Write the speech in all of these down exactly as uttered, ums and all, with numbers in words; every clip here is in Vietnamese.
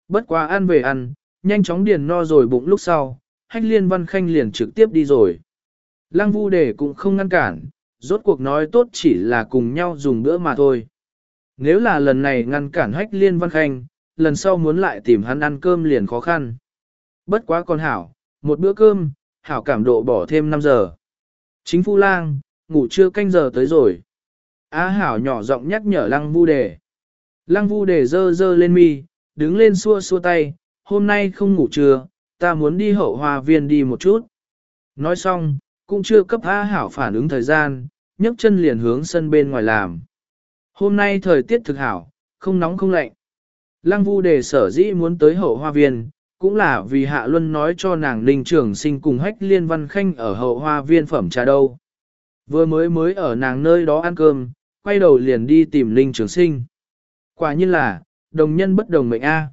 Bất quá ăn về ăn, nhanh chóng điền no rồi bụng lúc sau, Hách Liên Văn Khanh liền trực tiếp đi rồi. Lăng Vu Đề cũng không ngăn cản, rốt cuộc nói tốt chỉ là cùng nhau dùng bữa mà thôi. Nếu là lần này ngăn cản Hách Liên Văn Khanh, lần sau muốn lại tìm hắn ăn cơm liền khó khăn. Bất quá con hảo, một bữa cơm, hảo cảm độ bỏ thêm năm giờ. Chính phu lang, ngủ trưa canh giờ tới rồi. Á hảo nhỏ giọng nhắc nhở Lăng Vu Đề. Lăng Vu Đề dơ dơ lên mi, đứng lên xua xua tay, hôm nay không ngủ trưa, ta muốn đi hậu hoa viên đi một chút. Nói xong, cũng chưa cấp Á hảo phản ứng thời gian, nhấc chân liền hướng sân bên ngoài làm. Hôm nay thời tiết thực hảo, không nóng không lạnh. Lăng Vu Đề sở dĩ muốn tới hậu hoa viên, cũng là vì Hạ Luân nói cho nàng Ninh Trường Sinh cùng Hách Liên Văn Khanh ở hậu hoa viên phẩm trà đâu. Vừa mới mới ở nàng nơi đó ăn cơm, quay đầu liền đi tìm Ninh Trường Sinh. Quả nhiên là, đồng nhân bất đồng mệnh A.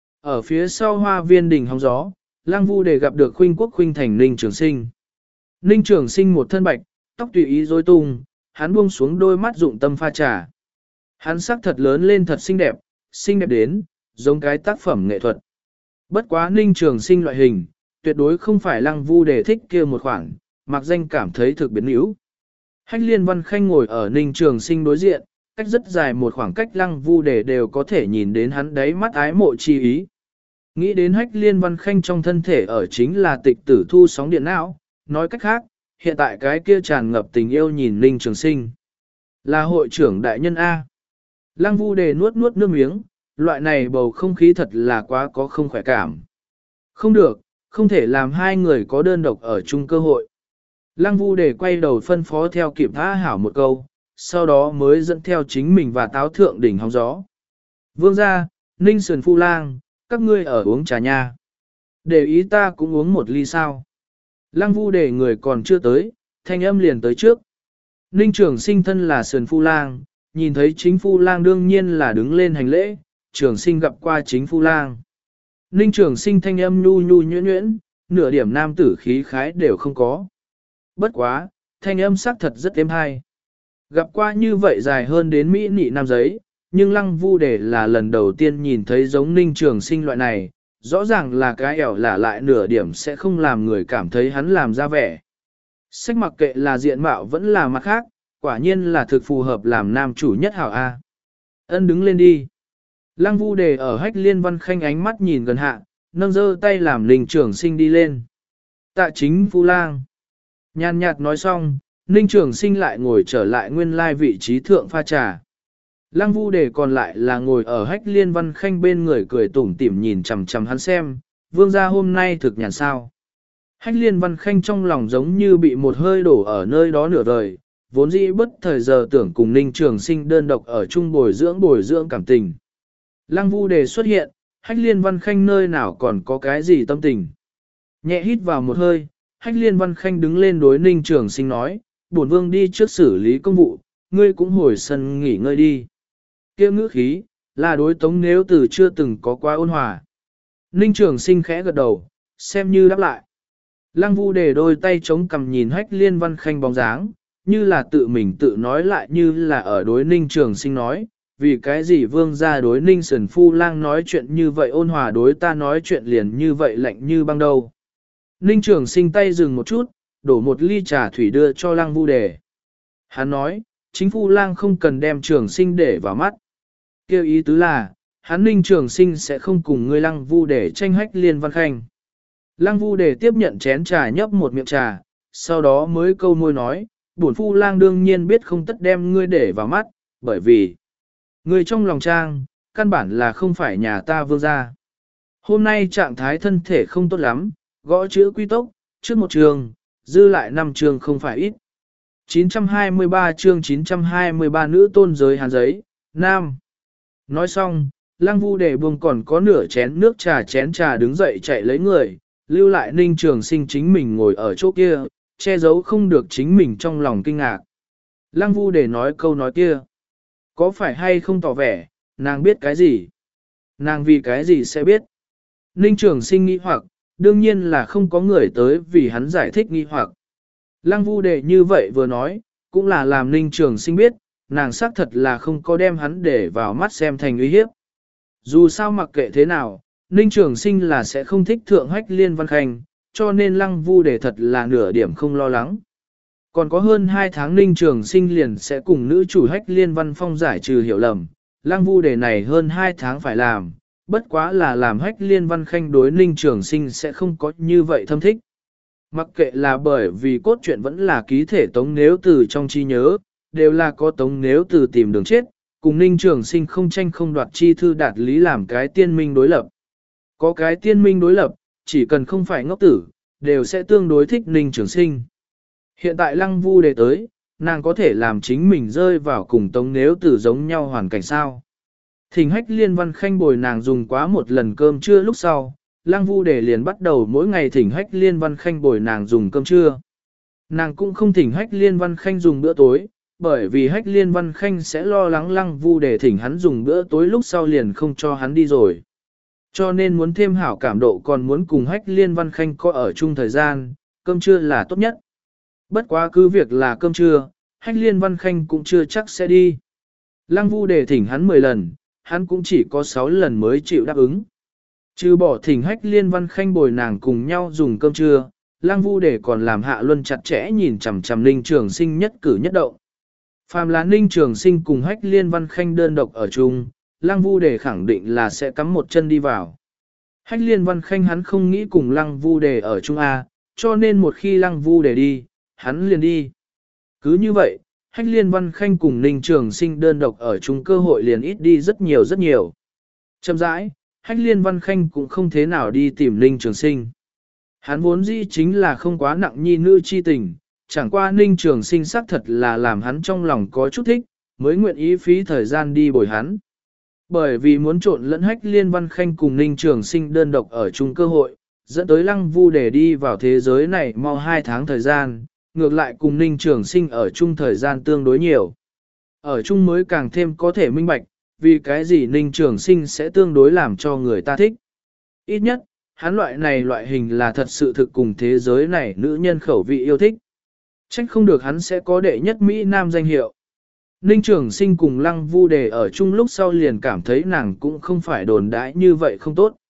Ở phía sau hoa viên đỉnh hóng gió, Lăng Vu Đề gặp được Khuynh Quốc Khuynh Thành Ninh Trường Sinh. Ninh Trường Sinh một thân bạch, tóc tùy ý rối tung, hắn buông xuống đôi mắt dụng tâm pha trà. Hắn sắc thật lớn lên thật xinh đẹp, xinh đẹp đến, giống cái tác phẩm nghệ thuật. Bất quá Ninh Trường Sinh loại hình, tuyệt đối không phải Lăng Vu Đề thích kia một khoảng, mặc danh cảm thấy thực biến yếu. Hách Liên Văn Khanh ngồi ở Ninh Trường Sinh đối diện, cách rất dài một khoảng cách Lăng Vu Đề đều có thể nhìn đến hắn đáy mắt ái mộ chi ý. Nghĩ đến Hách Liên Văn Khanh trong thân thể ở chính là tịch tử thu sóng điện não, nói cách khác, hiện tại cái kia tràn ngập tình yêu nhìn Ninh Trường Sinh. Là hội trưởng đại nhân A. Lăng Vu Đề nuốt nuốt nước miếng, loại này bầu không khí thật là quá có không khỏe cảm. Không được, không thể làm hai người có đơn độc ở chung cơ hội. Lăng Vu Đề quay đầu phân phó theo kịp tha hảo một câu, sau đó mới dẫn theo chính mình và táo thượng đỉnh hóng gió. Vương gia, Ninh Sườn Phu Lang, các ngươi ở uống trà nha. Để ý ta cũng uống một ly sao. Lăng Vu Đề người còn chưa tới, thanh âm liền tới trước. Ninh Trường Sinh thân là Sườn Phu Lang, nhìn thấy chính Phu Lang đương nhiên là đứng lên hành lễ, Trường Sinh gặp qua chính Phu Lang. Ninh Trường Sinh thanh âm nhu nhu nhuyễn nhuyễn, nửa điểm nam tử khí khái đều không có. Bất quá, thanh âm sắc thật rất êm hay. Gặp qua như vậy dài hơn đến Mỹ nị nam giấy, nhưng Lăng Vu Đề là lần đầu tiên nhìn thấy giống Ninh Trường Sinh loại này, rõ ràng là cái ẻo lả lại nửa điểm sẽ không làm người cảm thấy hắn làm ra vẻ. Sách mặc kệ là diện mạo vẫn là mặt khác, quả nhiên là thực phù hợp làm nam chủ nhất hảo A. Ân đứng lên đi. Lăng Vu Đề ở Hách Liên Văn Khanh ánh mắt nhìn gần hạ, nâng giơ tay làm Ninh Trường Sinh đi lên. Tạ chính Phu Lang. Nhàn nhạt nói xong, Ninh Trường Sinh lại ngồi trở lại nguyên lai vị trí thượng pha trà. Lăng Vu Đề còn lại là ngồi ở Hách Liên Văn Khanh bên người cười tủm tỉm nhìn chằm chằm hắn xem, vương gia hôm nay thực nhàn sao. Hách Liên Văn Khanh trong lòng giống như bị một hơi đổ ở nơi đó nửa đời, vốn dĩ bất thời giờ tưởng cùng Ninh Trường Sinh đơn độc ở chung bồi dưỡng bồi dưỡng cảm tình. Lăng Vu Đề xuất hiện, Hách Liên Văn Khanh nơi nào còn có cái gì tâm tình. Nhẹ hít vào một hơi, Hách Liên Văn Khanh đứng lên đối Ninh Trường Sinh nói, bổn vương đi trước xử lý công vụ, ngươi cũng hồi sân nghỉ ngơi đi. Kia ngữ khí, là đối Tống Nếu Từ chưa từng có quá ôn hòa. Ninh Trường Sinh khẽ gật đầu, xem như đáp lại. Lăng Vu Đề đôi tay chống cằm nhìn Hách Liên Văn Khanh bóng dáng, như là tự mình tự nói lại như là ở đối Ninh Trường Sinh nói, vì cái gì vương gia đối Ninh Sườn Phu Lang nói chuyện như vậy ôn hòa đối ta nói chuyện liền như vậy lạnh như băng đâu. Ninh Trường Sinh tay dừng một chút, đổ một ly trà thủy đưa cho Lăng Vu Đề. Hắn nói, chính Phu Lang không cần đem Trường Sinh để vào mắt. Kêu ý tứ là, hắn Ninh Trường Sinh sẽ không cùng ngươi Lăng Vu Đề tranh Hách Liên Văn Khanh. Lăng Vu Đề tiếp nhận chén trà nhấp một miệng trà, sau đó mới câu môi nói, bổn Phu Lang đương nhiên biết không tất đem ngươi để vào mắt, bởi vì ngươi trong lòng trang, căn bản là không phải nhà ta vương gia. Hôm nay trạng thái thân thể không tốt lắm, gõ chữ quy tốc, trước một trường, dư lại năm trường không phải ít. chín trăm hai mươi ba chương chín trăm hai mươi ba nữ tôn giới hàn giấy, nam. Nói xong, Lăng Vu Đề buông còn có nửa chén nước trà chén trà đứng dậy chạy lấy người, lưu lại Ninh Trường Sinh chính mình ngồi ở chỗ kia, che giấu không được chính mình trong lòng kinh ngạc. Lăng Vu Đề nói câu nói kia, có phải hay không tỏ vẻ, nàng biết cái gì? Nàng vì cái gì sẽ biết? Ninh Trường Sinh nghi hoặc, đương nhiên là không có người tới vì hắn giải thích nghi hoặc. Lăng Vu Đề như vậy vừa nói, cũng là làm Ninh Trường Sinh biết, nàng xác thật là không có đem hắn để vào mắt xem thành uy hiếp. Dù sao mặc kệ thế nào, Ninh Trường Sinh là sẽ không thích thượng Hách Liên Văn Khanh, cho nên Lăng Vu Đề thật là nửa điểm không lo lắng. Còn có hơn hai tháng Ninh Trường Sinh liền sẽ cùng nữ chủ Hách Liên Văn Phong giải trừ hiểu lầm, Lăng Vu Đề này hơn hai tháng phải làm, bất quá là làm Hách Liên Văn Khanh đối Ninh Trường Sinh sẽ không có như vậy thâm thích. Mặc kệ là bởi vì cốt truyện vẫn là ký thể Tống Nếu Từ trong trí nhớ, đều là có Tống Nếu Từ tìm đường chết, cùng Ninh Trường Sinh không tranh không đoạt chi thư đạt lý làm cái tiên minh đối lập. Có cái tiên minh đối lập, chỉ cần không phải ngốc tử, đều sẽ tương đối thích Ninh Trường Sinh. Hiện tại Lăng Vu Đề tới, nàng có thể làm chính mình rơi vào cùng Tống Nếu Từ giống nhau hoàn cảnh sao. Thỉnh Hách Liên Văn Khanh bồi nàng dùng quá một lần cơm trưa lúc sau, Lăng Vu Đề liền bắt đầu mỗi ngày thỉnh Hách Liên Văn Khanh bồi nàng dùng cơm trưa. Nàng cũng không thỉnh Hách Liên Văn Khanh dùng bữa tối, bởi vì Hách Liên Văn Khanh sẽ lo lắng Lăng Vu Đề thỉnh hắn dùng bữa tối lúc sau liền không cho hắn đi rồi. Cho nên muốn thêm hảo cảm độ còn muốn cùng Hách Liên Văn Khanh có ở chung thời gian, cơm trưa là tốt nhất. Bất quá cứ việc là cơm trưa, Hách Liên Văn Khanh cũng chưa chắc sẽ đi. Lăng Vu Đề thỉnh hắn mười lần, hắn cũng chỉ có sáu lần mới chịu đáp ứng. Trừ bỏ thỉnh Hách Liên Văn Khanh bồi nàng cùng nhau dùng cơm trưa, Lăng Vu Đề còn làm Hạ Luân chặt chẽ nhìn chằm chằm Ninh Trường Sinh nhất cử nhất động. Phàm là Ninh Trường Sinh cùng Hách Liên Văn Khanh đơn độc ở chung, Lăng Vu Đề khẳng định là sẽ cắm một chân đi vào. Hách Liên Văn Khanh hắn không nghĩ cùng Lăng Vu Đề ở chung A, cho nên một khi Lăng Vu Đề đi, hắn liền đi. Cứ như vậy, Hách Liên Văn Khanh cùng Ninh Trường Sinh đơn độc ở chung cơ hội liền ít đi rất nhiều rất nhiều. Chậm rãi, Hách Liên Văn Khanh cũng không thế nào đi tìm Ninh Trường Sinh. Hắn vốn dĩ chính là không quá nặng nhi nữ chi tình, chẳng qua Ninh Trường Sinh xác thật là làm hắn trong lòng có chút thích, mới nguyện ý phí thời gian đi bồi hắn. Bởi vì muốn trộn lẫn Hách Liên Văn Khanh cùng Ninh Trường Sinh đơn độc ở chung cơ hội, dẫn tới Lăng Vu Đề đi vào thế giới này mau hai tháng thời gian, ngược lại cùng Ninh Trường Sinh ở chung thời gian tương đối nhiều. Ở chung mới càng thêm có thể minh bạch, vì cái gì Ninh Trường Sinh sẽ tương đối làm cho người ta thích. Ít nhất, hắn loại này loại hình là thật sự thực cùng thế giới này nữ nhân khẩu vị yêu thích. Trách không được hắn sẽ có đệ nhất Mỹ Nam danh hiệu. Ninh Trường Sinh cùng Lăng Vu Đề ở chung lúc sau liền cảm thấy nàng cũng không phải đồn đãi như vậy không tốt.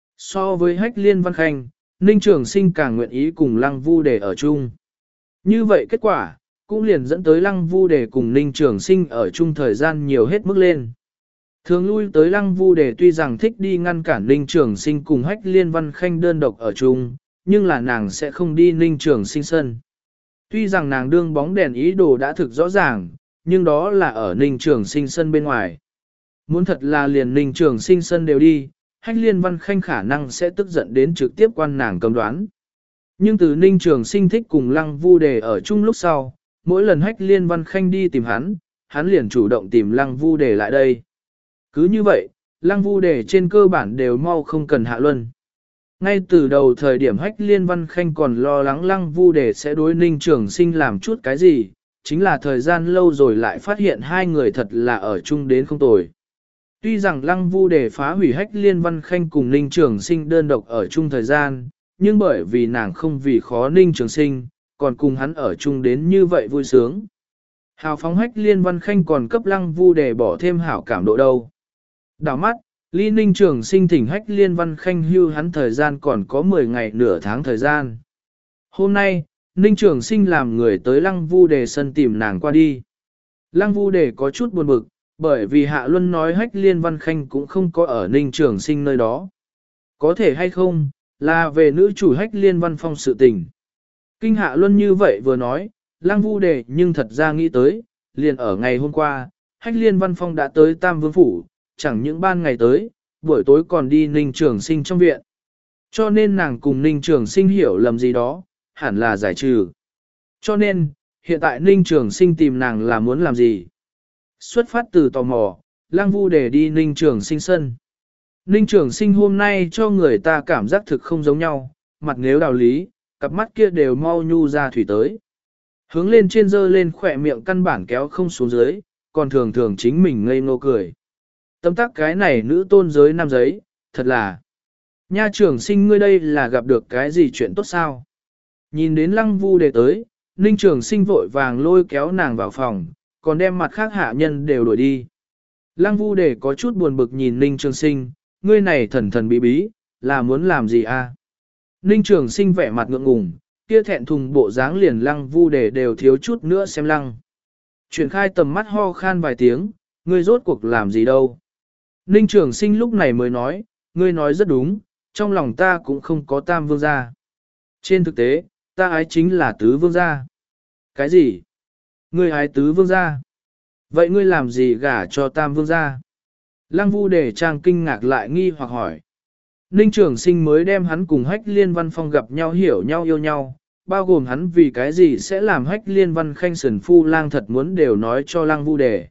So với Hách Liên Văn Khanh, Ninh Trường Sinh càng nguyện ý cùng Lăng Vu Đề ở chung. Như vậy kết quả, cũng liền dẫn tới Lăng Vu Đề cùng Ninh Trường Sinh ở chung thời gian nhiều hết mức lên. Thường lui tới Lăng Vu Đề tuy rằng thích đi ngăn cản Ninh Trường Sinh cùng Hách Liên Văn Khanh đơn độc ở chung, nhưng là nàng sẽ không đi Ninh Trường Sinh sân. Tuy rằng nàng đương bóng đèn ý đồ đã thực rõ ràng, nhưng đó là ở Ninh Trường Sinh sân bên ngoài. Muốn thật là liền Ninh Trường Sinh sân đều đi, Hách Liên Văn Khanh khả năng sẽ tức giận đến trực tiếp quan nàng cầm đoán. Nhưng từ Ninh Trường Sinh thích cùng Lăng Vu Đề ở chung lúc sau, mỗi lần Hách Liên Văn Khanh đi tìm hắn, hắn liền chủ động tìm Lăng Vu Đề lại đây. Cứ như vậy, Lăng Vu Đề trên cơ bản đều mau không cần Hạ Luân. Ngay từ đầu thời điểm Hách Liên Văn Khanh còn lo lắng Lăng Vu Đề sẽ đối Ninh Trường Sinh làm chút cái gì, chính là thời gian lâu rồi lại phát hiện hai người thật là ở chung đến không tồi. Tuy rằng Lăng Vu Đề phá hủy Hách Liên Văn Khanh cùng Ninh Trường Sinh đơn độc ở chung thời gian, nhưng bởi vì nàng không vì khó Ninh Trường Sinh, còn cùng hắn ở chung đến như vậy vui sướng. Hào phóng Hách Liên Văn Khanh còn cấp Lăng Vu Đề bỏ thêm hảo cảm độ đâu. Đảo mắt, Lý Ninh Trường Sinh thỉnh Hách Liên Văn Khanh hưu hắn thời gian còn có mười ngày nửa tháng thời gian. Hôm nay, Ninh Trường Sinh làm người tới Lăng Vu Đề sân tìm nàng qua đi. Lăng Vu Đề có chút buồn bực, bởi vì Hạ Luân nói Hách Liên Văn Khanh cũng không có ở Ninh Trường Sinh nơi đó. Có thể hay không, là về nữ chủ Hách Liên Văn Phong sự tình. Kinh Hạ Luân như vậy vừa nói, Lăng Vu Đề nhưng thật ra nghĩ tới, liền ở ngày hôm qua, Hách Liên Văn Phong đã tới Tam Vương Phủ, chẳng những ban ngày tới, buổi tối còn đi Ninh Trường Sinh trong viện. Cho nên nàng cùng Ninh Trường Sinh hiểu lầm gì đó, hẳn là giải trừ. Cho nên, hiện tại Ninh Trường Sinh tìm nàng là muốn làm gì? Xuất phát từ tò mò, Lăng Vu Đề đi Ninh Trường Sinh sân. Ninh Trường Sinh hôm nay cho người ta cảm giác thực không giống nhau, mặt nếu đào lý, cặp mắt kia đều mau nhu ra thủy tới. Hướng lên trên dơ lên khỏe miệng căn bản kéo không xuống dưới, còn thường thường chính mình ngây ngô cười. Tâm tác cái này nữ tôn giới nam giấy, thật là. Nha Trường Sinh ngươi đây là gặp được cái gì chuyện tốt sao? Nhìn đến Lăng Vu Đề tới, Ninh Trường Sinh vội vàng lôi kéo nàng vào phòng, còn đem mặt khác hạ nhân đều đuổi đi. Lăng Vu Đề có chút buồn bực nhìn Ninh Trường Sinh, ngươi này thần thần bí bí, là muốn làm gì a? Ninh Trường Sinh vẻ mặt ngượng ngùng, kia thẹn thùng bộ dáng liền Lăng Vu Đề đều thiếu chút nữa xem lăng. Chuyển khai tầm mắt ho khan vài tiếng, ngươi rốt cuộc làm gì đâu. Ninh Trường Sinh lúc này mới nói, ngươi nói rất đúng, trong lòng ta cũng không có tam vương gia. Trên thực tế, ta ái chính là tứ vương gia. Cái gì? Ngươi ái tứ vương gia? Vậy ngươi làm gì gả cho tam vương gia? Lăng Vu Đề trang kinh ngạc lại nghi hoặc hỏi. Ninh Trường Sinh mới đem hắn cùng Hách Liên Văn Phong gặp nhau hiểu nhau yêu nhau, bao gồm hắn vì cái gì sẽ làm Hách Liên Văn Khanh sần phu lang thật muốn đều nói cho Lăng Vu Đề.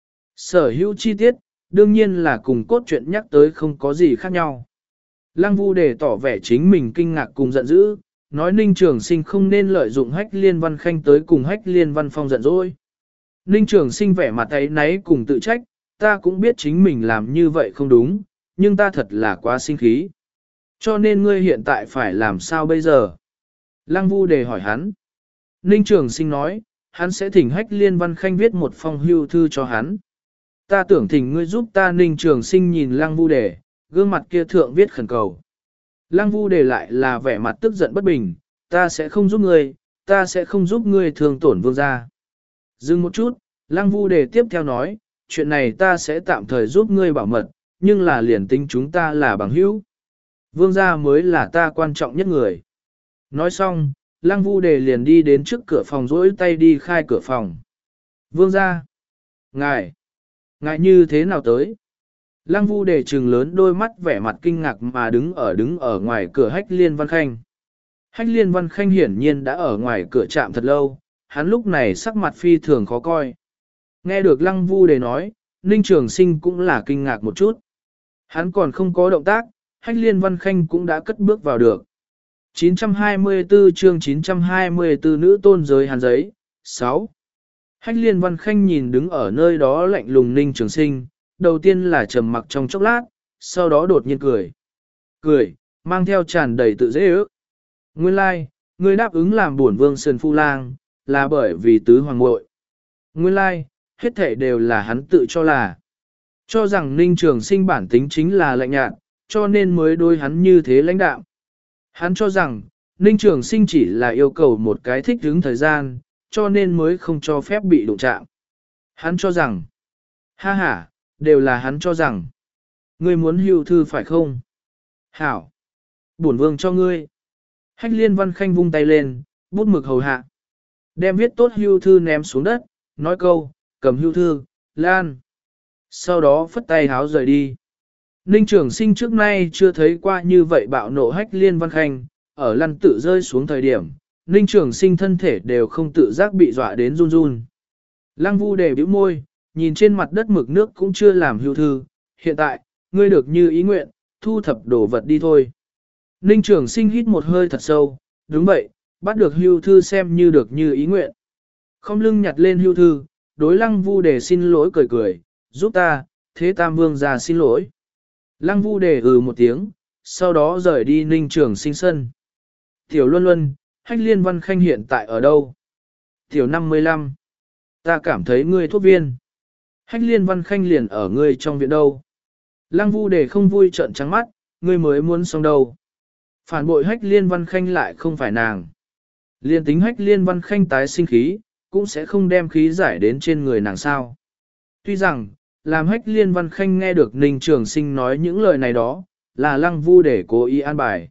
Sở hữu chi tiết, đương nhiên là cùng cốt truyện nhắc tới không có gì khác nhau. Lăng Vu Đề tỏ vẻ chính mình kinh ngạc cùng giận dữ, nói Ninh Trường Sinh không nên lợi dụng Hách Liên Văn Khanh tới cùng Hách Liên Văn Phong giận dỗi. Ninh Trường Sinh vẻ mặt ấy náy cùng tự trách, ta cũng biết chính mình làm như vậy không đúng, nhưng ta thật là quá sinh khí. Cho nên ngươi hiện tại phải làm sao bây giờ? Lăng Vu Đề hỏi hắn. Ninh Trường Sinh nói, hắn sẽ thỉnh Hách Liên Văn Khanh viết một phong hưu thư cho hắn. Ta tưởng thỉnh ngươi giúp ta. Ninh Trường Sinh nhìn Lăng Vu Đề, gương mặt kia thượng viết khẩn cầu. Lăng Vu Đề lại là vẻ mặt tức giận bất bình, ta sẽ không giúp ngươi, ta sẽ không giúp ngươi thương tổn vương gia. Dừng một chút, Lăng Vu Đề tiếp theo nói, chuyện này ta sẽ tạm thời giúp ngươi bảo mật, nhưng là liền tính chúng ta là bằng hữu. Vương gia mới là ta quan trọng nhất người. Nói xong, Lăng Vu Đề liền đi đến trước cửa phòng rỗi tay đi khai cửa phòng. Vương gia, ngài, ngài như thế nào tới? Lăng Vu Đề trừng lớn đôi mắt vẻ mặt kinh ngạc mà đứng ở đứng ở ngoài cửa Hách Liên Văn Khanh. Hách Liên Văn Khanh hiển nhiên đã ở ngoài cửa trạm thật lâu, hắn lúc này sắc mặt phi thường khó coi. Nghe được Lăng Vu Đề nói, Ninh Trường Sinh cũng là kinh ngạc một chút. Hắn còn không có động tác, Hách Liên Văn Khanh cũng đã cất bước vào được. chín trăm hai mươi tư chương chín trăm hai mươi tư nữ tôn giới hàn giấy, sáu. Hách Liên Văn Khanh nhìn đứng ở nơi đó lạnh lùng Ninh Trường Sinh, đầu tiên là trầm mặc trong chốc lát, sau đó đột nhiên cười. Cười, mang theo tràn đầy tự dễ ước. Nguyên lai, like, ngươi đáp ứng làm bổn vương Sơn Phu Lang, là bởi vì tứ hoàng muội. Nguyên lai, like, hết thảy đều là hắn tự cho là. Cho rằng Ninh Trường Sinh bản tính chính là lạnh nhạt, cho nên mới đối hắn như thế lãnh đạm. Hắn cho rằng, Ninh Trường Sinh chỉ là yêu cầu một cái thích ứng thời gian, cho nên mới không cho phép bị đụng chạm. Hắn cho rằng, ha ha, đều là hắn cho rằng, ngươi muốn hưu thư phải không? Hảo, bổn vương cho ngươi. Hách Liên Văn Khanh vung tay lên, bút mực hầu hạ. Đem viết tốt hưu thư ném xuống đất, nói câu, cầm hưu thư, lan. Sau đó phất tay háo rời đi. Ninh Trường Sinh trước nay chưa thấy qua như vậy bạo nộ Hách Liên Văn Khanh, ở lăn tự rơi xuống thời điểm, Ninh Trường Sinh thân thể đều không tự giác bị dọa đến run run. Lăng Vu Đề bĩu môi, nhìn trên mặt đất mực nước cũng chưa làm hưu thư, hiện tại, ngươi được như ý nguyện, thu thập đồ vật đi thôi. Ninh Trường Sinh hít một hơi thật sâu, đúng vậy, bắt được hưu thư xem như được như ý nguyện. Không lưng nhặt lên hưu thư, đối Lăng Vu Đề xin lỗi cười cười, giúp ta, thế Tam Vương ra xin lỗi. Lăng Vu Đề ừ một tiếng, sau đó rời đi Ninh Trường Sinh sân. Tiểu Luân Luân, Hách Liên Văn Khanh hiện tại ở đâu? Tiểu năm mươi lăm. Ta cảm thấy ngươi thuốc viên. Hách Liên Văn Khanh liền ở ngươi trong viện đâu. Lăng Vu Đề không vui trợn trắng mắt, ngươi mới muốn xong đâu. Phản bội Hách Liên Văn Khanh lại không phải nàng. Liên tính Hách Liên Văn Khanh tái sinh khí, cũng sẽ không đem khí giải đến trên người nàng sao. Tuy rằng, làm Hách Liên Văn Khanh nghe được Ninh Trường Sinh nói những lời này đó, là Lăng Vu Đề cố ý an bài.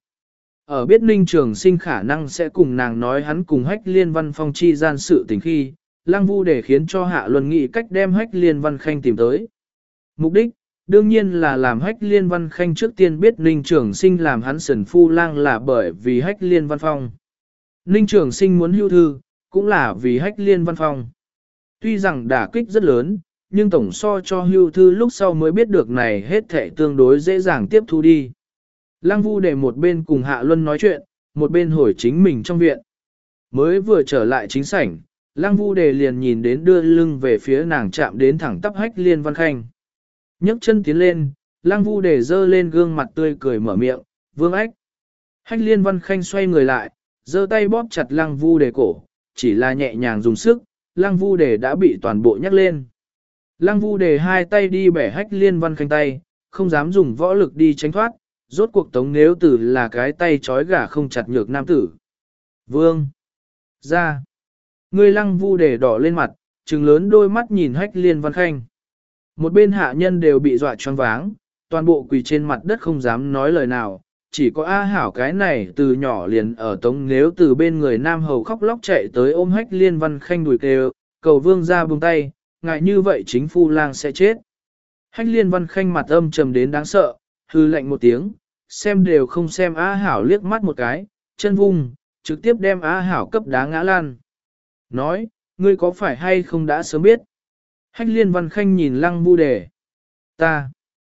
Ở biết Ninh Trường Sinh khả năng sẽ cùng nàng nói hắn cùng Hách Liên Văn Phong chi gian sự tình khi, Lăng Vu Đề khiến cho Hạ Luân nghĩ cách đem Hách Liên Văn Khanh tìm tới. Mục đích, đương nhiên là làm Hách Liên Văn Khanh trước tiên biết Ninh Trường Sinh làm hắn sần phu lang là bởi vì Hách Liên Văn Phong. Ninh Trường Sinh muốn hưu thư, cũng là vì Hách Liên Văn Phong. Tuy rằng đả kích rất lớn, nhưng tổng so cho hưu thư lúc sau mới biết được này hết thảy tương đối dễ dàng tiếp thu đi. Lăng Vu Đề một bên cùng Hạ Luân nói chuyện, một bên hồi chính mình trong viện. Mới vừa trở lại chính sảnh, Lăng Vu Đề liền nhìn đến đưa lưng về phía nàng chạm đến thẳng tắp Hách Liên Văn Khanh. Nhấc chân tiến lên, Lăng Vu Đề giơ lên gương mặt tươi cười mở miệng, vương ách. Hách Liên Văn Khanh xoay người lại, giơ tay bóp chặt Lăng Vu Đề cổ, chỉ là nhẹ nhàng dùng sức, Lăng Vu Đề đã bị toàn bộ nhắc lên. Lăng Vu Đề hai tay đi bẻ Hách Liên Văn Khanh tay, không dám dùng võ lực đi tránh thoát, rốt cuộc Tống Nếu Tử là cái tay trói gà không chặt nhược nam tử. Vương! Ra! Ngươi Lăng Vu Đề đỏ lên mặt, trừng lớn đôi mắt nhìn Hách Liên Văn Khanh. Một bên hạ nhân đều bị dọa choáng váng, toàn bộ quỳ trên mặt đất không dám nói lời nào, chỉ có A Hảo cái này từ nhỏ liền ở Tống Nếu từ bên người Nam Hầu khóc lóc chạy tới ôm Hách Liên Văn Khanh đùi kêu, cầu vương ra buông tay, ngại như vậy chính phu lang sẽ chết. Hách Liên Văn Khanh mặt âm trầm đến đáng sợ, hư lạnh một tiếng, xem đều không xem A Hảo liếc mắt một cái, chân vung, trực tiếp đem A Hảo cấp đá ngã lan. Nói, ngươi có phải hay không đã sớm biết? Hách Liên Văn Khanh nhìn Lăng Vu Đề. Ta,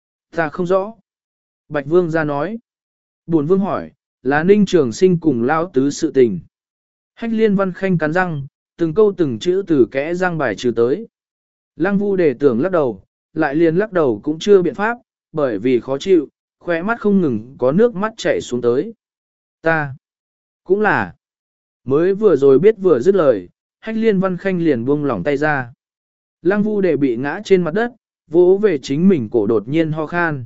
ta không rõ. Bạch Vương ra nói. Bổn Vương hỏi, là Ninh Trường Sinh cùng Lão Tứ sự tình. Hách Liên Văn Khanh cắn răng, từng câu từng chữ từ kẽ răng bài trừ tới. Lăng Vu Đề tưởng lắc đầu, lại liền lắc đầu cũng chưa biện pháp, bởi vì khó chịu, khóe mắt không ngừng có nước mắt chảy xuống tới. Ta, cũng là, mới vừa rồi biết vừa dứt lời, Hách Liên Văn Khanh liền buông lỏng tay ra. Lăng Vu Đề bị ngã trên mặt đất, vỗ về chính mình cổ đột nhiên ho khan.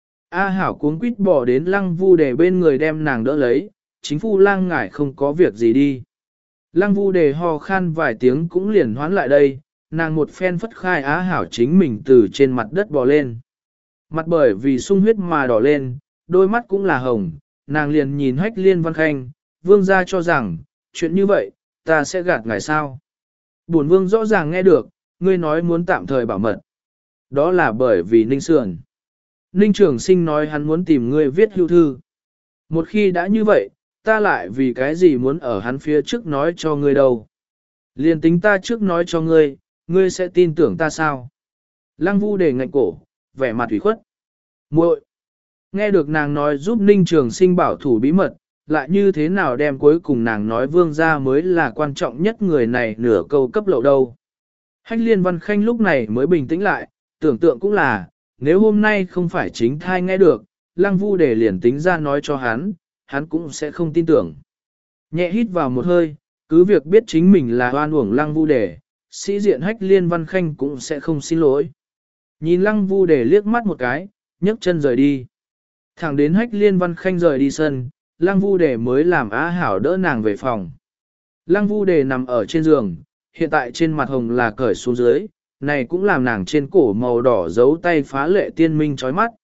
A Hảo cuống quýt bỏ đến Lăng Vu Đề bên người đem nàng đỡ lấy, chính phu lang ngải không có việc gì đi. Lăng Vu Đề ho khan vài tiếng cũng liền hoán lại đây, nàng một phen phất khai Á Hảo chính mình từ trên mặt đất bò lên. Mặt bởi vì sung huyết mà đỏ lên, đôi mắt cũng là hồng, nàng liền nhìn Hách Liên Văn Khanh, vương gia cho rằng, chuyện như vậy, ta sẽ gạt ngài sao. Bổn vương rõ ràng nghe được, ngươi nói muốn tạm thời bảo mật. Đó là bởi vì Ninh Sườn. Ninh Trường Sinh nói hắn muốn tìm ngươi viết hưu thư. Một khi đã như vậy, ta lại vì cái gì muốn ở hắn phía trước nói cho ngươi đâu. Liên tính ta trước nói cho ngươi, ngươi sẽ tin tưởng ta sao? Lăng Vu Đề ngạnh cổ, vẻ mặt ủy khuất. Muội, nghe được nàng nói giúp Ninh Trường Sinh bảo thủ bí mật, lại như thế nào đem cuối cùng nàng nói vương gia mới là quan trọng nhất người này nửa câu cấp lậu đâu. Hách Liên Văn Khanh lúc này mới bình tĩnh lại, tưởng tượng cũng là, nếu hôm nay không phải chính thai nghe được, Lăng Vu Đề liền tính ra nói cho hắn, hắn cũng sẽ không tin tưởng. Nhẹ hít vào một hơi, cứ việc biết chính mình là oan uổng Lăng Vu Đề, sĩ diện Hách Liên Văn Khanh cũng sẽ không xin lỗi. Nhìn Lăng Vu Đề liếc mắt một cái, nhấc chân rời đi. Thẳng đến Hách Liên Văn Khanh rời đi sân, Lăng Vu Đề mới làm Á Hảo đỡ nàng về phòng. Lăng Vu Đề nằm ở trên giường, hiện tại trên mặt hồng là cởi xuống dưới, này cũng làm nàng trên cổ màu đỏ giấu tay phá lệ tiên minh chói mắt.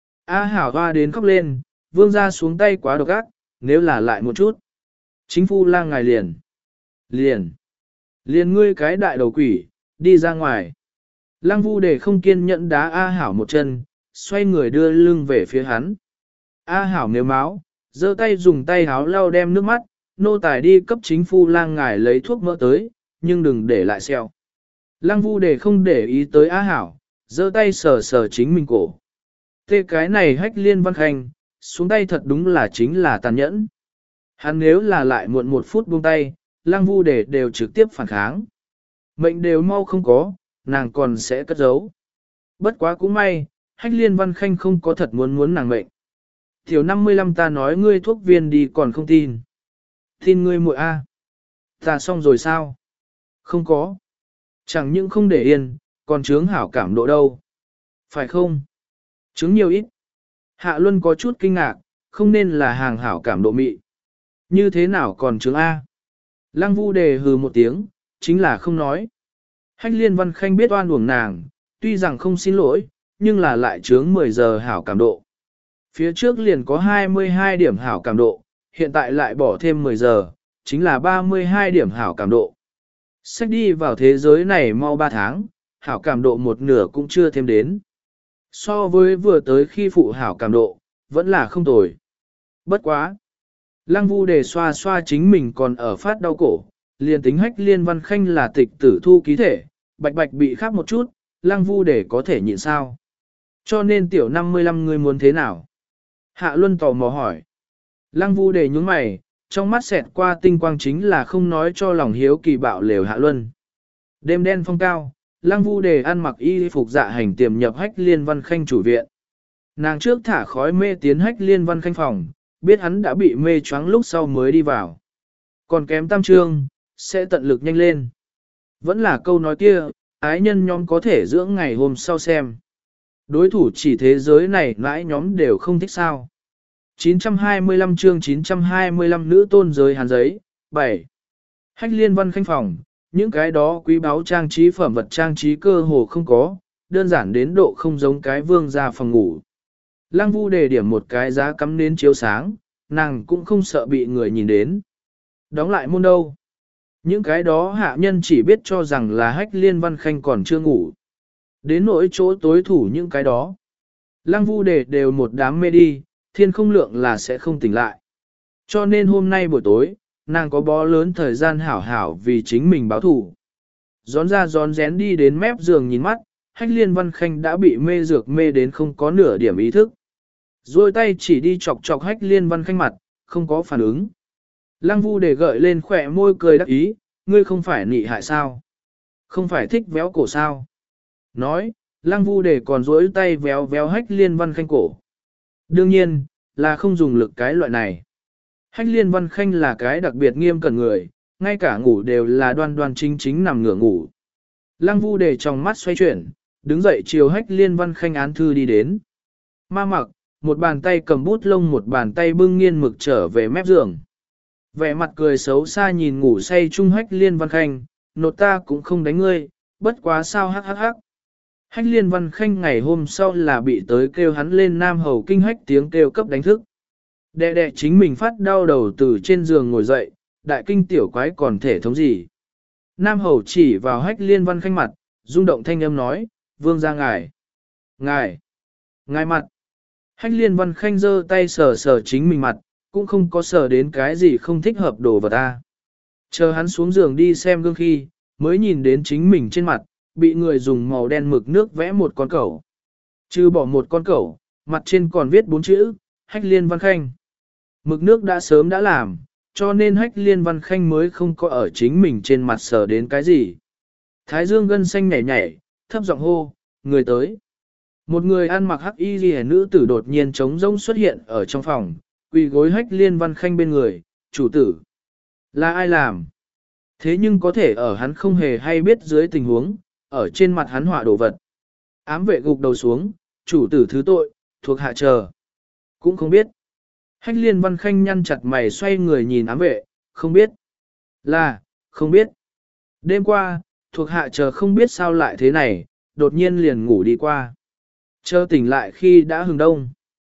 Á Hảo hoa đến khóc lên, vương ra xuống tay quá độc ác, nếu là lại một chút. Chính phu lang ngài liền. Liền. Liền ngươi cái đại đầu quỷ, đi ra ngoài. Lăng Vu Đề không kiên nhẫn đá A Hảo một chân, xoay người đưa lưng về phía hắn. A Hảo nếu máu, giơ tay dùng tay háo lau đem nước mắt, nô tài đi cấp chính phu lang ngài lấy thuốc mỡ tới, nhưng đừng để lại sẹo. Lăng Vu Đề không để ý tới A Hảo, giơ tay sờ sờ chính mình cổ. Thế cái này Hách Liên Văn Khanh, xuống tay thật đúng là chính là tàn nhẫn. Hắn nếu là lại muộn một phút buông tay, Lăng Vu Đề đều trực tiếp phản kháng. Mệnh đều mau không có, nàng còn sẽ cất giấu. Bất quá cũng may, Hách Liên Văn Khanh không có thật muốn muốn nàng mệnh. Thiểu năm mươi lăm ta nói ngươi thuốc viên đi còn không tin. Tin ngươi muội a. Ta xong rồi sao? Không có. Chẳng những không để yên, còn chướng hảo cảm độ đâu. Phải không? Chướng nhiều ít. Hạ Luân có chút kinh ngạc, không nên là hàng hảo cảm độ mị. Như thế nào còn chướng A? Lăng Vu Đề hừ một tiếng, chính là không nói. Hách Liên Văn Khanh biết oan uổng nàng, tuy rằng không xin lỗi, nhưng là lại chướng mười giờ hảo cảm độ. Phía trước liền có hai mươi hai điểm hảo cảm độ, hiện tại lại bỏ thêm mười giờ, chính là ba mươi hai điểm hảo cảm độ. Sách đi vào thế giới này mau ba tháng, hảo cảm độ một nửa cũng chưa thêm đến. So với vừa tới khi phụ hảo cảm độ, vẫn là không tồi. Bất quá. Lăng Vu Đề xoa xoa chính mình còn ở phát đau cổ, liền tính Hách Liên Văn Khanh là tịch tử thu ký thể, bạch bạch bị khắp một chút, Lăng Vu Đề có thể nhịn sao. Cho nên tiểu năm mươi lăm người muốn thế nào? Hạ Luân tò mò hỏi. Lăng Vu Đề nhướng mày, trong mắt xẹt qua tinh quang chính là không nói cho lòng hiếu kỳ bạo lều Hạ Luân. Đêm đen phong cao, Lăng Vu Đề ăn mặc y phục dạ hành tiềm nhập Hách Liên Văn Khanh chủ viện. Nàng trước thả khói mê tiến Hách Liên Văn Khanh phòng, biết hắn đã bị mê choáng lúc sau mới đi vào. Còn kém tam trương, sẽ tận lực nhanh lên. Vẫn là câu nói kia, ái nhân nhóm có thể dưỡng ngày hôm sau xem. Đối thủ chỉ thế giới này mãi nhóm đều không thích sao. chín trăm hai mươi lăm chương chín trăm hai mươi lăm nữ tôn giới hàn giấy, bảy. Hách liên văn khanh phòng, những cái đó quý báu trang trí phẩm vật trang trí cơ hồ không có, đơn giản đến độ không giống cái vương gia phòng ngủ. Lăng Vu đề điểm một cái giá cắm nến chiếu sáng, nàng cũng không sợ bị người nhìn đến. Đóng lại môn đâu. Những cái đó hạ nhân chỉ biết cho rằng là hách liên văn khanh còn chưa ngủ. Đến nỗi chỗ tối thủ những cái đó. Lăng Vu đề đều một đám mê đi, thiên không lượng là sẽ không tỉnh lại. Cho nên hôm nay buổi tối, nàng có bó lớn thời gian hảo hảo vì chính mình báo thủ. Gión ra gión rén đi đến mép giường nhìn mắt, hách liên văn khanh đã bị mê dược mê đến không có nửa điểm ý thức. Rồi tay chỉ đi chọc chọc hách liên văn khanh mặt, không có phản ứng. Lăng Vu để gợi lên khỏe môi cười đắc ý, ngươi không phải nị hại sao? Không phải thích véo cổ sao? Nói, Lăng Vu để còn dối tay véo véo hách liên văn khanh cổ. Đương nhiên, là không dùng lực cái loại này. Hách liên văn khanh là cái đặc biệt nghiêm cẩn người, ngay cả ngủ đều là đoan đoan chính chính nằm ngửa ngủ. Lăng Vu để trong mắt xoay chuyển, đứng dậy chiều hách liên văn khanh án thư đi đến. Ma mặc, một bàn tay cầm bút lông một bàn tay bưng nghiên mực trở về mép giường. Vẻ mặt cười xấu xa nhìn ngủ say chung hách liên văn khanh, nột ta cũng không đánh ngươi, bất quá sao hắc hắc hắc. Hách liên văn khanh ngày hôm sau là bị tới kêu hắn lên nam hầu kinh hách tiếng kêu cấp đánh thức. Đệ đệ chính mình phát đau đầu từ trên giường ngồi dậy, đại kinh tiểu quái còn thể thống gì. Nam hầu chỉ vào hách liên văn khanh mặt, rung động thanh âm nói, vương ra ngài. Ngài. Ngài mặt. Hách liên văn khanh giơ tay sờ sờ chính mình mặt, cũng không có sờ đến cái gì không thích hợp đồ vào ta. Chờ hắn xuống giường đi xem gương khi, mới nhìn đến chính mình trên mặt, bị người dùng màu đen mực nước vẽ một con cẩu. Trừ bỏ một con cẩu, mặt trên còn viết bốn chữ, hách liên văn khanh. Mực nước đã sớm đã làm, cho nên hách liên văn khanh mới không có ở chính mình trên mặt sờ đến cái gì. Thái dương gân xanh nhảy nhảy, thấp giọng hô, người tới. Một người ăn mặc hắc y ghi nữ tử đột nhiên trống rỗng xuất hiện ở trong phòng, quỳ gối hách liên văn khanh bên người, chủ tử. Là ai làm? Thế nhưng có thể ở hắn không hề hay biết dưới tình huống, ở trên mặt hắn họa đồ vật. Ám vệ gục đầu xuống, chủ tử thứ tội, thuộc hạ chờ. Cũng không biết. Hách liên văn khanh nhăn chặt mày xoay người nhìn ám vệ, không biết. Là, không biết. Đêm qua, thuộc hạ chờ không biết sao lại thế này, đột nhiên liền ngủ đi qua. Chờ tỉnh lại khi đã hừng đông.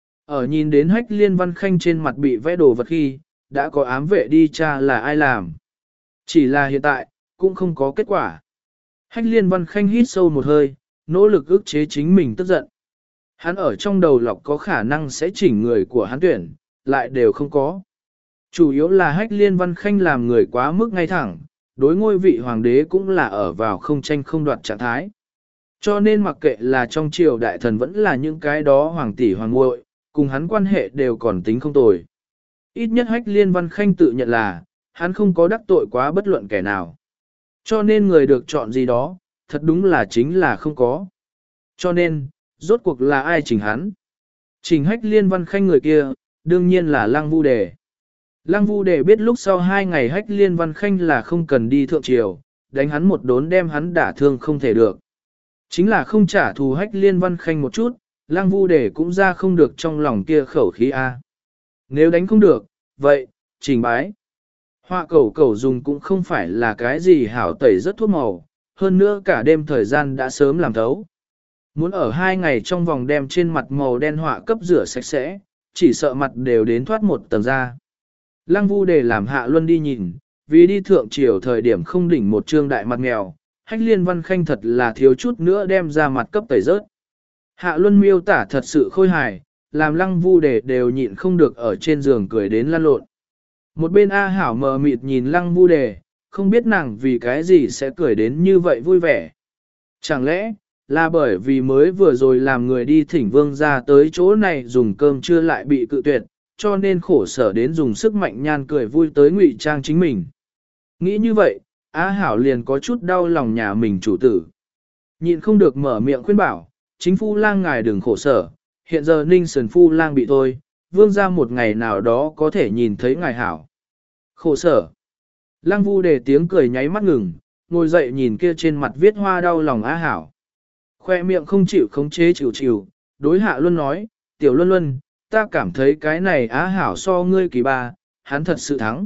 Ở nhìn đến hách liên văn khanh trên mặt bị vẽ đồ vật khi, đã có ám vệ đi tra là ai làm. Chỉ là hiện tại, cũng không có kết quả. Hách liên văn khanh hít sâu một hơi, nỗ lực ức chế chính mình tức giận. Hắn ở trong đầu lọc có khả năng sẽ chỉnh người của hắn tuyển, lại đều không có. Chủ yếu là hách liên văn khanh làm người quá mức ngay thẳng, đối ngôi vị hoàng đế cũng là ở vào không tranh không đoạt trạng thái. Cho nên mặc kệ là trong triều đại thần vẫn là những cái đó hoàng tỷ hoàng muội, cùng hắn quan hệ đều còn tính không tồi. Ít nhất hách liên văn khanh tự nhận là, hắn không có đắc tội quá bất luận kẻ nào. Cho nên người được chọn gì đó, thật đúng là chính là không có. Cho nên, rốt cuộc là ai chỉnh hắn? Chỉnh hách liên văn khanh người kia, đương nhiên là Lăng Vu Đề. Lăng Vu Đề biết lúc sau hai ngày hách liên văn khanh là không cần đi thượng triều, đánh hắn một đốn đem hắn đả thương không thể được. Chính là không trả thù hách liên văn khanh một chút, Lăng Vu Đề cũng ra không được trong lòng kia khẩu khí A. Nếu đánh không được, vậy, trình bái. Họa cẩu cẩu dùng cũng không phải là cái gì hảo tẩy rất thuốc màu, hơn nữa cả đêm thời gian đã sớm làm thấu. Muốn ở hai ngày trong vòng đem trên mặt màu đen họa cấp rửa sạch sẽ, chỉ sợ mặt đều đến thoát một tầng da. Lăng Vu Đề làm Hạ Luân đi nhìn, vì đi thượng triều thời điểm không đỉnh một trương đại mặt nghèo, hách liên văn khanh thật là thiếu chút nữa đem ra mặt cấp tẩy rớt. Hạ Luân miêu tả thật sự khôi hài, làm Lăng Vu Đề đều nhịn không được ở trên giường cười đến lăn lộn. Một bên A Hảo mờ mịt nhìn Lăng Vu Đề, không biết nàng vì cái gì sẽ cười đến như vậy vui vẻ. Chẳng lẽ, là bởi vì mới vừa rồi làm người đi thỉnh vương ra tới chỗ này dùng cơm chưa lại bị cự tuyệt, cho nên khổ sở đến dùng sức mạnh nhan cười vui tới ngụy trang chính mình. Nghĩ như vậy, Á Hảo liền có chút đau lòng nhà mình chủ tử. Nhịn không được mở miệng khuyên bảo, chính phu lang ngài đừng khổ sở, hiện giờ ninh sần phu lang bị thôi, vương ra một ngày nào đó có thể nhìn thấy ngài hảo. Khổ sở. Lăng Vu Đề tiếng cười nháy mắt ngừng, ngồi dậy nhìn kia trên mặt viết hoa đau lòng Á Hảo. Khoe miệng không chịu khống chế chịu chịu, đối Hạ Luân nói, Tiểu Luân Luân, ta cảm thấy cái này Á Hảo so ngươi kỳ ba, hắn thật sự thắng.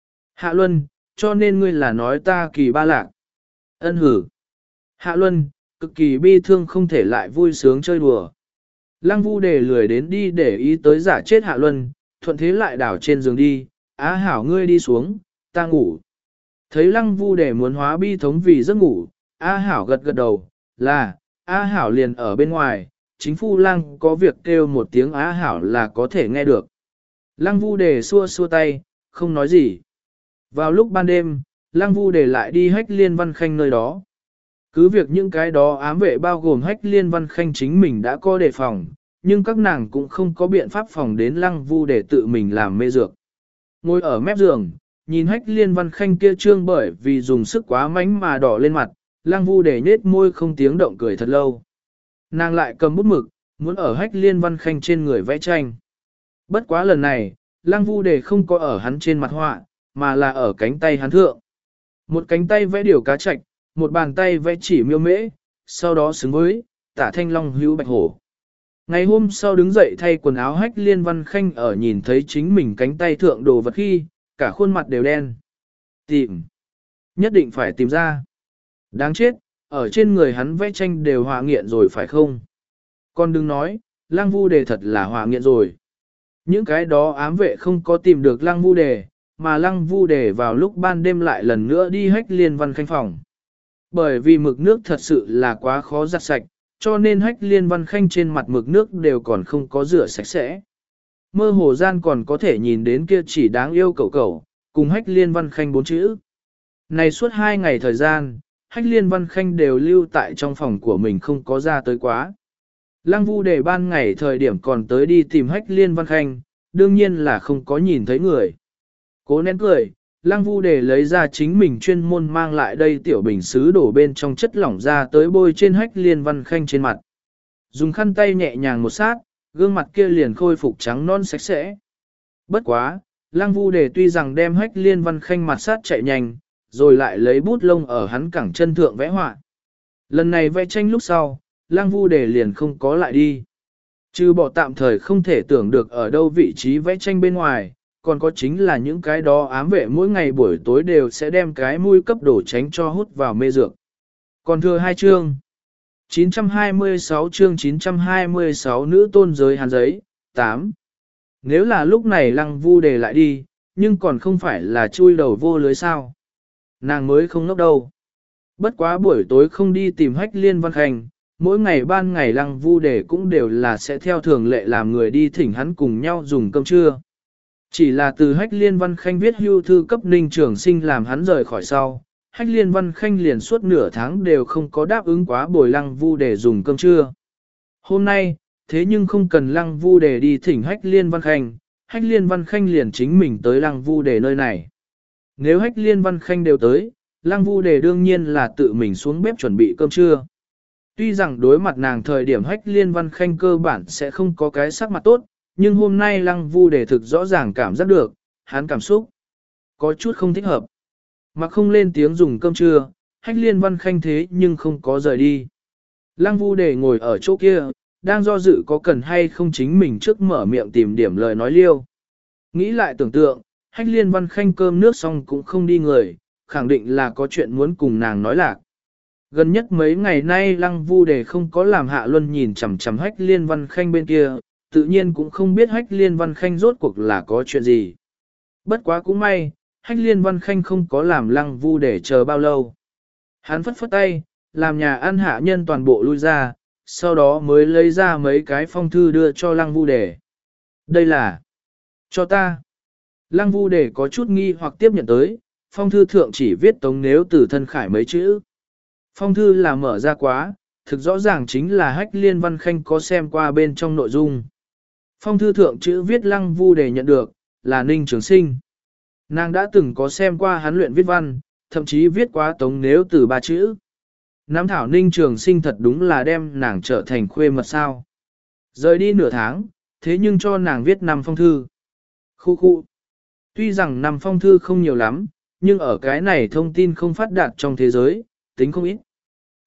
Hạ Luân, cho nên ngươi là nói ta kỳ ba lạc. Ân hử. Hạ Luân, cực kỳ bi thương không thể lại vui sướng chơi đùa. Lăng Vu Đề lười đến đi để ý tới giả chết Hạ Luân, thuận thế lại đảo trên giường đi, Á Hảo ngươi đi xuống, ta ngủ. Thấy Lăng Vu Đề muốn hóa bi thống vì giấc ngủ, Á Hảo gật gật đầu, là, Á Hảo liền ở bên ngoài, chính phu Lăng có việc kêu một tiếng Á Hảo là có thể nghe được. Lăng Vu Đề xua xua tay, không nói gì. Vào lúc ban đêm, Lăng Vu Đề lại đi Hách Liên Văn Khanh nơi đó. Cứ việc những cái đó ám vệ bao gồm Hách Liên Văn Khanh chính mình đã có đề phòng, nhưng các nàng cũng không có biện pháp phòng đến Lăng Vu để tự mình làm mê dược. Ngồi ở mép giường, nhìn Hách Liên Văn Khanh kia trương bởi vì dùng sức quá mạnh mà đỏ lên mặt, Lăng Vu để nhếch môi không tiếng động cười thật lâu. Nàng lại cầm bút mực, muốn ở Hách Liên Văn Khanh trên người vẽ tranh. Bất quá lần này, Lăng Vu để không có ở hắn trên mặt họa, mà là ở cánh tay hắn thượng. Một cánh tay vẽ điều cá trạch, một bàn tay vẽ chỉ miêu mễ, sau đó xứng với Tả Thanh Long hữu bạch hổ. Ngày hôm sau đứng dậy thay quần áo Hách Liên Văn Khanh ở nhìn thấy chính mình cánh tay thượng đồ vật khi, cả khuôn mặt đều đen. Tìm. Nhất định phải tìm ra. Đáng chết, ở trên người hắn vẽ tranh đều họa nghiện rồi phải không? Con đừng nói, Lăng Vu Đề thật là họa nghiện rồi. Những cái đó ám vệ không có tìm được Lăng Vu Đề, mà Lăng Vu Đề vào lúc ban đêm lại lần nữa đi Hách Liên Văn Khanh phòng. Bởi vì mực nước thật sự là quá khó giặt sạch, cho nên Hách Liên Văn Khanh trên mặt mực nước đều còn không có rửa sạch sẽ. Mơ hồ gian còn có thể nhìn đến kia chỉ đáng yêu cậu cậu, cùng Hách Liên Văn Khanh bốn chữ. Này suốt hai ngày thời gian, Hách Liên Văn Khanh đều lưu tại trong phòng của mình không có ra tới quá. Lăng Vu Đề ban ngày thời điểm còn tới đi tìm Hách Liên Văn Khanh, đương nhiên là không có nhìn thấy người. Cố nén cười, Lăng Vu Đề lấy ra chính mình chuyên môn mang lại đây tiểu bình sứ đổ bên trong chất lỏng ra tới bôi trên Hách Liên Văn Khanh trên mặt. Dùng khăn tay nhẹ nhàng một sát, gương mặt kia liền khôi phục trắng non sạch sẽ. Bất quá, Lăng Vu Đề tuy rằng đem Hách Liên Văn Khanh mặt sát chạy nhanh, rồi lại lấy bút lông ở hắn cẳng chân thượng vẽ họa. Lần này vẽ tranh lúc sau, Lăng Vu Đề liền không có lại đi. Trừ bỏ tạm thời không thể tưởng được ở đâu vị trí vẽ tranh bên ngoài, còn có chính là những cái đó ám vệ mỗi ngày buổi tối đều sẽ đem cái mũi cấp đổ tránh cho hút vào mê dược. Còn thừa hai chương. chín trăm hai mươi sáu chương chín trăm hai mươi sáu nữ tôn giới hàn giấy, tám. Nếu là lúc này Lăng Vu Đề lại đi, nhưng còn không phải là chui đầu vô lưới sao. Nàng mới không ngốc đâu. Bất quá buổi tối không đi tìm Hách Liên Văn Khanh, mỗi ngày ban ngày Lăng Vu Đề cũng đều là sẽ theo thường lệ làm người đi thỉnh hắn cùng nhau dùng cơm trưa. Chỉ là từ Hách Liên Văn Khanh viết hưu thư cấp Ninh Trường Sinh làm hắn rời khỏi sau, Hách Liên Văn Khanh liền suốt nửa tháng đều không có đáp ứng quá bồi Lăng Vu để dùng cơm trưa. Hôm nay, thế nhưng không cần Lăng Vu để đi thỉnh Hách Liên Văn Khanh, Hách Liên Văn Khanh liền chính mình tới Lăng Vu để nơi này. Nếu Hách Liên Văn Khanh đều tới, Lăng Vu để đương nhiên là tự mình xuống bếp chuẩn bị cơm trưa. Tuy rằng đối mặt nàng thời điểm Hách Liên Văn Khanh cơ bản sẽ không có cái sắc mặt tốt, nhưng hôm nay Lăng Vu để thực rõ ràng cảm giác được, hắn cảm xúc có chút không thích hợp. Mà không lên tiếng dùng cơm trưa, Hách Liên Văn Khanh thế nhưng không có rời đi. Lăng Vu để ngồi ở chỗ kia, đang do dự có cần hay không chính mình trước mở miệng tìm điểm lời nói liêu. Nghĩ lại tưởng tượng, Hách Liên Văn Khanh cơm nước xong cũng không đi người, khẳng định là có chuyện muốn cùng nàng nói lạc. Gần nhất mấy ngày nay Lăng Vu để không có làm Hạ Luân nhìn chằm chằm Hách Liên Văn Khanh bên kia, tự nhiên cũng không biết Hách Liên Văn Khanh rốt cuộc là có chuyện gì. Bất quá cũng may, Hách Liên Văn Khanh không có làm Lăng Vu để chờ bao lâu. Hắn phất phất tay, làm nhà ăn hạ nhân toàn bộ lui ra, sau đó mới lấy ra mấy cái phong thư đưa cho Lăng Vu để. Đây là cho ta. Lăng Vu để có chút nghi hoặc tiếp nhận tới, phong thư thượng chỉ viết Tống Nếu Từ thân khải mấy chữ. Phong thư là mở ra quá, thực rõ ràng chính là Hách Liên Văn Khanh có xem qua bên trong nội dung. Phong thư thượng chữ viết Lăng Vu để nhận được, là Ninh Trường Sinh. Nàng đã từng có xem qua hắn luyện viết văn, thậm chí viết quá Tống Nếu Từ ba chữ. Nam thảo Ninh Trường Sinh thật đúng là đem nàng trở thành khuê mật sao. Rời đi nửa tháng, thế nhưng cho nàng viết năm phong thư. Khu khu. Tuy rằng năm phong thư không nhiều lắm, nhưng ở cái này thông tin không phát đạt trong thế giới, tính không ít.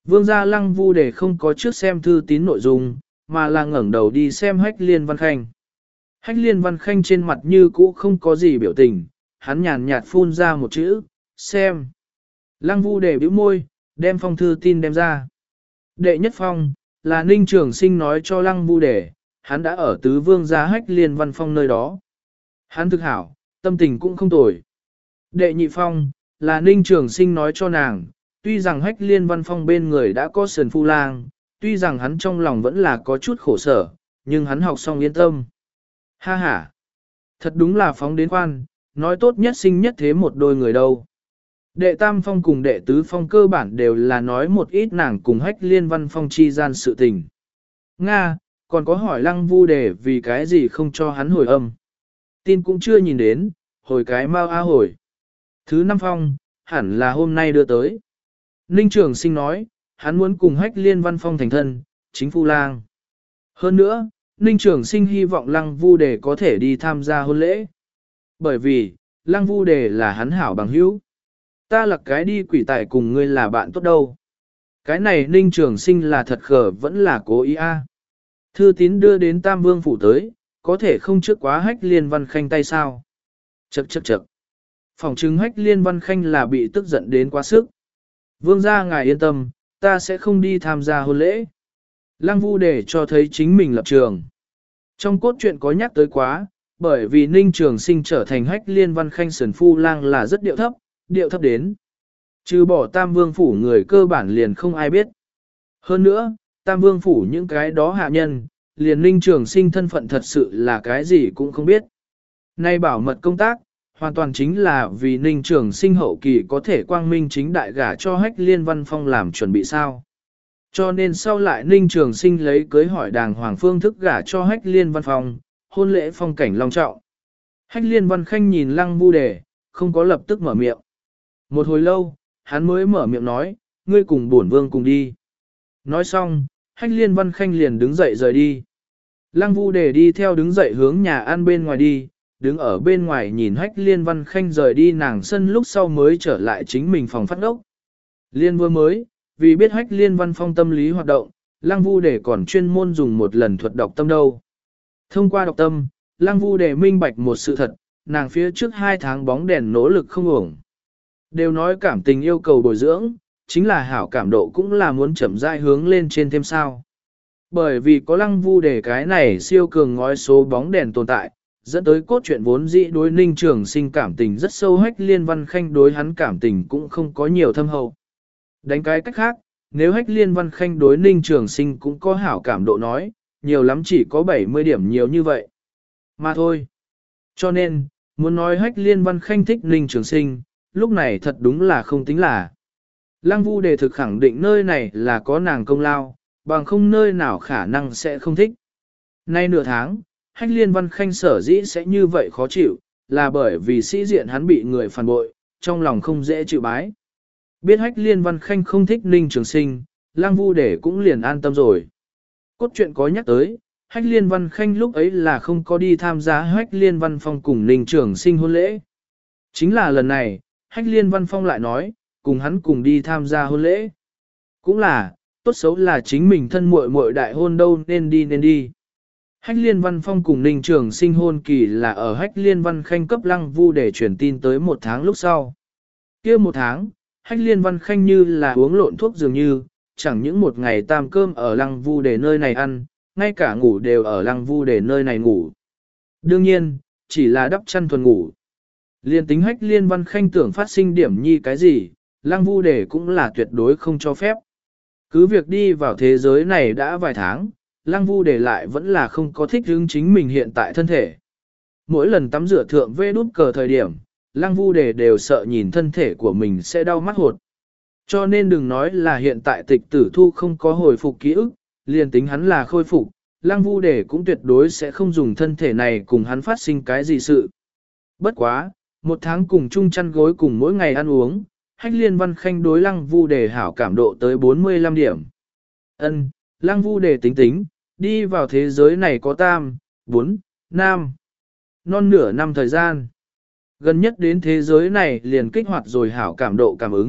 Vương gia Lăng Vu Đề không có trước xem thư tín nội dung, mà là ngẩng đầu đi xem Hách Liên Văn Khanh. Hách Liên Văn Khanh trên mặt như cũ không có gì biểu tình, hắn nhàn nhạt phun ra một chữ, xem. Lăng Vu Đề bĩu môi, đem phong thư tin đem ra. Đệ nhất phong, là Ninh Trường Sinh nói cho Lăng Vu Đề, hắn đã ở tứ vương gia Hách Liên Văn Phong nơi đó. Hắn thực hảo, tâm tình cũng không tồi. Đệ nhị phong, là Ninh Trường Sinh nói cho nàng, tuy rằng Hách Liên Văn Phong bên người đã có sườn phu lang, tuy rằng hắn trong lòng vẫn là có chút khổ sở, nhưng hắn học xong yên tâm. Ha ha! Thật đúng là phóng đến khoan, nói tốt nhất sinh nhất thế một đôi người đâu. Đệ tam phong cùng đệ tứ phong cơ bản đều là nói một ít nàng cùng Hách Liên Văn Phong chi gian sự tình. Nga, còn có hỏi Lăng Vu Đề vì cái gì không cho hắn hồi âm. Tin cũng chưa nhìn đến, hồi cái mau a hồi. Thứ năm phong, hẳn là hôm nay đưa tới. Ninh Trường Sinh nói, hắn muốn cùng Hách Liên Văn Phong thành thân, chính phu lang. Hơn nữa, Ninh Trường Sinh hy vọng Lăng Vu Đề có thể đi tham gia hôn lễ. Bởi vì, Lăng Vu Đề là hắn hảo bằng hữu. Ta là cái đi quỷ tại cùng ngươi là bạn tốt đâu. Cái này Ninh Trường Sinh là thật khờ vẫn là cố ý a. Thư tín đưa đến Tam Vương phủ tới, có thể không trước quá Hách Liên Văn Khanh tay sao. Chậc chậc chậc. Phòng chứng Hách Liên Văn Khanh là bị tức giận đến quá sức. Vương gia ngài yên tâm, ta sẽ không đi tham gia hôn lễ. Lăng Vu để cho thấy chính mình lập trường. Trong cốt truyện có nhắc tới quá, bởi vì Ninh Trường Sinh trở thành Hách Liên Văn Khanh sườn phu lang là rất điệu thấp, điệu thấp đến. Trừ bỏ Tam Vương phủ người cơ bản liền không ai biết. Hơn nữa, Tam Vương phủ những cái đó hạ nhân, liền Ninh Trường Sinh thân phận thật sự là cái gì cũng không biết. Nay bảo mật công tác, hoàn toàn chính là vì Ninh Trường Sinh hậu kỳ có thể quang minh chính đại gả cho Hách Liên Văn Phong làm chuẩn bị sao. Cho nên sau lại Ninh Trường Sinh lấy cưới hỏi đàng hoàng phương thức gả cho Hách Liên Văn Phong, hôn lễ phong cảnh long trọng. Hách Liên Văn Khanh nhìn Lăng Vu Đề, không có lập tức mở miệng. Một hồi lâu, hắn mới mở miệng nói, ngươi cùng bổn vương cùng đi. Nói xong, Hách Liên Văn Khanh liền đứng dậy rời đi. Lăng Vu Đề đi theo đứng dậy hướng nhà ăn bên ngoài đi, đứng ở bên ngoài nhìn Hách Liên Văn Khanh rời đi nàng sân lúc sau mới trở lại chính mình phòng phát ốc. Liên vừa mới, vì biết Hách Liên Văn Phong tâm lý hoạt động, Lăng Vu Đề còn chuyên môn dùng một lần thuật đọc tâm đâu. Thông qua đọc tâm, Lăng Vu Đề minh bạch một sự thật, nàng phía trước hai tháng bóng đèn nỗ lực không uổng. Đều nói cảm tình yêu cầu bồi dưỡng, chính là hảo cảm độ cũng là muốn chậm rãi hướng lên trên thêm sao. Bởi vì có Lăng Vu Đề cái này siêu cường ngói số bóng đèn tồn tại, dẫn tới cốt truyện vốn dĩ đối Ninh Trường Sinh cảm tình rất sâu, Hách Liên Văn Khanh đối hắn cảm tình cũng không có nhiều thâm hậu. Đánh cái cách khác, nếu Hách Liên Văn Khanh đối Ninh Trường Sinh cũng có hảo cảm độ nói, nhiều lắm chỉ có bảy mươi điểm nhiều như vậy. Mà thôi. Cho nên, muốn nói Hách Liên Văn Khanh thích Ninh Trường Sinh, lúc này thật đúng là không tính là. Lăng Vu Đề thực khẳng định nơi này là có nàng công lao, bằng không nơi nào khả năng sẽ không thích. Nay nửa tháng, Hách Liên Văn Khanh sở dĩ sẽ như vậy khó chịu, là bởi vì sĩ diện hắn bị người phản bội, trong lòng không dễ chịu bái. Biết Hách Liên Văn Khanh không thích Ninh Trường Sinh, Lăng Vu Đề cũng liền an tâm rồi. Cốt truyện có nhắc tới, Hách Liên Văn Khanh lúc ấy là không có đi tham gia Hách Liên Văn Phong cùng Ninh Trường Sinh hôn lễ. Chính là lần này, Hách Liên Văn Phong lại nói, cùng hắn cùng đi tham gia hôn lễ. Cũng là, tốt xấu là chính mình thân muội muội đại hôn đâu nên đi nên đi. Hách Liên Văn Phong cùng Ninh Trường Sinh hôn kỳ là ở Hách Liên Văn Khanh cấp Lăng Vu để truyền tin tới một tháng lúc sau. Kia một tháng, Hách Liên Văn Khanh như là uống lộn thuốc dường như, chẳng những một ngày tam cơm ở Lăng Vu để nơi này ăn, ngay cả ngủ đều ở Lăng Vu để nơi này ngủ. Đương nhiên, chỉ là đắp chăn thuần ngủ. Liên tính Hách Liên Văn Khanh tưởng phát sinh điểm nhi cái gì, Lăng Vu để cũng là tuyệt đối không cho phép. Cứ việc đi vào thế giới này đã vài tháng, Lăng Vu để lại vẫn là không có thích hứng chính mình hiện tại thân thể. Mỗi lần tắm rửa thượng vê đút cờ thời điểm, Lăng Vu để đều sợ nhìn thân thể của mình sẽ đau mắt hột. Cho nên đừng nói là hiện tại tịch tử thu không có hồi phục ký ức, liền tính hắn là khôi phục, Lăng Vu để cũng tuyệt đối sẽ không dùng thân thể này cùng hắn phát sinh cái gì sự. Bất quá, một tháng cùng chung chăn gối cùng mỗi ngày ăn uống, Hách Liên Văn Khanh đối Lăng Vu để hảo cảm độ tới bốn mươi lăm điểm. Ân, Lăng Vu để tính tính, đi vào thế giới này có tam, bốn, nam, non nửa năm thời gian. Gần nhất đến thế giới này liền kích hoạt rồi hảo cảm độ cảm ứng,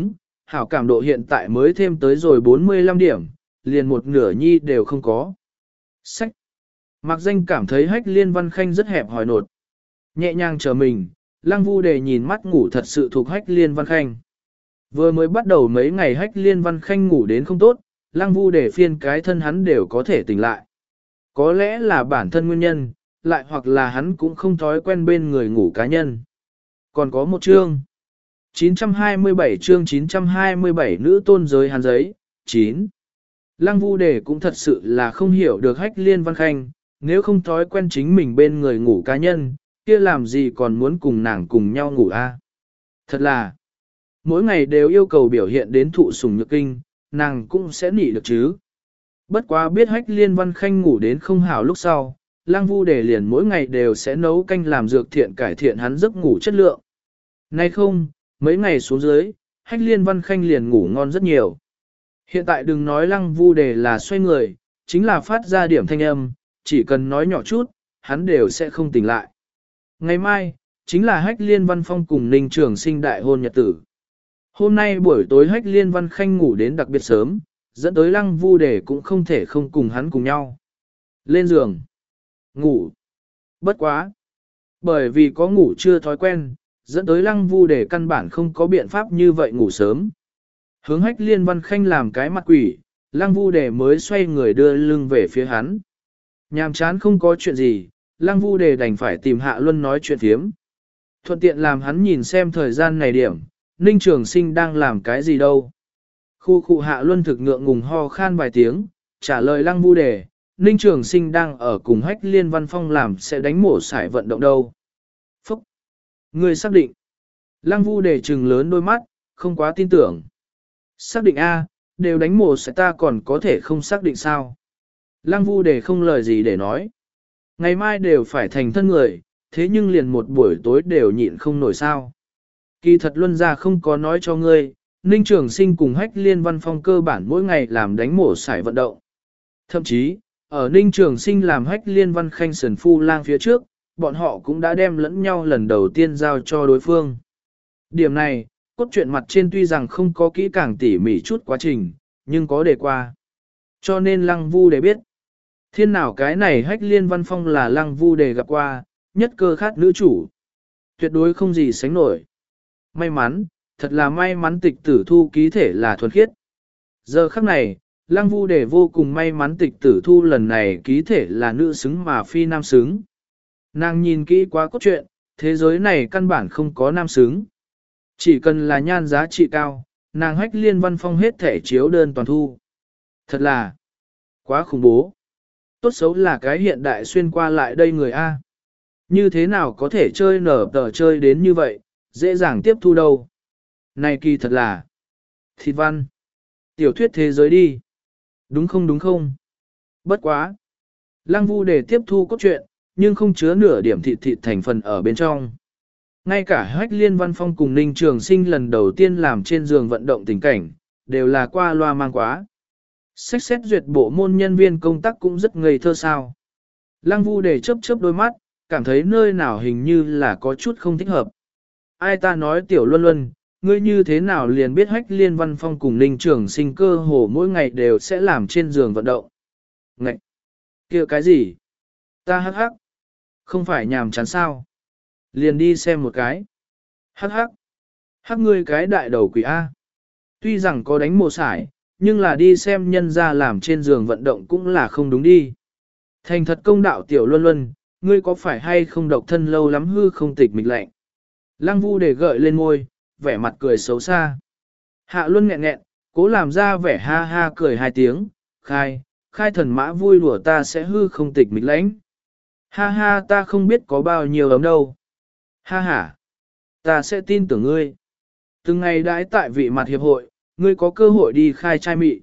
hảo cảm độ hiện tại mới thêm tới rồi bốn mươi lăm điểm, liền một nửa nhi đều không có. Sách. Mạc Danh cảm thấy Hách Liên Văn Khanh rất hẹp hỏi nột. Nhẹ nhàng chờ mình, Lăng Vu Đề nhìn mắt ngủ thật sự thuộc Hách Liên Văn Khanh. Vừa mới bắt đầu mấy ngày Hách Liên Văn Khanh ngủ đến không tốt, Lăng Vu Đề phiên cái thân hắn đều có thể tỉnh lại. Có lẽ là bản thân nguyên nhân, lại hoặc là hắn cũng không thói quen bên người ngủ cá nhân. Còn có một chương. chín trăm hai mươi bảy chương chín trăm hai mươi bảy nữ tôn giới hàn giấy, chín. Lăng Vu Đề cũng thật sự là không hiểu được Hách Liên Văn Khanh, nếu không thói quen chính mình bên người ngủ cá nhân, kia làm gì còn muốn cùng nàng cùng nhau ngủ a? Thật là, mỗi ngày đều yêu cầu biểu hiện đến thụ sủng nhược kinh, nàng cũng sẽ nị được chứ. Bất quá biết Hách Liên Văn Khanh ngủ đến không hảo lúc sau, Lăng Vu Đề liền mỗi ngày đều sẽ nấu canh làm dược thiện cải thiện hắn giấc ngủ chất lượng. Nay không, mấy ngày xuống dưới, Hách Liên Văn Khanh liền ngủ ngon rất nhiều. Hiện tại đừng nói Lăng Vu Đề là xoay người, chính là phát ra điểm thanh âm, chỉ cần nói nhỏ chút, hắn đều sẽ không tỉnh lại. Ngày mai, chính là Hách Liên Văn Phong cùng Ninh Trường Sinh đại hôn nhật tử. Hôm nay buổi tối Hách Liên Văn Khanh ngủ đến đặc biệt sớm, dẫn tới Lăng Vu Đề cũng không thể không cùng hắn cùng nhau. Lên giường. Ngủ. Bất quá. Bởi vì có ngủ chưa thói quen, dẫn tới Lăng Vu Đề căn bản không có biện pháp như vậy ngủ sớm. Hướng Hách Liên Văn Khanh làm cái mặt quỷ, Lăng Vu Đề mới xoay người đưa lưng về phía hắn. Nhàm chán không có chuyện gì, Lăng Vu Đề đành phải tìm Hạ Luân nói chuyện phiếm. Thuận tiện làm hắn nhìn xem thời gian này điểm, Ninh Trường Sinh đang làm cái gì đâu. Khu khu Hạ Luân thực ngượng ngùng ho khan vài tiếng, trả lời Lăng Vu Đề, Ninh Trường Sinh đang ở cùng Hách Liên Văn Phong làm sẽ đánh mổ sải vận động đâu. Phúc! Người xác định. Lăng Vu Đề trừng lớn đôi mắt, không quá tin tưởng. Xác định A, đều đánh mổ sải ta còn có thể không xác định sao. Lăng Vu Đề không lời gì để nói. Ngày mai đều phải thành thân người, thế nhưng liền một buổi tối đều nhịn không nổi sao. Kỳ thật Luân gia không có nói cho ngươi, Ninh Trường Sinh cùng Hách Liên Văn Phong cơ bản mỗi ngày làm đánh mổ sải vận động. Thậm chí, ở Ninh Trường Sinh làm Hách Liên Văn Khanh sần phu lang phía trước, bọn họ cũng đã đem lẫn nhau lần đầu tiên giao cho đối phương. Điểm này, cốt truyện mặt trên tuy rằng không có kỹ càng tỉ mỉ chút quá trình, nhưng có đề qua. Cho nên Lăng Vu Đề biết. Thiên nào cái này Hách Liên Văn Phong là Lăng Vu Đề gặp qua, nhất cơ khát nữ chủ. Tuyệt đối không gì sánh nổi. May mắn, thật là may mắn tịch tử thu ký thể là thuần khiết. Giờ khắc này, Lăng Vu Đề vô cùng may mắn tịch tử thu lần này ký thể là nữ xứng mà phi nam xứng. Nàng nhìn kỹ quá cốt truyện, thế giới này căn bản không có nam xứng. Chỉ cần là nhan giá trị cao, nàng Hách Liên Văn Phong hết thể chiếu đơn toàn thu. Thật là quá khủng bố. Tốt xấu là cái hiện đại xuyên qua lại đây người A. Như thế nào có thể chơi nở tờ chơi đến như vậy, dễ dàng tiếp thu đâu. Này kỳ thật là thịt văn. Tiểu thuyết thế giới đi. Đúng không đúng không? Bất quá. Lăng Vu Đề tiếp thu cốt truyện, nhưng không chứa nửa điểm thịt thịt thành phần ở bên trong. Ngay cả Hách Liên Văn Phong cùng Ninh Trường Sinh lần đầu tiên làm trên giường vận động tình cảnh, đều là qua loa mang quá. Xét xét duyệt bộ môn nhân viên công tác cũng rất ngây thơ sao. Lăng Vu Đề chớp chớp đôi mắt, cảm thấy nơi nào hình như là có chút không thích hợp. Ai ta nói Tiểu Luân Luân, ngươi như thế nào liền biết Hách Liên Văn Phong cùng Ninh Trường Sinh cơ hồ mỗi ngày đều sẽ làm trên giường vận động. Ngậy! Kêu cái gì? Ta hắc hắc! Không phải nhàm chán sao? Liền đi xem một cái. Hắc hắc! Hắc ngươi cái đại đầu quỷ A. Tuy rằng có đánh mồ sải, nhưng là đi xem nhân ra làm trên giường vận động cũng là không đúng đi. Thành thật công đạo Tiểu Luân Luân, ngươi có phải hay không độc thân lâu lắm hư không tịch mịch lạnh. Lăng Vu Đề gợi lên môi, vẻ mặt cười xấu xa. Hạ Luân nghẹn nghẹn, cố làm ra vẻ ha ha cười hai tiếng, khai, khai thần mã vui đùa ta sẽ hư không tịch mịch lãnh. Ha ha ta không biết có bao nhiêu ấm đâu. Ha ha, ta sẽ tin tưởng ngươi. Từng ngày đãi tại vị mặt hiệp hội, ngươi có cơ hội đi khai trai mị.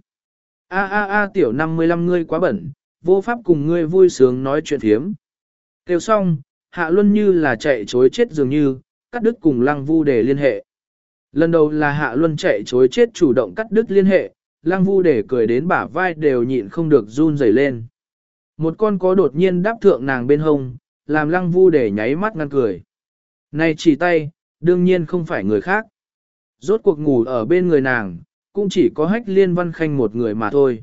A a a tiểu năm mươi lăm ngươi quá bẩn, vô pháp cùng ngươi vui sướng nói chuyện thiếm. Kêu xong, Hạ Luân như là chạy chối chết dường như, cắt đứt cùng Lăng Vu Đề liên hệ. Lần đầu là Hạ Luân chạy chối chết chủ động cắt đứt liên hệ, Lăng Vu Đề cười đến bả vai đều nhịn không được run rẩy lên. Một con có đột nhiên đáp thượng nàng bên hông, làm Lăng Vu Đề nháy mắt ngăn cười. Này chỉ tay, đương nhiên không phải người khác. Rốt cuộc ngủ ở bên người nàng, cũng chỉ có Hách Liên Văn Khanh một người mà thôi.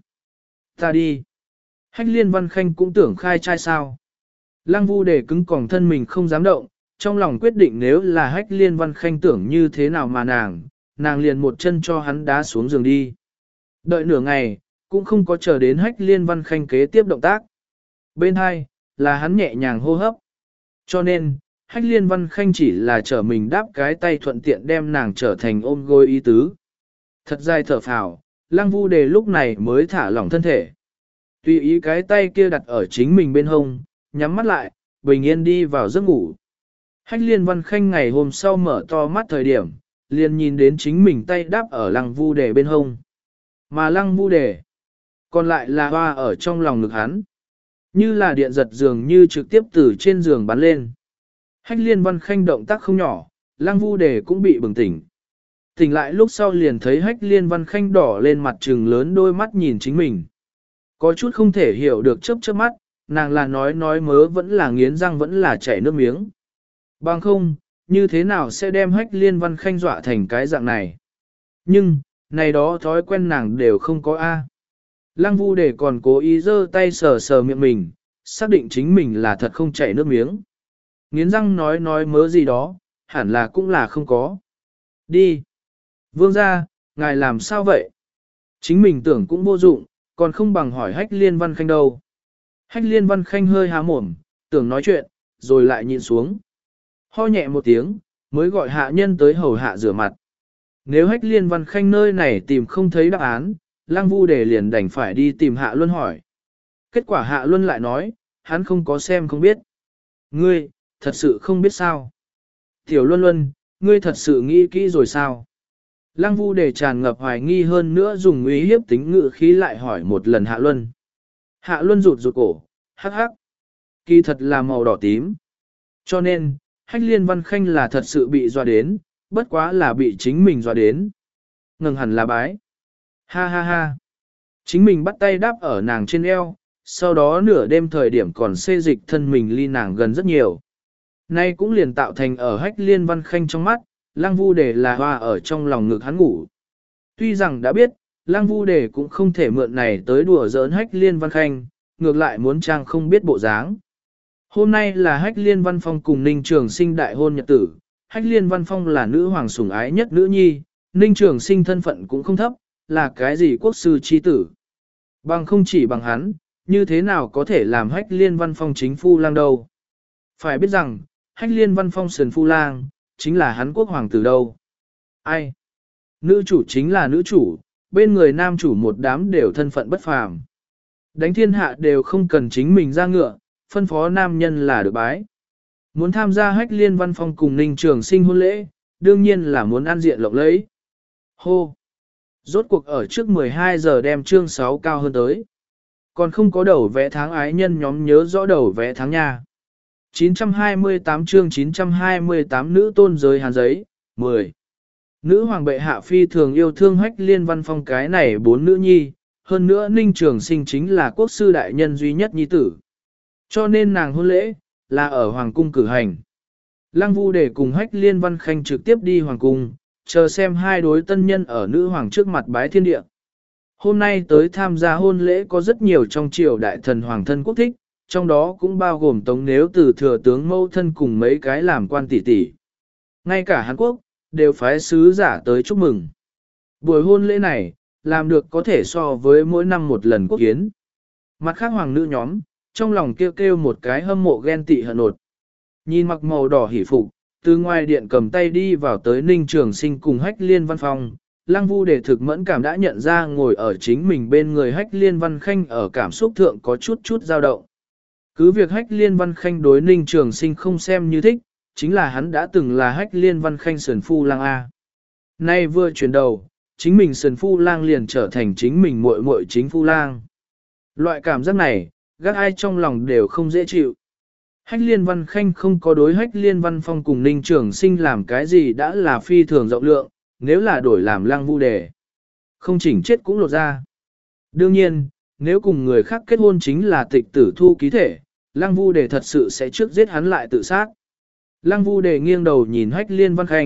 Ta đi. Hách Liên Văn Khanh cũng tưởng khai trai sao. Lăng Vu Đề cứng còng thân mình không dám động, trong lòng quyết định nếu là Hách Liên Văn Khanh tưởng như thế nào mà nàng, nàng liền một chân cho hắn đá xuống giường đi. Đợi nửa ngày, cũng không có chờ đến Hách Liên Văn Khanh kế tiếp động tác. Bên hai, là hắn nhẹ nhàng hô hấp. Cho nên, Hách Liên Văn Khanh chỉ là trở mình đáp cái tay thuận tiện đem nàng trở thành ôm gối ý tứ. Thật dài thở phào, Lăng Vu Đề lúc này mới thả lỏng thân thể. Tùy ý cái tay kia đặt ở chính mình bên hông, nhắm mắt lại, bình yên đi vào giấc ngủ. Hách Liên Văn Khanh ngày hôm sau mở to mắt thời điểm, liền nhìn đến chính mình tay đáp ở Lăng Vu Đề bên hông. Mà Lăng Vu Đề, còn lại là hoa ở trong lòng ngực hắn. Như là điện giật dường như trực tiếp từ trên giường bắn lên. Hách Liên Văn Khanh động tác không nhỏ, Lăng Vu Đề cũng bị bừng tỉnh. Tỉnh lại lúc sau liền thấy Hách Liên Văn Khanh đỏ lên mặt trừng lớn đôi mắt nhìn chính mình. Có chút không thể hiểu được chớp chớp mắt, nàng là nói nói mớ vẫn là nghiến răng vẫn là chảy nước miếng. Bằng không, như thế nào sẽ đem Hách Liên Văn Khanh dọa thành cái dạng này. Nhưng, này đó thói quen nàng đều không có A. Lăng Vu Đề còn cố ý giơ tay sờ sờ miệng mình, xác định chính mình là thật không chảy nước miếng. Nghiến răng nói nói mớ gì đó, hẳn là cũng là không có. Đi. Vương gia, ngài làm sao vậy? Chính mình tưởng cũng vô dụng, còn không bằng hỏi Hách Liên Văn Khanh đâu. Hách Liên Văn Khanh hơi há mồm, tưởng nói chuyện, rồi lại nhịn xuống. Ho nhẹ một tiếng, mới gọi hạ nhân tới hầu hạ rửa mặt. Nếu Hách Liên Văn Khanh nơi này tìm không thấy đáp án, Lăng Vu Đề liền đành phải đi tìm Hạ Luân hỏi. Kết quả Hạ Luân lại nói, hắn không có xem không biết. Ngươi, thật sự không biết sao? Tiểu Luân Luân, ngươi thật sự nghĩ kỹ rồi sao? Lăng Vu Đề tràn ngập hoài nghi hơn nữa dùng uy hiếp tính ngự khí lại hỏi một lần Hạ Luân. Hạ Luân rụt rụt cổ, hắc hắc. Kỳ thật là màu đỏ tím. Cho nên, Hách Liên Văn Khanh là thật sự bị dọa đến, bất quá là bị chính mình dọa đến. Ngừng hẳn là bái. Ha ha ha. Chính mình bắt tay đáp ở nàng trên eo, sau đó nửa đêm thời điểm còn xê dịch thân mình ly nàng gần rất nhiều. Nay cũng liền tạo thành ở Hách Liên Văn Khanh trong mắt, Lăng Vu Đề là hoa ở trong lòng ngực hắn ngủ. Tuy rằng đã biết, Lăng Vu Đề cũng không thể mượn này tới đùa giỡn Hách Liên Văn Khanh, ngược lại muốn trang không biết bộ dáng. Hôm nay là Hách Liên Văn Phong cùng Ninh Trường Sinh đại hôn nhật tử. Hách Liên Văn Phong là nữ hoàng sủng ái nhất nữ nhi, Ninh Trường Sinh thân phận cũng không thấp, là cái gì quốc sư chi tử. Bằng không chỉ bằng hắn, như thế nào có thể làm Hách Liên Văn Phong chính phu lang đâu. Phải biết rằng, Hách Liên Văn Phong sườn phu lang, chính là hắn quốc hoàng tử đâu. Ai? Nữ chủ chính là nữ chủ, bên người nam chủ một đám đều thân phận bất phàm. Đánh thiên hạ đều không cần chính mình ra ngựa, phân phó nam nhân là được bái. Muốn tham gia Hách Liên Văn Phong cùng Ninh Trường Sinh hôn lễ, đương nhiên là muốn ăn diện lộng lẫy. Hô! Rốt cuộc ở trước mười hai giờ đem chương sáu cao hơn tới. Còn không có đầu vẽ tháng ái nhân nhóm nhớ rõ đầu vẽ tháng nha. chín trăm hai mươi tám chương chín trăm hai mươi tám nữ tôn giới hàn giấy, mười. Nữ hoàng bệ hạ phi thường yêu thương Hách Liên Văn Phong cái này bốn nữ nhi, hơn nữa Ninh Trường Sinh chính là quốc sư đại nhân duy nhất nhi tử. Cho nên nàng hôn lễ, là ở Hoàng cung cử hành. Lăng Vu Đề cùng Hách Liên Văn Khanh trực tiếp đi Hoàng cung, chờ xem hai đối tân nhân ở nữ hoàng trước mặt bái thiên địa. Hôm nay tới tham gia hôn lễ có rất nhiều trong triều đại thần hoàng thân quốc thích, trong đó cũng bao gồm Tống Nếu từ thừa tướng mâu thân cùng mấy cái làm quan tỷ tỷ. Ngay cả Hàn Quốc, đều phái sứ giả tới chúc mừng. Buổi hôn lễ này, làm được có thể so với mỗi năm một lần quốc kiến. Mặt khác hoàng nữ nhóm, trong lòng kêu kêu một cái hâm mộ ghen tị hận nột. Nhìn mặc màu đỏ hỉ phục, từ ngoài điện cầm tay đi vào tới Ninh Trường Sinh cùng Hách Liên Văn Phong, Lăng Vu Đề thực mẫn cảm đã nhận ra ngồi ở chính mình bên người Hách Liên Văn Khanh ở cảm xúc thượng có chút chút dao động. Cứ việc Hách Liên Văn Khanh đối Ninh Trường Sinh không xem như thích, chính là hắn đã từng là Hách Liên Văn Khanh sườn phu lang A. Nay vừa chuyển đầu, chính mình sườn phu lang liền trở thành chính mình muội muội chính phu lang. Loại cảm giác này, gác ai trong lòng đều không dễ chịu. Hách Liên Văn Khanh không có đối Hách Liên Văn Phong cùng Ninh Trường Sinh làm cái gì đã là phi thường rộng lượng, nếu là đổi làm Lăng Vu Đề, không chỉnh chết cũng lột ra. Đương nhiên, nếu cùng người khác kết hôn chính là tịch tử thu ký thể, Lăng Vu Đề thật sự sẽ trước giết hắn lại tự sát. Lăng Vu Đề nghiêng đầu nhìn Hách Liên Văn Khanh,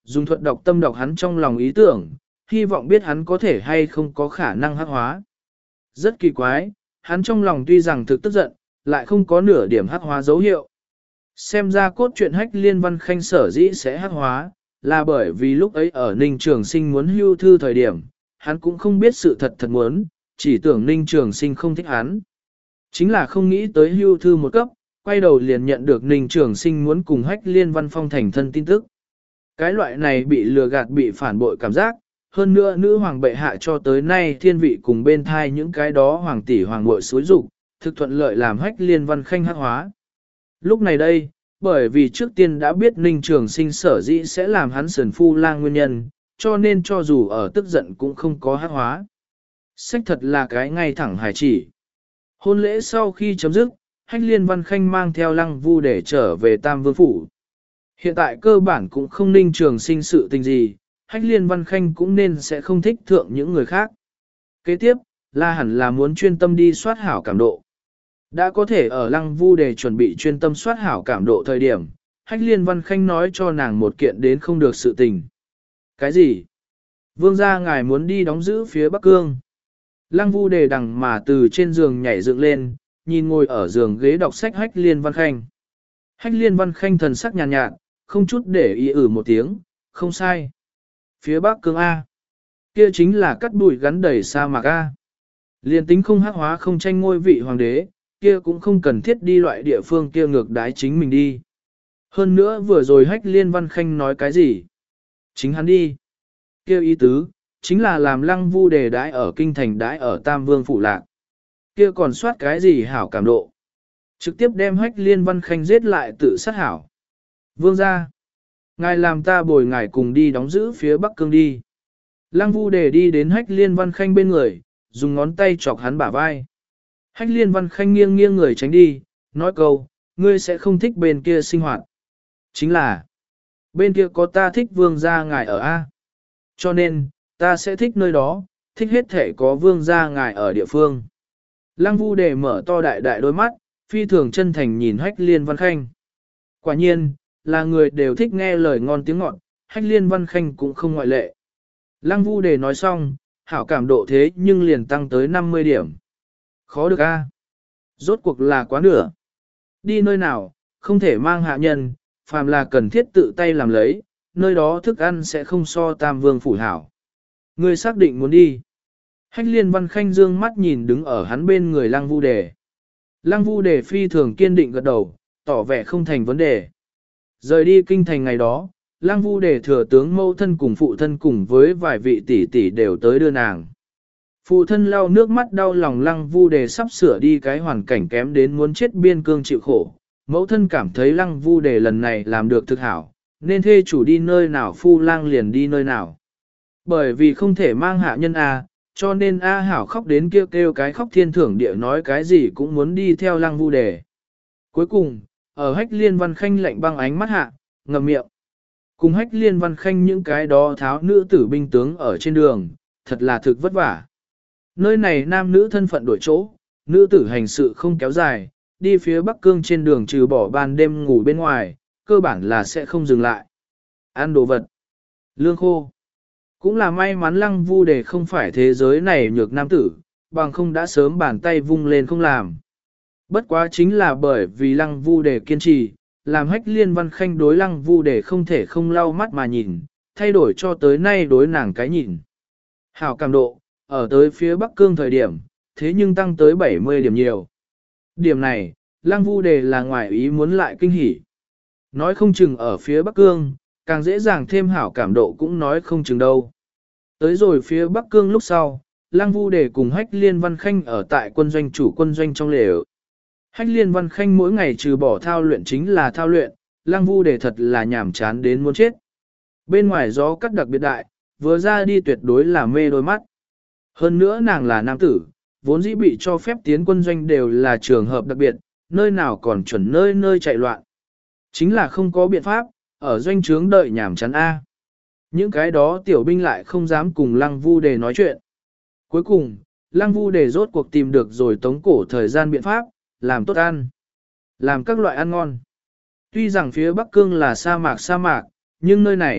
dùng thuật đọc tâm đọc hắn trong lòng ý tưởng, hy vọng biết hắn có thể hay không có khả năng hắc hóa. Rất kỳ quái, hắn trong lòng tuy rằng thực tức giận, lại không có nửa điểm hắc hóa dấu hiệu. Xem ra cốt truyện Hách Liên Văn Khanh sở dĩ sẽ hắc hóa, là bởi vì lúc ấy ở Ninh Trường Sinh muốn hưu thư thời điểm, hắn cũng không biết sự thật thật muốn, chỉ tưởng Ninh Trường Sinh không thích hắn. Chính là không nghĩ tới hưu thư một cấp, quay đầu liền nhận được Ninh Trường Sinh muốn cùng Hách Liên Văn Phong thành thân tin tức. Cái loại này bị lừa gạt bị phản bội cảm giác, hơn nữa nữ hoàng bệ hạ cho tới nay thiên vị cùng bên thai những cái đó hoàng tỷ hoàng bội xối rụng, thực thuận lợi làm Hách Liên Văn Khanh hắc hóa. Lúc này đây, bởi vì trước tiên đã biết Ninh Trường Sinh sở dĩ sẽ làm hắn sườn phu lang nguyên nhân, cho nên cho dù ở tức giận cũng không có hắc hóa. Sách thật là cái ngay thẳng hài chỉ. Hôn lễ sau khi chấm dứt, Hách Liên Văn Khanh mang theo Lăng Vu để trở về Tam Vương Phủ. Hiện tại cơ bản cũng không Ninh Trường Sinh sự tình gì, Hách Liên Văn Khanh cũng nên sẽ không thích thượng những người khác. Kế tiếp, là hẳn là muốn chuyên tâm đi soát hảo cảm độ. Đã có thể ở Lăng Vu để chuẩn bị chuyên tâm soát hảo cảm độ thời điểm, Hách Liên Văn Khanh nói cho nàng một kiện đến không được sự tình. Cái gì? Vương gia ngài muốn đi đóng giữ phía Bắc Cương. Lăng Vu đề đằng mà từ trên giường nhảy dựng lên, nhìn ngồi ở giường ghế đọc sách Hách Liên Văn Khanh. Hách Liên Văn Khanh thần sắc nhàn nhạt, nhạt, không chút để ý ử một tiếng, không sai. Phía Bắc Cương A. Kia chính là cắt bụi gắn đầy sa mạc A. Liên tính không hắc hóa không tranh ngôi vị hoàng đế, kia cũng không cần thiết đi loại địa phương kia ngược đái chính mình đi. Hơn nữa vừa rồi Hách Liên Văn Khanh nói cái gì? Chính hắn đi. Kia ý tứ, chính là làm Lăng Vu đề đãi ở kinh thành đãi ở Tam Vương Phủ Lạc. Kia còn soát cái gì hảo cảm độ? Trực tiếp đem Hách Liên Văn Khanh giết lại tự sát hảo. Vương gia, ngài làm ta bồi ngài cùng đi đóng giữ phía Bắc Cương đi. Lăng Vu đề đi đến Hách Liên Văn Khanh bên người, dùng ngón tay chọc hắn bả vai. Hách Liên Văn Khanh nghiêng nghiêng người tránh đi, nói câu, ngươi sẽ không thích bên kia sinh hoạt. Chính là, bên kia có ta thích vương gia ngài ở A. Cho nên, ta sẽ thích nơi đó, thích hết thể có vương gia ngài ở địa phương. Lăng Vu đề mở to đại đại đôi mắt, phi thường chân thành nhìn Hách Liên Văn Khanh. Quả nhiên, là người đều thích nghe lời ngon tiếng ngọt, Hách Liên Văn Khanh cũng không ngoại lệ. Lăng Vu đề nói xong, hảo cảm độ thế nhưng liền tăng tới năm mươi điểm. Khó được a. Rốt cuộc là quá nửa. Đi nơi nào, không thể mang hạ nhân, phàm là cần thiết tự tay làm lấy, nơi đó thức ăn sẽ không so Tam Vương Phủ hảo. Ngươi xác định muốn đi. Hách Liên Văn Khanh dương mắt nhìn đứng ở hắn bên người Lăng Vu đề. Lăng Vu đề phi thường kiên định gật đầu, tỏ vẻ không thành vấn đề. Rời đi kinh thành ngày đó, Lăng Vu đề thừa tướng mẫu thân cùng phụ thân cùng với vài vị tỷ tỷ đều tới đưa nàng. Phụ thân lau nước mắt đau lòng Lăng Vu đề sắp sửa đi cái hoàn cảnh kém đến muốn chết biên cương chịu khổ. Mẫu thân cảm thấy Lăng Vu đề lần này làm được thực hảo, nên thê chủ đi nơi nào phu lang liền đi nơi nào. Bởi vì không thể mang hạ nhân A, cho nên A hảo khóc đến kêu kêu cái khóc thiên thưởng địa nói cái gì cũng muốn đi theo Lăng Vu đề. Cuối cùng, ở Hách Liên Văn Khanh lạnh băng ánh mắt hạ, ngậm miệng. Cùng Hách Liên Văn Khanh những cái đó tháo nữ tử binh tướng ở trên đường, thật là thực vất vả. Nơi này nam nữ thân phận đổi chỗ, nữ tử hành sự không kéo dài, đi phía Bắc Cương trên đường trừ bỏ ban đêm ngủ bên ngoài, cơ bản là sẽ không dừng lại. Ăn đồ vật, lương khô. Cũng là may mắn Lăng Vu đề không phải thế giới này nhược nam tử, bằng không đã sớm bàn tay vung lên không làm. Bất quá chính là bởi vì Lăng Vu đề kiên trì, làm Hách Liên Văn Khanh đối Lăng Vu đề không thể không lau mắt mà nhìn, thay đổi cho tới nay đối nàng cái nhìn. Hảo cảm độ, ở tới phía Bắc Cương thời điểm, thế nhưng tăng tới bảy mươi điểm nhiều. Điểm này, Lăng Vu đề là ngoài ý muốn lại kinh hỉ. Nói không chừng ở phía Bắc Cương, càng dễ dàng thêm hảo cảm độ cũng nói không chừng đâu. Tới rồi phía Bắc Cương lúc sau, Lăng Vu đề cùng Hách Liên Văn Khanh ở tại quân doanh chủ quân doanh trong lều. Hách Liên Văn Khanh mỗi ngày trừ bỏ thao luyện chính là thao luyện, Lăng Vu đề thật là nhảm chán đến muốn chết. Bên ngoài gió cắt đặc biệt đại, vừa ra đi tuyệt đối là mê đôi mắt. Hơn nữa nàng là nam tử, vốn dĩ bị cho phép tiến quân doanh đều là trường hợp đặc biệt, nơi nào còn chuẩn nơi nơi chạy loạn. Chính là không có biện pháp, ở doanh trướng đợi nhảm chán A. Những cái đó tiểu binh lại không dám cùng Lăng Vu đề nói chuyện. Cuối cùng, Lăng Vu đề rốt cuộc tìm được rồi tống cổ thời gian biện pháp, làm tốt ăn, làm các loại ăn ngon. Tuy rằng phía Bắc Cương là sa mạc sa mạc, nhưng nơi này,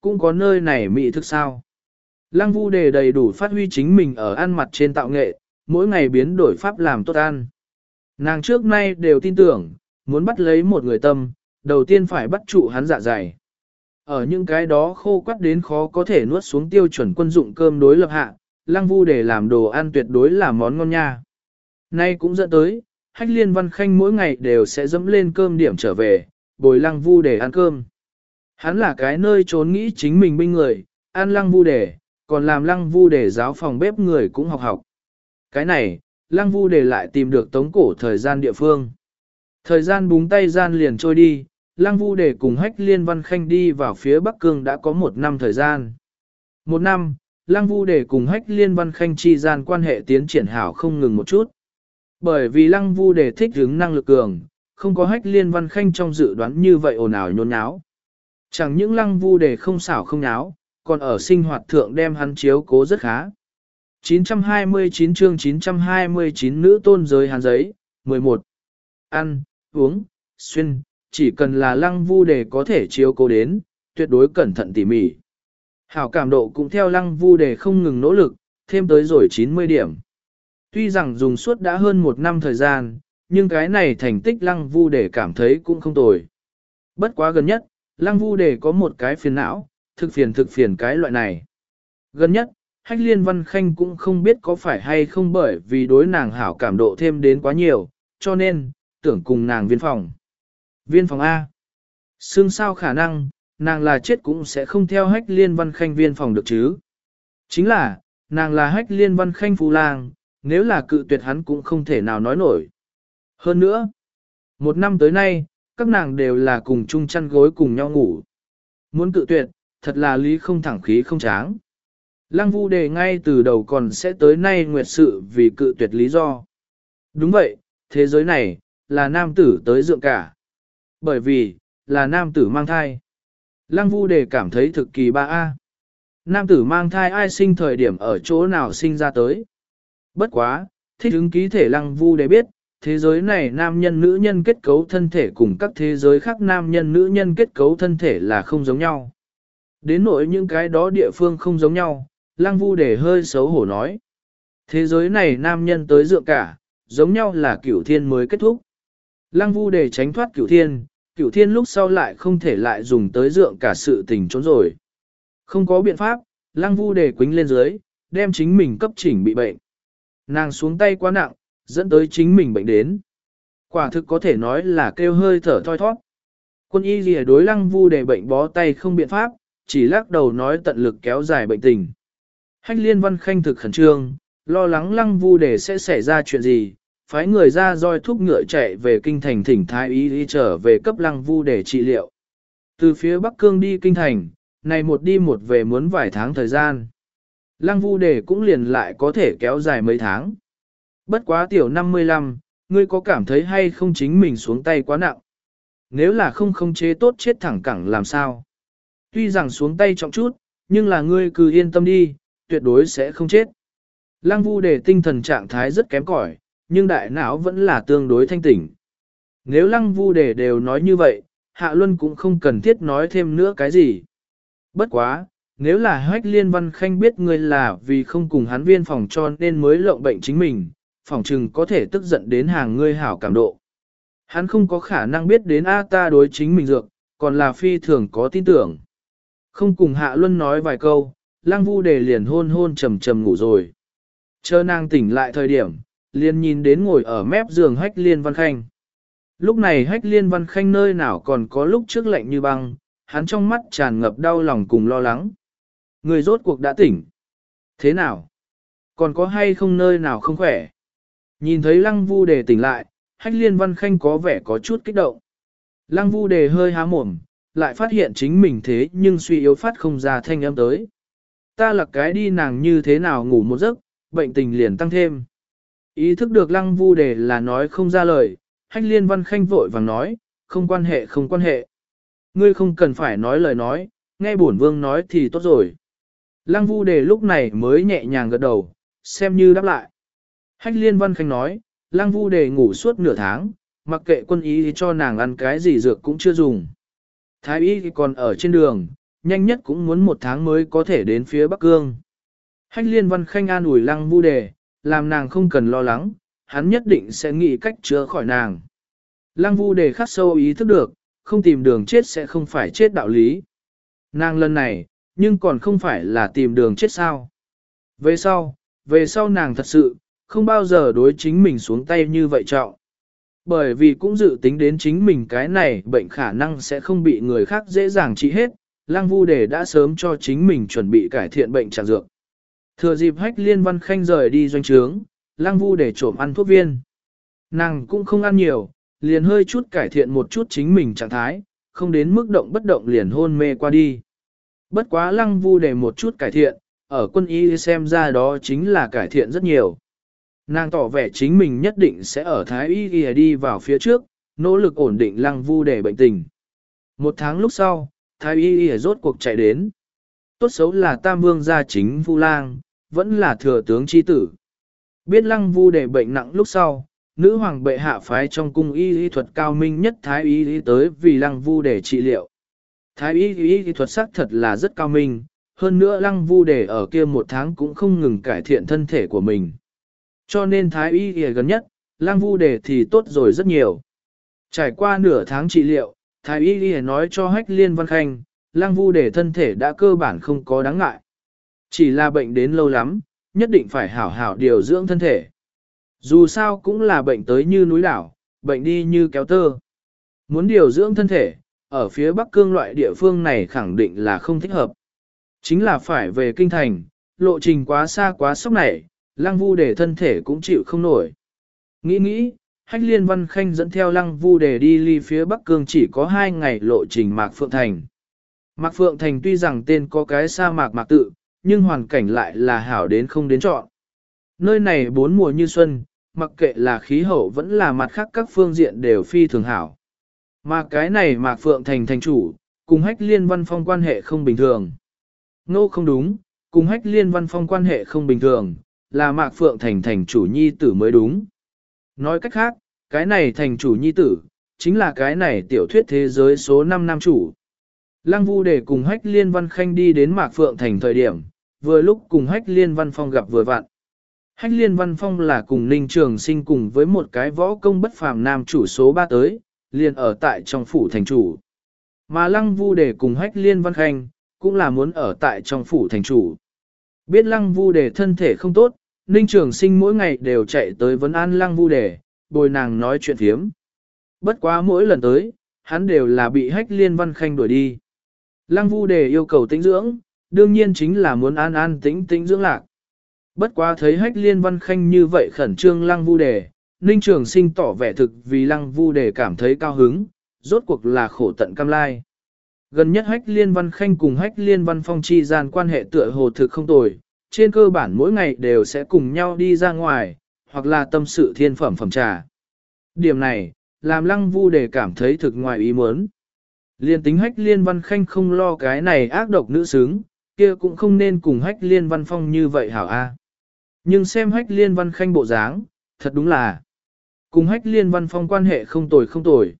cũng có nơi này mỹ thức sao. Lăng Vu Đề đầy đủ phát huy chính mình ở ăn mặt trên tạo nghệ, mỗi ngày biến đổi pháp làm tốt ăn. Nàng trước nay đều tin tưởng, muốn bắt lấy một người tâm, đầu tiên phải bắt trụ hắn dạ dày. Ở những cái đó khô quắt đến khó có thể nuốt xuống tiêu chuẩn quân dụng cơm đối lập hạ, Lăng Vu Đề làm đồ ăn tuyệt đối là món ngon nha. Nay cũng dẫn tới, Hách Liên Văn Khanh mỗi ngày đều sẽ dẫm lên cơm điểm trở về, bồi Lăng Vu Đề ăn cơm. Hắn là cái nơi trốn nghĩ chính mình binh người, ăn Lăng Vu Đề, còn làm Lăng Vu Đề giáo phòng bếp người cũng học học. Cái này, Lăng Vu Đề lại tìm được tống cổ thời gian địa phương. Thời gian búng tay gian liền trôi đi, Lăng Vu Đề cùng Hách Liên Văn Khanh đi vào phía Bắc Cương đã có một năm thời gian. Một năm, Lăng Vu Đề cùng Hách Liên Văn Khanh chi gian quan hệ tiến triển hảo không ngừng một chút. Bởi vì Lăng Vu Đề thích hứng năng lực cường, không có Hách Liên Văn Khanh trong dự đoán như vậy ồn ào nhốn nháo. Chẳng những Lăng Vu Đề không xảo không nháo, còn ở sinh hoạt thượng đem hắn chiếu cố rất khá. chín trăm hai mươi chín chương chín trăm hai mươi chín nữ tôn giới hàn giấy, mười một. Ăn, uống, xuyên, chỉ cần là Lăng Vu Đề có thể chiếu cố đến, tuyệt đối cẩn thận tỉ mỉ. Hảo cảm độ cũng theo Lăng Vu Đề không ngừng nỗ lực, thêm tới rồi chín mươi điểm. Tuy rằng dùng suốt đã hơn một năm thời gian, nhưng cái này thành tích Lăng Vu Đề cảm thấy cũng không tồi. Bất quá gần nhất, Lăng Vu Đề có một cái phiền não, thực phiền thực phiền cái loại này. Gần nhất, Hách Liên Văn Khanh cũng không biết có phải hay không bởi vì đối nàng hảo cảm độ thêm đến quá nhiều, cho nên, tưởng cùng nàng viên phòng. Viên phòng A. Xương sao khả năng, nàng là chết cũng sẽ không theo Hách Liên Văn Khanh viên phòng được chứ. Chính là, nàng là Hách Liên Văn Khanh phu lang, nếu là cự tuyệt hắn cũng không thể nào nói nổi. Hơn nữa, một năm tới nay, các nàng đều là cùng chung chăn gối cùng nhau ngủ. Muốn cự tuyệt, thật là lý không thẳng khí không tráng. Lăng Vu Đề ngay từ đầu còn sẽ tới nay nguyệt sự vì cự tuyệt lý do. Đúng vậy, thế giới này, là nam tử tới dượng cả. Bởi vì, là nam tử mang thai. Lăng Vu Đề cảm thấy thực kỳ ba a. Nam tử mang thai ai sinh thời điểm ở chỗ nào sinh ra tới. Bất quá, thích ứng ký thể Lăng Vu Đề biết, thế giới này nam nhân nữ nhân kết cấu thân thể cùng các thế giới khác nam nhân nữ nhân kết cấu thân thể là không giống nhau. Đến nỗi những cái đó địa phương không giống nhau, Lăng Vu Đề hơi xấu hổ nói. Thế giới này nam nhân tới dượng cả, giống nhau là cửu thiên mới kết thúc. Lăng Vu Đề tránh thoát cửu thiên, cửu thiên lúc sau lại không thể lại dùng tới dượng cả sự tình trốn rồi. Không có biện pháp, Lăng Vu Đề quính lên dưới, đem chính mình cấp chỉnh bị bệnh. Nàng xuống tay quá nặng, dẫn tới chính mình bệnh đến. Quả thực có thể nói là kêu hơi thở thoi thoát. Quân y lìa đối Lăng Vu Đề bệnh bó tay không biện pháp, chỉ lắc đầu nói tận lực kéo dài bệnh tình. Hách Liên Văn Khanh thực khẩn trương, lo lắng Lăng Vu Đề sẽ xảy ra chuyện gì, phái người ra roi thúc ngựa chạy về kinh thành thỉnh thái y đi trở về cấp Lăng Vu Đề trị liệu. Từ phía Bắc Cương đi kinh thành, này một đi một về muốn vài tháng thời gian. Lăng Vu Đề cũng liền lại có thể kéo dài mấy tháng. Bất quá tiểu năm mươi lăm, ngươi có cảm thấy hay không chính mình xuống tay quá nặng? Nếu là không khống chế tốt chết thẳng cẳng làm sao? Tuy rằng xuống tay trọng chút, nhưng là ngươi cứ yên tâm đi, tuyệt đối sẽ không chết. Lăng Vu Đề tinh thần trạng thái rất kém cỏi, nhưng đại não vẫn là tương đối thanh tỉnh. Nếu Lăng Vu Đề đều nói như vậy, Hạ Luân cũng không cần thiết nói thêm nữa cái gì. Bất quá, nếu là Hách Liên Văn Khanh biết ngươi là vì không cùng hắn viên phòng cho nên mới lộng bệnh chính mình, phòng trừng có thể tức giận đến hàng ngươi hảo cảm độ. Hắn không có khả năng biết đến A ta đối chính mình dược, còn là phi thường có tin tưởng. Không cùng Hạ Luân nói vài câu, Lăng Vu Đề liền hôn hôn trầm trầm ngủ rồi. Chờ nàng tỉnh lại thời điểm, liền nhìn đến ngồi ở mép giường Hách Liên Văn Khanh. Lúc này Hách Liên Văn Khanh nơi nào còn có lúc trước lạnh như băng, hắn trong mắt tràn ngập đau lòng cùng lo lắng. Người rốt cuộc đã tỉnh. Thế nào? Còn có hay không nơi nào không khỏe? Nhìn thấy Lăng Vu Đề tỉnh lại, Hách Liên Văn Khanh có vẻ có chút kích động. Lăng Vu Đề hơi há mồm, lại phát hiện chính mình thế nhưng suy yếu phát không ra thanh âm tới. Ta lặc cái đi nàng như thế nào ngủ một giấc, bệnh tình liền tăng thêm. Ý thức được Lăng Vu Đề là nói không ra lời, Hách Liên Văn Khanh vội vàng nói, không quan hệ không quan hệ. Ngươi không cần phải nói lời nói, nghe bổn vương nói thì tốt rồi. Lăng Vu Đề lúc này mới nhẹ nhàng gật đầu, xem như đáp lại. Hách Liên Văn Khanh nói, Lăng Vu Đề ngủ suốt nửa tháng, mặc kệ quân y cho nàng ăn cái gì dược cũng chưa dùng. Thái y còn ở trên đường, nhanh nhất cũng muốn một tháng mới có thể đến phía Bắc Cương. Hách Liên Văn Khanh an ủi Lăng Vu Đề, làm nàng không cần lo lắng, hắn nhất định sẽ nghĩ cách chữa khỏi nàng. Lăng Vu Đề khắc sâu ý thức được, không tìm đường chết sẽ không phải chết đạo lý. Nàng lần này, nhưng còn không phải là tìm đường chết sao. Về sau, về sau nàng thật sự, không bao giờ đối chính mình xuống tay như vậy trọng. Bởi vì cũng dự tính đến chính mình cái này bệnh khả năng sẽ không bị người khác dễ dàng trị hết, Lăng Vu Đề đã sớm cho chính mình chuẩn bị cải thiện bệnh trạng dược. Thừa dịp Hách Liên Văn Khanh rời đi doanh trướng, Lăng Vu Đề trộm ăn thuốc viên. Nàng cũng không ăn nhiều, liền hơi chút cải thiện một chút chính mình trạng thái, không đến mức động bất động liền hôn mê qua đi. Bất quá Lăng Vu Đề một chút cải thiện, ở quân y xem ra đó chính là cải thiện rất nhiều. Nàng tỏ vẻ chính mình nhất định sẽ ở Thái Y Y đi vào phía trước, nỗ lực ổn định Lăng Vu Đề bệnh tình. Một tháng lúc sau, Thái Y Y rốt cuộc chạy đến. Tốt xấu là Tam Vương gia chính Vu Lang, vẫn là thừa tướng chi tử. Biết Lăng Vu Đề bệnh nặng lúc sau, nữ hoàng bệ hạ phái trong cung y y thuật cao minh nhất Thái Y Y tới vì Lăng Vu Đề trị liệu. Thái Y Y thuật sắc thật là rất cao minh, hơn nữa Lăng Vu Đề ở kia một tháng cũng không ngừng cải thiện thân thể của mình. Cho nên Thái Y Y gần nhất, Lăng Vu Đề thì tốt rồi rất nhiều. Trải qua nửa tháng trị liệu, Thái Y Y nói cho Hách Liên Văn Khanh, Lăng Vu Đề thân thể đã cơ bản không có đáng ngại. Chỉ là bệnh đến lâu lắm, nhất định phải hảo hảo điều dưỡng thân thể. Dù sao cũng là bệnh tới như núi đảo, bệnh đi như kéo tơ. Muốn điều dưỡng thân thể, ở phía Bắc Cương loại địa phương này khẳng định là không thích hợp. Chính là phải về kinh thành, lộ trình quá xa quá sốc này, Lăng Vu Đề thân thể cũng chịu không nổi. Nghĩ nghĩ, Hách Liên Văn Khanh dẫn theo Lăng Vu Đề đi ly phía Bắc Cương chỉ có hai ngày lộ trình Mạc Phượng Thành. Mạc Phượng Thành tuy rằng tên có cái sa mạc mạc tự, nhưng hoàn cảnh lại là hảo đến không đến chọn. Nơi này bốn mùa như xuân, mặc kệ là khí hậu vẫn là mặt khác các phương diện đều phi thường hảo. Mà cái này Mạc Phượng Thành thành chủ, cùng Hách Liên Văn Phong quan hệ không bình thường. Nô không đúng, cùng Hách Liên Văn Phong quan hệ không bình thường, là Mạc Phượng Thành thành chủ nhi tử mới đúng. Nói cách khác, cái này thành chủ nhi tử, chính là cái này tiểu thuyết thế giới số năm nam chủ. Lăng Vu Đề cùng Hách Liên Văn Khanh đi đến Mạc Phượng Thành thời điểm, vừa lúc cùng Hách Liên Văn Phong gặp vừa vặn. Hách Liên Văn Phong là cùng Ninh Trường Sinh cùng với một cái võ công bất phàm nam chủ số ba tới, liền ở tại trong phủ thành chủ. Mà Lăng Vu Đề cùng Hách Liên Văn Khanh, cũng là muốn ở tại trong phủ thành chủ. Biết Lăng Vu Đề thân thể không tốt, Ninh Trường Sinh mỗi ngày đều chạy tới vấn an Lăng Vu Đề, bồi nàng nói chuyện phiếm. Bất quá mỗi lần tới, hắn đều là bị Hách Liên Văn Khanh đuổi đi. Lăng Vu Đề yêu cầu tĩnh dưỡng, đương nhiên chính là muốn an an tĩnh tĩnh dưỡng lạc. Bất quá thấy Hách Liên Văn Khanh như vậy khẩn trương Lăng Vu Đề, Ninh Trường Sinh tỏ vẻ thực vì Lăng Vu Đề cảm thấy cao hứng, rốt cuộc là khổ tận cam lai. Gần nhất Hách Liên Văn Khanh cùng Hách Liên Văn Phong chi gian quan hệ tựa hồ thực không tồi, trên cơ bản mỗi ngày đều sẽ cùng nhau đi ra ngoài, hoặc là tâm sự thiên phẩm phẩm trà. Điểm này, làm Lăng Vu Đề cảm thấy thực ngoài ý muốn. Liên tính Hách Liên Văn Khanh không lo cái này ác độc nữ xứng, kia cũng không nên cùng Hách Liên Văn Phong như vậy hảo a. Nhưng xem Hách Liên Văn Khanh bộ dáng, thật đúng là cùng Hách Liên Văn Phong quan hệ không tồi không tồi.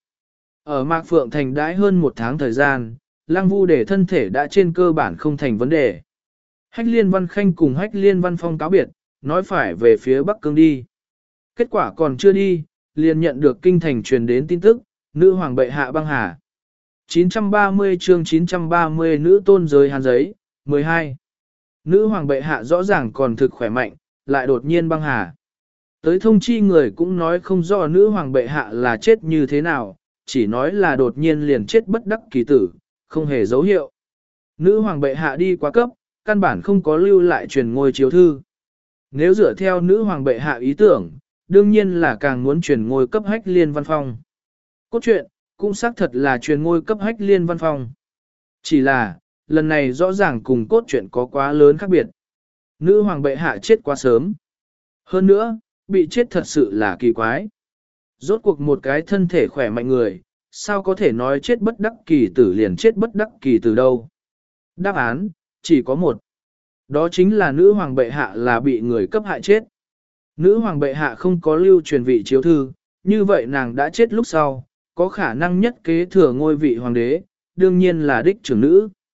Ở Mạc Phượng Thành đãi hơn một tháng thời gian, Lăng Vu Đề thân thể đã trên cơ bản không thành vấn đề. Hách Liên Văn Khanh cùng Hách Liên Văn Phong cáo biệt, nói phải về phía Bắc Cương đi. Kết quả còn chưa đi, liền nhận được kinh thành truyền đến tin tức, nữ hoàng bệ hạ băng hà. chín trăm ba mươi chương chín trăm ba mươi nữ tôn giới hàn giấy, mười hai. Nữ hoàng bệ hạ rõ ràng còn thực khỏe mạnh, lại đột nhiên băng hà. Tới thông chi người cũng nói không rõ nữ hoàng bệ hạ là chết như thế nào, chỉ nói là đột nhiên liền chết bất đắc kỳ tử, không hề dấu hiệu. Nữ hoàng bệ hạ đi quá cấp, căn bản không có lưu lại truyền ngôi chiếu thư. Nếu dựa theo nữ hoàng bệ hạ ý tưởng, đương nhiên là càng muốn truyền ngôi cấp Hách Liên Văn Phong. Cốt truyện, cũng xác thật là truyền ngôi cấp Hách Liên Văn Phong. Chỉ là, lần này rõ ràng cùng cốt truyện có quá lớn khác biệt. Nữ hoàng bệ hạ chết quá sớm. Hơn nữa, bị chết thật sự là kỳ quái. Rốt cuộc một cái thân thể khỏe mạnh người, sao có thể nói chết bất đắc kỳ tử liền chết bất đắc kỳ tử đâu. Đáp án, chỉ có một. Đó chính là nữ hoàng bệ hạ là bị người cấp hại chết. Nữ hoàng bệ hạ không có lưu truyền vị chiếu thư, như vậy nàng đã chết lúc sau, có khả năng nhất kế thừa ngôi vị hoàng đế, đương nhiên là đích trưởng nữ.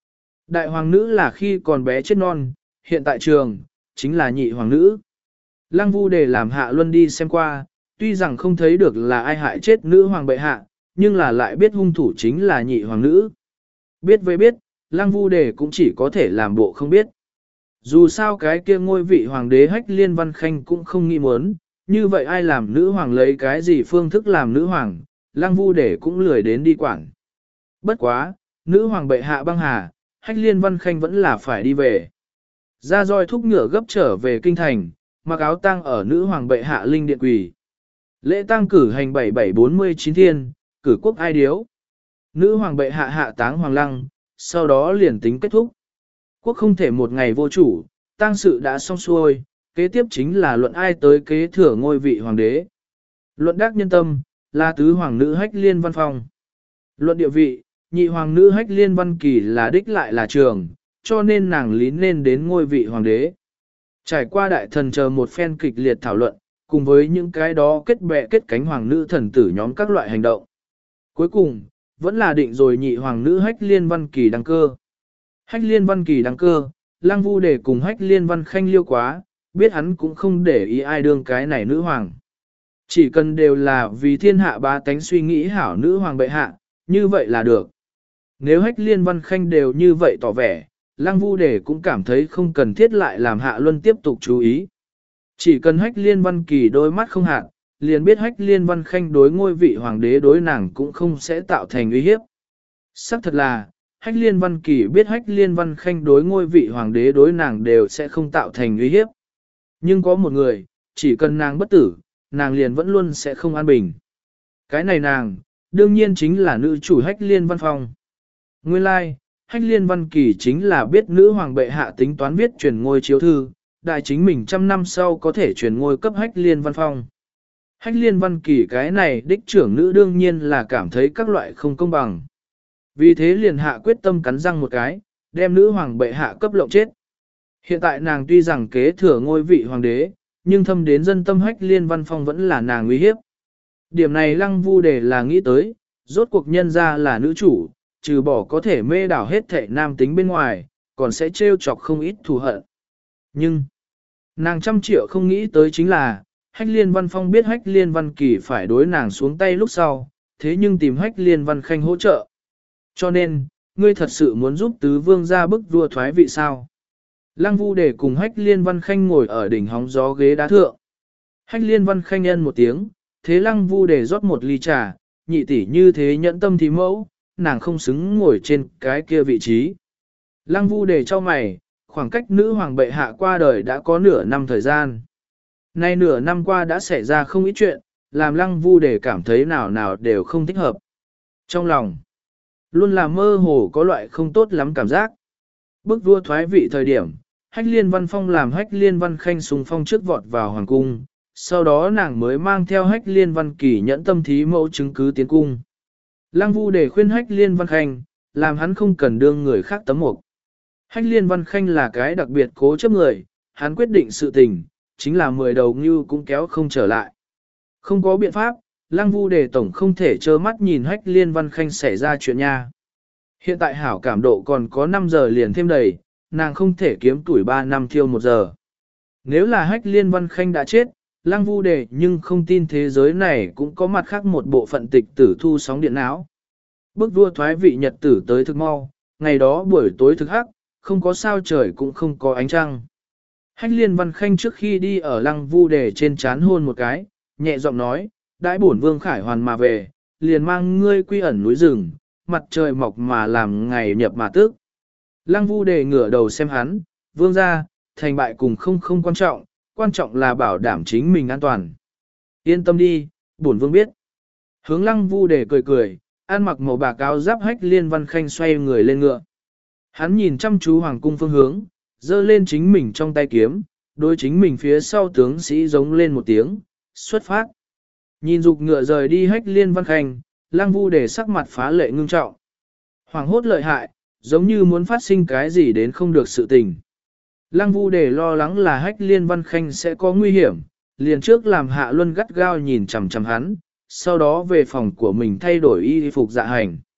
Đại hoàng nữ là khi còn bé chết non, hiện tại trường, chính là nhị hoàng nữ. Lăng Vu Đề làm Hạ Luân đi xem qua, tuy rằng không thấy được là ai hại chết nữ hoàng bệ hạ, nhưng là lại biết hung thủ chính là nhị hoàng nữ. Biết với biết, Lăng Vu Đề cũng chỉ có thể làm bộ không biết. Dù sao cái kia ngôi vị hoàng đế Hách Liên Văn Khanh cũng không nghĩ muốn, như vậy ai làm nữ hoàng lấy cái gì phương thức làm nữ hoàng, Lăng Vu Đề cũng lười đến đi quản. Bất quá, nữ hoàng bệ hạ băng hà, Hách Liên Văn Khanh vẫn là phải đi về. Ra roi thúc ngựa gấp trở về kinh thành, mặc áo tang ở nữ hoàng bệ hạ linh điện quỳ. Lễ tang cử hành bảy bảy bốn mươi chín thiên, cử quốc ai điếu. Nữ hoàng bệ hạ hạ táng hoàng lăng, sau đó liền tính kết thúc. Quốc không thể một ngày vô chủ, tang sự đã xong xuôi, kế tiếp chính là luận ai tới kế thừa ngôi vị hoàng đế. Luận đắc nhân tâm, là tứ hoàng nữ Hách Liên Văn Phong. Luận địa vị, nhị hoàng nữ Hách Liên Văn Kỳ là đích lại là trường, cho nên nàng lý nên đến ngôi vị hoàng đế. Trải qua đại thần chờ một phen kịch liệt thảo luận, cùng với những cái đó kết bè kết cánh hoàng nữ thần tử nhóm các loại hành động. Cuối cùng, vẫn là định rồi nhị hoàng nữ Hách Liên Văn Kỳ đăng cơ. Hách Liên Văn Kỳ đăng cơ, Lăng Vu Đề cùng Hách Liên Văn Khanh liêu quá, biết hắn cũng không để ý ai đương cái này nữ hoàng. Chỉ cần đều là vì thiên hạ ba tánh suy nghĩ hảo nữ hoàng bệ hạ, như vậy là được. Nếu Hách Liên Văn Khanh đều như vậy tỏ vẻ, Lăng Vu Đề cũng cảm thấy không cần thiết lại làm Hạ Luân tiếp tục chú ý. Chỉ cần Hách Liên Văn Kỳ đôi mắt không hạn, liền biết Hách Liên Văn Khanh đối ngôi vị hoàng đế đối nàng cũng không sẽ tạo thành uy hiếp. Sắc thật là, Hách Liên Văn Kỳ biết Hách Liên Văn Khanh đối ngôi vị hoàng đế đối nàng đều sẽ không tạo thành uy hiếp. Nhưng có một người, chỉ cần nàng bất tử, nàng liền vẫn luôn sẽ không an bình. Cái này nàng, đương nhiên chính là nữ chủ Hách Liên Văn Phong. Nguyên lai, like, Hách Liên Văn Kỳ chính là biết nữ hoàng bệ hạ tính toán viết truyền ngôi chiếu thư, đại chính mình trăm năm sau có thể truyền ngôi cấp Hách Liên Văn Phong. Hách Liên Văn Kỳ cái này đích trưởng nữ đương nhiên là cảm thấy các loại không công bằng. Vì thế liền hạ quyết tâm cắn răng một cái, đem nữ hoàng bệ hạ cấp lộng chết. Hiện tại nàng tuy rằng kế thừa ngôi vị hoàng đế, nhưng thâm đến dân tâm Hách Liên Văn Phong vẫn là nàng uy hiếp. Điểm này Lăng Vu Đề là nghĩ tới, rốt cuộc nhân ra là nữ chủ, trừ bỏ có thể mê đảo hết thể nam tính bên ngoài, còn sẽ trêu chọc không ít thù hận. Nhưng, nàng trăm triệu không nghĩ tới chính là, Hách Liên Văn Phong biết Hách Liên Văn Kỳ phải đối nàng xuống tay lúc sau, thế nhưng tìm Hách Liên Văn Khanh hỗ trợ. Cho nên, ngươi thật sự muốn giúp tứ vương ra bức vua thoái vị sao? Lăng Vu Đề cùng Hách Liên Văn Khanh ngồi ở đỉnh hóng gió ghế đá thượng. Hách Liên Văn Khanh nhân một tiếng, thế Lăng Vu Đề rót một ly trà, nhị tỷ như thế nhẫn tâm thì mẫu, nàng không xứng ngồi trên cái kia vị trí. Lăng Vu Đề cho mày, khoảng cách nữ hoàng bệ hạ qua đời đã có nửa năm thời gian. Nay nửa năm qua đã xảy ra không ít chuyện, làm Lăng Vu Đề cảm thấy nào nào đều không thích hợp. Trong lòng, luôn là mơ hồ có loại không tốt lắm cảm giác. Bức vua thoái vị thời điểm, Hách Liên Văn Phong làm Hách Liên Văn Khanh xung phong trước vọt vào hoàng cung, sau đó nàng mới mang theo Hách Liên Văn Kỳ nhẫn tâm thí mẫu chứng cứ tiến cung. Lăng Vu Đề khuyên Hách Liên Văn Khanh, làm hắn không cần đương người khác tấm mục. Hách Liên Văn Khanh là cái đặc biệt cố chấp người, hắn quyết định sự tình, chính là mười đầu ngưu cũng kéo không trở lại. Không có biện pháp, Lăng Vu Đề tổng không thể trơ mắt nhìn Hách Liên Văn Khanh xảy ra chuyện nha. Hiện tại hảo cảm độ còn có năm giờ liền thêm đầy, nàng không thể kiếm tuổi ba năm thiêu một giờ. Nếu là Hách Liên Văn Khanh đã chết, Lăng Vu Đề nhưng không tin thế giới này cũng có mặt khác một bộ phận tịch tử thu sóng điện não. Bức vua thoái vị nhật tử tới thực mau, ngày đó buổi tối thực hắc, không có sao trời cũng không có ánh trăng. Hách Liên Văn Khanh trước khi đi ở Lăng Vu Đề trên chán hôn một cái, nhẹ giọng nói, đãi bổn vương khải hoàn mà về, liền mang ngươi quy ẩn núi rừng, mặt trời mọc mà làm ngày nhập mà tức. Lăng Vu Đề ngửa đầu xem hắn, vương ra, thành bại cùng không không quan trọng, quan trọng là bảo đảm chính mình an toàn. Yên tâm đi, bổn vương biết. Hướng Lăng Vu Đề cười cười, ăn mặc màu bạc áo giáp Hách Liên Văn Khanh xoay người lên ngựa. Hắn nhìn chăm chú hoàng cung phương hướng, giơ lên chính mình trong tay kiếm, đối chính mình phía sau tướng sĩ giống lên một tiếng, xuất phát. Nhìn dục ngựa rời đi Hách Liên Văn Khanh, Lăng Vu Đề sắc mặt phá lệ ngưng trọng. Hoàng hốt lợi hại, giống như muốn phát sinh cái gì đến không được sự tình. Lăng Vu Đề lo lắng là Hách Liên Văn Khanh sẽ có nguy hiểm, liền trước làm Hạ Luân gắt gao nhìn chằm chằm hắn, sau đó về phòng của mình thay đổi y phục dạ hành.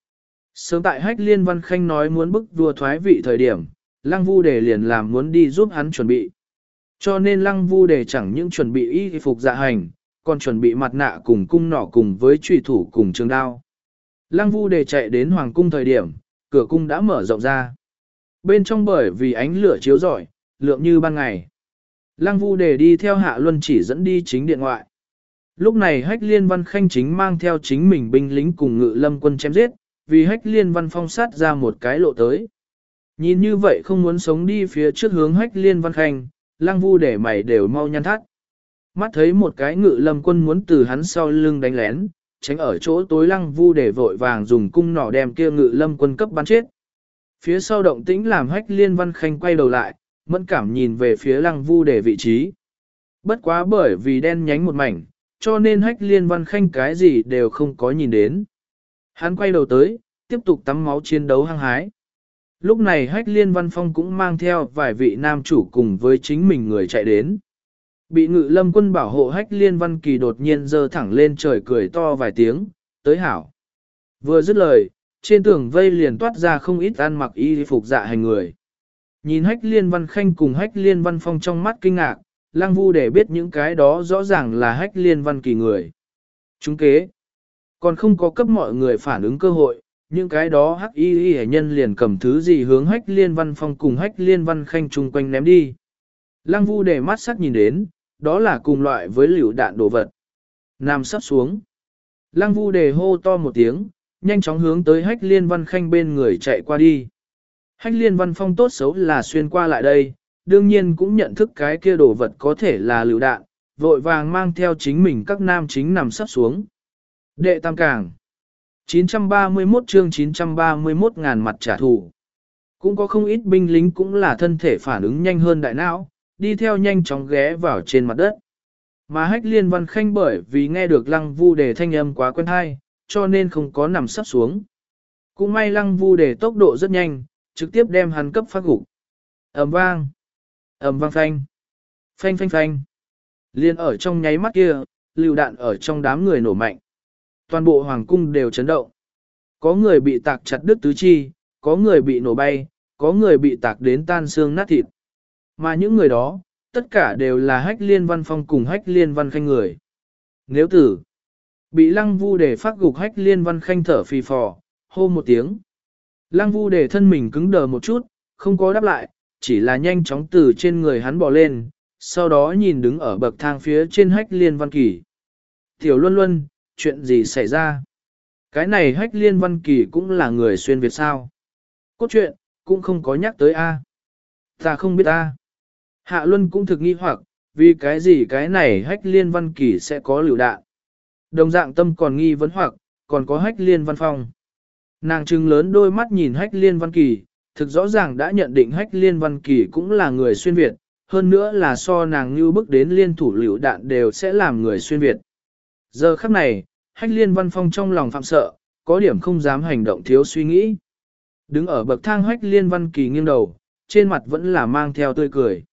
Sớm tại Hách Liên Văn Khanh nói muốn bức vua thoái vị thời điểm, Lăng Vu Đề liền làm muốn đi giúp hắn chuẩn bị. Cho nên Lăng Vu Đề chẳng những chuẩn bị y phục dạ hành, còn chuẩn bị mặt nạ cùng cung nỏ cùng với trùy thủ cùng trường đao. Lăng Vu Đề chạy đến Hoàng cung thời điểm, cửa cung đã mở rộng ra. Bên trong bởi vì ánh lửa chiếu rọi, lượng như ban ngày. Lăng Vu Đề đi theo Hạ Luân chỉ dẫn đi chính điện ngoại. Lúc này Hách Liên Văn Khanh chính mang theo chính mình binh lính cùng Ngự Lâm quân chém giết, vì Hách Liên Văn Phong sát ra một cái lộ tới. Nhìn như vậy không muốn sống đi phía trước hướng Hách Liên Văn Khanh, Lăng Vu Đề mày đều mau nhăn thắt. Mắt thấy một cái Ngự Lâm quân muốn từ hắn sau lưng đánh lén, tránh ở chỗ tối Lăng Vu Đề vội vàng dùng cung nỏ đem kia Ngự Lâm quân cấp bắn chết. Phía sau động tĩnh làm Hách Liên Văn Khanh quay đầu lại, mẫn cảm nhìn về phía Lăng Vu Đề vị trí. Bất quá bởi vì đen nhánh một mảnh, cho nên Hách Liên Văn Khanh cái gì đều không có nhìn đến. Hắn quay đầu tới, tiếp tục tắm máu chiến đấu hăng hái. Lúc này Hách Liên Văn Phong cũng mang theo vài vị nam chủ cùng với chính mình người chạy đến. Bị Ngự Lâm quân bảo hộ Hách Liên Văn Kỳ đột nhiên giơ thẳng lên trời cười to vài tiếng, tới hảo. Vừa dứt lời, trên tường vây liền toát ra không ít ăn mặc y phục dạ hành người. Nhìn Hách Liên Văn Khanh cùng Hách Liên Văn Phong trong mắt kinh ngạc, Lăng Vu để biết những cái đó rõ ràng là Hách Liên Văn Kỳ người. Chúng kế. Còn không có cấp mọi người phản ứng cơ hội, những cái đó hắc y y hệ nhân liền cầm thứ gì hướng Hách Liên Văn Phong cùng Hách Liên Văn Khanh chung quanh ném đi. Lăng Vu để mắt sắc nhìn đến, đó là cùng loại với liều đạn đồ vật. Nam sắp xuống. Lăng Vu đề hô to một tiếng, nhanh chóng hướng tới Hách Liên Văn Khanh bên người chạy qua đi. Hách Liên Văn Phong tốt xấu là xuyên qua lại đây, đương nhiên cũng nhận thức cái kia đồ vật có thể là lựu đạn, vội vàng mang theo chính mình các nam chính nằm sắp xuống. Đệ Tam Cảng chín trăm ba mươi mốt chương chín trăm ba mươi mốt ngàn mặt trả thù. Cũng có không ít binh lính cũng là thân thể phản ứng nhanh hơn đại não, đi theo nhanh chóng ghé vào trên mặt đất. Mà Hách Liên Văn Khanh bởi vì nghe được Lăng Vu đề thanh âm quá quen hay, cho nên không có nằm sắp xuống. Cũng may Lăng Vu đề tốc độ rất nhanh, trực tiếp đem hắn cấp phát gục. Ầm vang, ầm vang phanh, phanh phanh phanh. Liên ở trong nháy mắt kia, lựu đạn ở trong đám người nổ mạnh. Toàn bộ hoàng cung đều chấn động. Có người bị tạc chặt đứt tứ chi, có người bị nổ bay, có người bị tạc đến tan xương nát thịt. Mà những người đó, tất cả đều là Hách Liên Văn Phong cùng Hách Liên Văn Khanh người. Nếu tử, bị Lăng Vu đề phát gục Hách Liên Văn Khanh thở phì phò, hô một tiếng. Lăng Vu đề thân mình cứng đờ một chút, không có đáp lại, chỉ là nhanh chóng từ trên người hắn bò lên, sau đó nhìn đứng ở bậc thang phía trên Hách Liên Văn Kỳ. Tiểu Luân Luân, chuyện gì xảy ra? Cái này Hách Liên Văn Kỳ cũng là người xuyên Việt sao? Cốt truyện, cũng không có nhắc tới A. Ta không biết A. Hạ Luân cũng thực nghi hoặc, vì cái gì cái này Hách Liên Văn Kỳ sẽ có lựu đạn. Đồng dạng tâm còn nghi vấn hoặc, còn có Hách Liên Văn Phong. Nàng trừng lớn đôi mắt nhìn Hách Liên Văn Kỳ, thực rõ ràng đã nhận định Hách Liên Văn Kỳ cũng là người xuyên Việt, hơn nữa là so nàng như bước đến liên thủ lựu đạn đều sẽ làm người xuyên Việt. Giờ khắc này, Hách Liên Văn Phong trong lòng phạm sợ, có điểm không dám hành động thiếu suy nghĩ. Đứng ở bậc thang Hách Liên Văn Kỳ nghiêng đầu, trên mặt vẫn là mang theo tươi cười.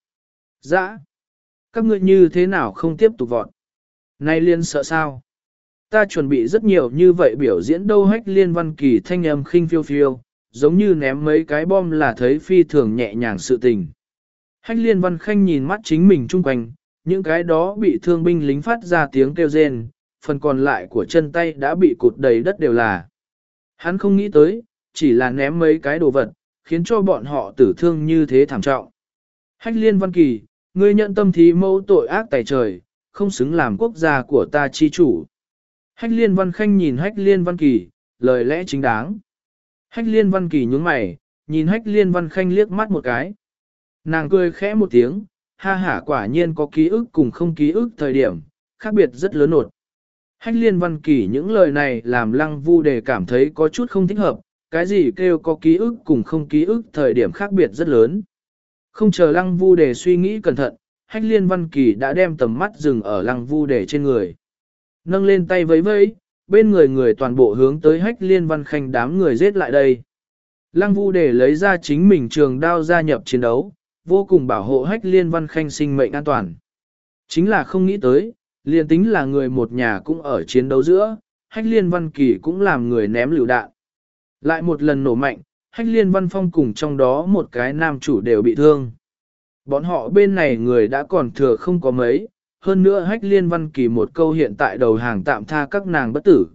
Dã! Các ngươi như thế nào không tiếp tục vọt? Nay Liên sợ sao? Ta chuẩn bị rất nhiều như vậy biểu diễn đâu. Hách Liên Văn Kỳ thanh âm khinh phiêu phiêu, giống như ném mấy cái bom là thấy phi thường nhẹ nhàng sự tình. Hách Liên Văn Khanh nhìn mắt chính mình chung quanh, những cái đó bị thương binh lính phát ra tiếng kêu rên, phần còn lại của chân tay đã bị cụt đầy đất đều là. Hắn không nghĩ tới, chỉ là ném mấy cái đồ vật, khiến cho bọn họ tử thương như thế thảm trọng. Hách Liên Văn Kỳ, ngươi nhận tâm thí mâu tội ác tày trời, không xứng làm quốc gia của ta chi chủ. Hách Liên Văn Khanh nhìn Hách Liên Văn Kỳ, lời lẽ chính đáng. Hách Liên Văn Kỳ nhướng mày, nhìn Hách Liên Văn Khanh liếc mắt một cái. Nàng cười khẽ một tiếng, ha hả, quả nhiên có ký ức cùng không ký ức thời điểm, khác biệt rất lớn nột. Hách Liên Văn Kỳ những lời này làm Lăng Vu đề cảm thấy có chút không thích hợp, cái gì kêu có ký ức cùng không ký ức thời điểm khác biệt rất lớn. Không chờ Lăng Vu đề suy nghĩ cẩn thận, Hách Liên Văn Kỳ đã đem tầm mắt dừng ở Lăng Vu đề trên người. Nâng lên tay vẫy vẫy, bên người người toàn bộ hướng tới Hách Liên Văn Khanh đám người giết lại đây. Lăng Vu đề lấy ra chính mình trường đao gia nhập chiến đấu, vô cùng bảo hộ Hách Liên Văn Khanh sinh mệnh an toàn. Chính là không nghĩ tới, liền tính là người một nhà cũng ở chiến đấu giữa, Hách Liên Văn Kỳ cũng làm người ném lựu đạn. Lại một lần nổ mạnh, Hách Liên Văn Phong cùng trong đó một cái nam chủ đều bị thương. Bọn họ bên này người đã còn thừa không có mấy, hơn nữa Hách Liên Văn Kỳ một câu hiện tại đầu hàng tạm tha các nàng bất tử.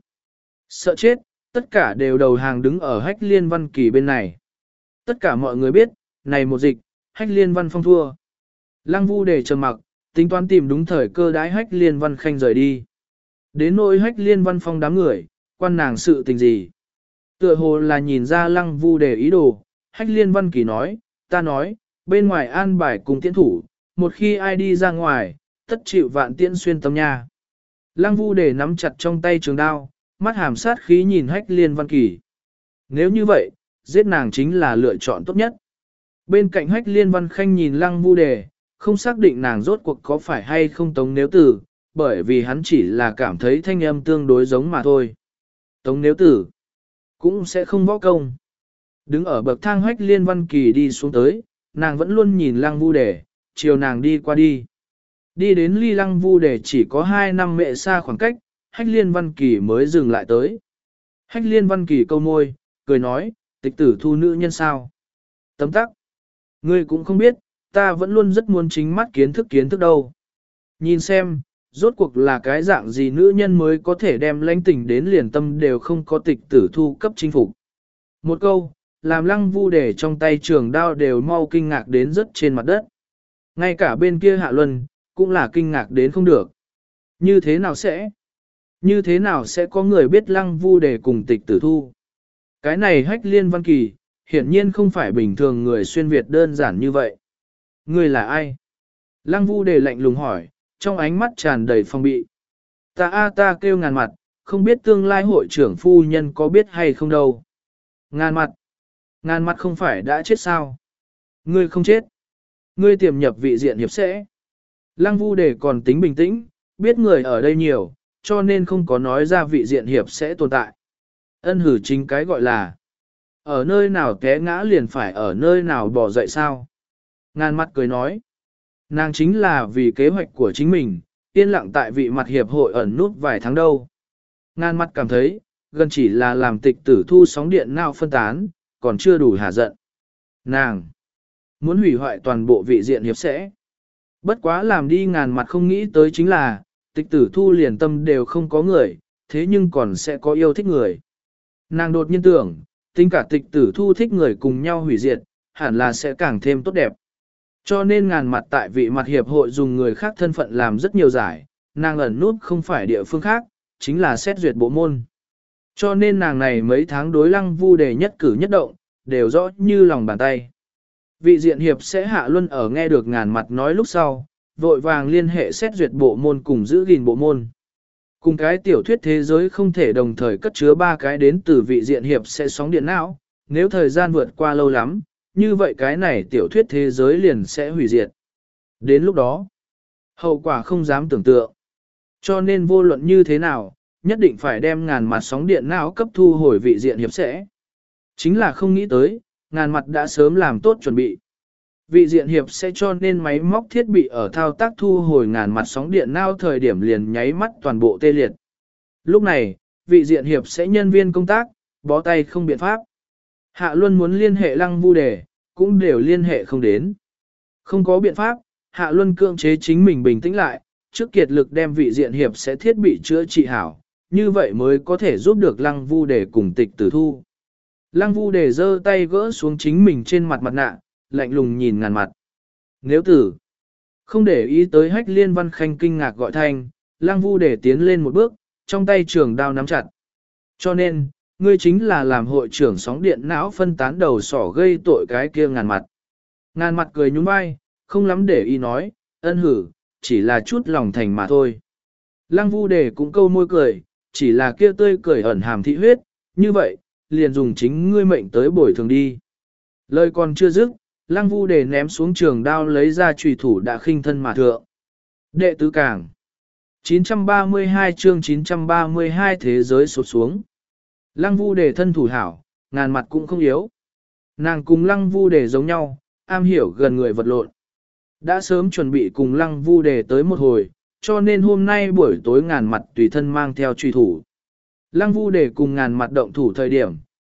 Sợ chết, tất cả đều đầu hàng đứng ở Hách Liên Văn Kỳ bên này. Tất cả mọi người biết, này một dịch, Hách Liên Văn Phong thua. Lăng Vu Đề trầm mặc, tính toán tìm đúng thời cơ đái Hách Liên Văn Khanh rời đi. Đến nỗi Hách Liên Văn Phong đám người, quan nàng sự tình gì. Tựa hồ là nhìn ra Lăng Vu Đề ý đồ, Hách Liên Văn Kỳ nói, ta nói, bên ngoài an bài cùng tiễn thủ, một khi ai đi ra ngoài, tất chịu vạn tiễn xuyên tâm nha. Lăng Vu Đề nắm chặt trong tay trường đao, mắt hàm sát khí nhìn Hách Liên Văn Kỳ. Nếu như vậy, giết nàng chính là lựa chọn tốt nhất. Bên cạnh Hách Liên Văn Khanh nhìn Lăng Vu Đề, không xác định nàng rốt cuộc có phải hay không Tống Nếu Tử, bởi vì hắn chỉ là cảm thấy thanh âm tương đối giống mà thôi. Tống Nếu Tử cũng sẽ không võ công. Đứng ở bậc thang Hách Liên Văn Kỳ đi xuống tới, nàng vẫn luôn nhìn Lăng Vu Đề, chiều nàng đi qua đi. Đi đến ly Lăng Vu Đề chỉ có hai năm mệ xa khoảng cách, Hách Liên Văn Kỳ mới dừng lại tới. Hách Liên Văn Kỳ câu môi, cười nói, tịch tử thu nữ nhân sao? Tấm tắc. Ngươi cũng không biết, ta vẫn luôn rất muốn chính mắt kiến thức kiến thức đâu. Nhìn xem, rốt cuộc là cái dạng gì nữ nhân mới có thể đem lãnh tình đến liền tâm đều không có tịch tử thu cấp chinh phục. Một câu, làm Lăng Vu Đề trong tay trường đao đều mau kinh ngạc đến rất trên mặt đất. Ngay cả bên kia Hạ Luân, cũng là kinh ngạc đến không được. Như thế nào sẽ? Như thế nào sẽ có người biết Lăng Vu Đề cùng tịch tử thu? Cái này Hách Liên Văn Kỳ, hiển nhiên không phải bình thường người xuyên Việt đơn giản như vậy. Người là ai? Lăng Vu Đề lạnh lùng hỏi, trong ánh mắt tràn đầy phong bị. Ta a ta kêu Ngàn Mặt, không biết tương lai hội trưởng phu nhân có biết hay không đâu. Ngàn Mặt. Ngàn Mặt không phải đã chết sao? Ngươi không chết. Ngươi tiềm nhập vị diện hiệp sẽ. Lăng Vu Đề còn tính bình tĩnh, biết người ở đây nhiều, cho nên không có nói ra vị diện hiệp sẽ tồn tại. Ân hử chính cái gọi là ở nơi nào té ngã liền phải ở nơi nào bỏ dậy sao. Ngàn Mặt cười nói, nàng chính là vì kế hoạch của chính mình, yên lặng tại vị mặt hiệp hội ẩn nút vài tháng đâu. Ngàn Mặt cảm thấy, gần chỉ là làm tịch tử thu sóng điện nào phân tán, còn chưa đủ hả giận. Nàng muốn hủy hoại toàn bộ vị diện hiệp sẽ. Bất quá làm đi Ngàn Mặt không nghĩ tới chính là, tịch tử thu liền tâm đều không có người, thế nhưng còn sẽ có yêu thích người. Nàng đột nhiên tưởng, tính cả tịch tử thu thích người cùng nhau hủy diệt, hẳn là sẽ càng thêm tốt đẹp. Cho nên Ngàn Mặt tại vị mặt hiệp hội dùng người khác thân phận làm rất nhiều giải, nàng ẩn nút không phải địa phương khác, chính là xét duyệt bộ môn. Cho nên nàng này mấy tháng đối Lăng Vu Đề nhất cử nhất động, đều rõ như lòng bàn tay. Vị diện hiệp sẽ Hạ Luân ở nghe được Ngàn Mặt nói lúc sau, vội vàng liên hệ xét duyệt bộ môn cùng giữ gìn bộ môn. Cùng cái tiểu thuyết thế giới không thể đồng thời cất chứa ba cái đến từ vị diện hiệp sẽ sóng điện não, nếu thời gian vượt qua lâu lắm, như vậy cái này tiểu thuyết thế giới liền sẽ hủy diệt. Đến lúc đó, hậu quả không dám tưởng tượng. Cho nên vô luận như thế nào, nhất định phải đem Ngàn Mặt sóng điện não cấp thu hồi vị diện hiệp sẽ. Chính là không nghĩ tới, Ngàn Mặt đã sớm làm tốt chuẩn bị. Vị diện hiệp sẽ cho nên máy móc thiết bị ở thao tác thu hồi Ngàn Mặt sóng điện não thời điểm liền nháy mắt toàn bộ tê liệt. Lúc này, vị diện hiệp sẽ nhân viên công tác, bó tay không biện pháp. Hạ Luân muốn liên hệ Lăng Vu Đề, cũng đều liên hệ không đến. Không có biện pháp, Hạ Luân cưỡng chế chính mình bình tĩnh lại, trước kiệt lực đem vị diện hiệp sẽ thiết bị chữa trị hảo, như vậy mới có thể giúp được Lăng Vu Đề cùng tịch tử thu. Lăng Vu Đề giơ tay gỡ xuống chính mình trên mặt mặt nạ, lạnh lùng nhìn Ngàn Mặt. Nếu tử, không để ý tới Hách Liên Văn Khanh kinh ngạc gọi thanh, Lăng Vu Đề tiến lên một bước, trong tay trường đao nắm chặt. Cho nên, ngươi chính là làm hội trưởng sóng điện não phân tán đầu sỏ gây tội cái kia Ngàn Mặt. Ngàn Mặt cười nhún vai, không lắm để ý nói, ân hử, chỉ là chút lòng thành mà thôi. Lăng Vu Đề cũng câu môi cười, chỉ là kia tươi cười ẩn hàm thị huyết, như vậy, liền dùng chính ngươi mệnh tới bồi thường đi. Lời còn chưa dứt, Lăng Vu Đề ném xuống trường đao lấy ra chùy thủ đã khinh thân mà thượng. Đệ tứ cảng chín trăm ba mươi hai chương chín trăm ba mươi hai thế giới sụp xuống. Lăng Vu Đề thân thủ hảo, Ngàn Mặt cũng không yếu. Nàng cùng Lăng Vu Đề giống nhau, am hiểu gần người vật lộn. Đã sớm chuẩn bị cùng Lăng Vu Đề tới một hồi, cho nên hôm nay buổi tối Ngàn Mặt tùy thân mang theo truy thủ. Lăng Vu Đề cùng Ngàn Mặt động thủ thời điểm,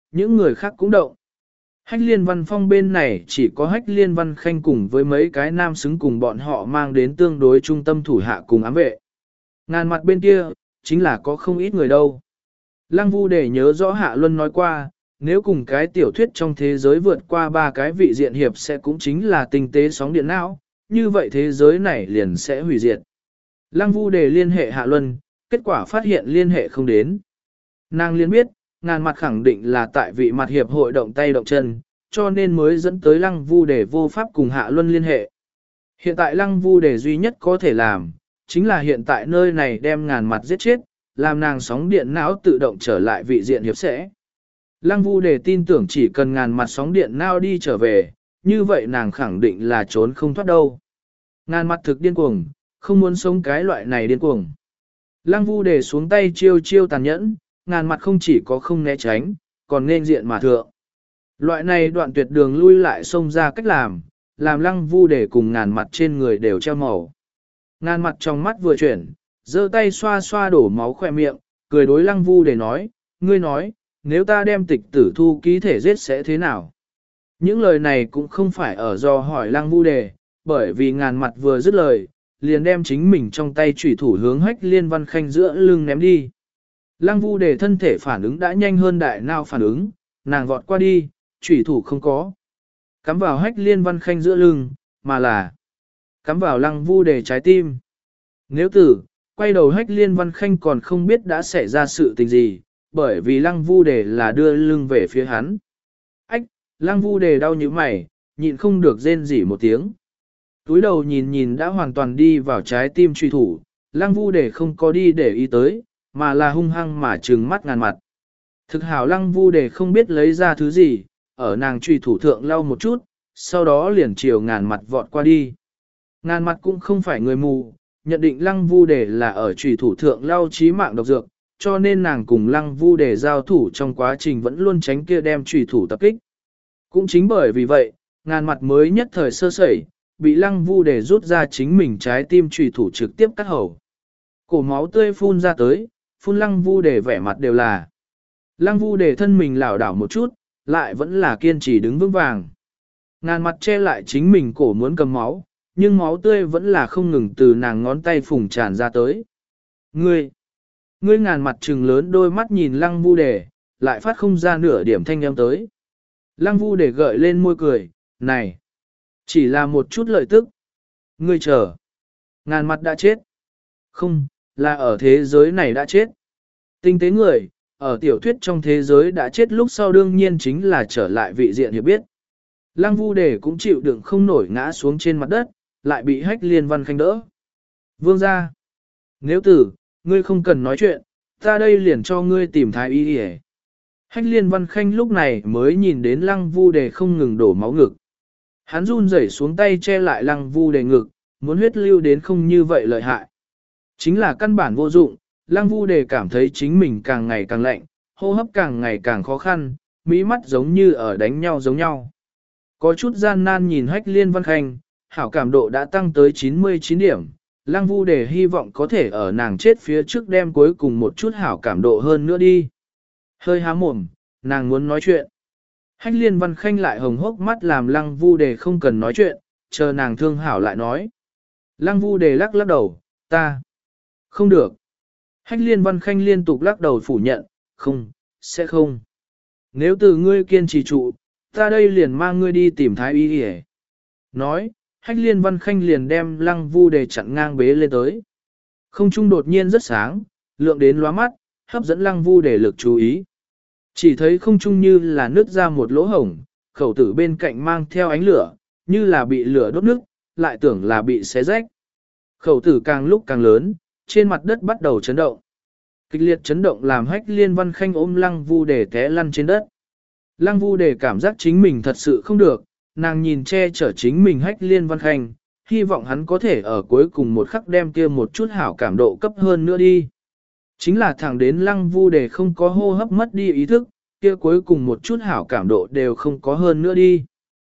những người khác cũng động. Hách liên văn phong bên này chỉ có hách liên văn khanh cùng với mấy cái nam xứng cùng bọn họ mang đến tương đối trung tâm thủ hạ cùng ám vệ. Ngàn mặt bên kia, chính là có không ít người đâu. Lăng Vu để nhớ rõ Hạ Luân nói qua, nếu cùng cái tiểu thuyết trong thế giới vượt qua ba cái vị diện hiệp sẽ cũng chính là tinh tế sóng điện não, như vậy thế giới này liền sẽ hủy diệt. Lăng Vu để liên hệ Hạ Luân, kết quả phát hiện liên hệ không đến. Nàng liên biết, ngàn mặt khẳng định là tại vị mặt hiệp hội động tay động chân, cho nên mới dẫn tới Lăng Vu để vô pháp cùng Hạ Luân liên hệ. Hiện tại Lăng Vu để duy nhất có thể làm, chính là hiện tại nơi này đem ngàn mặt giết chết, làm nàng sóng điện não tự động trở lại vị diện hiệp sẽ. Lăng Vu để tin tưởng chỉ cần ngàn mặt sóng điện não đi trở về, như vậy nàng khẳng định là trốn không thoát đâu. Ngàn mặt thực điên cuồng, không muốn sống cái loại này điên cuồng. Lăng Vu để xuống tay chiêu chiêu tàn nhẫn, ngàn mặt không chỉ có không né tránh, còn nên diện mà thượng. Loại này đoạn tuyệt đường lui lại xông ra cách làm, làm Lăng Vu để cùng ngàn mặt trên người đều treo màu. Ngàn mặt trong mắt vừa chuyển, giơ tay xoa xoa đổ máu khỏe miệng, cười đối Lăng Vu để nói, ngươi nói, nếu ta đem tịch tử thu ký thể giết sẽ thế nào? Những lời này cũng không phải ở do hỏi Lăng Vu đề, bởi vì ngàn mặt vừa dứt lời, liền đem chính mình trong tay chủy thủ hướng hách liên văn khanh giữa lưng ném đi. Lăng Vu đề thân thể phản ứng đã nhanh hơn đại nào phản ứng, nàng vọt qua đi, chủy thủ không có. Cắm vào hách liên văn khanh giữa lưng, mà là cắm vào Lăng Vu đề trái tim. Nếu tử, quay đầu hách liên văn khanh còn không biết đã xảy ra sự tình gì, bởi vì Lăng Vu đề là đưa lưng về phía hắn. Ách, Lăng Vu đề đau như mày, nhịn không được rên rỉ một tiếng. Túi đầu nhìn nhìn đã hoàn toàn đi vào trái tim truy thủ, Lăng Vu đề không có đi để ý tới, mà là hung hăng mà trừng mắt ngàn mặt. Thực hảo Lăng Vu đề không biết lấy ra thứ gì, ở nàng truy thủ thượng lau một chút, sau đó liền chiều ngàn mặt vọt qua đi. Ngàn mặt cũng không phải người mù, nhận định Lăng Vu đề là ở truy thủ thượng lau chí mạng độc dược, cho nên nàng cùng Lăng Vu đề giao thủ trong quá trình vẫn luôn tránh kia đem truy thủ tập kích. Cũng chính bởi vì vậy, ngàn mặt mới nhất thời sơ sẩy, bị Lăng Vu đề rút ra chính mình trái tim truy thủ trực tiếp cắt hầu. Cổ máu tươi phun ra tới, phun Lăng Vu đề vẻ mặt đều là. Lăng Vu đề thân mình lảo đảo một chút, lại vẫn là kiên trì đứng vững vàng. Ngàn mặt che lại chính mình cổ muốn cầm máu, nhưng máu tươi vẫn là không ngừng từ nàng ngón tay phùng tràn ra tới. Ngươi! Ngươi ngàn mặt trừng lớn đôi mắt nhìn Lăng Vu đề, lại phát không ra nửa điểm thanh âm tới. Lăng Vu đề gợi lên môi cười, này! Chỉ là một chút lợi tức. Ngươi chờ! Ngàn mặt đã chết. Không, là ở thế giới này đã chết. Tinh tế người, ở tiểu thuyết trong thế giới đã chết lúc sau đương nhiên chính là trở lại vị diện hiểu biết. Lăng Vu đề cũng chịu đựng không nổi ngã xuống trên mặt đất, lại bị hách liên văn khanh đỡ. Vương ra! Nếu tử, ngươi không cần nói chuyện, ta đây liền cho ngươi tìm thái y đi. Hách liên văn khanh lúc này mới nhìn đến Lăng Vu đề không ngừng đổ máu ngực. Hắn run rẩy xuống tay che lại Lăng Vu đề ngực, muốn huyết lưu đến không như vậy lợi hại. Chính là căn bản vô dụng, Lăng Vu đề cảm thấy chính mình càng ngày càng lạnh, hô hấp càng ngày càng khó khăn, mỹ mắt giống như ở đánh nhau giống nhau. Có chút gian nan nhìn hách liên văn khanh, hảo cảm độ đã tăng tới chín mươi chín điểm. Lăng Vu đề hy vọng có thể ở nàng chết phía trước đem cuối cùng một chút hảo cảm độ hơn nữa đi. Hơi há mồm, nàng muốn nói chuyện. Hách liên văn khanh lại hồng hốc mắt làm Lăng Vu đề không cần nói chuyện, chờ nàng thương hảo lại nói. Lăng Vu đề lắc lắc đầu, ta. Không được. Hách liên văn khanh liên tục lắc đầu phủ nhận, không, sẽ không. Nếu từ ngươi kiên trì trụ, ta đây liền mang ngươi đi tìm thái y đi. Nói, hách liên văn khanh liền đem Lăng Vu đề chặn ngang bế lên tới. Không trung đột nhiên rất sáng, lượng đến lóa mắt, hấp dẫn Lăng Vu đề lực chú ý. Chỉ thấy không trung như là nứt ra một lỗ hổng, khẩu tử bên cạnh mang theo ánh lửa, như là bị lửa đốt nước, lại tưởng là bị xé rách. Khẩu tử càng lúc càng lớn, trên mặt đất bắt đầu chấn động. Kịch liệt chấn động làm hách liên văn khanh ôm Lăng Vu đề té lăn trên đất. Lăng Vu đề cảm giác chính mình thật sự không được, nàng nhìn che chở chính mình hách liên văn khanh, hy vọng hắn có thể ở cuối cùng một khắc đem kia một chút hảo cảm độ cấp hơn nữa đi. Chính là thẳng đến Lăng Vu đề không có hô hấp mất đi ý thức, kia cuối cùng một chút hảo cảm độ đều không có hơn nữa đi.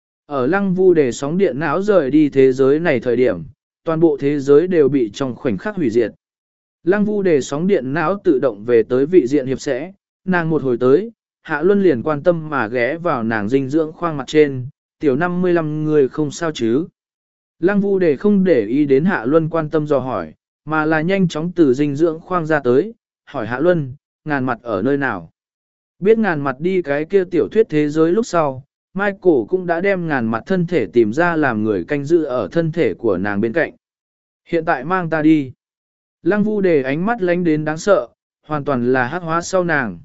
Ở Lăng Vu đề sóng điện não rời đi thế giới này thời điểm, toàn bộ thế giới đều bị trong khoảnh khắc hủy diệt. Lăng Vu đề sóng điện não tự động về tới vị diện hiệp sẽ, nàng một hồi tới, Hạ Luân liền quan tâm mà ghé vào nàng dinh dưỡng khoang mặt trên, tiểu năm mươi lăm người không sao chứ. Lăng Vu Đề không để ý đến Hạ Luân quan tâm dò hỏi, mà là nhanh chóng từ dinh dưỡng khoang ra tới, hỏi Hạ Luân, ngàn mặt ở nơi nào. Biết ngàn mặt đi cái kia tiểu thuyết thế giới lúc sau, Michael cũng đã đem ngàn mặt thân thể tìm ra làm người canh giữ ở thân thể của nàng bên cạnh. Hiện tại mang ta đi. Lăng Vu Đề ánh mắt lánh đến đáng sợ, hoàn toàn là hắc hóa sau nàng.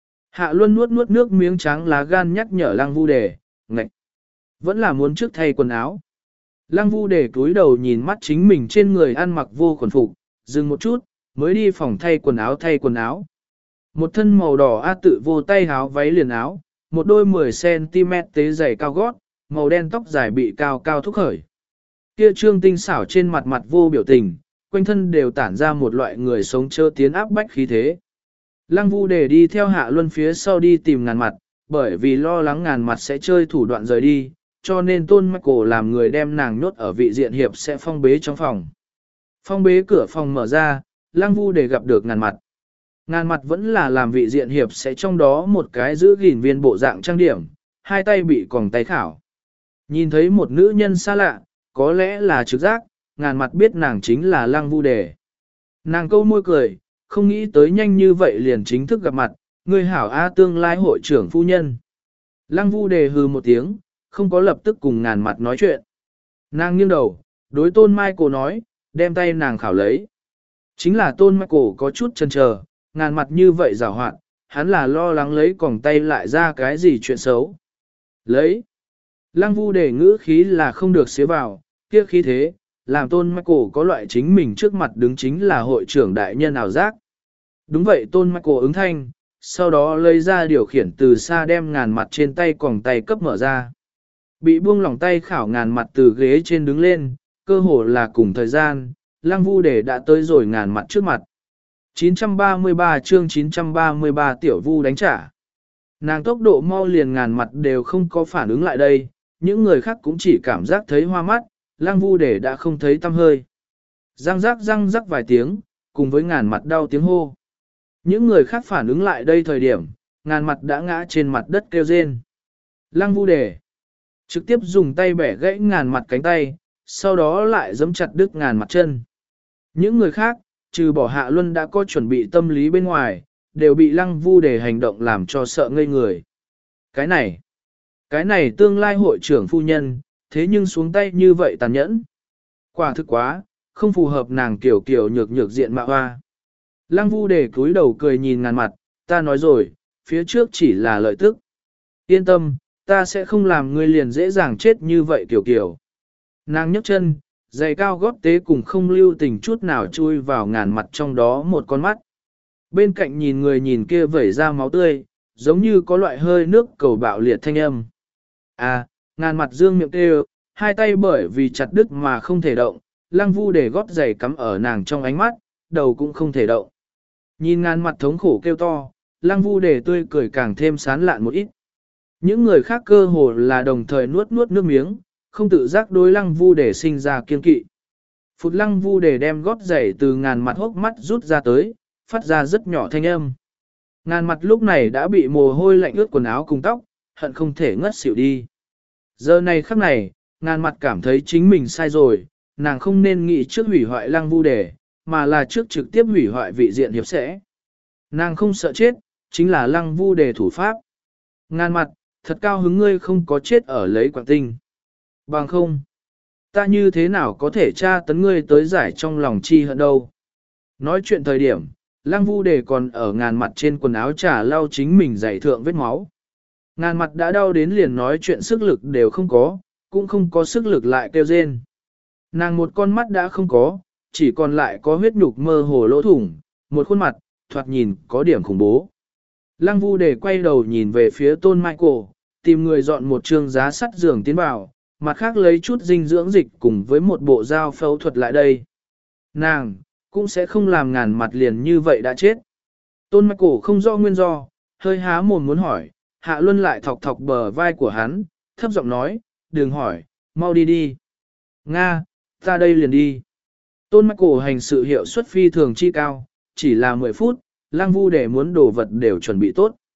Hạ Luân nuốt nuốt nước miếng trắng lá gan nhắc nhở Lăng Vu Đề, ngạch. Vẫn là muốn trước thay quần áo. Lăng Vu Đề cúi đầu nhìn mắt chính mình trên người ăn mặc vô quần phục, dừng một chút, mới đi phòng thay quần áo thay quần áo. Một thân màu đỏ a tự vô tay áo váy liền áo, một đôi mười xăng-ti-mét tế giày cao gót, màu đen tóc dài bị cao cao thúc khởi. Kia trương tinh xảo trên mặt mặt vô biểu tình, quanh thân đều tản ra một loại người sống chơ tiến áp bách khí thế. Lăng Vu Đề đi theo Hạ Luân phía sau đi tìm ngàn mặt, bởi vì lo lắng ngàn mặt sẽ chơi thủ đoạn rời đi, cho nên Tôn Michael làm người đem nàng nhốt ở vị diện hiệp sẽ phong bế trong phòng. Phong bế cửa phòng mở ra, Lăng Vu Đề gặp được ngàn mặt. Ngàn mặt vẫn là làm vị diện hiệp sẽ trong đó một cái giữ gìn viên bộ dạng trang điểm, hai tay bị còng tay khảo. Nhìn thấy một nữ nhân xa lạ, có lẽ là trực giác, ngàn mặt biết nàng chính là Lăng Vu Đề. Nàng câu môi cười, không nghĩ tới nhanh như vậy liền chính thức gặp mặt, người hảo A tương lai hội trưởng phu nhân. Lăng Vu Đề hừ một tiếng, không có lập tức cùng ngàn mặt nói chuyện. Nàng nghiêng đầu, đối Tôn Michael nói, đem tay nàng khảo lấy. Chính là Tôn Michael có chút chần chờ, ngàn mặt như vậy giảo hoạt, hắn là lo lắng lấy còng tay lại ra cái gì chuyện xấu. Lấy. Lăng Vu Đề ngữ khí là không được xế vào, kia khí thế, làm Tôn Michael có loại chính mình trước mặt đứng chính là hội trưởng đại nhân ảo giác. Đúng vậy Tôn Michael ứng thanh, sau đó lấy ra điều khiển từ xa đem ngàn mặt trên tay còng tay cấp mở ra. Bị buông lỏng tay khảo ngàn mặt từ ghế trên đứng lên, cơ hồ là cùng thời gian, Lăng Vu Đề đã tới rồi ngàn mặt trước mặt. chín trăm ba mươi ba chương chín trăm ba mươi ba tiểu Vu đánh trả. Nàng tốc độ mau liền ngàn mặt đều không có phản ứng lại đây, những người khác cũng chỉ cảm giác thấy hoa mắt, Lăng Vu Đề đã không thấy tăm hơi. Răng rắc răng rắc vài tiếng, cùng với ngàn mặt đau tiếng hô. Những người khác phản ứng lại đây thời điểm, ngàn mặt đã ngã trên mặt đất kêu rên. Lăng Vu Đề trực tiếp dùng tay bẻ gãy ngàn mặt cánh tay, sau đó lại giẫm chặt đứt ngàn mặt chân. Những người khác, trừ bỏ Hạ Luân đã có chuẩn bị tâm lý bên ngoài, đều bị Lăng Vu Đề hành động làm cho sợ ngây người. Cái này, cái này tương lai hội trưởng phu nhân, thế nhưng xuống tay như vậy tàn nhẫn. Quả thực quá, không phù hợp nàng kiểu kiểu nhược nhược diện mạo hoa. Lăng Vu Đề cúi đầu cười nhìn ngàn mặt, ta nói rồi, phía trước chỉ là lợi tức. Yên tâm, ta sẽ không làm ngươi liền dễ dàng chết như vậy kiểu kiểu. Nàng nhấc chân, giày cao gót tế cùng không lưu tình chút nào chui vào ngàn mặt trong đó một con mắt. Bên cạnh nhìn người nhìn kia vẩy ra máu tươi, giống như có loại hơi nước cầu bạo liệt thanh âm. À, ngàn mặt dương miệng kêu, hai tay bởi vì chặt đứt mà không thể động, Lăng Vu Đề gót giày cắm ở nàng trong ánh mắt, đầu cũng không thể động. Nhìn ngàn mặt thống khổ kêu to, Lăng Vu Đề tươi cười càng thêm sán lạn một ít. Những người khác cơ hồ là đồng thời nuốt nuốt nước miếng, không tự giác đối Lăng Vu Đề sinh ra kiên kỵ. Phụt Lăng Vu Đề đem gót giày từ ngàn mặt hốc mắt rút ra tới, phát ra rất nhỏ thanh âm. Ngàn mặt lúc này đã bị mồ hôi lạnh ướt quần áo cùng tóc, hận không thể ngất xỉu đi. Giờ này khắc này, ngàn mặt cảm thấy chính mình sai rồi, nàng không nên nghĩ trước hủy hoại Lăng Vu Đề, mà là trước trực tiếp hủy hoại vị diện hiệp sẽ. Nàng không sợ chết, chính là Lăng Vu Đề thủ pháp. Ngàn mặt, thật cao hứng ngươi không có chết ở lấy quảng tinh. Bằng không, ta như thế nào có thể tra tấn ngươi tới giải trong lòng chi hận đâu. Nói chuyện thời điểm, Lăng Vu Đề còn ở ngàn mặt trên quần áo trà lau chính mình giày thượng vết máu. Ngàn mặt đã đau đến liền nói chuyện sức lực đều không có, cũng không có sức lực lại kêu rên. Nàng một con mắt đã không có, chỉ còn lại có huyết nhục mơ hồ lỗ thủng, một khuôn mặt, thoạt nhìn có điểm khủng bố. Lăng Vu Đề quay đầu nhìn về phía Tôn Michael, tìm người dọn một trường giá sắt giường tiến vào, mặt khác lấy chút dinh dưỡng dịch cùng với một bộ dao phẫu thuật lại đây. Nàng, cũng sẽ không làm ngàn mặt liền như vậy đã chết. Tôn Michael không rõ nguyên do, hơi há mồm muốn hỏi, Hạ Luân lại thọc thọc bờ vai của hắn, thấp giọng nói, đừng hỏi, mau đi đi. Nga, ta đây liền đi. Tôn Michael hành sự hiệu suất phi thường chi cao, chỉ là mười phút, Lăng Vu Đề muốn đồ vật đều chuẩn bị tốt.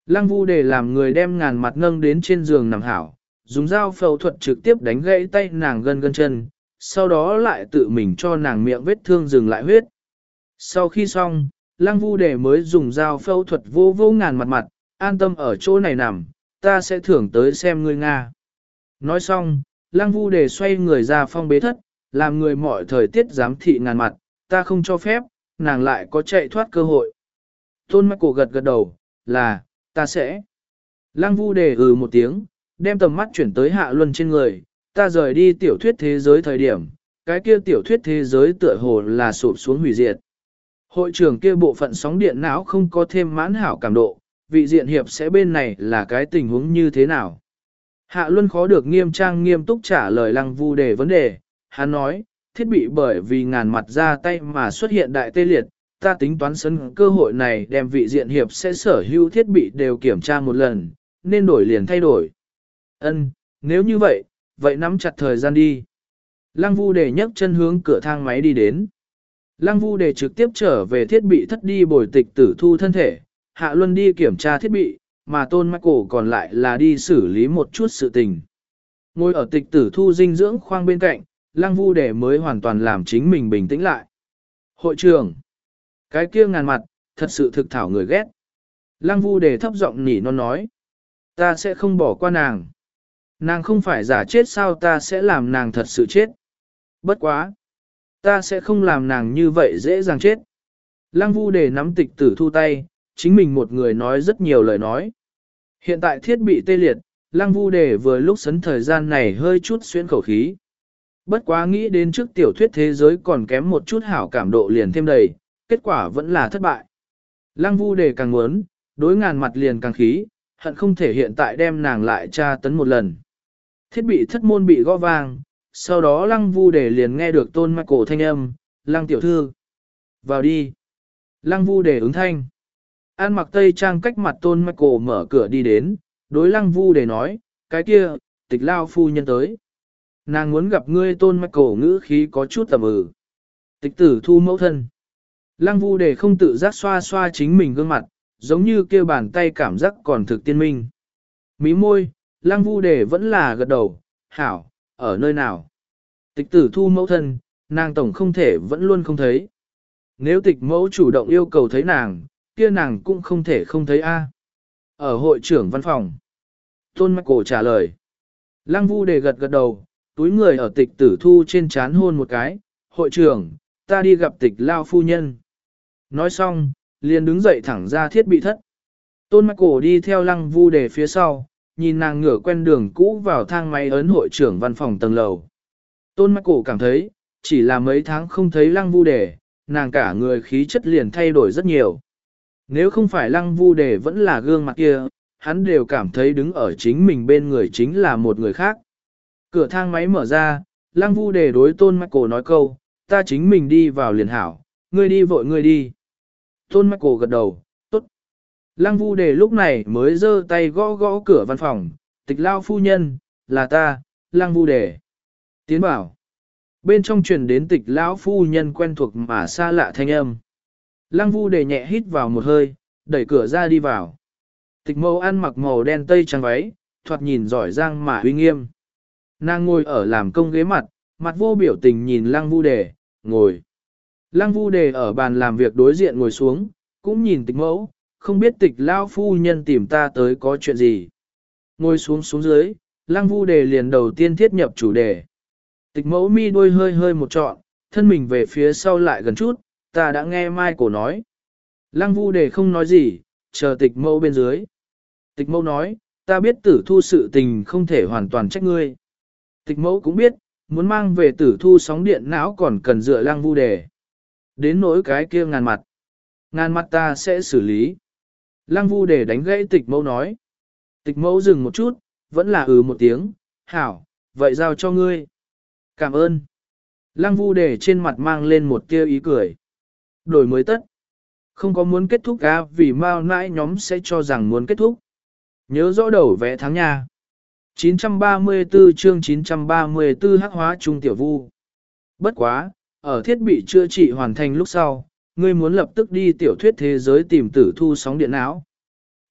Lăng Vu để làm người đem ngàn mặt nâng đến trên giường nằm hảo, dùng dao phẫu thuật trực tiếp đánh gãy tay nàng gân gân chân, sau đó lại tự mình cho nàng miệng vết thương dừng lại huyết. Sau khi xong, Lăng Vu để mới dùng dao phẫu thuật vô vô ngàn mặt mặt, an tâm ở chỗ này nằm, ta sẽ thưởng tới xem ngươi Nga. Nói xong, Lăng Vu để xoay người ra phong bế thất, làm người mọi thời tiết giám thị ngàn mặt, ta không cho phép, nàng lại có chạy thoát cơ hội. Tôn Mạch Cổ gật gật đầu, là, ta sẽ. Lăng Vu để ừ một tiếng, đem tầm mắt chuyển tới Hạ Luân trên người, ta rời đi tiểu thuyết thế giới thời điểm, cái kia tiểu thuyết thế giới tựa hồ là sụp xuống hủy diệt. Hội trưởng kia bộ phận sóng điện não không có thêm mãn hảo cảm độ, vị diện hiệp sẽ bên này là cái tình huống như thế nào? Hạ Luân khó được nghiêm trang nghiêm túc trả lời Lăng Vu để vấn đề, hắn nói, thiết bị bởi vì ngàn mặt ra tay mà xuất hiện đại tê liệt, ta tính toán sân cơ hội này đem vị diện hiệp sẽ sở hữu thiết bị đều kiểm tra một lần, nên đổi liền thay đổi. Ân, nếu như vậy, vậy nắm chặt thời gian đi. Lăng Vu để nhấc chân hướng cửa thang máy đi đến. Lăng Vu để trực tiếp trở về thiết bị thất đi bồi tịch tử thu thân thể, Hạ Luân đi kiểm tra thiết bị, mà Tôn Michael còn lại là đi xử lý một chút sự tình. Ngồi ở tịch tử thu dinh dưỡng khoang bên cạnh, Lăng Vu để mới hoàn toàn làm chính mình bình tĩnh lại. Hội trưởng, cái kia ngàn mặt, thật sự thực thảo người ghét. Lăng Vu để thấp giọng nỉ non nói, ta sẽ không bỏ qua nàng. Nàng không phải giả chết sao ta sẽ làm nàng thật sự chết. Bất quá. Ta sẽ không làm nàng như vậy dễ dàng chết. Lăng Vu để nắm tịch tử thu tay, chính mình một người nói rất nhiều lời nói. Hiện tại thiết bị tê liệt, Lăng Vu để vừa lúc sấn thời gian này hơi chút xuyên khẩu khí. Bất quá nghĩ đến trước tiểu thuyết thế giới còn kém một chút hảo cảm độ liền thêm đầy, kết quả vẫn là thất bại. Lăng Vu để càng muốn, đối ngàn mặt liền càng khí, hận không thể hiện tại đem nàng lại tra tấn một lần. Thiết bị thất môn bị gõ vang, sau đó Lăng Vu để liền nghe được Tôn Michael thanh âm, Lăng tiểu thư. Vào đi. Lăng Vu để ứng thanh. An mặc tây trang cách mặt Tôn Michael mở cửa đi đến, đối Lăng Vu để nói, cái kia, tịch lao phu nhân tới. Nàng muốn gặp ngươi. Tôn Michael ngữ khí có chút tầm ừ. Tịch tử thu mẫu thân. Lăng Vu để không tự giác xoa xoa chính mình gương mặt, giống như kêu bàn tay cảm giác còn thực tiên minh. Mí môi, Lăng Vu để vẫn là gật đầu, hảo, ở nơi nào? Tịch tử thu mẫu thân, nàng tổng không thể vẫn luôn không thấy. Nếu tịch mẫu chủ động yêu cầu thấy nàng, kia nàng cũng không thể không thấy a. Ở hội trưởng văn phòng. Tôn Michael trả lời. Lăng Vu để gật gật đầu, túi người ở tịch tử thu trên chán hôn một cái. Hội trưởng, ta đi gặp tịch lao phu nhân. Nói xong, liền đứng dậy thẳng ra thiết bị thất. Tôn Michael đi theo Lăng Vu để phía sau, nhìn nàng ngửa quen đường cũ vào thang máy ấn hội trưởng văn phòng tầng lầu. Tôn Michael cảm thấy, chỉ là mấy tháng không thấy Lăng Vu Đề, nàng cả người khí chất liền thay đổi rất nhiều. Nếu không phải Lăng Vu Đề vẫn là gương mặt kia, hắn đều cảm thấy đứng ở chính mình bên người chính là một người khác. Cửa thang máy mở ra, Lăng Vu Đề đối Tôn Michael nói câu, ta chính mình đi vào liền hảo, ngươi đi vội ngươi đi. Tôn Michael gật đầu, tốt. Lăng Vu Đề lúc này mới giơ tay gõ gõ cửa văn phòng, tịch lao phu nhân, là ta, Lăng Vu Đề. Tiến bảo. Bên trong truyền đến tịch lão phu nhân quen thuộc mà xa lạ thanh âm. Lăng Vu Đề nhẹ hít vào một hơi, đẩy cửa ra đi vào. Tịch mẫu ăn mặc màu đen tây trang váy, thoạt nhìn giỏi giang mà uy nghiêm. Nàng ngồi ở làm công ghế mặt, mặt vô biểu tình nhìn Lăng Vu Đề, ngồi. Lăng Vu Đề ở bàn làm việc đối diện ngồi xuống, cũng nhìn tịch mẫu, không biết tịch lão phu nhân tìm ta tới có chuyện gì. Ngồi xuống xuống dưới, Lăng Vu Đề liền đầu tiên thiết nhập chủ đề. Tịch mẫu mi đôi hơi hơi một trọn, thân mình về phía sau lại gần chút, ta đã nghe Mai cổ nói. Lăng Vu Đề không nói gì, chờ tịch mẫu bên dưới. Tịch mẫu nói, ta biết tử thu sự tình không thể hoàn toàn trách ngươi. Tịch mẫu cũng biết, muốn mang về tử thu sóng điện não còn cần dựa Lăng Vu Đề. Đến nỗi cái kia ngàn mặt. Ngàn mặt ta sẽ xử lý. Lăng Vu Đề đánh gãy tịch mẫu nói. Tịch mẫu dừng một chút, vẫn là ừ một tiếng, hảo, vậy giao cho ngươi. Cảm ơn. Lăng Vu Đề trên mặt mang lên một tia ý cười. Đổi mới tất. Không có muốn kết thúc á vì mau nãi nhóm sẽ cho rằng muốn kết thúc. Nhớ rõ đầu vẽ tháng nha. chín trăm ba mươi tư chương chín trăm ba mươi tư hắc hóa trung tiểu vu. Bất quá, ở thiết bị chữa trị hoàn thành lúc sau, ngươi muốn lập tức đi tiểu thuyết thế giới tìm tử thu sóng điện não.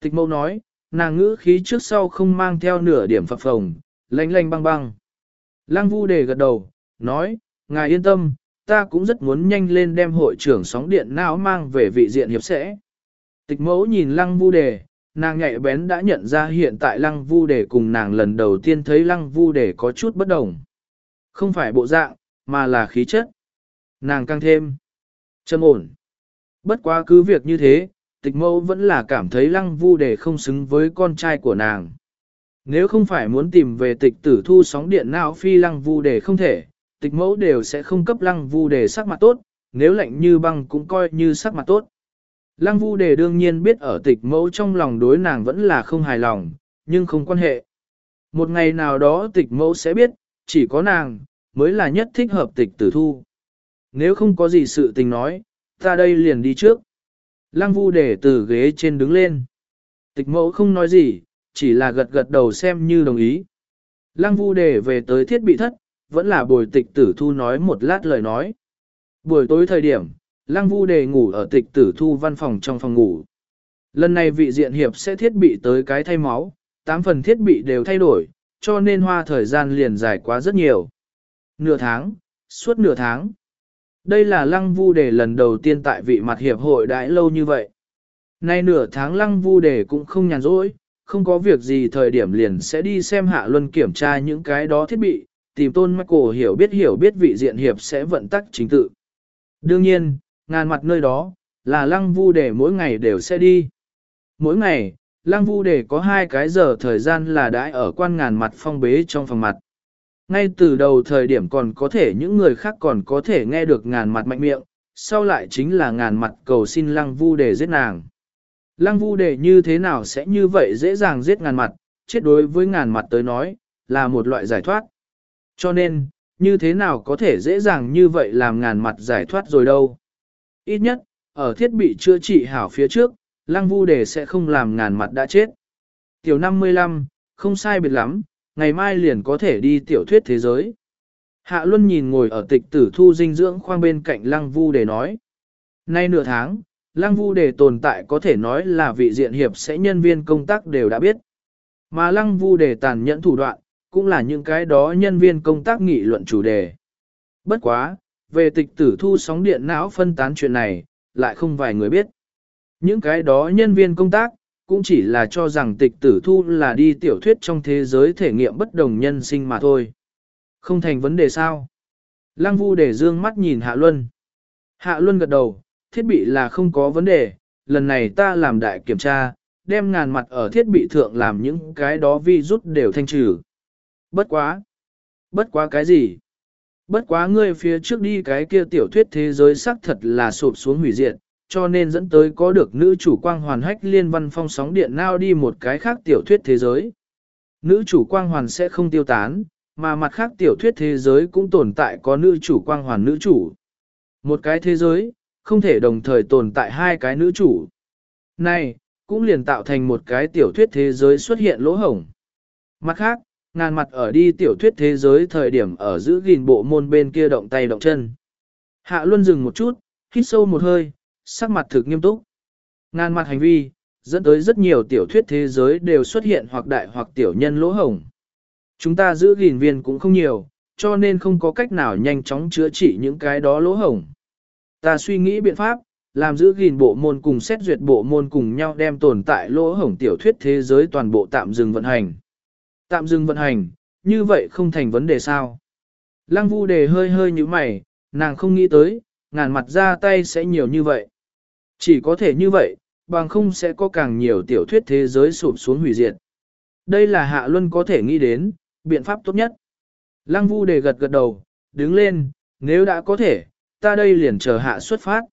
Tịch mẫu nói, nàng ngữ khí trước sau không mang theo nửa điểm phập phồng, lanh lanh băng băng. Lăng Vu Đề gật đầu, nói, ngài yên tâm, ta cũng rất muốn nhanh lên đem hội trưởng sóng điện não mang về vị diện hiệp sẽ. Tịch mẫu nhìn Lăng Vu Đề, nàng nhạy bén đã nhận ra hiện tại Lăng Vu Đề cùng nàng lần đầu tiên thấy Lăng Vu Đề có chút bất đồng. Không phải bộ dạng, mà là khí chất. Nàng càng thêm trầm ổn. Bất quá cứ việc như thế, tịch mẫu vẫn là cảm thấy Lăng Vu Đề không xứng với con trai của nàng. Nếu không phải muốn tìm về tịch tử thu sóng điện não phi Lăng Vu Đề không thể, tịch mẫu đều sẽ không cấp Lăng Vu Đề sắc mặt tốt, nếu lạnh như băng cũng coi như sắc mặt tốt. Lăng Vu Đề đương nhiên biết ở tịch mẫu trong lòng đối nàng vẫn là không hài lòng, nhưng không quan hệ. Một ngày nào đó tịch mẫu sẽ biết, chỉ có nàng, mới là nhất thích hợp tịch tử thu. Nếu không có gì sự tình nói, ta đây liền đi trước. Lăng Vu Đề từ ghế trên đứng lên. Tịch mẫu không nói gì, chỉ là gật gật đầu xem như đồng ý. Lăng Vu Đề về tới thiết bị thất, vẫn là bồi tịch tử thu nói một lát lời nói. Buổi tối thời điểm, Lăng Vu Đề ngủ ở tịch tử thu văn phòng trong phòng ngủ. Lần này vị diện hiệp sẽ thiết bị tới cái thay máu, tám phần thiết bị đều thay đổi, cho nên hoa thời gian liền dài quá rất nhiều. Nửa tháng, suốt nửa tháng. Đây là Lăng Vu Đề lần đầu tiên tại vị mặt hiệp hội đãi lâu như vậy. Nay nửa tháng Lăng Vu Đề cũng không nhàn rỗi, không có việc gì thời điểm liền sẽ đi xem Hạ Luân kiểm tra những cái đó thiết bị, tìm Tôn Michael hiểu biết hiểu biết vị diện hiệp sẽ vận tắc chính tự. Đương nhiên, ngàn mặt nơi đó, là Lăng Vu Đề mỗi ngày đều sẽ đi. Mỗi ngày, Lăng Vu Đề có hai cái giờ thời gian là đãi ở quan ngàn mặt phong bế trong phòng mặt. Ngay từ đầu thời điểm còn có thể những người khác còn có thể nghe được ngàn mặt mạnh miệng, sau lại chính là ngàn mặt cầu xin Lăng Vu Đề giết nàng. Lăng Vu Đề như thế nào sẽ như vậy dễ dàng giết ngàn mặt, chết đối với ngàn mặt tới nói, là một loại giải thoát. Cho nên, như thế nào có thể dễ dàng như vậy làm ngàn mặt giải thoát rồi đâu. Ít nhất, ở thiết bị chữa trị hảo phía trước, Lăng Vu Đề sẽ không làm ngàn mặt đã chết. Tiểu năm mươi lăm, không sai biệt lắm, ngày mai liền có thể đi tiểu thuyết thế giới. Hạ Luân nhìn ngồi ở tịch tử thu dinh dưỡng khoang bên cạnh Lăng Vu Đề nói. Nay nửa tháng, Lăng Vu Đề tồn tại có thể nói là vị diện hiệp sẽ nhân viên công tác đều đã biết. Mà Lăng Vu Đề tàn nhẫn thủ đoạn, cũng là những cái đó nhân viên công tác nghị luận chủ đề. Bất quá, về tịch tử thu sóng điện não phân tán chuyện này, lại không vài người biết. Những cái đó nhân viên công tác, cũng chỉ là cho rằng tịch tử thu là đi tiểu thuyết trong thế giới thể nghiệm bất đồng nhân sinh mà thôi. Không thành vấn đề sao. Lăng Vu Đề dương mắt nhìn Hạ Luân. Hạ Luân gật đầu, thiết bị là không có vấn đề, lần này ta làm đại kiểm tra, đem ngàn mặt ở thiết bị thượng làm những cái đó virus đều thanh trừ. Bất quá. Bất quá cái gì? Bất quá ngươi phía trước đi cái kia tiểu thuyết thế giới xác thật là sụp xuống hủy diệt, cho nên dẫn tới có được nữ chủ quang hoàn hách liên văn phong sóng điện nao đi một cái khác tiểu thuyết thế giới. Nữ chủ quang hoàn sẽ không tiêu tán, mà mặt khác tiểu thuyết thế giới cũng tồn tại có nữ chủ quang hoàn nữ chủ. Một cái thế giới, không thể đồng thời tồn tại hai cái nữ chủ. Này, cũng liền tạo thành một cái tiểu thuyết thế giới xuất hiện lỗ hổng. Mặt khác, ngàn mặt ở đi tiểu thuyết thế giới thời điểm ở giữ gìn bộ môn bên kia động tay động chân. Hạ Luân dừng một chút, hít sâu một hơi, sắc mặt thực nghiêm túc. Ngàn mặt hành vi, dẫn tới rất nhiều tiểu thuyết thế giới đều xuất hiện hoặc đại hoặc tiểu nhân lỗ hổng. Chúng ta giữ gìn viên cũng không nhiều, cho nên không có cách nào nhanh chóng chữa trị những cái đó lỗ hổng. Ta suy nghĩ biện pháp, làm giữ gìn bộ môn cùng xét duyệt bộ môn cùng nhau đem tồn tại lỗ hổng tiểu thuyết thế giới toàn bộ tạm dừng vận hành. Tạm dừng vận hành, như vậy không thành vấn đề sao. Lăng Vu Đề hơi hơi như mày, nàng không nghĩ tới, ngàn mặt ra tay sẽ nhiều như vậy. Chỉ có thể như vậy, bằng không sẽ có càng nhiều tiểu thuyết thế giới sụp xuống hủy diệt. Đây là Hạ Luân có thể nghĩ đến, biện pháp tốt nhất. Lăng Vu Đề gật gật đầu, đứng lên, nếu đã có thể, ta đây liền chờ Hạ xuất phát.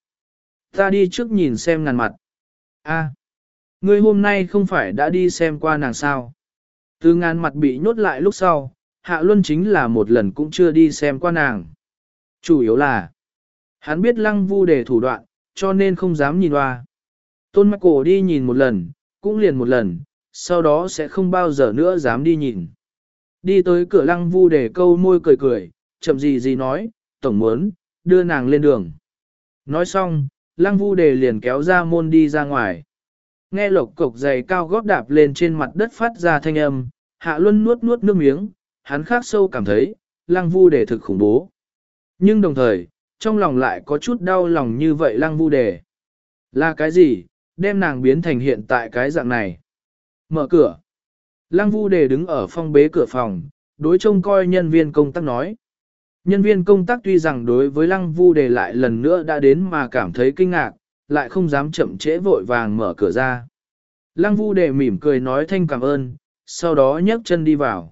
Ta đi trước nhìn xem ngàn mặt. A, ngươi hôm nay không phải đã đi xem qua nàng sao? Từ ngàn mặt bị nhốt lại lúc sau, Hạ Luân chính là một lần cũng chưa đi xem qua nàng. Chủ yếu là, hắn biết Lăng Vu Đề thủ đoạn, cho nên không dám nhìn qua. Tôn Michael đi nhìn một lần, cũng liền một lần, sau đó sẽ không bao giờ nữa dám đi nhìn. Đi tới cửa Lăng Vu Đề câu môi cười cười, chậm gì gì nói, tổng muốn, đưa nàng lên đường. Nói xong, Lăng Vu Đề liền kéo ra môn đi ra ngoài. Nghe lộc cộc giày cao gót đạp lên trên mặt đất phát ra thanh âm, Hạ Luân nuốt nuốt nước miếng, hắn khác sâu cảm thấy, Lăng Vu Đề thực khủng bố. Nhưng đồng thời, trong lòng lại có chút đau lòng như vậy Lăng Vu Đề. Là cái gì, đem nàng biến thành hiện tại cái dạng này? Mở cửa. Lăng Vu Đề đứng ở phong bế cửa phòng, đối trông coi nhân viên công tác nói. Nhân viên công tác tuy rằng đối với Lăng Vu Đề lại lần nữa đã đến mà cảm thấy kinh ngạc, lại không dám chậm trễ vội vàng mở cửa ra. Lăng Vu Đề mỉm cười nói thanh cảm ơn, sau đó nhấc chân đi vào.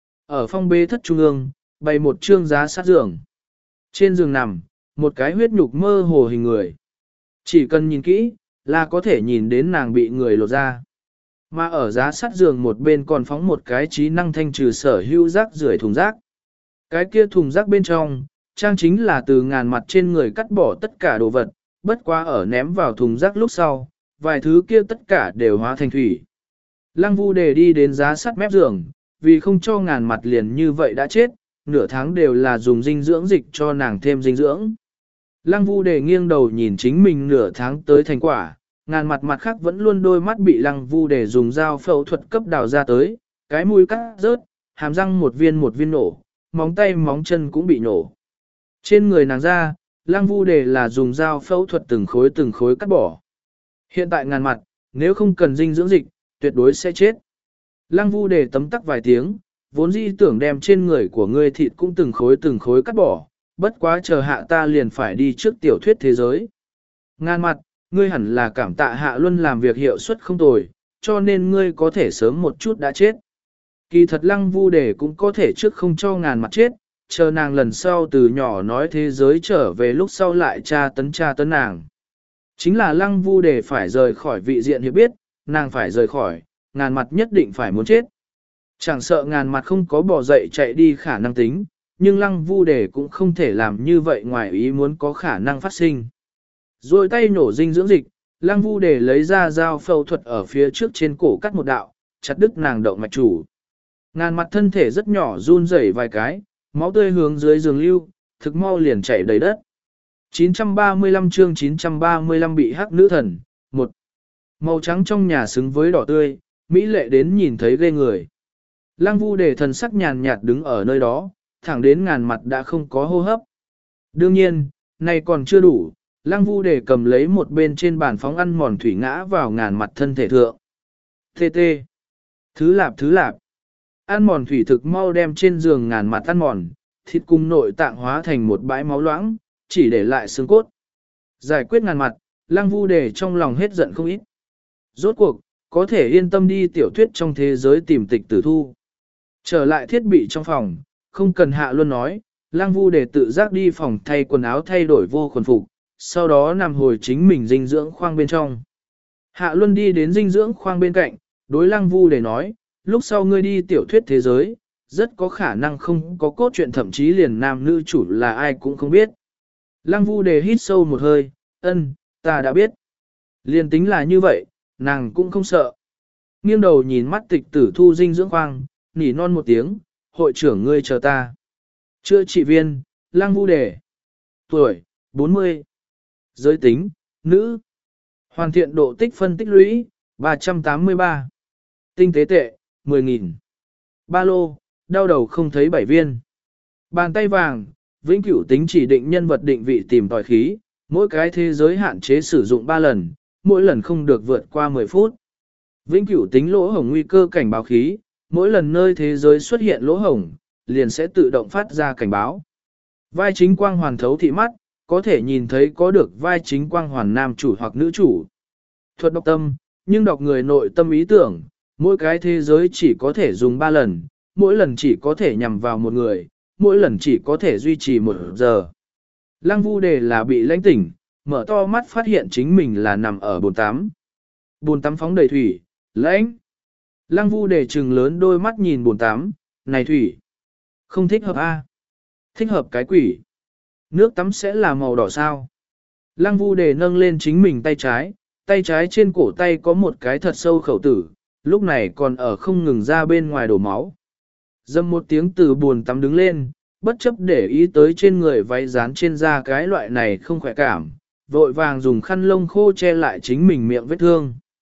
Ở phong bế thất trung ương, bày một trương giá sát giường. Trên giường nằm, một cái huyết nhục mơ hồ hình người. Chỉ cần nhìn kỹ, là có thể nhìn đến nàng bị người lột ra. Mà ở giá sát giường một bên còn phóng một cái trí năng thanh trừ sở hữu rác rưởi thùng rác. Cái kia thùng rác bên trong, trang chính là từ ngàn mặt trên người cắt bỏ tất cả đồ vật, bất quá ở ném vào thùng rác lúc sau, vài thứ kia tất cả đều hóa thành thủy. Lăng Vu Đề đi đến giá sắt mép giường, vì không cho ngàn mặt liền như vậy đã chết, nửa tháng đều là dùng dinh dưỡng dịch cho nàng thêm dinh dưỡng. Lăng Vu Đề nghiêng đầu nhìn chính mình nửa tháng tới thành quả, ngàn mặt mặt khác vẫn luôn đôi mắt bị Lăng Vu Đề dùng dao phẫu thuật cấp đào ra tới, cái mũi cắt rớt, hàm răng một viên một viên nổ, móng tay móng chân cũng bị nổ. Trên người nàng ra, Lăng Vu Đề là dùng dao phẫu thuật từng khối từng khối cắt bỏ. Hiện tại ngàn mặt, nếu không cần dinh dưỡng dịch, tuyệt đối sẽ chết. Lăng Vu Đề tấm tắc vài tiếng, vốn dĩ tưởng đem trên người của ngươi thịt cũng từng khối từng khối cắt bỏ, bất quá chờ hạ ta liền phải đi trước tiểu thuyết thế giới. Ngàn mặt, ngươi hẳn là cảm tạ Hạ Luân làm việc hiệu suất không tồi, cho nên ngươi có thể sớm một chút đã chết. Kỳ thật Lăng Vu Đề cũng có thể trước không cho ngàn mặt chết, chờ nàng lần sau từ nhỏ nói thế giới trở về lúc sau lại tra tấn tra tấn nàng. Chính là Lăng Vu Đề phải rời khỏi vị diện hiểu biết, nàng phải rời khỏi, ngàn mặt nhất định phải muốn chết. Chẳng sợ ngàn mặt không có bỏ dậy chạy đi khả năng tính, nhưng Lăng Vu Đề cũng không thể làm như vậy ngoài ý muốn có khả năng phát sinh. Rồi tay nổ dinh dưỡng dịch, Lăng Vu Đề lấy ra dao phẫu thuật ở phía trước trên cổ cắt một đạo, chặt đứt nàng động mạch chủ. Ngàn mặt thân thể rất nhỏ run rẩy vài cái, máu tươi hướng dưới giường lưu, thực mau liền chảy đầy đất. chín trăm ba mươi lăm chương chín trăm ba mươi lăm bị hắc nữ thần, một màu trắng trong nhà xứng với đỏ tươi, mỹ lệ đến nhìn thấy ghê người. Lăng Vu Đề thần sắc nhàn nhạt đứng ở nơi đó, thẳng đến ngàn mặt đã không có hô hấp. Đương nhiên, này còn chưa đủ, Lăng Vu Đề cầm lấy một bên trên bàn phóng ăn mòn thủy ngã vào ngàn mặt thân thể thượng. Tê tê. Thứ lạp thứ lạp. Ăn mòn thủy thực mau đem trên giường ngàn mặt ăn mòn, thịt cung nội tạng hóa thành một bãi máu loãng, chỉ để lại xương cốt. Giải quyết ngàn mặt, Lăng Vu Đề trong lòng hết giận không ít. Rốt cuộc, có thể yên tâm đi tiểu thuyết trong thế giới tìm tịch tử thu. Trở lại thiết bị trong phòng, không cần Hạ Luân nói, Lăng Vu Đề tự giác đi phòng thay quần áo thay đổi vô quần phục, sau đó nằm hồi chính mình dinh dưỡng khoang bên trong. Hạ Luân đi đến dinh dưỡng khoang bên cạnh, đối Lăng Vu Đề nói, lúc sau ngươi đi tiểu thuyết thế giới, rất có khả năng không có cốt truyện, thậm chí liền nam nữ chủ là ai cũng không biết. Lăng Vu Đề hít sâu một hơi, ân, ta đã biết. Liền tính là như vậy, nàng cũng không sợ. Nghiêng đầu nhìn mắt tịch tử thu dinh dưỡng khoang, nỉ non một tiếng, hội trưởng ngươi chờ ta. Chữa trị viên, Lăng Vu Đề. Tuổi, bốn mươi. Giới tính, nữ. Hoàn thiện độ tích phân tích lũy, ba trăm tám mươi ba. Tinh tế tệ, mười nghìn. Ba lô, đau đầu không thấy bảy viên. Bàn tay vàng, vĩnh cửu tính chỉ định nhân vật định vị tìm tòi khí, mỗi cái thế giới hạn chế sử dụng ba lần, mỗi lần không được vượt qua mười phút. Vĩnh cửu tính lỗ hổng nguy cơ cảnh báo khí, mỗi lần nơi thế giới xuất hiện lỗ hổng, liền sẽ tự động phát ra cảnh báo. Vai chính quang hoàn thấu thị mắt, có thể nhìn thấy có được vai chính quang hoàn nam chủ hoặc nữ chủ. Thuật đọc tâm, nhưng đọc người nội tâm ý tưởng, mỗi cái thế giới chỉ có thể dùng ba lần, mỗi lần chỉ có thể nhằm vào một người, mỗi lần chỉ có thể duy trì một giờ. Lăng Vu Đề là bị lãnh tỉnh, mở to mắt phát hiện chính mình là nằm ở bồn tắm. Bồn tắm phóng đầy thủy, lãnh. Lăng Vu Đề trừng lớn đôi mắt nhìn bồn tắm, này thủy. Không thích hợp a? Thích hợp cái quỷ. Nước tắm sẽ là màu đỏ sao? Lăng Vu Đề nâng lên chính mình tay trái, tay trái trên cổ tay có một cái thật sâu khẩu tử, lúc này còn ở không ngừng ra bên ngoài đổ máu. Dâm một tiếng từ buồn tắm đứng lên, bất chấp để ý tới trên người váy dán trên da cái loại này không khỏe cảm, vội vàng dùng khăn lông khô che lại chính mình miệng vết thương.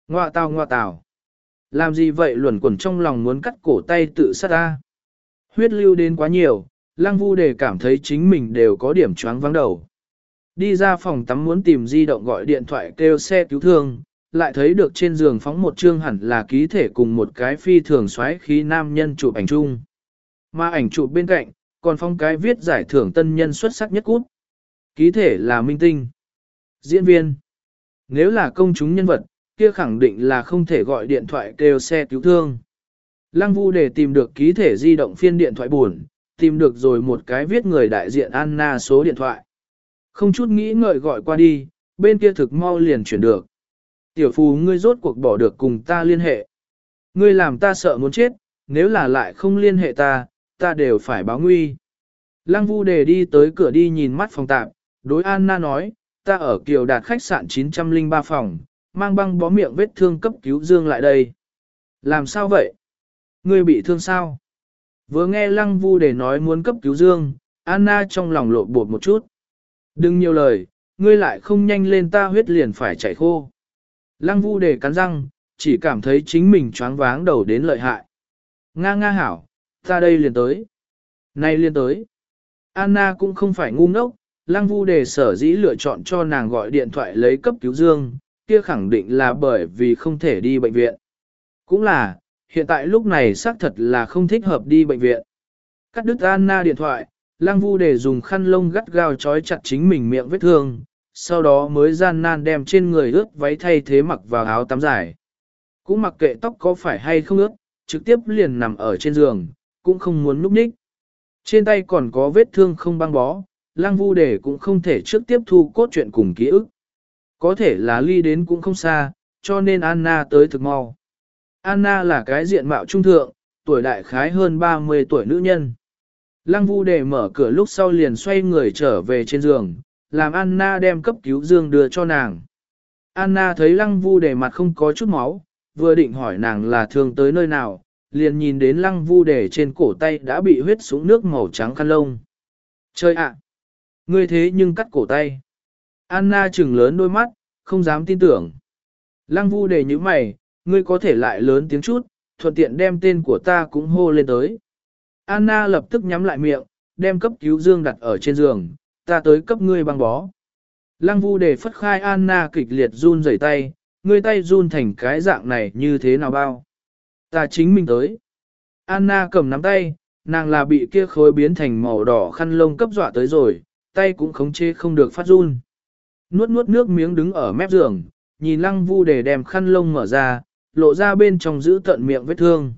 Ngoạ tào ngoạ tào. Làm gì vậy luẩn quẩn trong lòng muốn cắt cổ tay tự sát ta. Huyết lưu đến quá nhiều, Lăng Vu Đề cảm thấy chính mình đều có điểm choáng vắng đầu. Đi ra phòng tắm muốn tìm di động gọi điện thoại kêu xe cứu thương, lại thấy được trên giường phóng một chương hẳn là ký thể cùng một cái phi thường xoáy khí nam nhân chụp ảnh chung. Mà ảnh chụp bên cạnh, còn phong cái viết giải thưởng tân nhân xuất sắc nhất cút. Ký thể là minh tinh, diễn viên. Nếu là công chúng nhân vật, kia khẳng định là không thể gọi điện thoại kêu xe cứu thương. Lăng Vu để tìm được ký thể di động phiên điện thoại buồn, tìm được rồi một cái viết người đại diện Anna số điện thoại. Không chút nghĩ ngợi gọi qua đi, bên kia thực mau liền chuyển được. Tiểu phù ngươi rốt cuộc bỏ được cùng ta liên hệ. Ngươi làm ta sợ muốn chết, nếu là lại không liên hệ ta, ta đều phải báo nguy. Lăng Vu đề đi tới cửa đi nhìn mắt phòng tạm, đối Anna nói, ta ở Kiều Đạt khách sạn chín không ba phòng, mang băng bó miệng vết thương cấp cứu Dương lại đây. Làm sao vậy? Ngươi bị thương sao? Vừa nghe Lăng Vu đề nói muốn cấp cứu Dương, Anna trong lòng lộ bột một chút. Đừng nhiều lời, ngươi lại không nhanh lên ta huyết liền phải chảy khô. Lăng Vu đề cắn răng, chỉ cảm thấy chính mình choáng váng đầu đến lợi hại. Nga nga hảo, ta đây liền tới. Nay liền tới. Anna cũng không phải ngu ngốc, Lăng Vu đề sở dĩ lựa chọn cho nàng gọi điện thoại lấy cấp cứu Dương, kia khẳng định là bởi vì không thể đi bệnh viện. Cũng là, hiện tại lúc này xác thật là không thích hợp đi bệnh viện. Cắt đứt Anna điện thoại, Lăng Vu để dùng khăn lông gắt gao trói chặt chính mình miệng vết thương, sau đó mới gian nan đem trên người ướt váy thay thế mặc vào áo tắm dài. Cũng mặc kệ tóc có phải hay không ướt, trực tiếp liền nằm ở trên giường, cũng không muốn núp ních. Trên tay còn có vết thương không băng bó, Lăng Vu để cũng không thể trước tiếp thu cốt truyện cùng ký ức. Có thể là ly đến cũng không xa, cho nên Anna tới thực mau. Anna là cái diện mạo trung thượng, tuổi đại khái hơn ba mươi tuổi nữ nhân. Lăng Vu để mở cửa lúc sau liền xoay người trở về trên giường, làm Anna đem cấp cứu Dương đưa cho nàng. Anna thấy Lăng Vu để mặt không có chút máu, vừa định hỏi nàng là thương tới nơi nào, liền nhìn đến Lăng Vu để trên cổ tay đã bị huyết súng nước màu trắng khăn lông. Trời ạ! Ngươi thế nhưng cắt cổ tay. Anna trừng lớn đôi mắt, không dám tin tưởng. Lăng Vu để như mày, ngươi có thể lại lớn tiếng chút, thuận tiện đem tên của ta cũng hô lên tới. Anna lập tức nhắm lại miệng, đem cấp cứu Dương đặt ở trên giường, ta tới cấp ngươi băng bó. Lăng Vu để phất khai Anna kịch liệt run rẩy tay, ngươi tay run thành cái dạng này như thế nào bao. Ta chính mình tới. Anna cầm nắm tay, nàng là bị kia khối biến thành màu đỏ khăn lông cấp dọa tới rồi, tay cũng khống chế không được phát run. Nuốt nuốt nước miếng đứng ở mép giường, nhìn Lăng Vu để đem khăn lông mở ra, lộ ra bên trong giữ tận miệng vết thương.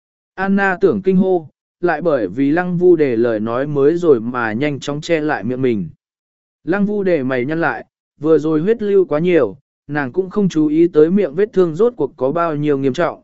Anna tưởng kinh hô, lại bởi vì Lăng Vu để lời nói mới rồi mà nhanh chóng che lại miệng mình. Lăng Vu để mày nhăn lại, vừa rồi huyết lưu quá nhiều, nàng cũng không chú ý tới miệng vết thương rốt cuộc có bao nhiêu nghiêm trọng.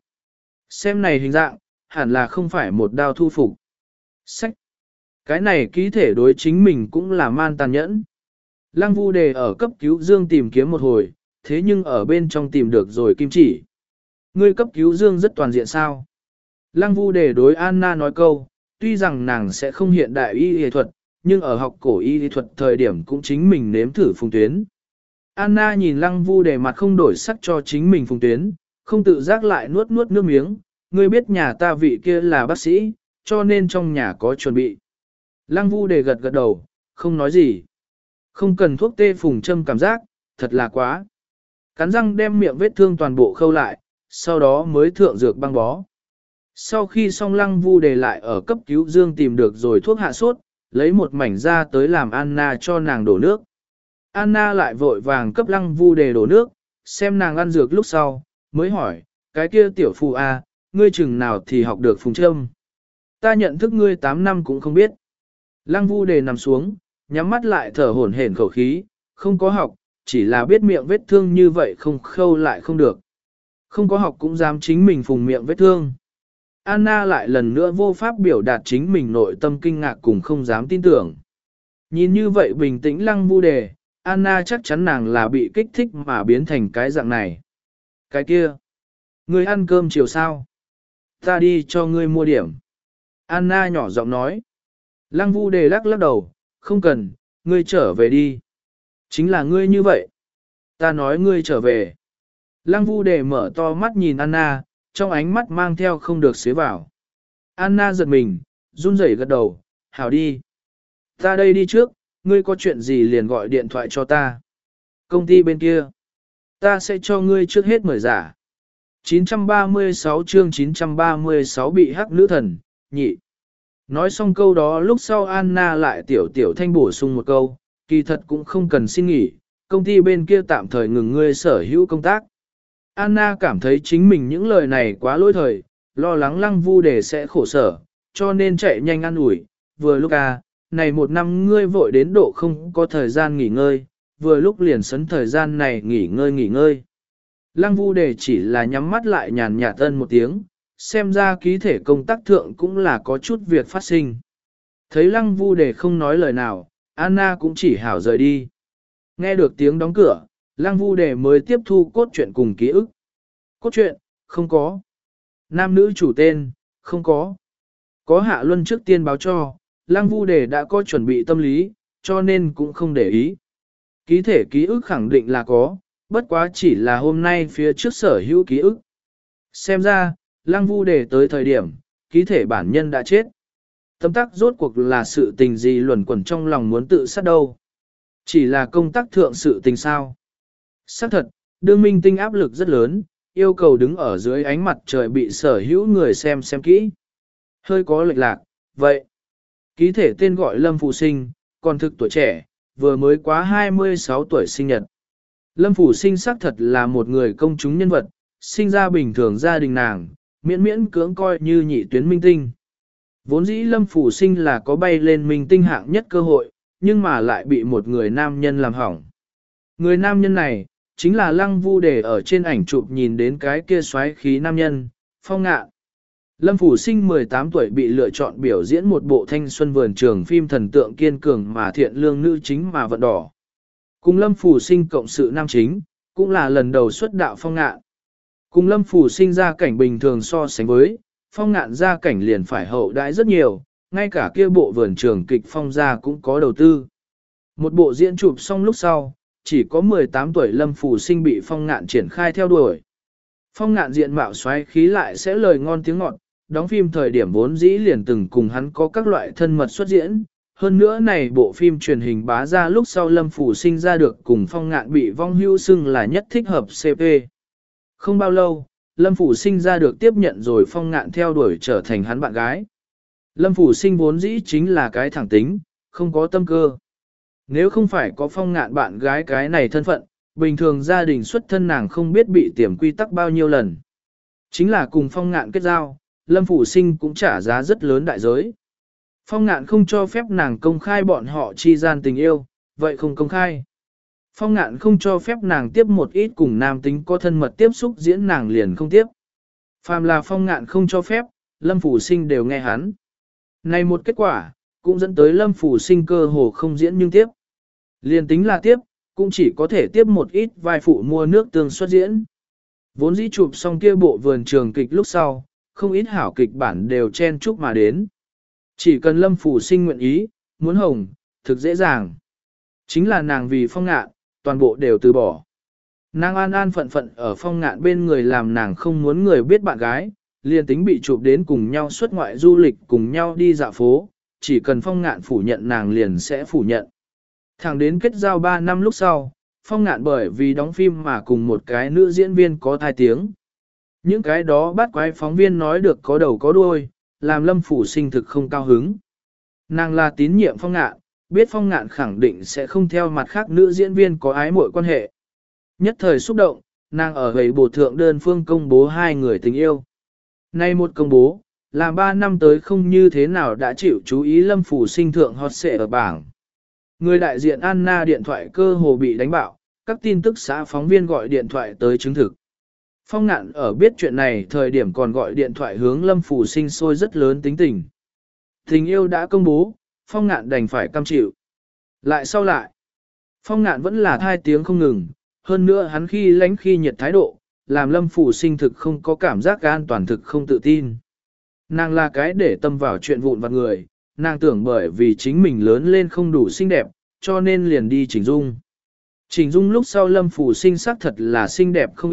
Xem này hình dạng, hẳn là không phải một đao thu phục. Sách! Cái này ký thể đối chính mình cũng là man tàn nhẫn. Lăng Vu đề ở cấp cứu Dương tìm kiếm một hồi, thế nhưng ở bên trong tìm được rồi kim chỉ. Ngươi cấp cứu Dương rất toàn diện sao? Lăng Vu đề đối Anna nói câu, tuy rằng nàng sẽ không hiện đại y y thuật, nhưng ở học cổ y y thuật thời điểm cũng chính mình nếm thử phùng tuyến. Anna nhìn Lăng Vu đề mặt không đổi sắc cho chính mình phùng tuyến, không tự giác lại nuốt nuốt nước miếng, ngươi biết nhà ta vị kia là bác sĩ, cho nên trong nhà có chuẩn bị. Lăng Vu đề gật gật đầu, không nói gì. Không cần thuốc tê phùng châm cảm giác, thật là quá. Cắn răng đem miệng vết thương toàn bộ khâu lại, sau đó mới thượng dược băng bó. Sau khi xong Lăng Vu đề lại ở cấp cứu Dương tìm được rồi thuốc hạ sốt, lấy một mảnh ra tới làm Anna cho nàng đổ nước. Anna lại vội vàng cấp Lăng Vu đề đổ nước, xem nàng ăn dược lúc sau, mới hỏi, cái kia tiểu phù a, ngươi chừng nào thì học được phùng châm. Ta nhận thức ngươi tám năm cũng không biết. Lăng Vu đề nằm xuống, nhắm mắt lại thở hổn hển khẩu khí, không có học, chỉ là biết miệng vết thương như vậy không khâu lại không được. Không có học cũng dám chính mình phùng miệng vết thương. Anna lại lần nữa vô pháp biểu đạt chính mình nội tâm kinh ngạc cùng không dám tin tưởng. Nhìn như vậy bình tĩnh Lăng Vu đề, Anna chắc chắn nàng là bị kích thích mà biến thành cái dạng này. Cái kia, ngươi ăn cơm chiều sao? Ta đi cho ngươi mua điểm. Anna nhỏ giọng nói. Lăng Vu đề lắc lắc đầu, không cần, ngươi trở về đi. Chính là ngươi như vậy. Ta nói ngươi trở về. Lăng Vu Đề mở to mắt nhìn Anna, trong ánh mắt mang theo không được xế vào. Anna giật mình, run rẩy gật đầu, hảo đi. Ta đây đi trước, ngươi có chuyện gì liền gọi điện thoại cho ta. Công ty bên kia, ta sẽ cho ngươi trước hết mời giả. chín trăm ba mươi sáu chương chín trăm ba mươi sáu bị hắc nữ thần, nhị. Nói xong câu đó lúc sau Anna lại tiểu tiểu thanh bổ sung một câu, kỳ thật cũng không cần xin nghỉ, công ty bên kia tạm thời ngừng ngươi sở hữu công tác. Anna cảm thấy chính mình những lời này quá lỗi thời, lo lắng Lăng Vu Đề sẽ khổ sở, cho nên chạy nhanh ăn ủi. Vừa lúc à, này một năm ngươi vội đến độ không có thời gian nghỉ ngơi, vừa lúc liền sấn thời gian này nghỉ ngơi nghỉ ngơi. Lăng Vu Đề chỉ là nhắm mắt lại nhàn nhạt ân một tiếng, xem ra ký thể công tác thượng cũng là có chút việc phát sinh. Thấy Lăng Vu Đề không nói lời nào, Anna cũng chỉ hảo rời đi. Nghe được tiếng đóng cửa, Lăng Vu Đề mới tiếp thu cốt truyện cùng ký ức. Cốt truyện, không có. Nam nữ chủ tên, không có. Có Hạ Luân trước tiên báo cho, Lăng Vu Đề đã có chuẩn bị tâm lý, cho nên cũng không để ý. Ký thể ký ức khẳng định là có, bất quá chỉ là hôm nay phía trước sở hữu ký ức. Xem ra, Lăng Vu Đề tới thời điểm, ký thể bản nhân đã chết. Tâm tác rốt cuộc là sự tình gì luẩn quẩn trong lòng muốn tự sát đâu. Chỉ là công tác thượng sự tình sao. Xác thật, đương minh tinh áp lực rất lớn, yêu cầu đứng ở dưới ánh mặt trời bị sở hữu người xem xem kỹ. Hơi có lệch lạc, vậy. Ký thể tên gọi Lâm Phủ Sinh, còn thực tuổi trẻ, vừa mới quá hai mươi sáu tuổi sinh nhật. Lâm Phủ Sinh xác thật là một người công chúng nhân vật, sinh ra bình thường gia đình nàng, miễn miễn cưỡng coi như nhị tuyến minh tinh. Vốn dĩ Lâm Phủ Sinh là có bay lên minh tinh hạng nhất cơ hội, nhưng mà lại bị một người nam nhân làm hỏng. Người nam nhân này, chính là Lăng Vu Đề ở trên ảnh chụp nhìn đến cái kia xoáy khí nam nhân, Phong Ngạn. Lâm Phủ Sinh mười tám tuổi bị lựa chọn biểu diễn một bộ thanh xuân vườn trường phim thần tượng kiên cường mà thiện lương nữ chính mà vận đỏ. Cùng Lâm Phủ Sinh cộng sự nam chính, cũng là lần đầu xuất đạo Phong Ngạn. Cùng Lâm Phủ Sinh ra cảnh bình thường so sánh với, Phong Ngạn ra cảnh liền phải hậu đãi rất nhiều, ngay cả kia bộ vườn trường kịch Phong gia cũng có đầu tư. Một bộ diễn chụp xong lúc sau, chỉ có mười tám tuổi Lâm Phủ Sinh bị Phong Ngạn triển khai theo đuổi. Phong Ngạn diện mạo xoáy khí lại sẽ lời ngon tiếng ngọt, đóng phim thời điểm vốn dĩ liền từng cùng hắn có các loại thân mật xuất diễn. Hơn nữa này bộ phim truyền hình bá ra lúc sau Lâm Phủ Sinh ra được cùng Phong Ngạn bị vong hưu xưng là nhất thích hợp xê pê. Không bao lâu, Lâm Phủ Sinh ra được tiếp nhận rồi Phong Ngạn theo đuổi trở thành hắn bạn gái. Lâm Phủ Sinh vốn dĩ chính là cái thẳng tính, không có tâm cơ. Nếu không phải có Phong Ngạn bạn gái cái này thân phận, bình thường gia đình xuất thân nàng không biết bị tiềm quy tắc bao nhiêu lần. Chính là cùng Phong Ngạn kết giao, Lâm Phủ Sinh cũng trả giá rất lớn đại giới. Phong Ngạn không cho phép nàng công khai bọn họ chi gian tình yêu, vậy không công khai. Phong Ngạn không cho phép nàng tiếp một ít cùng nam tính có thân mật tiếp xúc diễn nàng liền không tiếp. Phàm là Phong Ngạn không cho phép, Lâm Phủ Sinh đều nghe hắn. Này một kết quả, cũng dẫn tới Lâm Phủ Sinh cơ hồ không diễn nhưng tiếp. Liền tính là tiếp, cũng chỉ có thể tiếp một ít vai phụ mua nước tương xuất diễn. Vốn dĩ chụp xong kia bộ vườn trường kịch lúc sau, không ít hảo kịch bản đều chen chúc mà đến. Chỉ cần Lâm Phủ Sinh nguyện ý, muốn hồng, thực dễ dàng. Chính là nàng vì Phong Ngạn, toàn bộ đều từ bỏ. Nàng an an phận phận ở Phong Ngạn bên người làm nàng không muốn người biết bạn gái, liền tính bị chụp đến cùng nhau xuất ngoại du lịch cùng nhau đi dạo phố, chỉ cần Phong Ngạn phủ nhận nàng liền sẽ phủ nhận. Thẳng đến kết giao ba năm lúc sau, Phong Ngạn bởi vì đóng phim mà cùng một cái nữ diễn viên có thai tiếng. Những cái đó bắt quái phóng viên nói được có đầu có đuôi, làm Lâm Phủ Sinh thực không cao hứng. Nàng là tín nhiệm Phong Ngạn, biết Phong Ngạn khẳng định sẽ không theo mặt khác nữ diễn viên có ái mội quan hệ. Nhất thời xúc động, nàng ở gầy bổ thượng đơn phương công bố hai người tình yêu. Nay một công bố, là ba năm tới không như thế nào đã chịu chú ý Lâm Phủ Sinh thượng hot xệ ở bảng. Người đại diện Anna điện thoại cơ hồ bị đánh bạo, các tin tức xã phóng viên gọi điện thoại tới chứng thực. Phong Ngạn ở biết chuyện này thời điểm còn gọi điện thoại hướng Lâm Phủ Sinh sôi rất lớn tính tình. Tình yêu đã công bố, Phong Ngạn đành phải cam chịu. Lại sau lại, Phong Ngạn vẫn là thai tiếng không ngừng, hơn nữa hắn khi lánh khi nhiệt thái độ, làm Lâm Phủ Sinh thực không có cảm giác an toàn thực không tự tin. Nàng là cái để tâm vào chuyện vụn vặt người, nàng tưởng bởi vì chính mình lớn lên không đủ xinh đẹp, cho nên liền đi chỉnh dung. Chỉnh dung lúc sau Lâm Phủ Sinh xác thật là xinh đẹp không ít,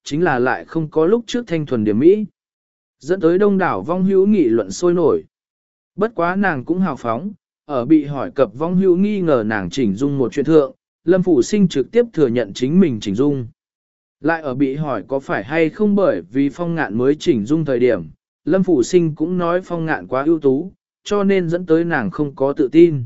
chính là lại không có lúc trước thanh thuần điểm mỹ. Dẫn tới đông đảo vong hữu nghị luận sôi nổi. Bất quá nàng cũng hào phóng, ở bị hỏi cập vong hữu nghi ngờ nàng chỉnh dung một chuyện thượng, Lâm Phủ Sinh trực tiếp thừa nhận chính mình chỉnh dung. Lại ở bị hỏi có phải hay không bởi vì Phong Ngạn mới chỉnh dung thời điểm, Lâm Phủ Sinh cũng nói Phong Ngạn quá ưu tú, cho nên dẫn tới nàng không có tự tin.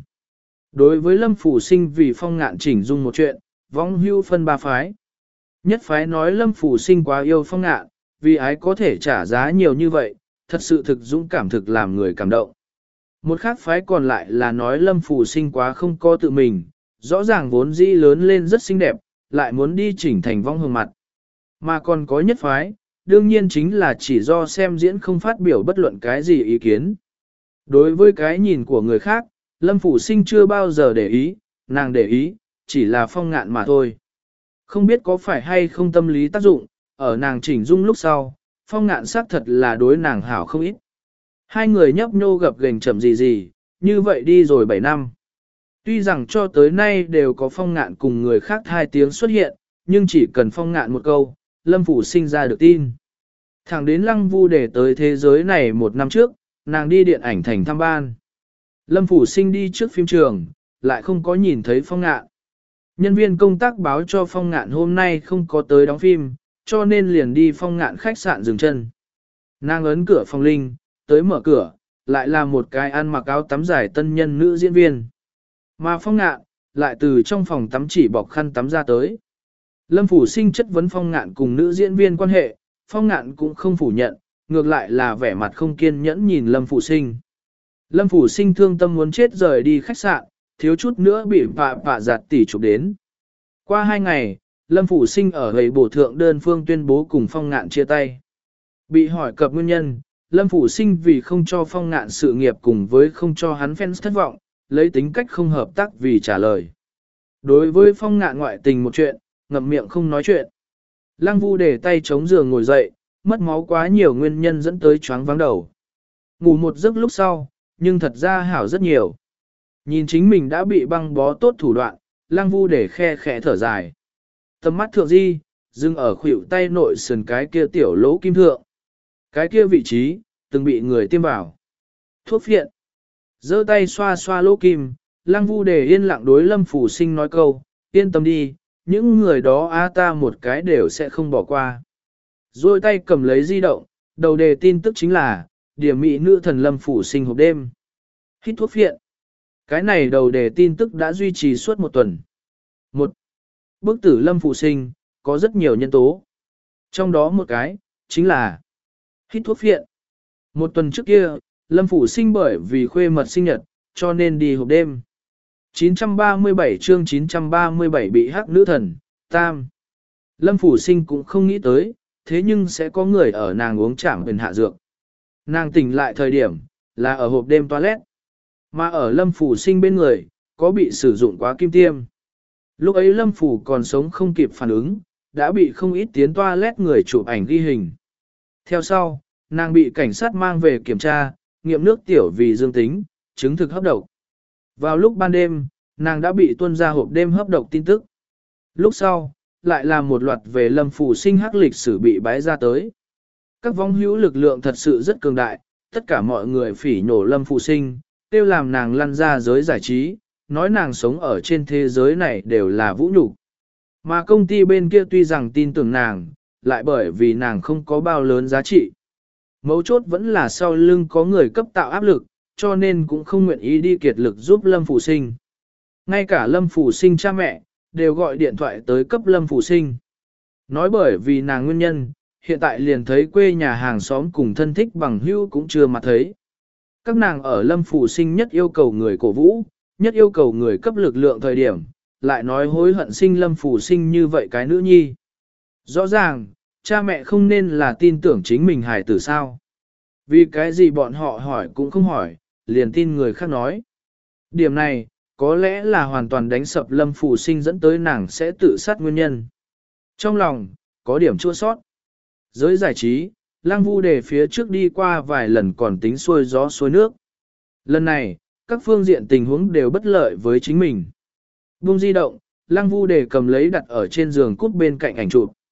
Đối với Lâm Phủ Sinh vì Phong Ngạn chỉnh dung một chuyện, vong hữu phân ba phái. Nhất phái nói Lâm Phủ Sinh quá yêu Phong Ngạn, vì ái có thể trả giá nhiều như vậy, thật sự thực dũng cảm thực làm người cảm động. Một khác phái còn lại là nói Lâm Phủ Sinh quá không có tự mình, rõ ràng vốn dĩ lớn lên rất xinh đẹp, lại muốn đi chỉnh thành vong hương mặt. Mà còn có nhất phái, đương nhiên chính là chỉ do xem diễn không phát biểu bất luận cái gì ý kiến. Đối với cái nhìn của người khác, Lâm Phủ Sinh chưa bao giờ để ý, nàng để ý, chỉ là Phong Ngạn mà thôi. Không biết có phải hay không tâm lý tác dụng, ở nàng chỉnh dung lúc sau, Phong Ngạn xác thật là đối nàng hảo không ít. Hai người nhấp nhô gập gềnh chậm gì gì, như vậy đi rồi bảy năm. Tuy rằng cho tới nay đều có Phong Ngạn cùng người khác hai tiếng xuất hiện, nhưng chỉ cần Phong Ngạn một câu, Lâm Phủ Sinh ra được tin. Thẳng đến Lăng Vu để tới thế giới này một năm trước, nàng đi điện ảnh thành thăm ban. Lâm Phủ Sinh đi trước phim trường, lại không có nhìn thấy Phong Ngạn. Nhân viên công tác báo cho Phong Ngạn hôm nay không có tới đóng phim, cho nên liền đi Phong Ngạn khách sạn dừng chân. Nàng ấn cửa phòng linh, tới mở cửa, lại là một cái ăn mặc áo tắm dài tân nhân nữ diễn viên. Mà Phong Ngạn, lại từ trong phòng tắm chỉ bọc khăn tắm ra tới. Lâm Phủ Sinh chất vấn Phong Ngạn cùng nữ diễn viên quan hệ, Phong Ngạn cũng không phủ nhận, ngược lại là vẻ mặt không kiên nhẫn nhìn Lâm Phủ Sinh. Lâm Phủ Sinh thương tâm muốn chết rời đi khách sạn, thiếu chút nữa bị pạ pạ giặt tỉ chụp đến. Qua hai ngày, Lâm Phủ Sinh ở gầy bổ thượng đơn phương tuyên bố cùng Phong Ngạn chia tay. Bị hỏi cập nguyên nhân, Lâm Phủ Sinh vì không cho Phong Ngạn sự nghiệp cùng với không cho hắn fans thất vọng, lấy tính cách không hợp tác vì trả lời. Đối với Phong Ngạn ngoại tình một chuyện, ngậm miệng không nói chuyện. Lăng Vu để tay chống giường ngồi dậy, mất máu quá nhiều nguyên nhân dẫn tới choáng váng đầu. Ngủ một giấc lúc sau, nhưng thật ra hảo rất nhiều. Nhìn chính mình đã bị băng bó tốt thủ đoạn, Lăng Vu để khe khẽ thở dài. Tầm mắt thượng di, dừng ở khuỷu tay nội sườn cái kia tiểu lỗ kim thượng. Cái kia vị trí, từng bị người tiêm vào. Thuốc phiện. Giơ tay xoa xoa lỗ kim, Lăng Vu để yên lặng đối Lâm Phủ Sinh nói câu, yên tâm đi, những người đó á ta một cái đều sẽ không bỏ qua. Rồi tay cầm lấy di động, đầu đề tin tức chính là, điểm mỹ nữ thần Lâm Phủ Sinh hộp đêm. Hít thuốc phiện. Cái này đầu đề tin tức đã duy trì suốt một tuần. Một, bức tử Lâm Phủ Sinh, có rất nhiều nhân tố. Trong đó một cái, chính là hít thuốc phiện. Một tuần trước kia, Lâm Phủ Sinh bởi vì khuê mật sinh nhật, cho nên đi hộp đêm. chín trăm ba mươi bảy chương chín trăm ba mươi bảy bị hắc nữ thần, tam. Lâm Phủ Sinh cũng không nghĩ tới, thế nhưng sẽ có người ở nàng uống chảm quyền hạ dược. Nàng tỉnh lại thời điểm, là ở hộp đêm toilet. Mà ở Lâm Phủ Sinh bên người, có bị sử dụng quá kim tiêm. Lúc ấy Lâm Phủ còn sống không kịp phản ứng, đã bị không ít tiến toilet người chụp ảnh ghi hình. Theo sau, nàng bị cảnh sát mang về kiểm tra, nghiệm nước tiểu vì dương tính, chứng thực hấp độc. Vào lúc ban đêm, nàng đã bị tuôn ra hộp đêm hấp độc tin tức. Lúc sau, lại là một loạt về Lâm Phủ Sinh hắc lịch sử bị bái ra tới. Các vong hữu lực lượng thật sự rất cường đại, tất cả mọi người phỉ nhổ Lâm Phủ Sinh, tiêu làm nàng lăn ra giới giải trí, nói nàng sống ở trên thế giới này đều là vũ nhục. Mà công ty bên kia tuy rằng tin tưởng nàng, lại bởi vì nàng không có bao lớn giá trị. Mấu chốt vẫn là sau lưng có người cấp tạo áp lực, cho nên cũng không nguyện ý đi kiệt lực giúp Lâm Phủ Sinh. Ngay cả Lâm Phủ Sinh cha mẹ, đều gọi điện thoại tới cấp Lâm Phủ Sinh. Nói bởi vì nàng nguyên nhân, hiện tại liền thấy quê nhà hàng xóm cùng thân thích bằng hữu cũng chưa mặt thấy. Các nàng ở Lâm Phủ Sinh nhất yêu cầu người cổ vũ, nhất yêu cầu người cấp lực lượng thời điểm, lại nói hối hận sinh Lâm Phủ Sinh như vậy cái nữ nhi. Rõ ràng, cha mẹ không nên là tin tưởng chính mình hài tử sao. Vì cái gì bọn họ hỏi cũng không hỏi, liền tin người khác nói. Điểm này, có lẽ là hoàn toàn đánh sập Lâm Phủ Sinh dẫn tới nàng sẽ tự sát nguyên nhân. Trong lòng, có điểm chua sót. Giới giải trí, Lăng Vu để phía trước đi qua vài lần còn tính xuôi gió xuôi nước. Lần này, các phương diện tình huống đều bất lợi với chính mình. Buông di động, Lăng Vu để cầm lấy đặt ở trên giường cút bên cạnh ảnh chụp.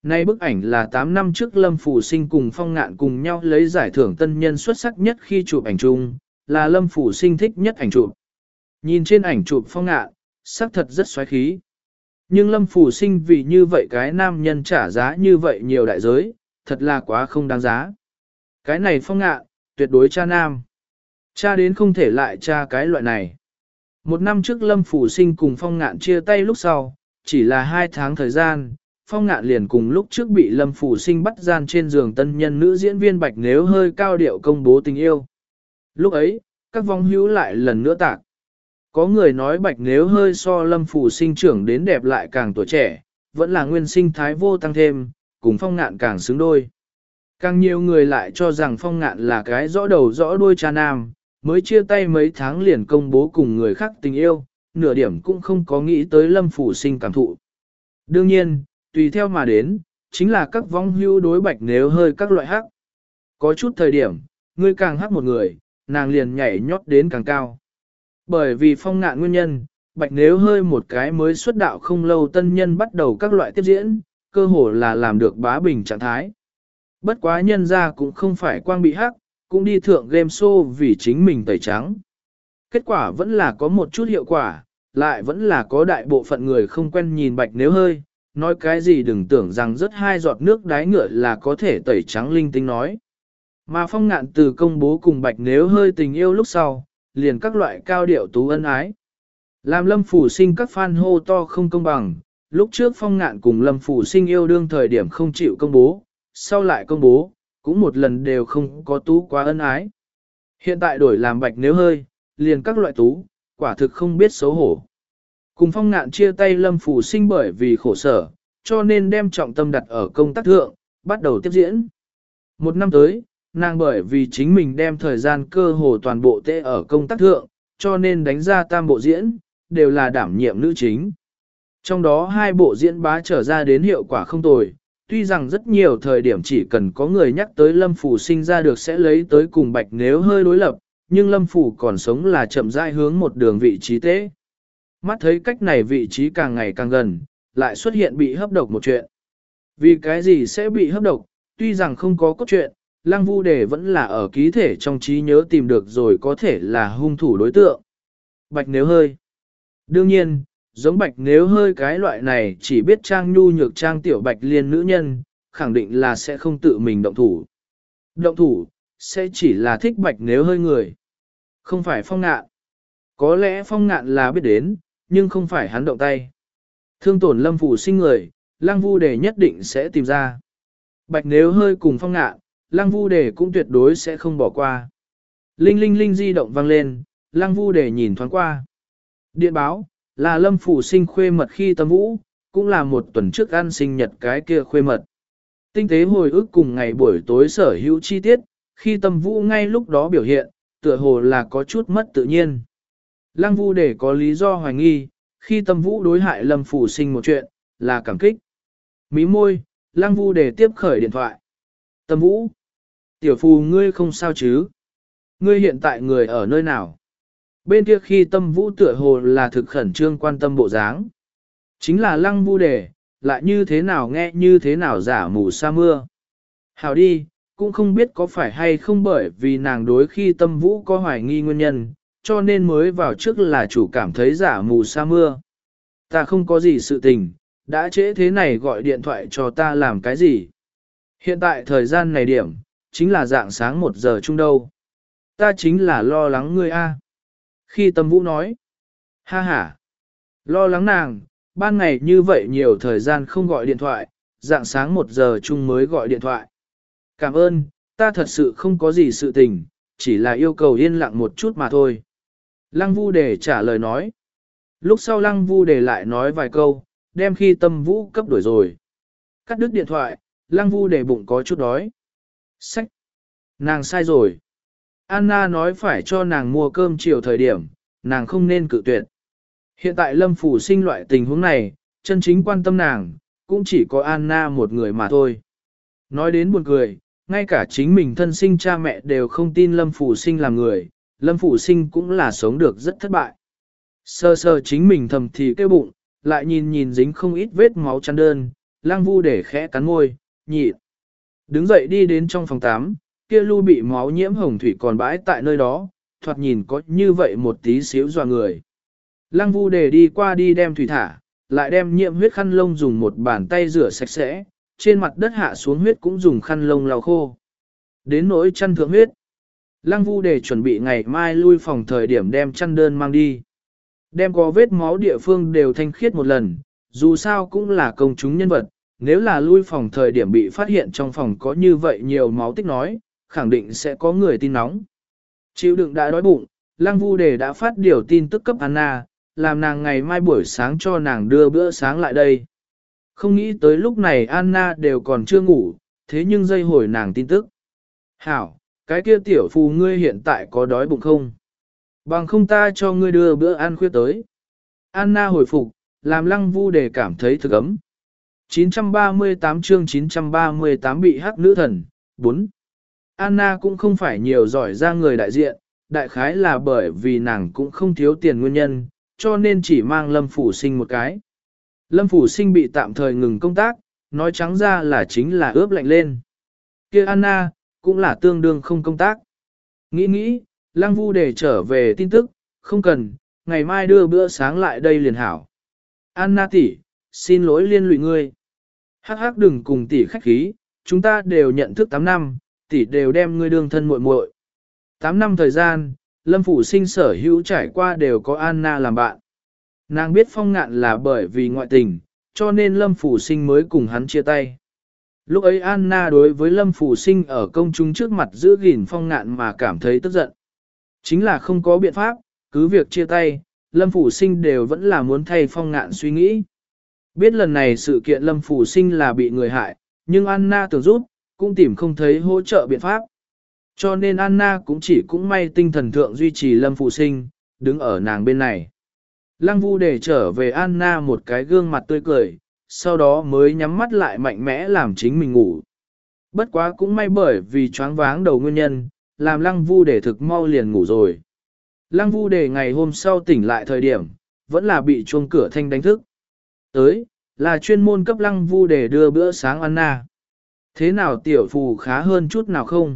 Nay bức ảnh là tám năm trước Lâm Phủ Sinh cùng Phong Ngạn cùng nhau lấy giải thưởng tân nhân xuất sắc nhất khi chụp ảnh chung, là Lâm Phủ Sinh thích nhất ảnh chụp. Nhìn trên ảnh chụp Phong Ngạn, sắc thật rất xoáy khí. Nhưng Lâm Phủ Sinh vì như vậy cái nam nhân trả giá như vậy nhiều đại giới, thật là quá không đáng giá. Cái này Phong Ngạn, tuyệt đối cha nam. Cha đến không thể lại cha cái loại này. Một năm trước Lâm Phủ Sinh cùng Phong Ngạn chia tay lúc sau, chỉ là hai tháng thời gian, Phong Ngạn liền cùng lúc trước bị Lâm Phủ Sinh bắt gian trên giường tân nhân nữ diễn viên Bạch Nếu hơi cao điệu công bố tình yêu. Lúc ấy, các vong hữu lại lần nữa tạc. Có người nói Bạch Nếu hơi so Lâm Phủ Sinh trưởng đến đẹp lại càng tuổi trẻ, vẫn là nguyên sinh thái vô tăng thêm, cùng Phong Ngạn càng xứng đôi. Càng nhiều người lại cho rằng Phong Ngạn là cái rõ đầu rõ đuôi cha nam, mới chia tay mấy tháng liền công bố cùng người khác tình yêu, nửa điểm cũng không có nghĩ tới Lâm Phủ Sinh cảm thụ. Đương nhiên, tùy theo mà đến, chính là các vong hưu đối Bạch Nếu hơi các loại hắc. Có chút thời điểm, ngươi càng hắc một người, nàng liền nhảy nhót đến càng cao. Bởi vì Phong Ngạn nguyên nhân, Bạch Nếu hơi một cái mới xuất đạo không lâu tân nhân bắt đầu các loại tiếp diễn, cơ hồ là làm được bá bình trạng thái. Bất quá nhân ra cũng không phải quang bị hắc, cũng đi thượng game show vì chính mình tẩy trắng. Kết quả vẫn là có một chút hiệu quả, lại vẫn là có đại bộ phận người không quen nhìn Bạch Nếu hơi, nói cái gì đừng tưởng rằng rất hai giọt nước đái ngựa là có thể tẩy trắng linh tinh nói. Mà Phong Ngạn từ công bố cùng Bạch Nếu hơi tình yêu lúc sau, liền các loại cao điệu tú ân ái. Làm Lâm Phủ Sinh các fan hô to không công bằng, lúc trước Phong Ngạn cùng Lâm Phủ Sinh yêu đương thời điểm không chịu công bố, sau lại công bố, cũng một lần đều không có tú quá ân ái. Hiện tại đổi làm Bạch Nếu hơi, liền các loại tú, quả thực không biết xấu hổ. Cùng Phong Ngạn chia tay Lâm Phủ Sinh bởi vì khổ sở, cho nên đem trọng tâm đặt ở công tác thượng, bắt đầu tiếp diễn. Một năm tới, nàng bởi vì chính mình đem thời gian cơ hồ toàn bộ tê ở công tác thượng, cho nên đánh ra tam bộ diễn, đều là đảm nhiệm nữ chính. Trong đó hai bộ diễn bá trở ra đến hiệu quả không tồi, tuy rằng rất nhiều thời điểm chỉ cần có người nhắc tới Lâm Phủ Sinh ra được sẽ lấy tới cùng Bạch Nếu hơi đối lập, nhưng Lâm Phủ còn sống là chậm rãi hướng một đường vị trí tế. Mắt thấy cách này vị trí càng ngày càng gần, lại xuất hiện bị hấp độc một chuyện. Vì cái gì sẽ bị hấp độc, tuy rằng không có cốt truyện, Lăng Vu Đề vẫn là ở ký thể trong trí nhớ tìm được rồi có thể là hung thủ đối tượng. Bạch Nếu hơi. Đương nhiên, giống Bạch Nếu hơi cái loại này chỉ biết trang nhu nhược trang tiểu Bạch Liên nữ nhân, khẳng định là sẽ không tự mình động thủ. Động thủ, sẽ chỉ là thích Bạch Nếu hơi người. Không phải Phong Ngạn. Có lẽ Phong Ngạn là biết đến, nhưng không phải hắn động tay. Thương tổn Lâm Phủ Sinh người, Lăng Vu Đề nhất định sẽ tìm ra. Bạch Nếu hơi cùng Phong Ngạn, Lăng Vu Đề cũng tuyệt đối sẽ không bỏ qua. Linh linh linh di động vang lên, Lăng Vu Đề nhìn thoáng qua. Điện báo, là Lâm Phủ Sinh khuê mật khi Tâm Vũ, cũng là một tuần trước ăn sinh nhật cái kia khuê mật. Tinh tế hồi ức cùng ngày buổi tối sở hữu chi tiết, khi Tâm Vũ ngay lúc đó biểu hiện, tựa hồ là có chút mất tự nhiên. Lăng Vu Đề có lý do hoài nghi, khi Tâm Vũ đối hại Lâm Phủ Sinh một chuyện, là cảm kích. Mí môi, Lăng Vu Đề tiếp khởi điện thoại. Tâm Vũ, tiểu phù ngươi không sao chứ? Ngươi hiện tại người ở nơi nào? Bên kia khi Tâm Vũ tựa hồ là thực khẩn trương quan tâm bộ dáng. Chính là Lăng Vu Đề, lại như thế nào nghe như thế nào giả mù sa mưa. Hảo đi, cũng không biết có phải hay không bởi vì nàng đối khi Tâm Vũ có hoài nghi nguyên nhân, cho nên mới vào trước là chủ cảm thấy giả mù sa mưa. Ta không có gì sự tình, đã trễ thế này gọi điện thoại cho ta làm cái gì. Hiện tại thời gian này điểm, chính là dạng sáng một giờ chung đâu. Ta chính là lo lắng ngươi a. Khi Tâm Vũ nói, ha ha, lo lắng nàng, ban ngày như vậy nhiều thời gian không gọi điện thoại, dạng sáng một giờ chung mới gọi điện thoại. Cảm ơn, ta thật sự không có gì sự tình, chỉ là yêu cầu yên lặng một chút mà thôi. Lăng Vu Đề trả lời nói. Lúc sau Lăng Vu Đề lại nói vài câu, đem khi Tâm Vũ cấp đuổi rồi. Cắt đứt điện thoại, Lăng Vu Đề bụng có chút đói. Sách! Nàng sai rồi. Anna nói phải cho nàng mua cơm chiều thời điểm, nàng không nên cự tuyệt. Hiện tại Lâm Phủ Sinh loại tình huống này, chân chính quan tâm nàng, cũng chỉ có Anna một người mà thôi. Nói đến buồn cười, ngay cả chính mình thân sinh cha mẹ đều không tin Lâm Phủ Sinh làm người, Lâm Phủ Sinh cũng là sống được rất thất bại. Sơ sơ chính mình thầm thì kêu bụng, lại nhìn nhìn dính không ít vết máu chăn đơn, Lăng Vu để khẽ cắn môi, nhịn. Đứng dậy đi đến trong phòng tắm, kia lu bị máu nhiễm hồng thủy còn bãi tại nơi đó, thoạt nhìn có như vậy một tí xíu dọa người. Lăng Vu để đi qua đi đem thủy thả, lại đem nhiễm huyết khăn lông dùng một bàn tay rửa sạch sẽ, trên mặt đất hạ xuống huyết cũng dùng khăn lông lau khô. Đến nỗi chăn thượng huyết. Lăng Vu để chuẩn bị ngày mai lui phòng thời điểm đem chăn đơn mang đi. Đem có vết máu địa phương đều thanh khiết một lần, dù sao cũng là công chúng nhân vật, nếu là lui phòng thời điểm bị phát hiện trong phòng có như vậy nhiều máu tích nói, khẳng định sẽ có người tin nóng. Chịu đựng đã đói bụng, Lăng Vu Đề đã phát điều tin tức cấp Anna, làm nàng ngày mai buổi sáng cho nàng đưa bữa sáng lại đây. Không nghĩ tới lúc này Anna đều còn chưa ngủ, thế nhưng dây hồi nàng tin tức. Hảo, cái kia tiểu phù ngươi hiện tại có đói bụng không? Bằng không ta cho ngươi đưa bữa ăn khuya tới. Anna hồi phục, làm Lăng Vu Đề cảm thấy thực ấm. chín trăm ba mươi tám chương chín trăm ba mươi tám bị hắc nữ thần, bốn. Anna cũng không phải nhiều giỏi ra người đại diện, đại khái là bởi vì nàng cũng không thiếu tiền nguyên nhân, cho nên chỉ mang Lâm Phủ Sinh một cái. Lâm Phủ Sinh bị tạm thời ngừng công tác, nói trắng ra là chính là ướp lạnh lên. Kia Anna, cũng là tương đương không công tác. Nghĩ nghĩ, Lăng Vu để trở về tin tức, không cần, ngày mai đưa bữa sáng lại đây liền hảo. Anna tỷ, xin lỗi liên lụy ngươi. Hắc hắc đừng cùng tỷ khách khí, chúng ta đều nhận thức tám năm, tỷ đều đem ngươi đương thân muội muội. tám năm thời gian, Lâm Phủ Sinh sở hữu trải qua đều có Anna làm bạn. Nàng biết Phong Ngạn là bởi vì ngoại tình, cho nên Lâm Phủ Sinh mới cùng hắn chia tay. Lúc ấy Anna đối với Lâm Phủ Sinh ở công chúng trước mặt giữ gìn Phong Ngạn mà cảm thấy tức giận. Chính là không có biện pháp, cứ việc chia tay, Lâm Phủ Sinh đều vẫn là muốn thay Phong Ngạn suy nghĩ. Biết lần này sự kiện Lâm Phủ Sinh là bị người hại, nhưng Anna tưởng giúp, cũng tìm không thấy hỗ trợ biện pháp. Cho nên Anna cũng chỉ cũng may tinh thần thượng duy trì Lâm Phủ Sinh, đứng ở nàng bên này. Lăng Vu để trở về Anna một cái gương mặt tươi cười, sau đó mới nhắm mắt lại mạnh mẽ làm chính mình ngủ. Bất quá cũng may bởi vì choáng váng đầu nguyên nhân, làm Lăng Vu để thực mau liền ngủ rồi. Lăng Vu để ngày hôm sau tỉnh lại thời điểm, vẫn là bị chuông cửa thanh đánh thức. Tới, là chuyên môn cấp Lăng Vu để đưa bữa sáng Anna. Thế nào tiểu phù khá hơn chút nào không?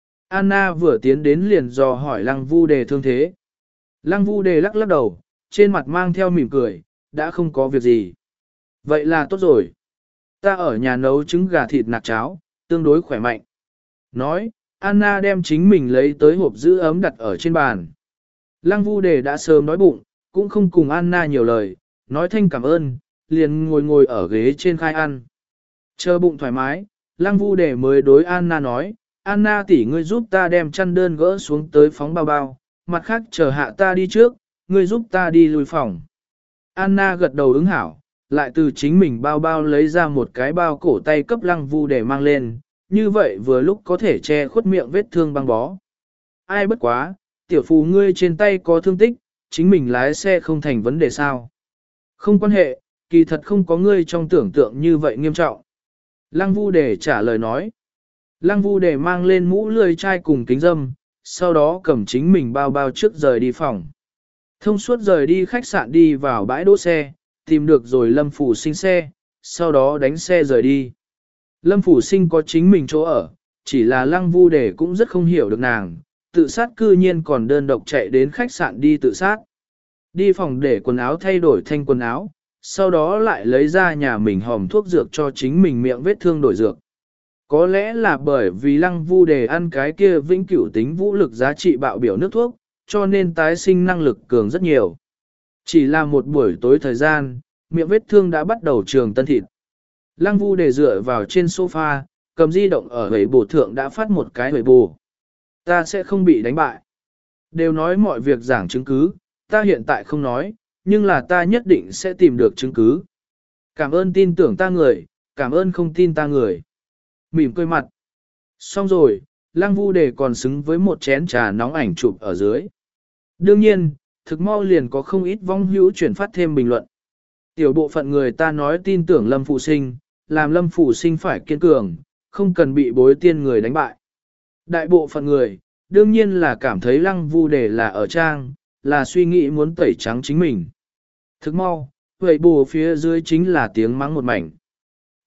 Anna vừa tiến đến liền dò hỏi Lăng Vu đề thương thế. Lăng Vu đề lắc lắc đầu, trên mặt mang theo mỉm cười, đã không có việc gì. Vậy là tốt rồi. Ta ở nhà nấu trứng gà thịt nạc cháo, tương đối khỏe mạnh. Nói, Anna đem chính mình lấy tới hộp giữ ấm đặt ở trên bàn. Lăng Vu đề đã sớm đói bụng, cũng không cùng Anna nhiều lời, nói thanh cảm ơn, liền ngồi ngồi ở ghế trên khai ăn. Chờ bụng thoải mái, Lăng Vu đề mới đối Anna nói, Anna tỷ ngươi giúp ta đem chăn đơn gỡ xuống tới phóng bao bao, mặt khác chờ hạ ta đi trước, ngươi giúp ta đi lùi phòng. Anna gật đầu ứng hảo, lại từ chính mình bao bao lấy ra một cái bao cổ tay cấp Lăng Vu để mang lên, như vậy vừa lúc có thể che khuất miệng vết thương băng bó. Ai bất quá, tiểu phù ngươi trên tay có thương tích, chính mình lái xe không thành vấn đề sao. Không quan hệ, kỳ thật không có ngươi trong tưởng tượng như vậy nghiêm trọng. Lăng Vu để trả lời nói. Lăng Vu để mang lên mũ lười chai cùng kính dâm, sau đó cầm chính mình bao bao trước rời đi phòng. Thông suốt rời đi khách sạn đi vào bãi đỗ xe, tìm được rồi Lâm Phủ Sinh xe, sau đó đánh xe rời đi. Lâm Phủ Sinh có chính mình chỗ ở, chỉ là Lăng Vu để cũng rất không hiểu được nàng, tự sát cư nhiên còn đơn độc chạy đến khách sạn đi tự sát. Đi phòng để quần áo thay đổi thanh quần áo, sau đó lại lấy ra nhà mình hòm thuốc dược cho chính mình miệng vết thương đổi dược. Có lẽ là bởi vì Lăng Vu đề ăn cái kia vĩnh cửu tính vũ lực giá trị bạo biểu nước thuốc, cho nên tái sinh năng lực cường rất nhiều. Chỉ là một buổi tối thời gian, miệng vết thương đã bắt đầu trường tân thịt. Lăng Vu đề dựa vào trên sofa, cầm di động ở hầy bổ thượng đã phát một cái hầy bổ. Ta sẽ không bị đánh bại. Đều nói mọi việc giảng chứng cứ, ta hiện tại không nói, nhưng là ta nhất định sẽ tìm được chứng cứ. Cảm ơn tin tưởng ta người, cảm ơn không tin ta người. Mỉm cười mặt. Xong rồi, Lăng Vu đề còn xứng với một chén trà nóng ảnh chụp ở dưới. Đương nhiên, thực mau liền có không ít vong hữu chuyển phát thêm bình luận. Tiểu bộ phận người ta nói tin tưởng Lâm Phụ Sinh, làm Lâm Phụ Sinh phải kiên cường, không cần bị bối tiên người đánh bại. Đại bộ phận người, đương nhiên là cảm thấy Lăng Vu đề là ở trang, là suy nghĩ muốn tẩy trắng chính mình. Thực mau, vậy bù phía dưới chính là tiếng mắng một mảnh.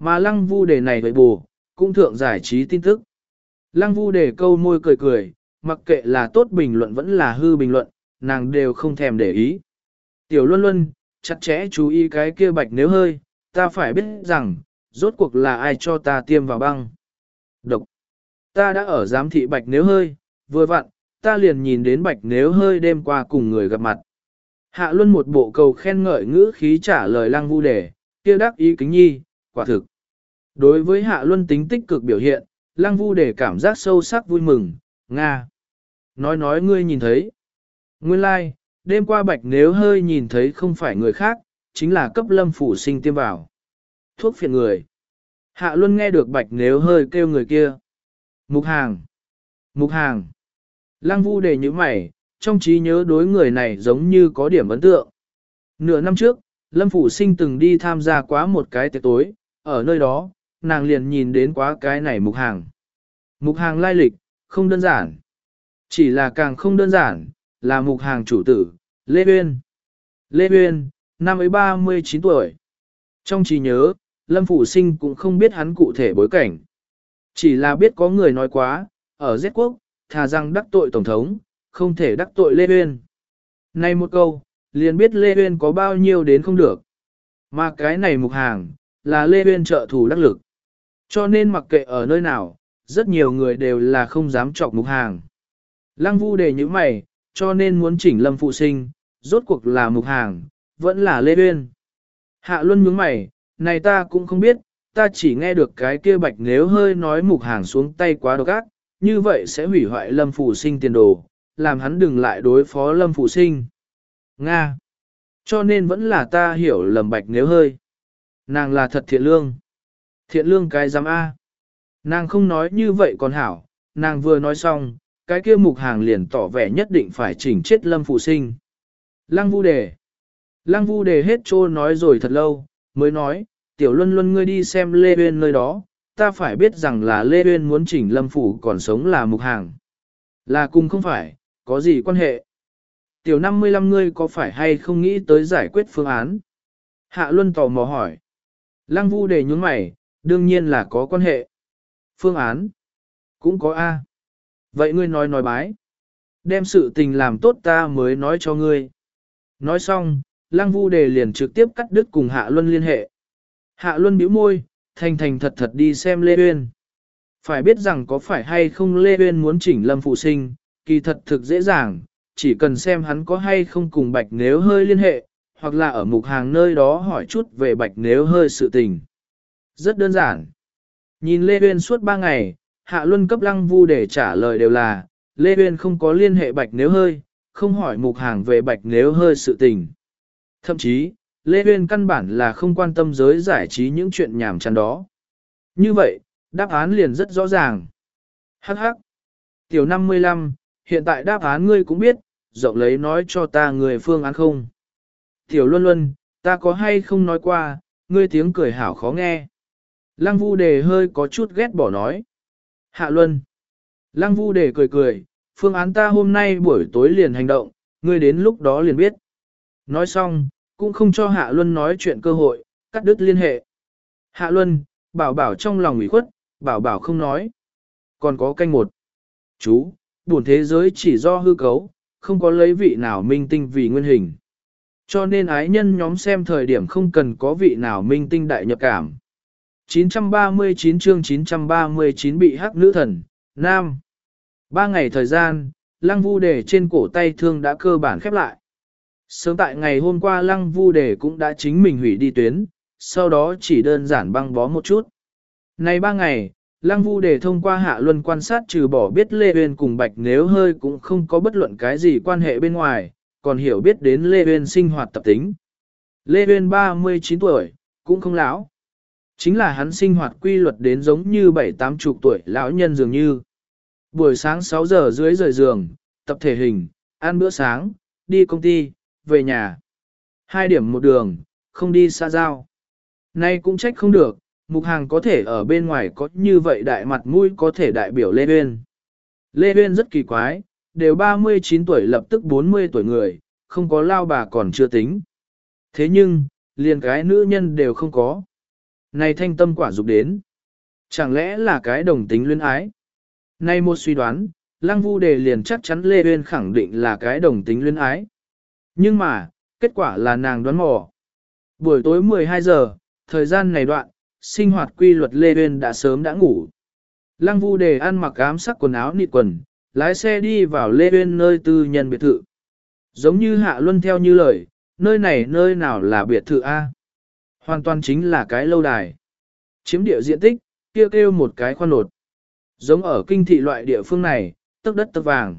Mà lăng vu đề này với bù, cũng thượng giải trí tin tức. Lăng vu đề câu môi cười cười, mặc kệ là tốt bình luận vẫn là hư bình luận, nàng đều không thèm để ý. Tiểu Luân Luân, chặt chẽ chú ý cái kia bạch nếu hơi, ta phải biết rằng, rốt cuộc là ai cho ta tiêm vào băng. Độc. Ta đã ở giám thị bạch nếu hơi, vừa vặn, ta liền nhìn đến bạch nếu hơi đêm qua cùng người gặp mặt. Hạ Luân một bộ cầu khen ngợi ngữ khí trả lời lăng vu đề, kia đắc ý kính nhi, quả thực. Đối với Hạ Luân tính tích cực biểu hiện, lăng vu đề cảm giác sâu sắc vui mừng, Nga. Nói nói ngươi nhìn thấy. Nguyên lai, like, đêm qua bạch nếu hơi nhìn thấy không phải người khác, chính là cấp lâm phủ sinh tiêm vào. Thuốc phiện người. Hạ Luân nghe được bạch nếu hơi kêu người kia. Mục hàng. Mục hàng. Lăng vu đề như mày, trong trí nhớ đối người này giống như có điểm ấn tượng. Nửa năm trước, lâm phủ sinh từng đi tham gia quá một cái tiệc tối, ở nơi đó, nàng liền nhìn đến quá cái này mục hàng. Mục hàng lai lịch, không đơn giản. Chỉ là càng không đơn giản, là mục hàng chủ tử, Lê Uyên. Lê Uyên, năm ấy ba mươi chín tuổi. Trong trí nhớ, Lâm Phủ Sinh cũng không biết hắn cụ thể bối cảnh. Chỉ là biết có người nói quá, ở Z quốc, thà rằng đắc tội Tổng thống, không thể đắc tội Lê Uyên. Này một câu, liền biết Lê Uyên có bao nhiêu đến không được. Mà cái này mục hàng, là Lê Uyên trợ thủ đắc lực. Cho nên mặc kệ ở nơi nào, rất nhiều người đều là không dám chọc mục hàng. Lăng vu đề như mày, cho nên muốn chỉnh Lâm Phụ Sinh, rốt cuộc là mục hàng, vẫn là Lê Uyên. Hạ Luân nhướng mày, này ta cũng không biết, ta chỉ nghe được cái kia bạch nếu hơi nói mục hàng xuống tay quá độc ác, như vậy sẽ hủy hoại Lâm Phụ Sinh tiền đồ, làm hắn đừng lại đối phó Lâm Phụ Sinh. Nga. Cho nên vẫn là ta hiểu lầm bạch nếu hơi. Nàng là thật thiện lương. Thiện lương cái giám A. Nàng không nói như vậy còn hảo, nàng vừa nói xong, cái kia mục hàng liền tỏ vẻ nhất định phải chỉnh chết Lâm Phụ Sinh. Lăng vu đề. Lăng vu đề hết trô nói rồi thật lâu, mới nói, tiểu Luân Luân ngươi đi xem Lê Uyên nơi đó, ta phải biết rằng là Lê Uyên muốn chỉnh Lâm Phủ còn sống là mục hàng. Là cùng không phải, có gì quan hệ. Tiểu năm mươi lăm ngươi có phải hay không nghĩ tới giải quyết phương án? Hạ Luân tò mò hỏi. Lăng vu đề nhún mày, đương nhiên là có quan hệ. Phương án? Cũng có A. Vậy ngươi nói nói bái. Đem sự tình làm tốt ta mới nói cho ngươi. Nói xong, Lăng vu đề liền trực tiếp cắt đứt cùng Hạ Luân liên hệ. Hạ Luân bĩu môi, thành thành thật thật đi xem Lê Uyên. Phải biết rằng có phải hay không Lê Uyên muốn chỉnh Lâm Phụ Sinh, kỳ thật thực dễ dàng, chỉ cần xem hắn có hay không cùng bạch nếu hơi liên hệ, hoặc là ở mục hàng nơi đó hỏi chút về bạch nếu hơi sự tình. Rất đơn giản. Nhìn Lê Uyên suốt ba ngày, Hạ Luân cấp Lăng vu để trả lời đều là, Lê Uyên không có liên hệ bạch nếu hơi, không hỏi mục hàng về bạch nếu hơi sự tình. Thậm chí, Lê Uyên căn bản là không quan tâm giới giải trí những chuyện nhảm chán đó. Như vậy, đáp án liền rất rõ ràng. Hắc hắc. Tiểu năm mươi lăm, hiện tại đáp án ngươi cũng biết, rộng lấy nói cho ta người phương án không. Tiểu Luân Luân, ta có hay không nói qua, ngươi tiếng cười hảo khó nghe. Lăng vu đề hơi có chút ghét bỏ nói. Hạ Luân. Lăng vu đề cười cười, phương án ta hôm nay buổi tối liền hành động, ngươi đến lúc đó liền biết. Nói xong, cũng không cho Hạ Luân nói chuyện cơ hội, cắt đứt liên hệ. Hạ Luân, bảo bảo trong lòng ủy khuất, bảo bảo không nói. Còn có canh một. Chú, buồn thế giới chỉ do hư cấu, không có lấy vị nào minh tinh vì nguyên hình. Cho nên ái nhân nhóm xem thời điểm không cần có vị nào minh tinh đại nhập cảm. chín trăm ba mươi chín chương chín trăm ba mươi chín bị hắc nữ thần, Nam. Ba ngày thời gian, Lăng vu đề trên cổ tay thương đã cơ bản khép lại. Sớm tại ngày hôm qua Lăng vu đề cũng đã chính mình hủy đi tuyến, sau đó chỉ đơn giản băng bó một chút. Này ba ngày, Lăng vu đề thông qua Hạ Luân quan sát trừ bỏ biết Lê Uyên cùng Bạch Nếu Hơi cũng không có bất luận cái gì quan hệ bên ngoài, còn hiểu biết đến Lê Uyên sinh hoạt tập tính. Lê Uyên ba mươi chín tuổi, cũng không lão. Chính là hắn sinh hoạt quy luật đến giống như bảy tám chục tuổi lão nhân dường như. Buổi sáng sáu giờ dưới rời giường, tập thể hình, ăn bữa sáng, đi công ty, về nhà. Hai điểm một đường, không đi xa giao. Nay cũng trách không được, Mục Hàng có thể ở bên ngoài có như vậy đại mặt mũi có thể đại biểu Lê Uyên. Lê Uyên rất kỳ quái, đều ba mươi chín tuổi lập tức bốn mươi tuổi người, không có lao bà còn chưa tính. Thế nhưng, liền cái nữ nhân đều không có. này thanh tâm quả dục đến. Chẳng lẽ là cái đồng tính luyến ái? Nay một suy đoán, Lăng Vu Đề liền chắc chắn Lê Uyên khẳng định là cái đồng tính luyến ái. Nhưng mà, kết quả là nàng đoán mò. Buổi tối mười hai giờ, thời gian này đoạn, sinh hoạt quy luật Lê Uyên đã sớm đã ngủ. Lăng Vu Đề ăn mặc ám sắc quần áo nịt quần, lái xe đi vào Lê Uyên nơi tư nhân biệt thự. Giống như Hạ Luân theo như lời, nơi này nơi nào là biệt thự A. Hoàn toàn chính là cái lâu đài. Chiếm địa diện tích, kia kêu, kêu một cái khoan nột. Giống ở kinh thị loại địa phương này, tấc đất tấc vàng.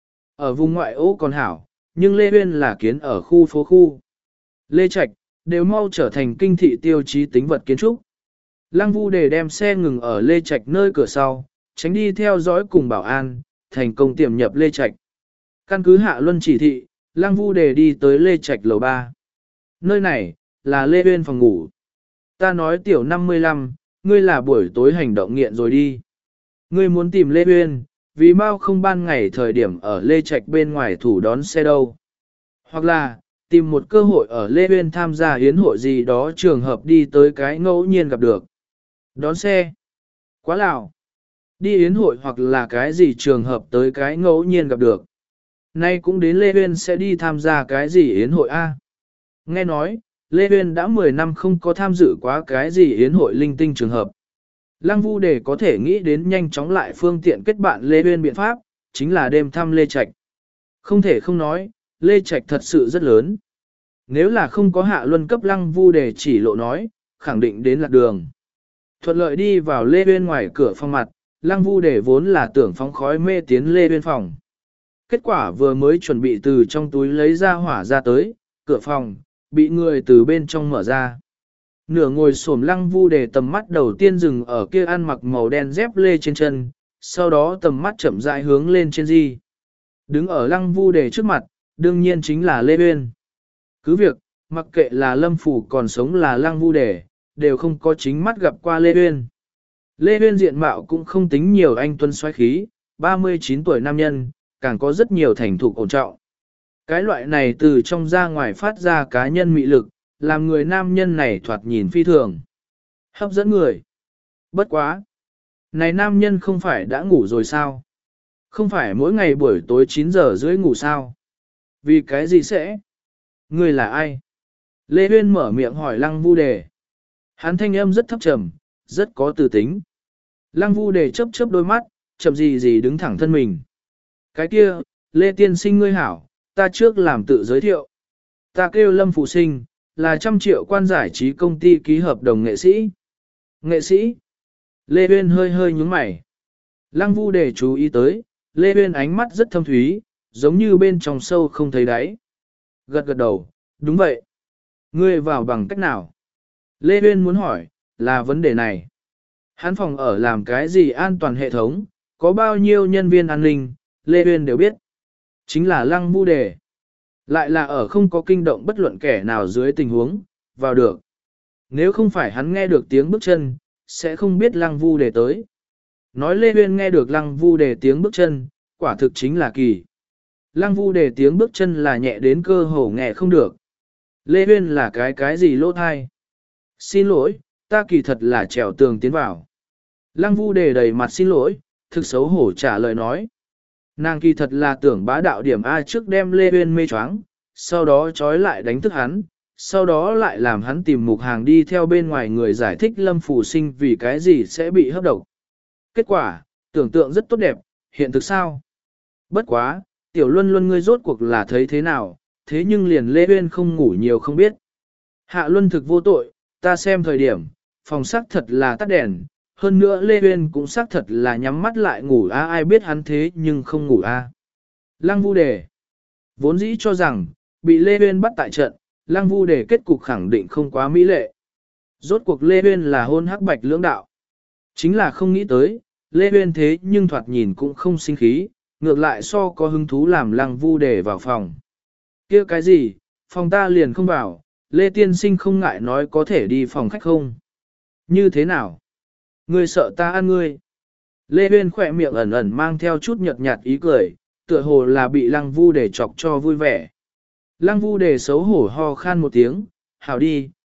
Ở vùng ngoại ô còn hảo, nhưng Lê Uyên là kiến ở khu phố khu. Lê Trạch, đều mau trở thành kinh thị tiêu chí tính vật kiến trúc. Lăng Vu Đề đem xe ngừng ở Lê Trạch nơi cửa sau, tránh đi theo dõi cùng bảo an, thành công tiềm nhập Lê Trạch. Căn cứ Hạ Luân chỉ thị, Lăng Vu Đề đi tới Lê Trạch lầu ba. Nơi này, là Lê Uyên phòng ngủ. Ta nói tiểu năm mươi lăm, ngươi là buổi tối hành động nghiện rồi đi. Ngươi muốn tìm Lê Uyên, vì mau không ban ngày thời điểm ở Lê Trạch bên ngoài thủ đón xe đâu. Hoặc là, tìm một cơ hội ở Lê Uyên tham gia hiến hội gì đó trường hợp đi tới cái ngẫu nhiên gặp được. Đón xe. Quá lào. Đi yến hội hoặc là cái gì trường hợp tới cái ngẫu nhiên gặp được. Nay cũng đến Lê Uyên sẽ đi tham gia cái gì yến hội A. Nghe nói, Lê Uyên đã mười năm không có tham dự quá cái gì yến hội linh tinh trường hợp. Lăng Vu Đề có thể nghĩ đến nhanh chóng lại phương tiện kết bạn Lê Uyên biện pháp, chính là đêm thăm Lê Trạch. Không thể không nói, Lê Trạch thật sự rất lớn. Nếu là không có Hạ Luân cấp Lăng Vu Đề chỉ lộ nói, khẳng định đến lạc đường. Thuận lợi đi vào Lê Uyên ngoài cửa phòng mặt, Lăng Vu Đề vốn là tưởng phóng khói mê tiến Lê Uyên phòng. Kết quả vừa mới chuẩn bị từ trong túi lấy ra hỏa ra tới, cửa phòng, bị người từ bên trong mở ra. Nửa ngồi xổm Lăng Vu Đề tầm mắt đầu tiên dừng ở kia ăn mặc màu đen dép lê trên chân, sau đó tầm mắt chậm rãi hướng lên trên di. Đứng ở Lăng Vu Đề trước mặt, đương nhiên chính là Lê Uyên. Cứ việc, mặc kệ là Lâm Phủ còn sống là Lăng Vu Đề, đều không có chính mắt gặp qua Lê Uyên. Lê Uyên diện mạo cũng không tính nhiều anh tuấn xoáy khí, ba mươi chín tuổi nam nhân, càng có rất nhiều thành thục ổn trọng. Cái loại này từ trong ra ngoài phát ra cá nhân mị lực, làm người nam nhân này thoạt nhìn phi thường. Hấp dẫn người. Bất quá. Này nam nhân không phải đã ngủ rồi sao? Không phải mỗi ngày buổi tối chín giờ rưỡi ngủ sao? Vì cái gì sẽ? Người là ai? Lê Uyên mở miệng hỏi Lăng Vu Đề. Hắn thanh âm rất thấp trầm, rất có từ tính. Lăng Vu Đề chớp chớp đôi mắt, chậm gì gì đứng thẳng thân mình. Cái kia, Lê Tiên Sinh ngươi hảo, ta trước làm tự giới thiệu. Ta kêu Lâm Phụ Sinh, là trăm triệu quan giải trí công ty ký hợp đồng nghệ sĩ. Nghệ sĩ? Lê Uyên hơi hơi nhúng mày. Lăng Vu Đề chú ý tới, Lê Uyên ánh mắt rất thâm thúy, giống như bên trong sâu không thấy đáy. Gật gật đầu, đúng vậy. Ngươi vào bằng cách nào? Lê Uyên muốn hỏi, là vấn đề này. Hắn phòng ở làm cái gì an toàn hệ thống, có bao nhiêu nhân viên an ninh, Lê Uyên đều biết. Chính là Lăng Vu Đề. Lại là ở không có kinh động bất luận kẻ nào dưới tình huống, vào được. Nếu không phải hắn nghe được tiếng bước chân, sẽ không biết Lăng Vu Đề tới. Nói Lê Uyên nghe được Lăng Vu Đề tiếng bước chân, quả thực chính là kỳ. Lăng Vu Đề tiếng bước chân là nhẹ đến cơ hồ nghe không được. Lê Uyên là cái cái gì lỗ thai? Xin lỗi, ta kỳ thật là trèo tường tiến vào. Lăng Vu Đề đầy mặt xin lỗi, thực xấu hổ trả lời nói. Nàng kỳ thật là tưởng bá đạo điểm A trước đem Lê Uyên mê choáng, sau đó trói lại đánh thức hắn, sau đó lại làm hắn tìm mục hàng đi theo bên ngoài người giải thích Lâm Phủ Sinh vì cái gì sẽ bị hấp độc. Kết quả, tưởng tượng rất tốt đẹp, hiện thực sao? Bất quá, tiểu luân luân ngươi rốt cuộc là thấy thế nào, thế nhưng liền Lê Uyên không ngủ nhiều không biết. Hạ luân thực vô tội, ta xem thời điểm, phòng sắc thật là tắt đèn, hơn nữa Lê Uyên cũng xác thật là nhắm mắt lại ngủ a ai biết hắn thế nhưng không ngủ a. Lăng Vu Đề vốn dĩ cho rằng, bị Lê Uyên bắt tại trận, Lăng Vu Đề kết cục khẳng định không quá mỹ lệ. Rốt cuộc Lê Uyên là hôn hắc bạch lưỡng đạo. Chính là không nghĩ tới, Lê Uyên thế nhưng thoạt nhìn cũng không sinh khí, ngược lại so có hứng thú làm Lăng Vu Đề vào phòng. Kia cái gì, phòng ta liền không vào, Lê Tiên Sinh không ngại nói có thể đi phòng khách không? Như thế nào? Ngươi sợ ta ăn ngươi. Lê Uyên khỏe miệng ẩn ẩn mang theo chút nhợt nhạt ý cười, tựa hồ là bị Lăng Vu Đề chọc cho vui vẻ. Lăng Vu Đề xấu hổ ho khan một tiếng, hảo đi,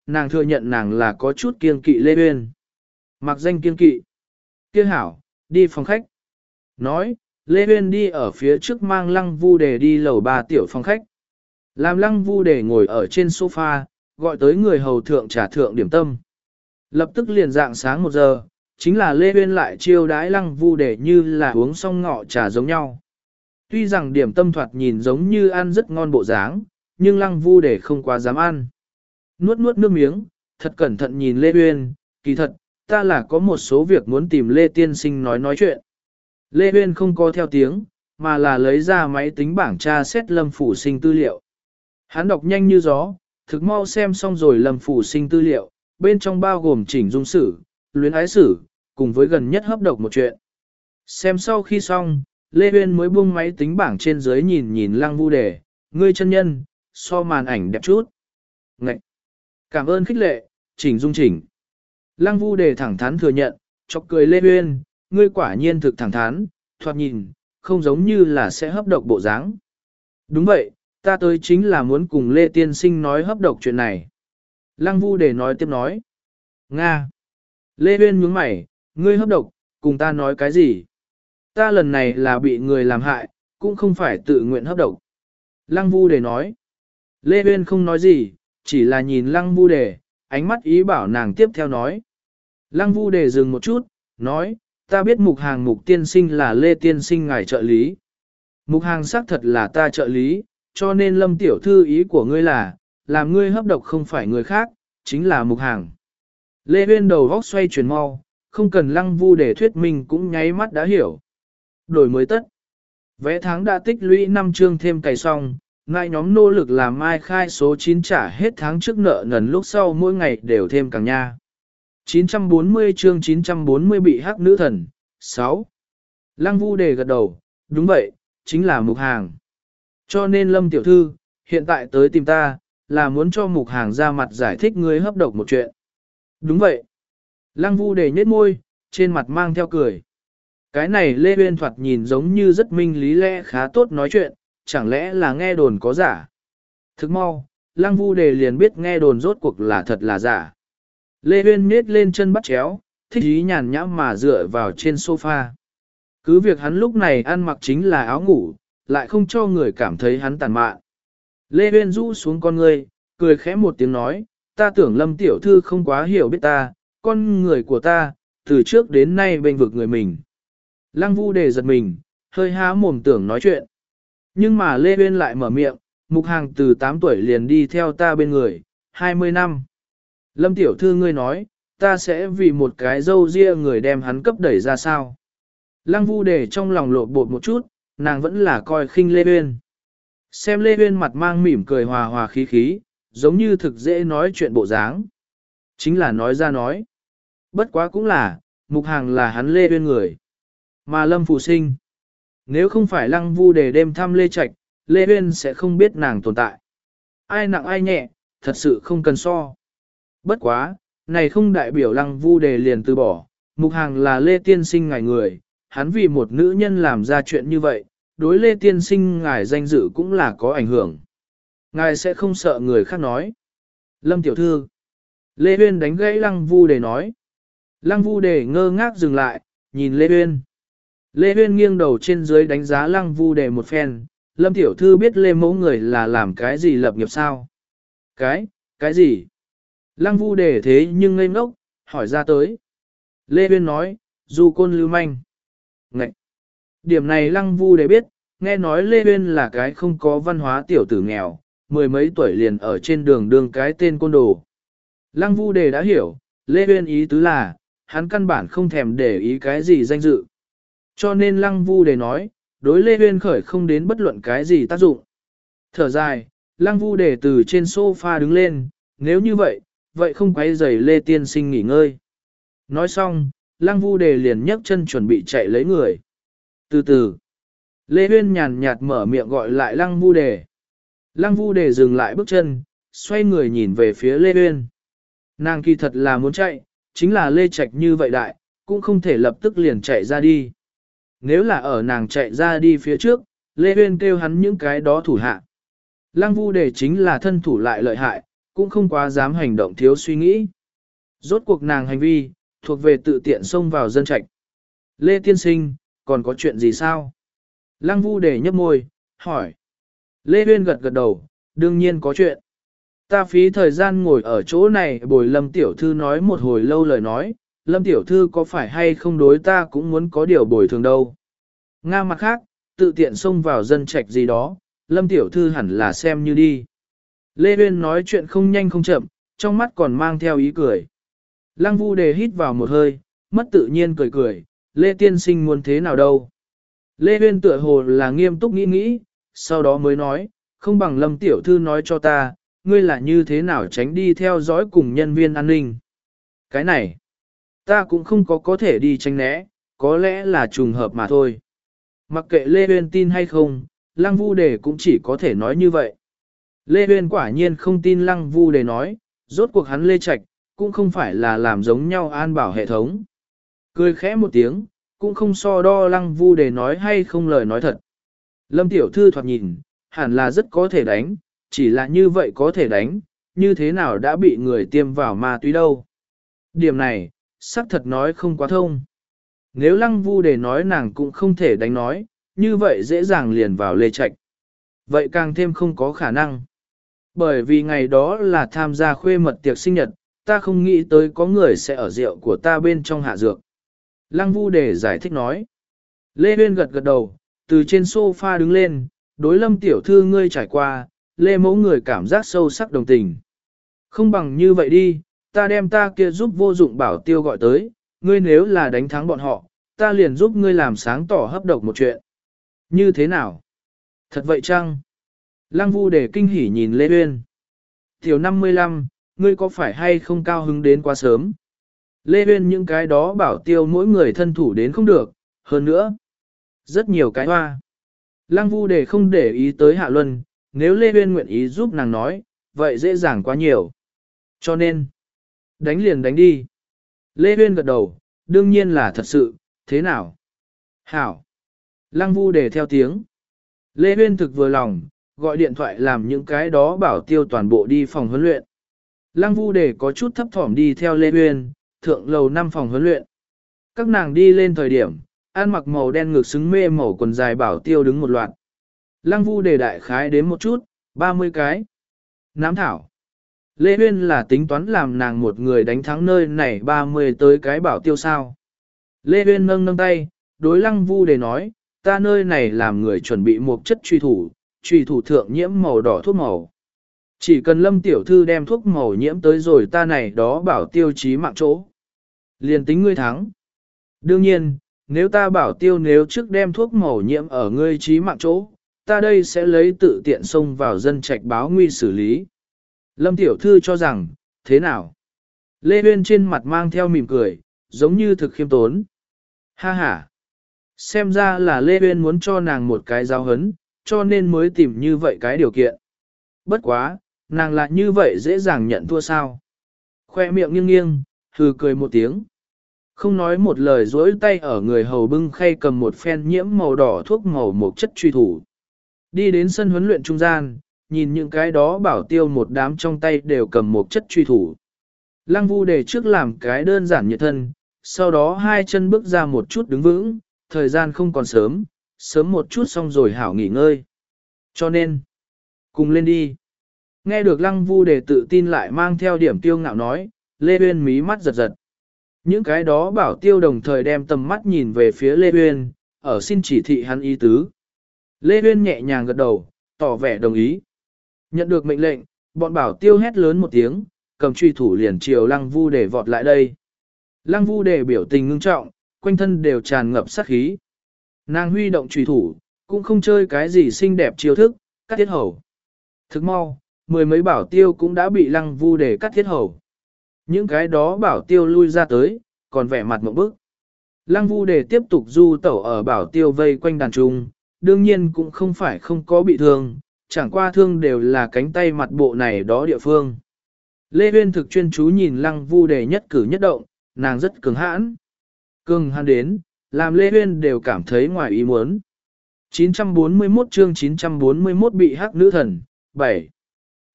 nàng thừa nhận nàng là có chút kiêng kỵ Lê Uyên. Mặc danh kiêng kỵ. Kia hảo, đi phòng khách. Nói, Lê Uyên đi ở phía trước mang Lăng Vu Đề đi lầu ba tiểu phòng khách. Làm Lăng Vu Đề ngồi ở trên sofa, gọi tới người hầu thượng trà thượng điểm tâm. Lập tức liền dạng sáng một giờ, chính là Lê Uyên lại chiêu đãi Lăng Vu Đề như là uống xong ngọ trà giống nhau. Tuy rằng điểm tâm thoạt nhìn giống như ăn rất ngon bộ dáng, nhưng Lăng Vu Đề không quá dám ăn. Nuốt nuốt nước miếng, thật cẩn thận nhìn Lê Uyên, kỳ thật, ta là có một số việc muốn tìm Lê Tiên Sinh nói nói chuyện. Lê Uyên không có theo tiếng, mà là lấy ra máy tính bảng tra xét Lâm Phủ Sinh tư liệu. Hắn đọc nhanh như gió, thực mau xem xong rồi Lâm Phủ Sinh tư liệu, bên trong bao gồm chỉnh dung sử, luyến ái sử, cùng với gần nhất hấp độc một chuyện. Xem sau khi xong, Lê Uyên mới buông máy tính bảng trên dưới nhìn nhìn Lăng Vu Đề, ngươi chân nhân, so màn ảnh đẹp chút. Ngậy! Cảm ơn khích lệ, chỉnh dung chỉnh. Lăng Vu Đề thẳng thắn thừa nhận, chọc cười Lê Uyên, ngươi quả nhiên thực thẳng thắn, thoạt nhìn, không giống như là sẽ hấp độc bộ dáng. Đúng vậy, ta tới chính là muốn cùng Lê Tiên Sinh nói hấp độc chuyện này. Lăng Vu Đề nói tiếp nói. Nga. Lê Uyên nhướng mày, ngươi hấp độc, cùng ta nói cái gì? Ta lần này là bị người làm hại, cũng không phải tự nguyện hấp độc. Lăng Vu Đề nói. Lê Uyên không nói gì, chỉ là nhìn Lăng Vu Đề, ánh mắt ý bảo nàng tiếp theo nói. Lăng Vu Đề dừng một chút, nói, ta biết Mục Hàng Mục Tiên Sinh là Lê Tiên Sinh ngài trợ lý. Mục Hàng xác thật là ta trợ lý, cho nên Lâm tiểu thư ý của ngươi là, làm ngươi hấp độc không phải người khác, chính là Mục Hàng. Lê Uyên đầu góc xoay chuyển mau, không cần Lăng Vu Đề thuyết minh cũng nháy mắt đã hiểu. Đổi mới tất. Vẽ tháng đã tích lũy năm chương thêm cày xong, ngại nhóm nỗ lực làm mai khai số chín trả hết tháng trước nợ nần lúc sau mỗi ngày đều thêm càng nha. chín trăm bốn mươi chương chín trăm bốn mươi bị hắc nữ thần, sáu. Lăng Vu Đề gật đầu, đúng vậy, chính là Mục Hàng. Cho nên Lâm tiểu thư, hiện tại tới tìm ta, là muốn cho Mục Hàng ra mặt giải thích ngươi hấp độc một chuyện. Đúng vậy. Lăng Vu Đề nhếch môi, trên mặt mang theo cười. Cái này Lê Uyên thoạt nhìn giống như rất minh lý lẽ khá tốt nói chuyện, chẳng lẽ là nghe đồn có giả. Thức mau, Lăng Vu Đề liền biết nghe đồn rốt cuộc là thật là giả. Lê Uyên nhếch lên chân bắt chéo, thích ý nhàn nhãm mà dựa vào trên sofa. Cứ việc hắn lúc này ăn mặc chính là áo ngủ, lại không cho người cảm thấy hắn tàn mạn. Lê Uyên rũ xuống con người, cười khẽ một tiếng nói, ta tưởng Lâm tiểu thư không quá hiểu biết ta, con người của ta, từ trước đến nay bên vực người mình. Lăng Vu Đề giật mình, hơi há mồm tưởng nói chuyện. Nhưng mà Lê Uyên lại mở miệng, Mục Hàng từ tám tuổi liền đi theo ta bên người, hai mươi năm. Lâm tiểu thư ngươi nói, ta sẽ vì một cái dâu ria người đem hắn cấp đẩy ra sao. Lăng Vu Đề trong lòng lộn bột một chút, nàng vẫn là coi khinh Lê Uyên. Xem Lê Uyên mặt mang mỉm cười hòa hòa khí khí, giống như thực dễ nói chuyện bộ dáng. Chính là nói ra nói. Bất quá cũng là, Mục Hàng là hắn Lê Uyên người. Mà Lâm Phủ Sinh. Nếu không phải Lăng Vu Đề đêm thăm Lê Trạch, Lê Uyên sẽ không biết nàng tồn tại. Ai nặng ai nhẹ, thật sự không cần so. Bất quá, này không đại biểu Lăng Vu Đề liền từ bỏ. Mục Hàng là Lê Tiên Sinh ngài người, hắn vì một nữ nhân làm ra chuyện như vậy, đối Lê Tiên Sinh ngài danh dự cũng là có ảnh hưởng. Ngài sẽ không sợ người khác nói. Lâm tiểu thư. Lê Uyên đánh gãy Lăng Vu Đề nói. Lăng Vu Đề ngơ ngác dừng lại, nhìn Lê Uyên. Lê Uyên nghiêng đầu trên dưới đánh giá Lăng Vu Đề một phen. Lâm tiểu thư biết Lê mẫu người là làm cái gì lập nghiệp sao? Cái, cái gì? Lăng Vu Đề thế nhưng ngây ngốc, hỏi ra tới. Lê Uyên nói, du côn lưu manh. Ngậy! Điểm này Lăng Vu Đề biết, nghe nói Lê Uyên là cái không có văn hóa tiểu tử nghèo, mười mấy tuổi liền ở trên đường đương cái tên côn đồ. Lăng Vu Đề đã hiểu, Lê Uyên ý tứ là, hắn căn bản không thèm để ý cái gì danh dự. Cho nên Lăng Vu Đề nói, đối Lê Uyên khởi không đến bất luận cái gì tác dụng. Thở dài, Lăng Vu Đề từ trên sofa đứng lên, nếu như vậy, vậy không quấy rầy Lê Tiên Sinh nghỉ ngơi. Nói xong, Lăng Vu Đề liền nhấc chân chuẩn bị chạy lấy người. Từ từ, Lê Uyên nhàn nhạt mở miệng gọi lại Lăng Vu Đề. Lăng Vu Đề dừng lại bước chân, xoay người nhìn về phía Lê Uyên. Nàng kỳ thật là muốn chạy, chính là Lê Trạch như vậy đại, cũng không thể lập tức liền chạy ra đi. Nếu là ở nàng chạy ra đi phía trước, Lê Uyên kêu hắn những cái đó thủ hạ. Lăng Vu Đề chính là thân thủ lại lợi hại, cũng không quá dám hành động thiếu suy nghĩ. Rốt cuộc nàng hành vi, thuộc về tự tiện xông vào dân trạch. Lê Tiên Sinh, còn có chuyện gì sao? Lăng Vu Đề nhấp môi, hỏi. Lê Uyên gật gật đầu, đương nhiên có chuyện. Ta phí thời gian ngồi ở chỗ này bồi Lâm Tiểu Thư nói một hồi lâu lời nói, Lâm Tiểu Thư có phải hay không đối ta cũng muốn có điều bồi thường đâu. Nga mặt khác, tự tiện xông vào dân trạch gì đó, Lâm Tiểu Thư hẳn là xem như đi. Lê Uyên nói chuyện không nhanh không chậm, trong mắt còn mang theo ý cười. Lăng Vu Đề hít vào một hơi, mất tự nhiên cười cười, Lê Tiên Sinh muốn thế nào đâu. Lê Uyên tựa hồ là nghiêm túc nghĩ nghĩ, sau đó mới nói, không bằng Lâm Tiểu Thư nói cho ta, ngươi là như thế nào tránh đi theo dõi cùng nhân viên an ninh. Cái này, ta cũng không có có thể đi tránh né, có lẽ là trùng hợp mà thôi. Mặc kệ Lê Uyên tin hay không, Lăng Vu Đề cũng chỉ có thể nói như vậy. Lê Uyên quả nhiên không tin Lăng Vu Đề nói, rốt cuộc hắn Lê Trạch, cũng không phải là làm giống nhau an bảo hệ thống. Cười khẽ một tiếng, cũng không so đo Lăng Vu Đề nói hay không lời nói thật. Lâm Tiểu Thư thoạt nhìn, hẳn là rất có thể đánh, chỉ là như vậy có thể đánh, như thế nào đã bị người tiêm vào ma túy đâu. Điểm này, xác thật nói không quá thông. Nếu Lăng Vu Đề nói nàng cũng không thể đánh nói, như vậy dễ dàng liền vào Lê Trạch. Vậy càng thêm không có khả năng. Bởi vì ngày đó là tham gia khuê mật tiệc sinh nhật, ta không nghĩ tới có người sẽ ở rượu của ta bên trong hạ dược. Lăng Vu Đề giải thích nói. Lê Uyên gật gật đầu, từ trên sofa đứng lên, đối Lâm Tiểu Thư ngươi trải qua, Lê mẫu người cảm giác sâu sắc đồng tình. Không bằng như vậy đi, ta đem ta kia giúp vô dụng bảo tiêu gọi tới, ngươi nếu là đánh thắng bọn họ, ta liền giúp ngươi làm sáng tỏ hấp độc một chuyện. Như thế nào? Thật vậy chăng? Lăng Vu Đề kinh hỉ nhìn Lê Uyên. Tiểu năm mươi lăm, ngươi có phải hay không cao hứng đến quá sớm? Lê Uyên những cái đó bảo tiêu mỗi người thân thủ đến không được, hơn nữa. Rất nhiều cái hoa. Lăng Vu Đề không để ý tới Hạ Luân, nếu Lê Uyên nguyện ý giúp nàng nói, vậy dễ dàng quá nhiều. Cho nên, đánh liền đánh đi. Lê Uyên gật đầu, đương nhiên là thật sự, thế nào? Hảo. Lăng Vu Đề theo tiếng. Lê Uyên thực vừa lòng, gọi điện thoại làm những cái đó bảo tiêu toàn bộ đi phòng huấn luyện. Lăng Vu Đề có chút thấp thỏm đi theo Lê Uyên, thượng lầu năm phòng huấn luyện. Các nàng đi lên thời điểm, ăn mặc màu đen ngực xứng mê màu quần dài bảo tiêu đứng một loạt. Lăng Vu Đề đại khái đếm một chút, ba mươi cái. Nám thảo. Lê Uyên là tính toán làm nàng một người đánh thắng nơi này ba mươi tới cái bảo tiêu sao. Lê Uyên nâng nâng tay, đối Lăng Vu Đề nói, ta nơi này làm người chuẩn bị một chất truy thủ, truy thủ thượng nhiễm màu đỏ thuốc màu. Chỉ cần Lâm Tiểu Thư đem thuốc màu nhiễm tới rồi ta này đó bảo tiêu chí mạng chỗ. Liền tính ngươi thắng. Đương nhiên, nếu ta bảo tiêu nếu trước đem thuốc màu nhiễm ở ngươi trí mạng chỗ, ta đây sẽ lấy tự tiện xông vào dân trạch báo nguy xử lý. Lâm Tiểu Thư cho rằng, thế nào? Lê Uyên trên mặt mang theo mỉm cười, giống như thực khiêm tốn. Ha ha! Xem ra là Lê Uyên muốn cho nàng một cái giáo hấn, cho nên mới tìm như vậy cái điều kiện. Bất quá, nàng lại như vậy dễ dàng nhận thua sao? Khoe miệng nghiêng nghiêng, hừ cười một tiếng. Không nói một lời dối tay ở người hầu bưng khay cầm một phen nhiễm màu đỏ thuốc màu một chất truy thủ. Đi đến sân huấn luyện trung gian, nhìn những cái đó bảo tiêu một đám trong tay đều cầm một chất truy thủ. Lăng Vu Đề trước làm cái đơn giản nhiệt thân, sau đó hai chân bước ra một chút đứng vững, thời gian không còn sớm, sớm một chút xong rồi hảo nghỉ ngơi. Cho nên, cùng lên đi. Nghe được Lăng Vu Đề tự tin lại mang theo điểm tiêu ngạo nói, Lê Uyên mí mắt giật giật. Những cái đó bảo tiêu đồng thời đem tầm mắt nhìn về phía Lê Uyên, ở xin chỉ thị hắn ý tứ. Lê Uyên nhẹ nhàng gật đầu, tỏ vẻ đồng ý. Nhận được mệnh lệnh, bọn bảo tiêu hét lớn một tiếng, cầm truy thủ liền chiều Lăng Vu Đề vọt lại đây. Lăng Vu Đề biểu tình ngưng trọng, quanh thân đều tràn ngập sát khí. Nàng huy động truy thủ, cũng không chơi cái gì xinh đẹp chiêu thức, cắt thiết hầu. Thức mau, mười mấy bảo tiêu cũng đã bị Lăng Vu Đề cắt thiết hầu. Những cái đó bảo tiêu lui ra tới, còn vẻ mặt mộng bức. Lăng Vu Đề tiếp tục du tẩu ở bảo tiêu vây quanh đàn trung, đương nhiên cũng không phải không có bị thương, chẳng qua thương đều là cánh tay mặt bộ này đó địa phương. Lê Uyên thực chuyên chú nhìn Lăng Vu Đề nhất cử nhất động, nàng rất cường hãn. Cường hãn đến, làm Lê Uyên đều cảm thấy ngoài ý muốn. chín trăm bốn mươi mốt chương chín trăm bốn mươi mốt bị hắc nữ thần, bảy.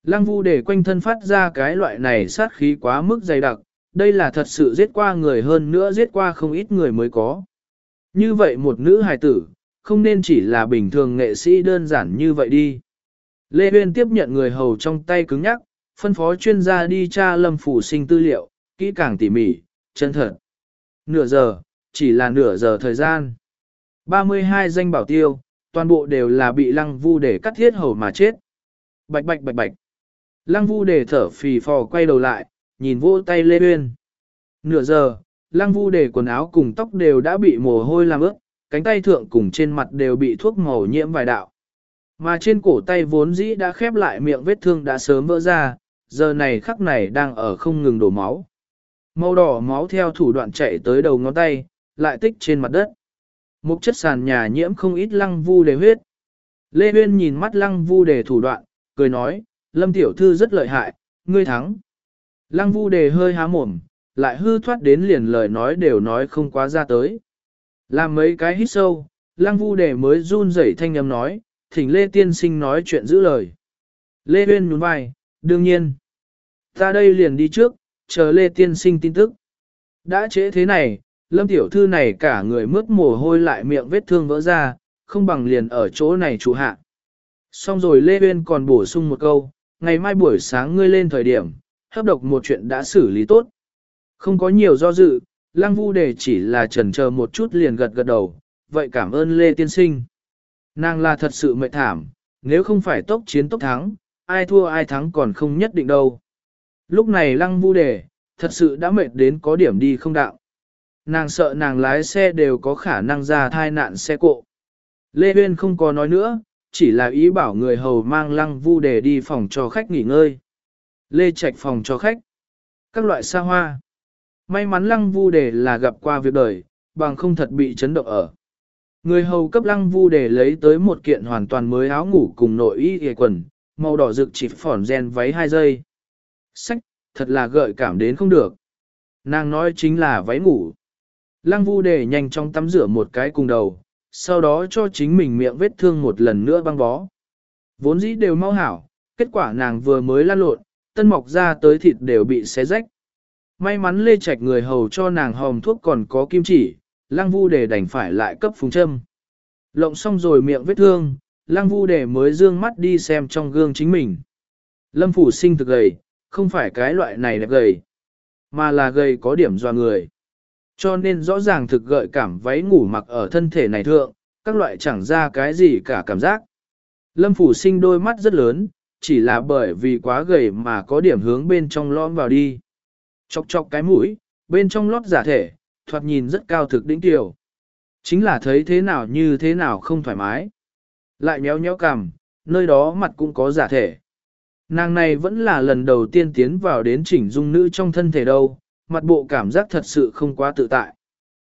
Lăng Vu Đề quanh thân phát ra cái loại này sát khí quá mức dày đặc, đây là thật sự giết qua người hơn nữa giết qua không ít người mới có. Như vậy một nữ hài tử, không nên chỉ là bình thường nghệ sĩ đơn giản như vậy đi. Lê Uyên tiếp nhận người hầu trong tay cứng nhắc, phân phó chuyên gia đi tra Lâm Phủ Sinh tư liệu, kỹ càng tỉ mỉ, chân thật. Nửa giờ, chỉ là nửa giờ thời gian. ba mươi hai danh bảo tiêu, toàn bộ đều là bị Lăng Vu Đề cắt thiết hầu mà chết. Bạch bạch bạch bạch. Lăng Vu Đề thở phì phò quay đầu lại, nhìn vỗ tay Lê Uyên. Nửa giờ, Lăng Vu Đề quần áo cùng tóc đều đã bị mồ hôi làm ướt, cánh tay thượng cùng trên mặt đều bị thuốc màu nhiễm vài đạo. Mà trên cổ tay vốn dĩ đã khép lại miệng vết thương đã sớm vỡ ra, giờ này khắc này đang ở không ngừng đổ máu. Màu đỏ máu theo thủ đoạn chạy tới đầu ngón tay, lại tích trên mặt đất. Một chất sàn nhà nhiễm không ít Lăng Vu Đề huyết. Lê Uyên nhìn mắt Lăng Vu Đề thủ đoạn, cười nói, Lâm tiểu thư rất lợi hại, ngươi thắng. Lăng Vu Đề hơi há mồm, lại hư thoát đến liền lời nói đều nói không quá ra tới. Làm mấy cái hít sâu, Lăng Vu Đề mới run rẩy thanh âm nói, thỉnh Lê tiên sinh nói chuyện giữ lời. Lê Uyên nhún vai, đương nhiên. Ta đây liền đi trước, chờ Lê tiên sinh tin tức. Đã trễ thế này, Lâm tiểu thư này cả người mướt mồ hôi lại miệng vết thương vỡ ra, không bằng liền ở chỗ này trụ hạ. Xong rồi Lê Uyên còn bổ sung một câu, ngày mai buổi sáng ngươi lên thời điểm, hấp độc một chuyện đã xử lý tốt. Không có nhiều do dự, Lăng Vu Đề chỉ là chần chờ một chút liền gật gật đầu, vậy cảm ơn Lê tiên sinh. Nàng là thật sự mệt thảm, nếu không phải tốc chiến tốc thắng, ai thua ai thắng còn không nhất định đâu. Lúc này Lăng Vu Đề, thật sự đã mệt đến có điểm đi không đạo. Nàng sợ nàng lái xe đều có khả năng ra thai nạn xe cộ. Lê Uyên không có nói nữa, chỉ là ý bảo người hầu mang Lăng Vu Đề đi phòng cho khách nghỉ ngơi. Lê Trạch phòng cho khách. Các loại xa hoa. May mắn Lăng Vu Đề là gặp qua việc đời, bằng không thật bị chấn động ở. Người hầu cấp Lăng Vu Đề lấy tới một kiện hoàn toàn mới áo ngủ cùng nội y ghề quần, màu đỏ rực chỉ phỏn gen váy hai giây. Sách, thật là gợi cảm đến không được. Nàng nói chính là váy ngủ. Lăng Vu Đề nhanh chóng tắm rửa một cái cùng đầu, sau đó cho chính mình miệng vết thương một lần nữa băng bó. Vốn dĩ đều mau hảo, kết quả nàng vừa mới lăn lộn, tân mọc ra tới thịt đều bị xé rách. May mắn Lê Trạch người hầu cho nàng hòm thuốc còn có kim chỉ, Lăng Vu Đề đành phải lại cấp phùng châm. Lộng xong rồi miệng vết thương, Lăng Vu Đề mới dương mắt đi xem trong gương chính mình. Lâm Phủ Sinh thực gầy, không phải cái loại này đẹp gầy, mà là gầy có điểm doa người. Cho nên rõ ràng thực gợi cảm váy ngủ mặc ở thân thể này thượng, các loại chẳng ra cái gì cả cảm giác. Lâm Phủ Sinh đôi mắt rất lớn, chỉ là bởi vì quá gầy mà có điểm hướng bên trong lõm vào đi. Chọc chọc cái mũi, bên trong lót giả thể, thoạt nhìn rất cao thực đỉnh tiểu. Chính là thấy thế nào như thế nào không thoải mái. Lại nhéo nhéo cằm, nơi đó mặt cũng có giả thể. Nàng này vẫn là lần đầu tiên tiến vào đến chỉnh dung nữ trong thân thể đâu, mặt bộ cảm giác thật sự không quá tự tại.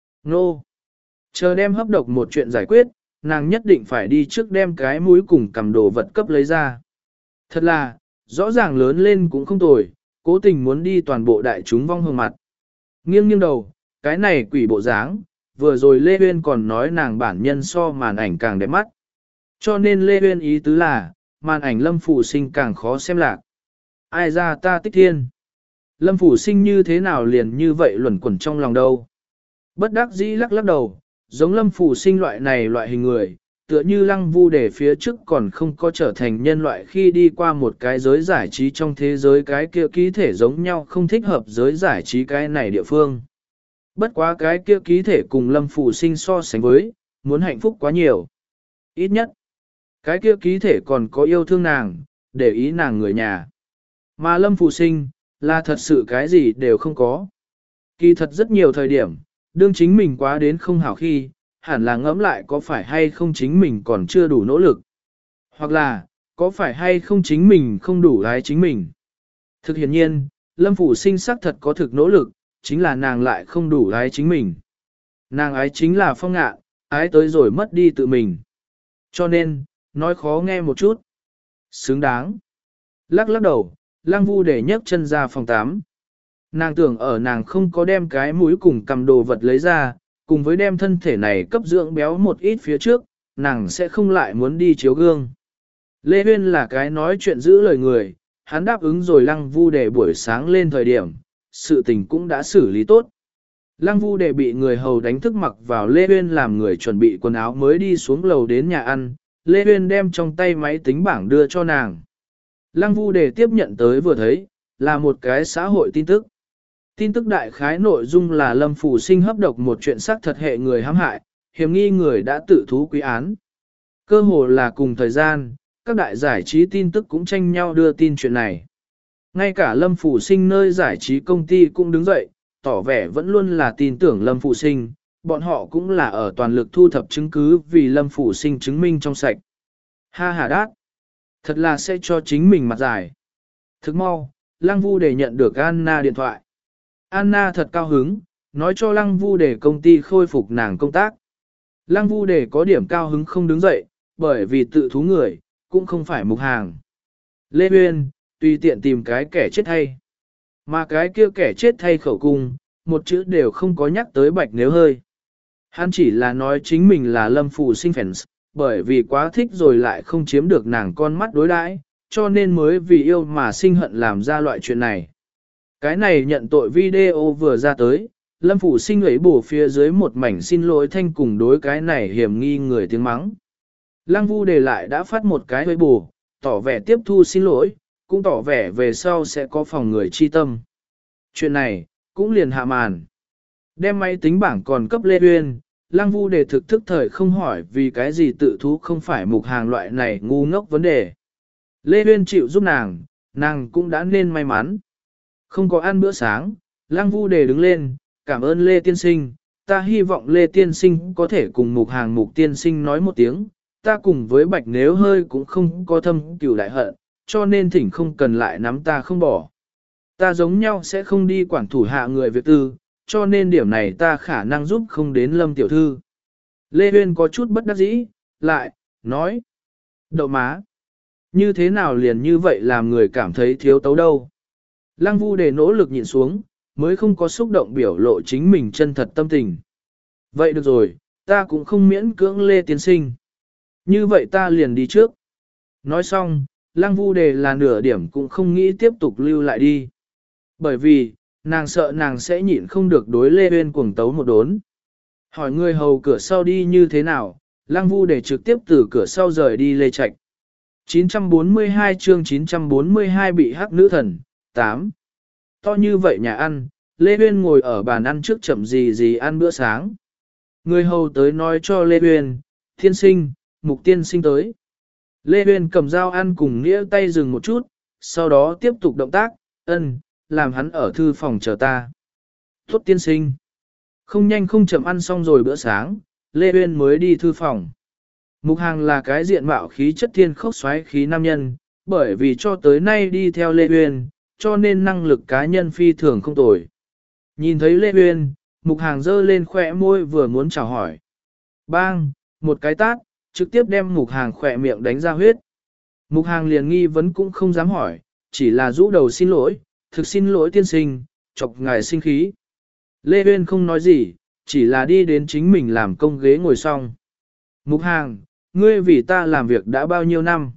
Nô! Chờ đem hấp độc một chuyện giải quyết, nàng nhất định phải đi trước đem cái mũi cùng cầm đồ vật cấp lấy ra. Thật là, rõ ràng lớn lên cũng không tồi, cố tình muốn đi toàn bộ đại chúng vong hương mặt. Nghiêng nghiêng đầu, cái này quỷ bộ dáng, vừa rồi Lê Uyên còn nói nàng bản nhân so màn ảnh càng đẹp mắt. Cho nên Lê Uyên ý tứ là, màn ảnh Lâm Phủ Sinh càng khó xem lạc. Ai ra ta tích thiên. Lâm Phủ Sinh như thế nào liền như vậy luẩn quẩn trong lòng đâu. Bất đắc dĩ lắc lắc đầu, giống Lâm Phủ Sinh loại này loại hình người, tựa như Lăng Vu Đề phía trước còn không có trở thành nhân loại khi đi qua một cái giới giải trí trong thế giới cái kia ký thể giống nhau không thích hợp giới giải trí cái này địa phương. Bất quá cái kia ký thể cùng Lâm Phủ Sinh so sánh với, muốn hạnh phúc quá nhiều. Ít nhất, cái kia ký thể còn có yêu thương nàng, để ý nàng người nhà. Mà Lâm Phủ Sinh, là thật sự cái gì đều không có. Kỳ thật rất nhiều thời điểm, đương chính mình quá đến không hảo khi, hẳn là ngẫm lại có phải hay không chính mình còn chưa đủ nỗ lực. Hoặc là, có phải hay không chính mình không đủ ái chính mình. Thực hiện nhiên, Lâm Phủ Sinh xác thật có thực nỗ lực, chính là nàng lại không đủ ái chính mình. Nàng ái chính là Phong Ngạn, ái tới rồi mất đi tự mình. Cho nên, nói khó nghe một chút. Xứng đáng. Lắc lắc đầu, Lăng Vu để nhấc chân ra phòng tám. Nàng tưởng ở nàng không có đem cái mũi cùng cầm đồ vật lấy ra, cùng với đem thân thể này cấp dưỡng béo một ít phía trước, nàng sẽ không lại muốn đi chiếu gương. Lê Uyên là cái nói chuyện giữ lời người, hắn đáp ứng rồi Lăng Vu Đề buổi sáng lên thời điểm, sự tình cũng đã xử lý tốt. Lăng Vu Đề bị người hầu đánh thức mặc vào Lê Uyên làm người chuẩn bị quần áo mới đi xuống lầu đến nhà ăn, Lê Uyên đem trong tay máy tính bảng đưa cho nàng. Lăng Vu Đề tiếp nhận tới vừa thấy, là một cái xã hội tin tức. Tin tức đại khái nội dung là Lâm Phủ Sinh hấp độc một chuyện xác thật hệ người hãm hại, hiểm nghi người đã tự thú quý án. Cơ hồ là cùng thời gian, các đại giải trí tin tức cũng tranh nhau đưa tin chuyện này. Ngay cả Lâm Phủ Sinh nơi giải trí công ty cũng đứng dậy, tỏ vẻ vẫn luôn là tin tưởng Lâm Phủ Sinh, bọn họ cũng là ở toàn lực thu thập chứng cứ vì Lâm Phủ Sinh chứng minh trong sạch. Ha ha đát! Thật là sẽ cho chính mình mặt dài. Thức mau, Lăng Vu Đề nhận được Anna điện thoại. Anna thật cao hứng, nói cho Lăng Vu Đề công ty khôi phục nàng công tác. Lăng Vu Đề có điểm cao hứng không đứng dậy, bởi vì tự thú người, cũng không phải mục hàng. Lê Uyên, tùy tiện tìm cái kẻ chết thay. Mà cái kia kẻ chết thay khẩu cung, một chữ đều không có nhắc tới Bạch Nếu Hơi. Hắn chỉ là nói chính mình là Lâm Phủ Sinh fans, bởi vì quá thích rồi lại không chiếm được nàng con mắt đối đãi, cho nên mới vì yêu mà sinh hận làm ra loại chuyện này. Cái này nhận tội video vừa ra tới, Lâm Phủ Sinh ấy bổ phía dưới một mảnh xin lỗi thanh cùng đối cái này hiểm nghi người tiếng mắng. Lăng Vu Đề lại đã phát một cái ấy bổ, tỏ vẻ tiếp thu xin lỗi, cũng tỏ vẻ về sau sẽ có phòng người chi tâm. Chuyện này, cũng liền hạ màn. Đem máy tính bảng còn cấp Lê Uyên, Lăng Vu Đề thực thức thời không hỏi vì cái gì tự thú không phải mục hàng loại này ngu ngốc vấn đề. Lê Uyên chịu giúp nàng, nàng cũng đã nên may mắn. Không có ăn bữa sáng, Lăng Vu Đề đứng lên, cảm ơn Lê Tiên Sinh, ta hy vọng Lê Tiên Sinh có thể cùng mục hàng mục tiên sinh nói một tiếng, ta cùng với Bạch Nếu Hơi cũng không có thâm cửu đại hận, cho nên thỉnh không cần lại nắm ta không bỏ. Ta giống nhau sẽ không đi quản thủ hạ người việc tư, cho nên điểm này ta khả năng giúp không đến Lâm tiểu thư. Lê Uyên có chút bất đắc dĩ, lại, nói, đậu má, như thế nào liền như vậy làm người cảm thấy thiếu tấu đâu. Lăng Vu Đề nỗ lực nhịn xuống, mới không có xúc động biểu lộ chính mình chân thật tâm tình. Vậy được rồi, ta cũng không miễn cưỡng Lê Tiên Sinh. Như vậy ta liền đi trước. Nói xong, Lăng Vu Đề là nửa điểm cũng không nghĩ tiếp tục lưu lại đi. Bởi vì, nàng sợ nàng sẽ nhịn không được đối Lê Uyên cuồng tấu một đốn. Hỏi người hầu cửa sau đi như thế nào, Lăng Vu Đề trực tiếp từ cửa sau rời đi Lê Trạch. chín trăm bốn mươi hai chương chín trăm bốn mươi hai bị hắc nữ thần, tám. To như vậy nhà ăn, Lê Uyên ngồi ở bàn ăn trước chậm gì gì ăn bữa sáng. Người hầu tới nói cho Lê Uyên, thiên sinh, mục tiên sinh tới. Lê Uyên cầm dao ăn cùng nghĩa tay dừng một chút, sau đó tiếp tục động tác, ân, làm hắn ở thư phòng chờ ta. Tốt tiên sinh. Không nhanh không chậm ăn xong rồi bữa sáng, Lê Uyên mới đi thư phòng. Mục Hàng là cái diện mạo khí chất thiên khốc xoáy khí nam nhân, bởi vì cho tới nay đi theo Lê Uyên, cho nên năng lực cá nhân phi thường không tồi. Nhìn thấy Lê Uyên, Mục Hàng giơ lên khỏe môi vừa muốn chào hỏi. Bang, một cái tát, trực tiếp đem Mục Hàng khỏe miệng đánh ra huyết. Mục Hàng liền nghi vấn cũng không dám hỏi, chỉ là rũ đầu xin lỗi, thực xin lỗi tiên sinh, chọc ngài sinh khí. Lê Uyên không nói gì, chỉ là đi đến chính mình làm công ghế ngồi xong. Mục Hàng, ngươi vì ta làm việc đã bao nhiêu năm?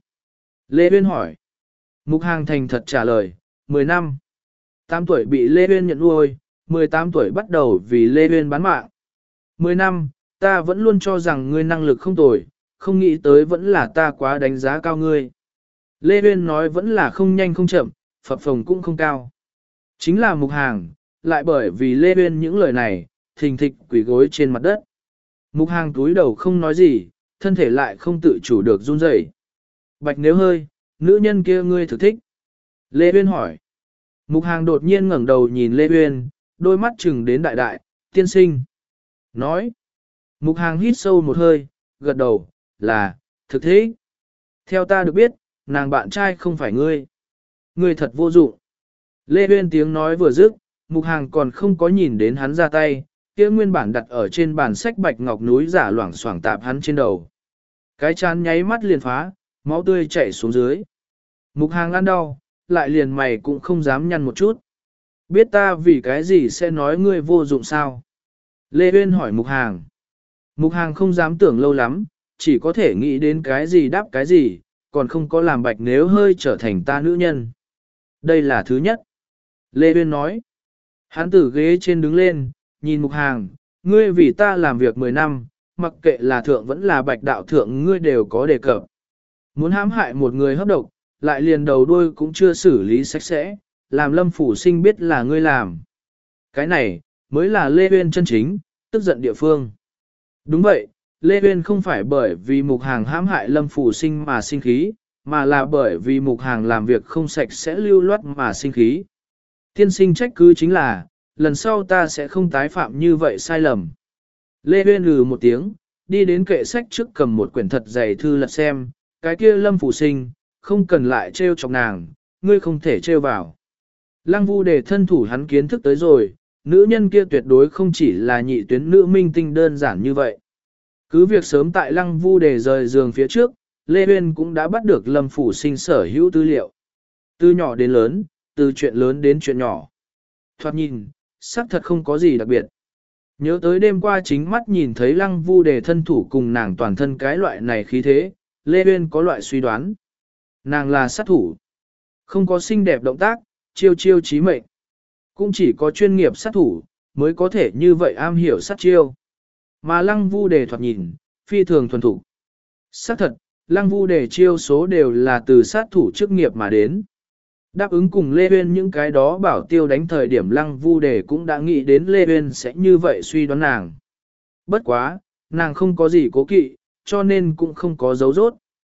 Lê Uyên hỏi. Mục Hàng thành thật trả lời, mười năm. tám tuổi bị Lê Uyên nhận nuôi, mười tám tuổi bắt đầu vì Lê Uyên bán mạng. mười năm, ta vẫn luôn cho rằng ngươi năng lực không tồi, không nghĩ tới vẫn là ta quá đánh giá cao ngươi. Lê Uyên nói vẫn là không nhanh không chậm, phập phồng cũng không cao. Chính là Mục Hàng, lại bởi vì Lê Uyên những lời này, thình thịch quỳ gối trên mặt đất. Mục Hàng túi đầu không nói gì, thân thể lại không tự chủ được run rẩy. Bạch Nếu Hơi, nữ nhân kia ngươi thực thích. Lê Uyên hỏi. Mục Hàng đột nhiên ngẩng đầu nhìn Lê Uyên, đôi mắt chừng đến đại đại, tiên sinh. Nói. Mục Hàng hít sâu một hơi, gật đầu, là, thực thích. Theo ta được biết, nàng bạn trai không phải ngươi. Ngươi thật vô dụng. Lê Uyên tiếng nói vừa dứt, Mục Hàng còn không có nhìn đến hắn ra tay, kia nguyên bản đặt ở trên bàn sách bạch ngọc núi giả loảng xoảng tạp hắn trên đầu. Cái chán nháy mắt liền phá, máu tươi chảy xuống dưới. Mục Hàng ăn đau, lại liền mày cũng không dám nhăn một chút. Biết ta vì cái gì sẽ nói ngươi vô dụng sao? Lê Uyên hỏi Mục Hàng. Mục Hàng không dám tưởng lâu lắm, chỉ có thể nghĩ đến cái gì đáp cái gì, còn không có làm Bạch Nếu Hơi trở thành ta nữ nhân. Đây là thứ nhất. Lê Uyên nói. Hắn từ ghế trên đứng lên, nhìn Mục Hàng, ngươi vì ta làm việc mười năm, mặc kệ là thượng vẫn là bạch đạo thượng ngươi đều có đề cập. Muốn hãm hại một người hấp độc, lại liền đầu đuôi cũng chưa xử lý sạch sẽ, làm Lâm Phủ Sinh biết là ngươi làm. Cái này, mới là Lê Uyên chân chính, tức giận địa phương. Đúng vậy, Lê Uyên không phải bởi vì Mục Hàng hãm hại Lâm Phủ Sinh mà sinh khí, mà là bởi vì Mục Hàng làm việc không sạch sẽ lưu loát mà sinh khí. Tiên sinh trách cứ chính là, lần sau ta sẽ không tái phạm như vậy sai lầm. Lê Uyên lừ một tiếng, đi đến kệ sách trước cầm một quyển thật dày thư lật xem, cái kia Lâm Phủ Sinh, không cần lại trêu chọc nàng, ngươi không thể trêu vào. Lăng Vu Đề thân thủ hắn kiến thức tới rồi, nữ nhân kia tuyệt đối không chỉ là nhị tuyến nữ minh tinh đơn giản như vậy. Cứ việc sớm tại Lăng Vu Đề rời giường phía trước, Lê Uyên cũng đã bắt được Lâm Phủ Sinh sở hữu tư liệu. Từ nhỏ đến lớn, từ chuyện lớn đến chuyện nhỏ. Thoạt nhìn, xác thật không có gì đặc biệt. Nhớ tới đêm qua chính mắt nhìn thấy Lăng Vu Đề thân thủ cùng nàng toàn thân cái loại này khí thế, Lê Uyên có loại suy đoán. Nàng là sát thủ. Không có xinh đẹp động tác, chiêu chiêu chí mệnh. Cũng chỉ có chuyên nghiệp sát thủ, mới có thể như vậy am hiểu sát chiêu. Mà Lăng Vu Đề thoạt nhìn, phi thường thuần thủ. Xác thật, Lăng Vu Đề chiêu số đều là từ sát thủ chức nghiệp mà đến. Đáp ứng cùng Lê Uyên những cái đó bảo tiêu đánh thời điểm Lăng Vu Đề cũng đã nghĩ đến Lê Uyên sẽ như vậy suy đoán nàng. Bất quá, nàng không có gì cố kỵ, cho nên cũng không có dấu rốt.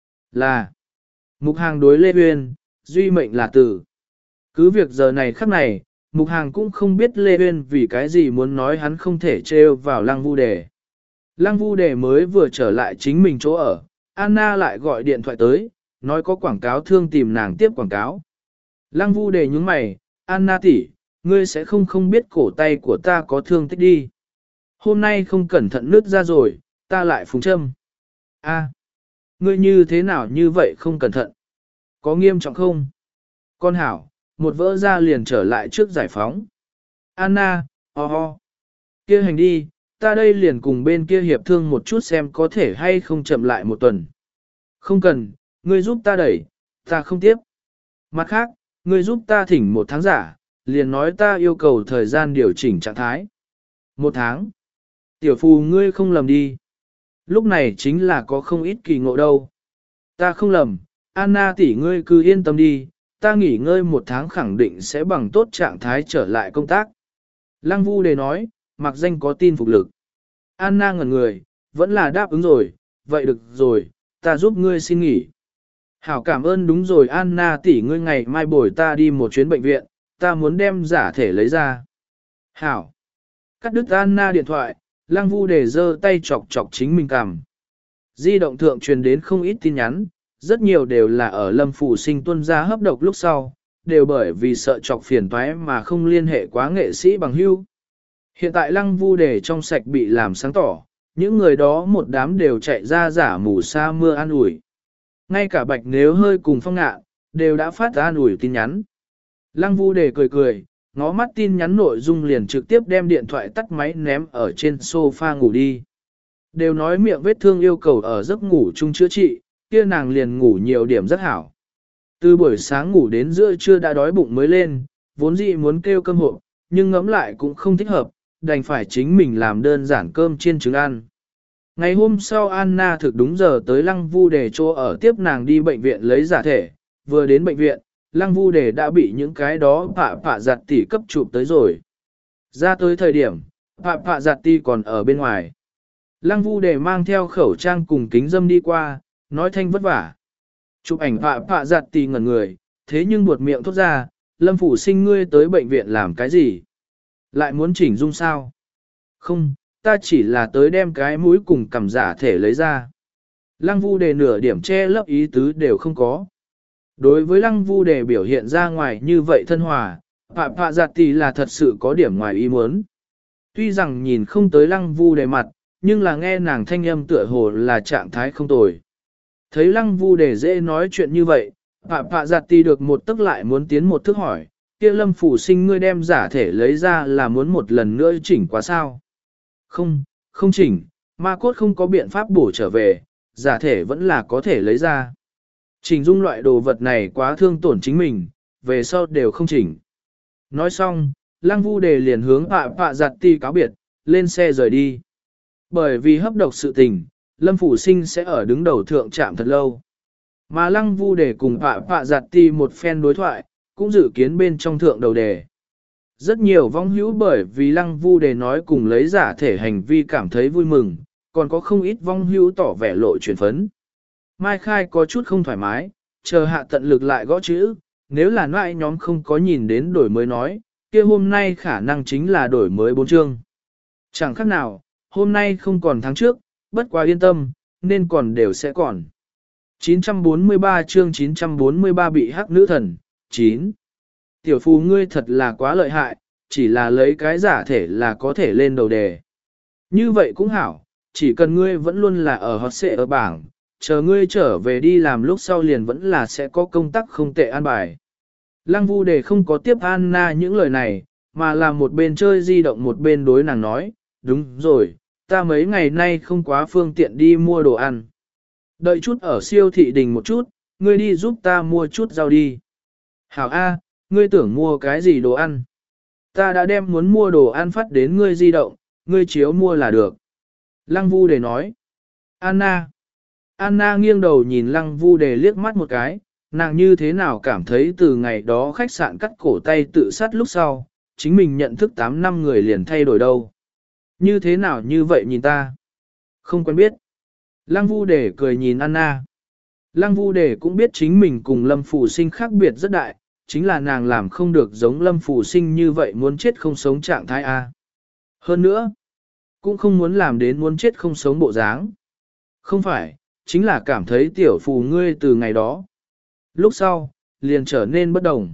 Là, Mục Hàng đối Lê Uyên, duy mệnh là tử. Cứ việc giờ này khắc này, Mục Hàng cũng không biết Lê Uyên vì cái gì muốn nói hắn không thể trêu vào Lăng Vu Đề. Lăng Vu Đề mới vừa trở lại chính mình chỗ ở, Anna lại gọi điện thoại tới, nói có quảng cáo thương tìm nàng tiếp quảng cáo. Lăng Vu Đề nhúng mày, Anna tỷ, ngươi sẽ không không biết cổ tay của ta có thương tích đi. Hôm nay không cẩn thận nứt ra rồi, ta lại phùng châm. A, ngươi như thế nào như vậy không cẩn thận? Có nghiêm trọng không? Con hảo, một vỡ ra liền trở lại trước giải phóng. Anna, ho ho. Kia hành đi, ta đây liền cùng bên kia hiệp thương một chút xem có thể hay không chậm lại một tuần. Không cần, ngươi giúp ta đẩy, ta không tiếp. Mặt khác, ngươi giúp ta thỉnh một tháng giả, liền nói ta yêu cầu thời gian điều chỉnh trạng thái. Một tháng. Tiểu phù ngươi không lầm đi. Lúc này chính là có không ít kỳ ngộ đâu. Ta không lầm, Anna tỷ ngươi cứ yên tâm đi, ta nghỉ ngơi một tháng khẳng định sẽ bằng tốt trạng thái trở lại công tác. Lăng Vu Đề nói, mặc danh có tin phục lực. Anna ngẩn người, vẫn là đáp ứng rồi, vậy được rồi, ta giúp ngươi xin nghỉ. Hảo cảm ơn đúng rồi Anna tỷ ngươi ngày mai bồi ta đi một chuyến bệnh viện, ta muốn đem giả thể lấy ra. Hảo. Cắt đứt Anna điện thoại, Lăng Vu Đề giơ tay chọc chọc chính mình cằm. Di động thượng truyền đến không ít tin nhắn, rất nhiều đều là ở Lâm Phủ Sinh tuân ra hấp độc lúc sau, đều bởi vì sợ chọc phiền toái mà không liên hệ quá nghệ sĩ bằng hữu. Hiện tại Lăng Vu Đề trong sạch bị làm sáng tỏ, những người đó một đám đều chạy ra giả mù sa mưa an ủi. Ngay cả Bạch Nếu Hơi cùng Phong Ngạ, đều đã phát an ủi tin nhắn. Lăng Vu Đề cười cười, ngó mắt tin nhắn nội dung liền trực tiếp đem điện thoại tắt máy ném ở trên sofa ngủ đi. Đều nói miệng vết thương yêu cầu ở giấc ngủ chung chữa trị, kia nàng liền ngủ nhiều điểm rất hảo. Từ buổi sáng ngủ đến giữa trưa đã đói bụng mới lên, vốn dĩ muốn kêu cơm hộp, nhưng ngẫm lại cũng không thích hợp, đành phải chính mình làm đơn giản cơm chiên trứng ăn. Ngày hôm sau Anna thực đúng giờ tới Lăng Vu Đề chỗ ở tiếp nàng đi bệnh viện lấy giả thể, vừa đến bệnh viện, Lăng Vu Đề đã bị những cái đó pạ pạ giặt tỉ cấp chụp tới rồi. Ra tới thời điểm, pạ pạ giặt tỉ còn ở bên ngoài. Lăng Vu Đề mang theo khẩu trang cùng kính dâm đi qua, nói thanh vất vả. Chụp ảnh pạ pạ giặt tỉ ngẩn người, thế nhưng buột miệng thốt ra, Lâm Phủ Sinh ngươi tới bệnh viện làm cái gì? Lại muốn chỉnh dung sao? Không, ta chỉ là tới đem cái mũi cùng cầm giả thể lấy ra. Lăng Vu Đề nửa điểm che lấp ý tứ đều không có. Đối với Lăng Vu Đề biểu hiện ra ngoài như vậy thân hòa, Pạ Pạ Giặt Tì là thật sự có điểm ngoài ý muốn. Tuy rằng nhìn không tới Lăng Vu Đề mặt, nhưng là nghe nàng thanh âm tựa hồ là trạng thái không tồi. Thấy Lăng Vu Đề dễ nói chuyện như vậy, Pạ Pạ Giặt Tì được một tức lại muốn tiến một thước hỏi, kia Lâm Phủ Sinh ngươi đem giả thể lấy ra là muốn một lần nữa chỉnh quá sao? Không, không chỉnh, ma cốt không có biện pháp bổ trở về, giả thể vẫn là có thể lấy ra. Chỉnh dung loại đồ vật này quá thương tổn chính mình, về sau đều không chỉnh. Nói xong, Lăng Vu Đề liền hướng Pạ Pạ Giặt Ti cáo biệt, lên xe rời đi. Bởi vì hấp độc sự tình, Lâm Phủ Sinh sẽ ở đứng đầu thượng trạm thật lâu. Mà Lăng Vu Đề cùng Pạ Pạ Giặt Ti một phen đối thoại, cũng dự kiến bên trong thượng đầu đề. Rất nhiều vong hữu bởi vì Lăng Vu Đề nói cùng lấy giả thể hành vi cảm thấy vui mừng, còn có không ít vong hữu tỏ vẻ lộ chuyển phấn. Mai Khai có chút không thoải mái, chờ hạ tận lực lại gõ chữ, nếu là nại nhóm không có nhìn đến đổi mới nói, kia hôm nay khả năng chính là đổi mới bốn chương. Chẳng khác nào, hôm nay không còn tháng trước, bất quá yên tâm, nên còn đều sẽ còn. chín trăm bốn mươi ba chương chín trăm bốn mươi ba bị hắc nữ thần, chín. Tiểu phù ngươi thật là quá lợi hại, chỉ là lấy cái giả thể là có thể lên đầu đề. Như vậy cũng hảo, chỉ cần ngươi vẫn luôn là ở hot xệ ở bảng, chờ ngươi trở về đi làm lúc sau liền vẫn là sẽ có công tác không tệ an bài. Lăng Vu Đề không có tiếp Anna những lời này, mà là một bên chơi di động một bên đối nàng nói, đúng rồi, ta mấy ngày nay không quá phương tiện đi mua đồ ăn. Đợi chút ở siêu thị đình một chút, ngươi đi giúp ta mua chút rau đi. Hảo A, ngươi tưởng mua cái gì đồ ăn? Ta đã đem muốn mua đồ ăn phát đến ngươi di động, ngươi chiếu mua là được. Lăng Vu Đề nói. Anna. Anna nghiêng đầu nhìn Lăng Vu Đề liếc mắt một cái, nàng như thế nào cảm thấy từ ngày đó khách sạn cắt cổ tay tự sát lúc sau, chính mình nhận thức tám năm người liền thay đổi đâu. Như thế nào như vậy nhìn ta? Không quen biết. Lăng Vu Đề cười nhìn Anna. Lăng Vu Đề cũng biết chính mình cùng Lâm Phủ Sinh khác biệt rất đại, chính là nàng làm không được giống Lâm Phủ Sinh như vậy muốn chết không sống trạng thái A. Hơn nữa, cũng không muốn làm đến muốn chết không sống bộ dáng. Không phải, chính là cảm thấy tiểu phù ngươi từ ngày đó. Lúc sau, liền trở nên bất đồng.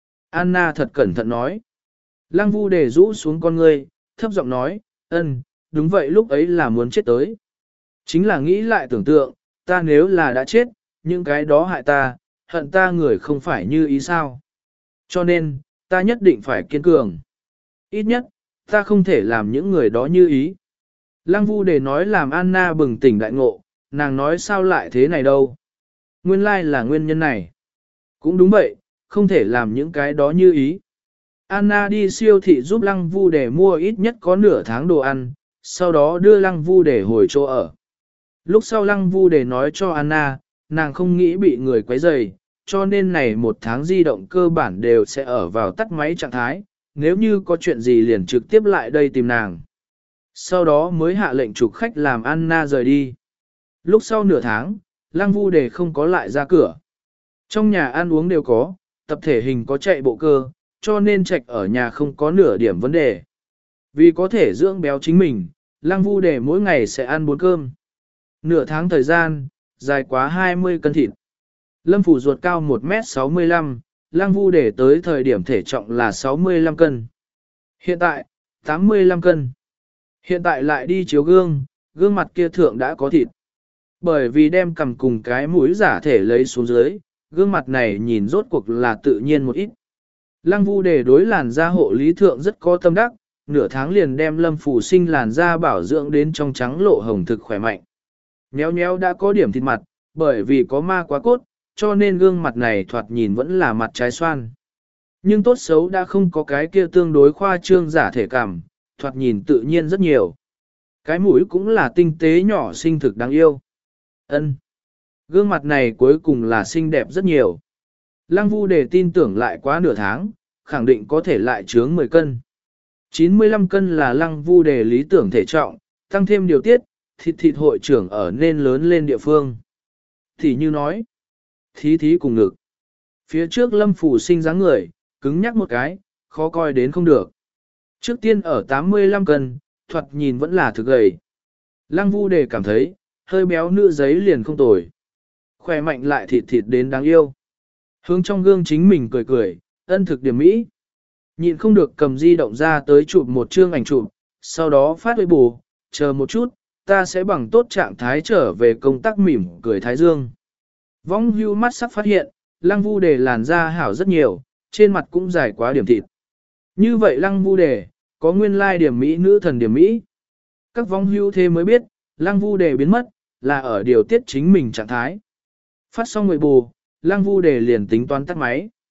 Anna thật cẩn thận nói. Lăng Vu Đề rũ xuống con ngươi, thấp giọng nói, ân, đúng vậy lúc ấy là muốn chết tới. Chính là nghĩ lại tưởng tượng, ta nếu là đã chết, những cái đó hại ta, hận ta người không phải như ý sao. Cho nên, ta nhất định phải kiên cường. Ít nhất, ta không thể làm những người đó như ý. Lăng Vu Đề nói làm Anna bừng tỉnh đại ngộ, nàng nói sao lại thế này đâu. Nguyên lai là nguyên nhân này. Cũng đúng vậy, không thể làm những cái đó như ý. Anna đi siêu thị giúp Lăng Vu Đề mua ít nhất có nửa tháng đồ ăn, sau đó đưa Lăng Vu Đề hồi chỗ ở. Lúc sau Lăng Vu Đề nói cho Anna, nàng không nghĩ bị người quấy rầy, cho nên này một tháng di động cơ bản đều sẽ ở vào tắt máy trạng thái, nếu như có chuyện gì liền trực tiếp lại đây tìm nàng. Sau đó mới hạ lệnh trục khách làm Anna rời đi. Lúc sau nửa tháng, Lăng Vu Đề không có lại ra cửa. Trong nhà ăn uống đều có, tập thể hình có chạy bộ cơ, cho nên trạch ở nhà không có nửa điểm vấn đề. Vì có thể dưỡng béo chính mình, Lăng Vu Đề mỗi ngày sẽ ăn bốn cơm. Nửa tháng thời gian, dài quá hai mươi cân thịt. Lâm Phủ ruột cao một mét sáu mươi lăm, Lăng Vu Đề tới thời điểm thể trọng là sáu mươi lăm cân. Hiện tại, tám mươi lăm cân. Hiện tại lại đi chiếu gương, gương mặt kia thượng đã có thịt. Bởi vì đem cầm cùng cái mũi giả thể lấy xuống dưới, gương mặt này nhìn rốt cuộc là tự nhiên một ít. Lăng Vu Đề đối làn da hộ lý thượng rất có tâm đắc, nửa tháng liền đem Lâm Phủ Sinh làn da bảo dưỡng đến trong trắng lộ hồng thực khỏe mạnh. Nhéo nhéo đã có điểm thịt mặt, bởi vì có ma quá cốt, cho nên gương mặt này thoạt nhìn vẫn là mặt trái xoan. Nhưng tốt xấu đã không có cái kia tương đối khoa trương giả thể cảm, thoạt nhìn tự nhiên rất nhiều. Cái mũi cũng là tinh tế nhỏ xinh thực đáng yêu. Ân, gương mặt này cuối cùng là xinh đẹp rất nhiều. Lăng Vu Đề tin tưởng lại quá nửa tháng, khẳng định có thể lại chướng mười cân. chín mươi lăm cân là Lăng Vu Đề lý tưởng thể trọng, tăng thêm điều tiết, thịt thịt hội trưởng ở nên lớn lên địa phương. Thì như nói, thí thí cùng ngực. Phía trước Lâm Phủ Sinh dáng người, cứng nhắc một cái, khó coi đến không được. Trước tiên ở tám mươi lăm cân, thoạt nhìn vẫn là thực gầy. Lăng Vu Đề cảm thấy, hơi béo nữ giấy liền không tồi. Khỏe mạnh lại thịt thịt đến đáng yêu. Hướng trong gương chính mình cười cười, ân thực điểm mỹ. Nhịn không được cầm di động ra tới chụp một chương ảnh chụp, sau đó phát với bù, chờ một chút, ta sẽ bằng tốt trạng thái trở về công tác mỉm cười thái dương. Vong hưu mắt sắc phát hiện, Lăng Vu Đề làn da hảo rất nhiều, trên mặt cũng dài quá điểm thịt. Như vậy Lăng Vu Đề, có nguyên lai điểm mỹ nữ thần điểm mỹ. Các vong hưu thế mới biết, Lăng Vu Đề biến mất, là ở điều tiết chính mình trạng thái. Phát xong người bù, Lăng Vu Đề liền tính toán tắt máy.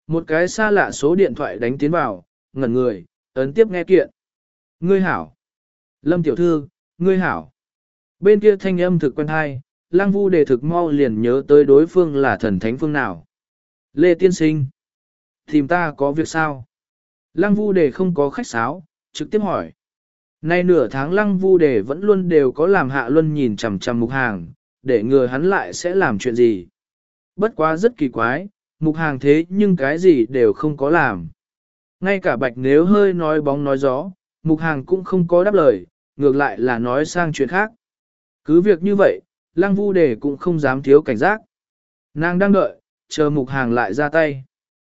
Một cái xa lạ số điện thoại đánh tiến vào, ngẩn người, ấn tiếp nghe kiện. Ngươi hảo. Lâm tiểu thư, ngươi hảo. Bên kia thanh âm thực quen hay, Lăng Vu Đề thực mau liền nhớ tới đối phương là thần thánh phương nào. Lê Tiên Sinh. Tìm ta có việc sao? Lăng Vu Đề không có khách sáo, trực tiếp hỏi. Nay nửa tháng Lăng Vu Đề vẫn luôn đều có làm Hạ Luân nhìn chằm chằm Mục Hàng, để ngừa hắn lại sẽ làm chuyện gì. Bất quá rất kỳ quái, Mục Hàng thế nhưng cái gì đều không có làm. Ngay cả Bạch Nếu hơi nói bóng nói gió, Mục Hàng cũng không có đáp lời, ngược lại là nói sang chuyện khác. Cứ việc như vậy, Lăng Vu Đề cũng không dám thiếu cảnh giác. Nàng đang đợi, chờ Mục Hàng lại ra tay.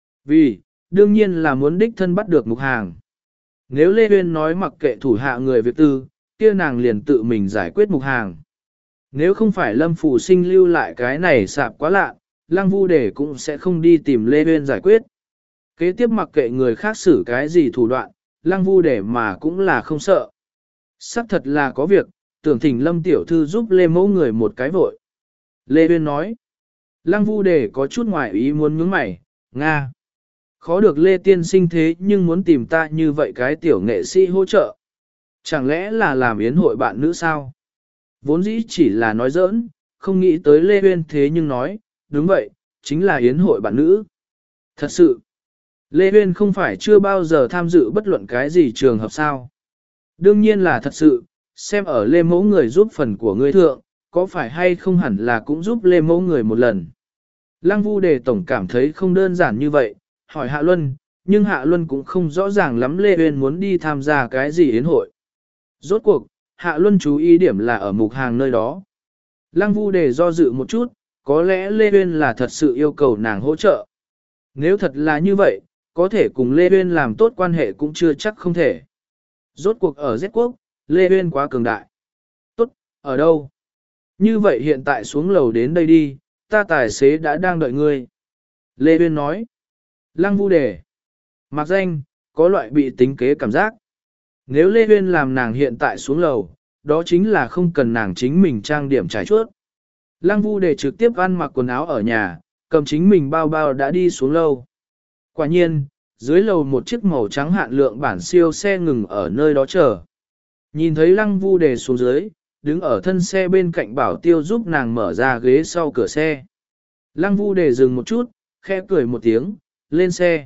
Vì, đương nhiên là muốn đích thân bắt được Mục Hàng. Nếu Lê Uyên nói mặc kệ thủ hạ người việc tư, kia nàng liền tự mình giải quyết Mục Hàng. Nếu không phải Lâm Phủ Sinh lưu lại cái này sạp quá lạ, Lăng Vu Đề cũng sẽ không đi tìm Lê Uyên giải quyết. Kế tiếp mặc kệ người khác xử cái gì thủ đoạn, Lăng Vu Đề mà cũng là không sợ. Sắc thật là có việc, tưởng thỉnh Lâm Tiểu Thư giúp Lê Mẫu người một cái vội. Lê Uyên nói. Lăng Vu Đề có chút ngoài ý muốn nhướng mày, Nga. Khó được Lê Tiên Sinh thế nhưng muốn tìm ta như vậy cái tiểu nghệ sĩ hỗ trợ. Chẳng lẽ là làm yến hội bạn nữ sao? Vốn dĩ chỉ là nói giỡn, không nghĩ tới Lê Uyên thế nhưng nói, đúng vậy, chính là yến hội bạn nữ. Thật sự, Lê Uyên không phải chưa bao giờ tham dự bất luận cái gì trường hợp sao. Đương nhiên là thật sự, xem ở Lê Mẫu người giúp phần của ngươi thượng, có phải hay không hẳn là cũng giúp Lê Mẫu người một lần. Lăng Vu Đề tổng cảm thấy không đơn giản như vậy, hỏi Hạ Luân, nhưng Hạ Luân cũng không rõ ràng lắm Lê Uyên muốn đi tham gia cái gì yến hội. Rốt cuộc, Hạ Luân chú ý điểm là ở Mục Hàng nơi đó. Lăng Vu Đề do dự một chút, có lẽ Lê Uyên là thật sự yêu cầu nàng hỗ trợ. Nếu thật là như vậy, có thể cùng Lê Uyên làm tốt quan hệ cũng chưa chắc không thể. Rốt cuộc ở Z quốc, Lê Uyên quá cường đại. Tốt, ở đâu? Như vậy hiện tại xuống lầu đến đây đi, ta tài xế đã đang đợi ngươi. Lê Uyên nói. Lăng Vu Đề. Mặc danh, có loại bị tính kế cảm giác. Nếu Lê Uyên làm nàng hiện tại xuống lầu, đó chính là không cần nàng chính mình trang điểm trải chuốt. Lăng Vu Đề trực tiếp ăn mặc quần áo ở nhà, cầm chính mình bao bao đã đi xuống lầu. Quả nhiên, dưới lầu một chiếc màu trắng hạn lượng bản siêu xe ngừng ở nơi đó chờ. Nhìn thấy Lăng Vu Đề xuống dưới, đứng ở thân xe bên cạnh Bảo Tiêu giúp nàng mở ra ghế sau cửa xe. Lăng Vu Đề dừng một chút, khẽ cười một tiếng, lên xe.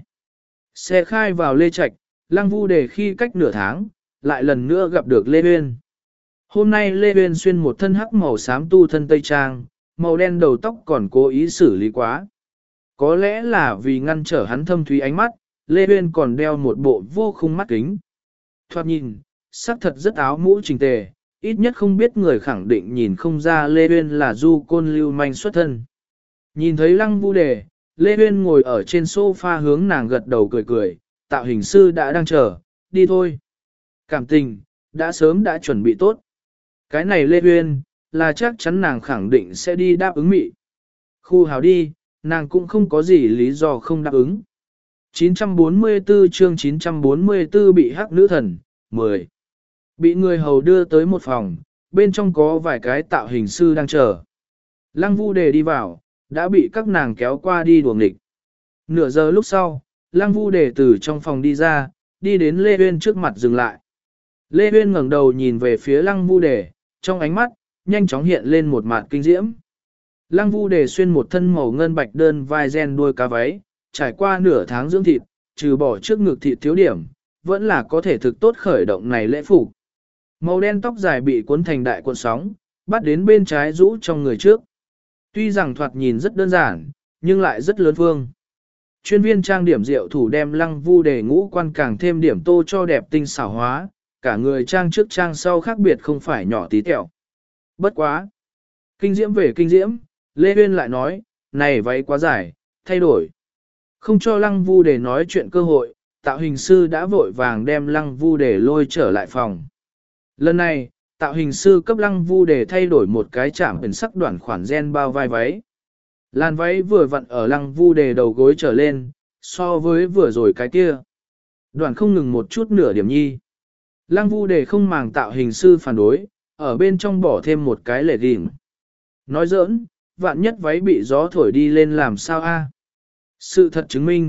Xe khai vào Lê Trạch, Lăng Vu Đề khi cách nửa tháng, lại lần nữa gặp được Lê Uyên. Hôm nay Lê Uyên xuyên một thân hắc màu xám tu thân tây trang, màu đen đầu tóc còn cố ý xử lý quá. Có lẽ là vì ngăn trở hắn thâm thúy ánh mắt, Lê Uyên còn đeo một bộ vô khung mắt kính. Thoạt nhìn, sắc thật rất áo mũ chỉnh tề, ít nhất không biết người khẳng định nhìn không ra Lê Uyên là du côn lưu manh xuất thân. Nhìn thấy Lăng Vu Đề, Lê Uyên ngồi ở trên sofa hướng nàng gật đầu cười cười, tạo hình sư đã đang chờ, đi thôi. Cảm tình, đã sớm đã chuẩn bị tốt. Cái này Lê Uyên, là chắc chắn nàng khẳng định sẽ đi đáp ứng mị. Khu hào đi, nàng cũng không có gì lý do không đáp ứng. chín trăm bốn mươi tư chương chín trăm bốn mươi tư bị hắc nữ thần, mười. Bị người hầu đưa tới một phòng, bên trong có vài cái tạo hình sư đang chờ. Lăng Vu Đề đi vào, đã bị các nàng kéo qua đi đuổi nghịch. Nửa giờ lúc sau, Lăng Vu Đề từ trong phòng đi ra, đi đến Lê Uyên trước mặt dừng lại. Lê Uyên ngẩng đầu nhìn về phía Lăng Vu Đề, trong ánh mắt, nhanh chóng hiện lên một mạt kinh diễm. Lăng Vu Đề xuyên một thân màu ngân bạch đơn vai ren đuôi cá váy, trải qua nửa tháng dưỡng thịt, trừ bỏ trước ngực thịt thiếu điểm, vẫn là có thể thực tốt khởi động này lễ phục. Màu đen tóc dài bị cuốn thành đại cuộn sóng, bắt đến bên trái rũ trong người trước. Tuy rằng thoạt nhìn rất đơn giản, nhưng lại rất lớn phương. Chuyên viên trang điểm rượu thủ đem Lăng Vu Đề ngũ quan càng thêm điểm tô cho đẹp tinh xảo hóa, cả người trang trước trang sau khác biệt không phải nhỏ tí tẹo. Bất quá. Kinh diễm về kinh diễm, Lê Uyên lại nói, này váy quá dài, thay đổi. Không cho Lăng Vu Đề nói chuyện cơ hội, tạo hình sư đã vội vàng đem Lăng Vu Đề lôi trở lại phòng. Lần này, tạo hình sư cấp Lăng Vu Đề thay đổi một cái chạm ẩn sắc đoạn khoản ren bao vai váy. Làn váy vừa vặn ở Lăng Vu Đề đầu gối trở lên, so với vừa rồi cái kia. Đoạn không ngừng một chút nửa điểm nhi. Lăng Vu Đề không màng tạo hình sư phản đối, ở bên trong bỏ thêm một cái lệ ghiền. Nói giỡn, vạn nhất váy bị gió thổi đi lên làm sao a? Sự thật chứng minh,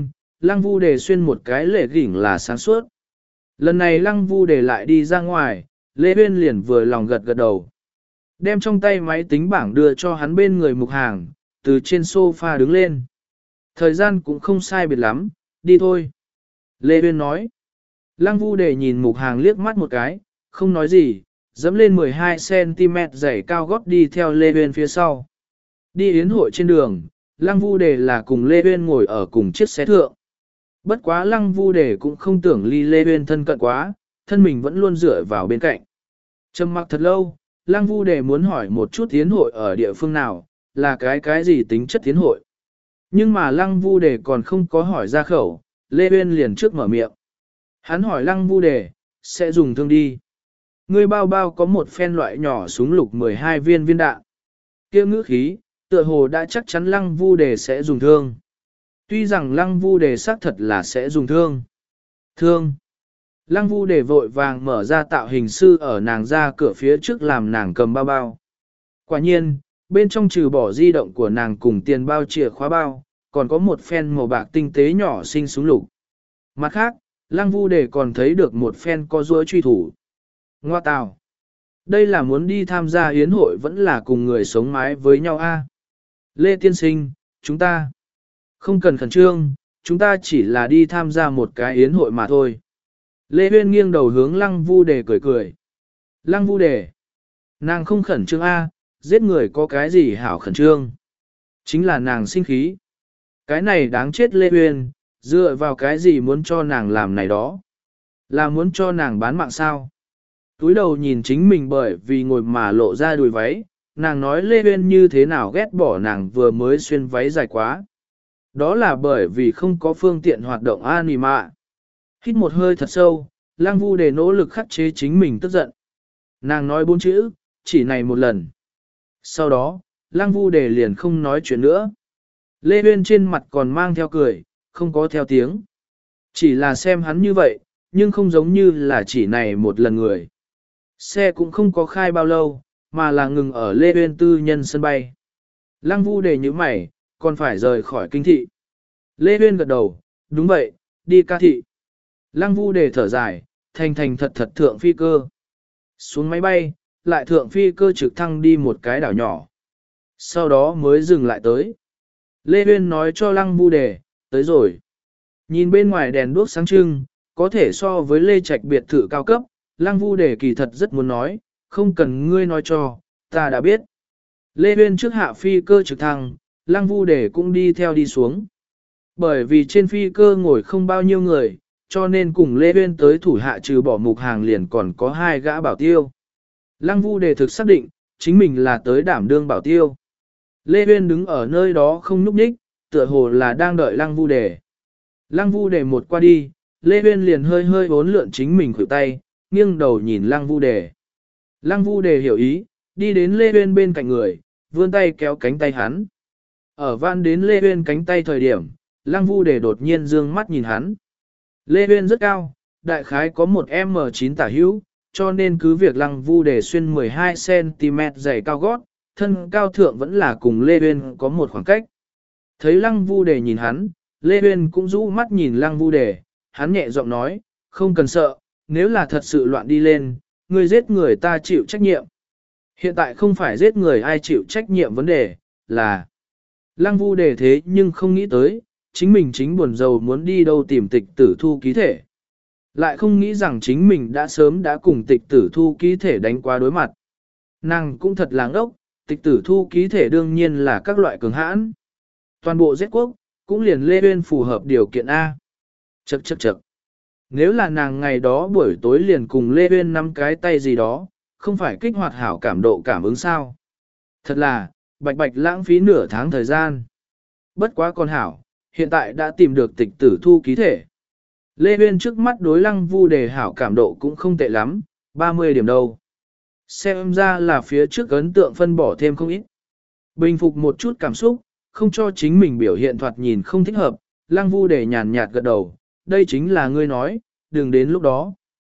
Lăng Vu Đề xuyên một cái lễ gỉnh là sáng suốt. Lần này Lăng Vu Đề lại đi ra ngoài, Lê Uyên liền vừa lòng gật gật đầu. Đem trong tay máy tính bảng đưa cho hắn bên người Mục Hàng, từ trên sofa đứng lên. Thời gian cũng không sai biệt lắm, đi thôi. Lê Uyên nói. Lăng Vu Đề nhìn Mục Hàng liếc mắt một cái, không nói gì, dẫm lên mười hai xăng-ti-mét giày cao gót đi theo Lê Uyên phía sau. Đi yến hội trên đường, Lăng Vu Đề là cùng Lê Uyên ngồi ở cùng chiếc xe thượng. Bất quá Lăng Vu Đề cũng không tưởng ly Lê Uyên thân cận quá, thân mình vẫn luôn dựa vào bên cạnh. Trầm mặc thật lâu, Lăng Vu Đề muốn hỏi một chút yến hội ở địa phương nào, là cái cái gì tính chất yến hội. Nhưng mà Lăng Vu Đề còn không có hỏi ra khẩu, Lê Uyên liền trước mở miệng. Hắn hỏi Lăng Vu Đề, sẽ dùng thương đi. Ngươi bao bao có một phen loại nhỏ súng lục mười hai viên viên đạn. Kia ngữ khí, tựa hồ đã chắc chắn Lăng Vu Đề sẽ dùng thương. Tuy rằng Lăng Vu Đề xác thật là sẽ dùng thương. Thương. Lăng Vu Đề vội vàng mở ra tạo hình sư ở nàng ra cửa phía trước làm nàng cầm bao bao. Quả nhiên, bên trong trừ bỏ di động của nàng cùng tiền bao chìa khóa bao, còn có một phen màu bạc tinh tế nhỏ xinh súng lục. Mặt khác, Lăng Vu Đề còn thấy được một phen có rũa truy thủ. Ngoa tào. Đây là muốn đi tham gia yến hội vẫn là cùng người sống mái với nhau a? Lê Tiên Sinh, chúng ta không cần khẩn trương, chúng ta chỉ là đi tham gia một cái yến hội mà thôi. Lê Uyên nghiêng đầu hướng Lăng Vu Đề cười cười. Lăng Vu Đề, nàng không khẩn trương a, giết người có cái gì hảo khẩn trương. Chính là nàng sinh khí. Cái này đáng chết Lê Uyên, dựa vào cái gì muốn cho nàng làm này đó. Là muốn cho nàng bán mạng sao. Túi đầu nhìn chính mình bởi vì ngồi mà lộ ra đùi váy, nàng nói Lê Uyên như thế nào ghét bỏ nàng vừa mới xuyên váy dài quá. Đó là bởi vì không có phương tiện hoạt động anima. Hít một hơi thật sâu, Lăng Vu Đề nỗ lực khắc chế chính mình tức giận. Nàng nói bốn chữ, chỉ này một lần. Sau đó, Lăng Vu Đề liền không nói chuyện nữa. Lê Uyên trên mặt còn mang theo cười, không có theo tiếng. Chỉ là xem hắn như vậy, nhưng không giống như là chỉ này một lần người. Xe cũng không có khai bao lâu, mà là ngừng ở Lê Uyên tư nhân sân bay. Lăng Vu Đề như mày, còn phải rời khỏi kinh thị. Lê Uyên gật đầu, đúng vậy, đi ca thị. Lăng Vu Đề thở dài, thành thành thật thật thượng phi cơ. Xuống máy bay, lại thượng phi cơ trực thăng đi một cái đảo nhỏ. Sau đó mới dừng lại tới. Lê Uyên nói cho Lăng Vu Đề, tới rồi. Nhìn bên ngoài đèn đuốc sáng trưng, có thể so với Lê Trạch biệt thự cao cấp, Lăng Vu Đề kỳ thật rất muốn nói, không cần ngươi nói cho, ta đã biết. Lê Uyên trước hạ phi cơ trực thăng, Lăng Vu Đề cũng đi theo đi xuống. Bởi vì trên phi cơ ngồi không bao nhiêu người, cho nên cùng Lê Uyên tới thủ hạ trừ bỏ Mục Hàng liền còn có hai gã bảo tiêu. Lăng Vu Đề thực xác định, chính mình là tới đảm đương bảo tiêu. Lê Uyên đứng ở nơi đó không nhúc nhích, tựa hồ là đang đợi Lăng Vu Đề. Lăng Vu Đề một qua đi, Lê Uyên liền hơi hơi bốn lượn chính mình khuỷu tay, nghiêng đầu nhìn Lăng Vu Đề. Lăng Vu Đề hiểu ý, đi đến Lê Uyên bên cạnh người, vươn tay kéo cánh tay hắn. Ở van đến Lê Uyên cánh tay thời điểm, Lăng Vu Đề đột nhiên dương mắt nhìn hắn. Lê Uyên rất cao, đại khái có một em chín tả hữu, cho nên cứ việc Lăng Vu Đề xuyên mười hai xăng-ti-mét giày cao gót, thân cao thượng vẫn là cùng Lê Uyên có một khoảng cách. Thấy Lăng Vu Đề nhìn hắn, Lê Uyên cũng rũ mắt nhìn Lăng Vu Đề, hắn nhẹ giọng nói, không cần sợ, nếu là thật sự loạn đi lên, người giết người ta chịu trách nhiệm. Hiện tại không phải giết người ai chịu trách nhiệm vấn đề, là Lăng Vu Đề thế nhưng không nghĩ tới, chính mình chính buồn rầu muốn đi đâu tìm tịch tử thu ký thể. Lại không nghĩ rằng chính mình đã sớm đã cùng tịch tử thu ký thể đánh qua đối mặt. Nàng cũng thật láng ốc, tịch tử thu ký thể đương nhiên là các loại cường hãn. Toàn bộ giết quốc, cũng liền Lê Uyên phù hợp điều kiện A. Chậc chậc chậc. Nếu là nàng ngày đó buổi tối liền cùng Lê Uyên nắm cái tay gì đó, không phải kích hoạt hảo cảm độ cảm ứng sao. Thật là, bạch bạch lãng phí nửa tháng thời gian. Bất quá con hảo, hiện tại đã tìm được tịch tử thu ký thể. Lê Uyên trước mắt đối Lăng Vu Đề hảo cảm độ cũng không tệ lắm, ba mươi điểm đâu. Xem ra là phía trước ấn tượng phân bỏ thêm không ít. Bình phục một chút cảm xúc, không cho chính mình biểu hiện thoạt nhìn không thích hợp, Lăng Vu Đề nhàn nhạt gật đầu, đây chính là ngươi nói, đừng đến lúc đó.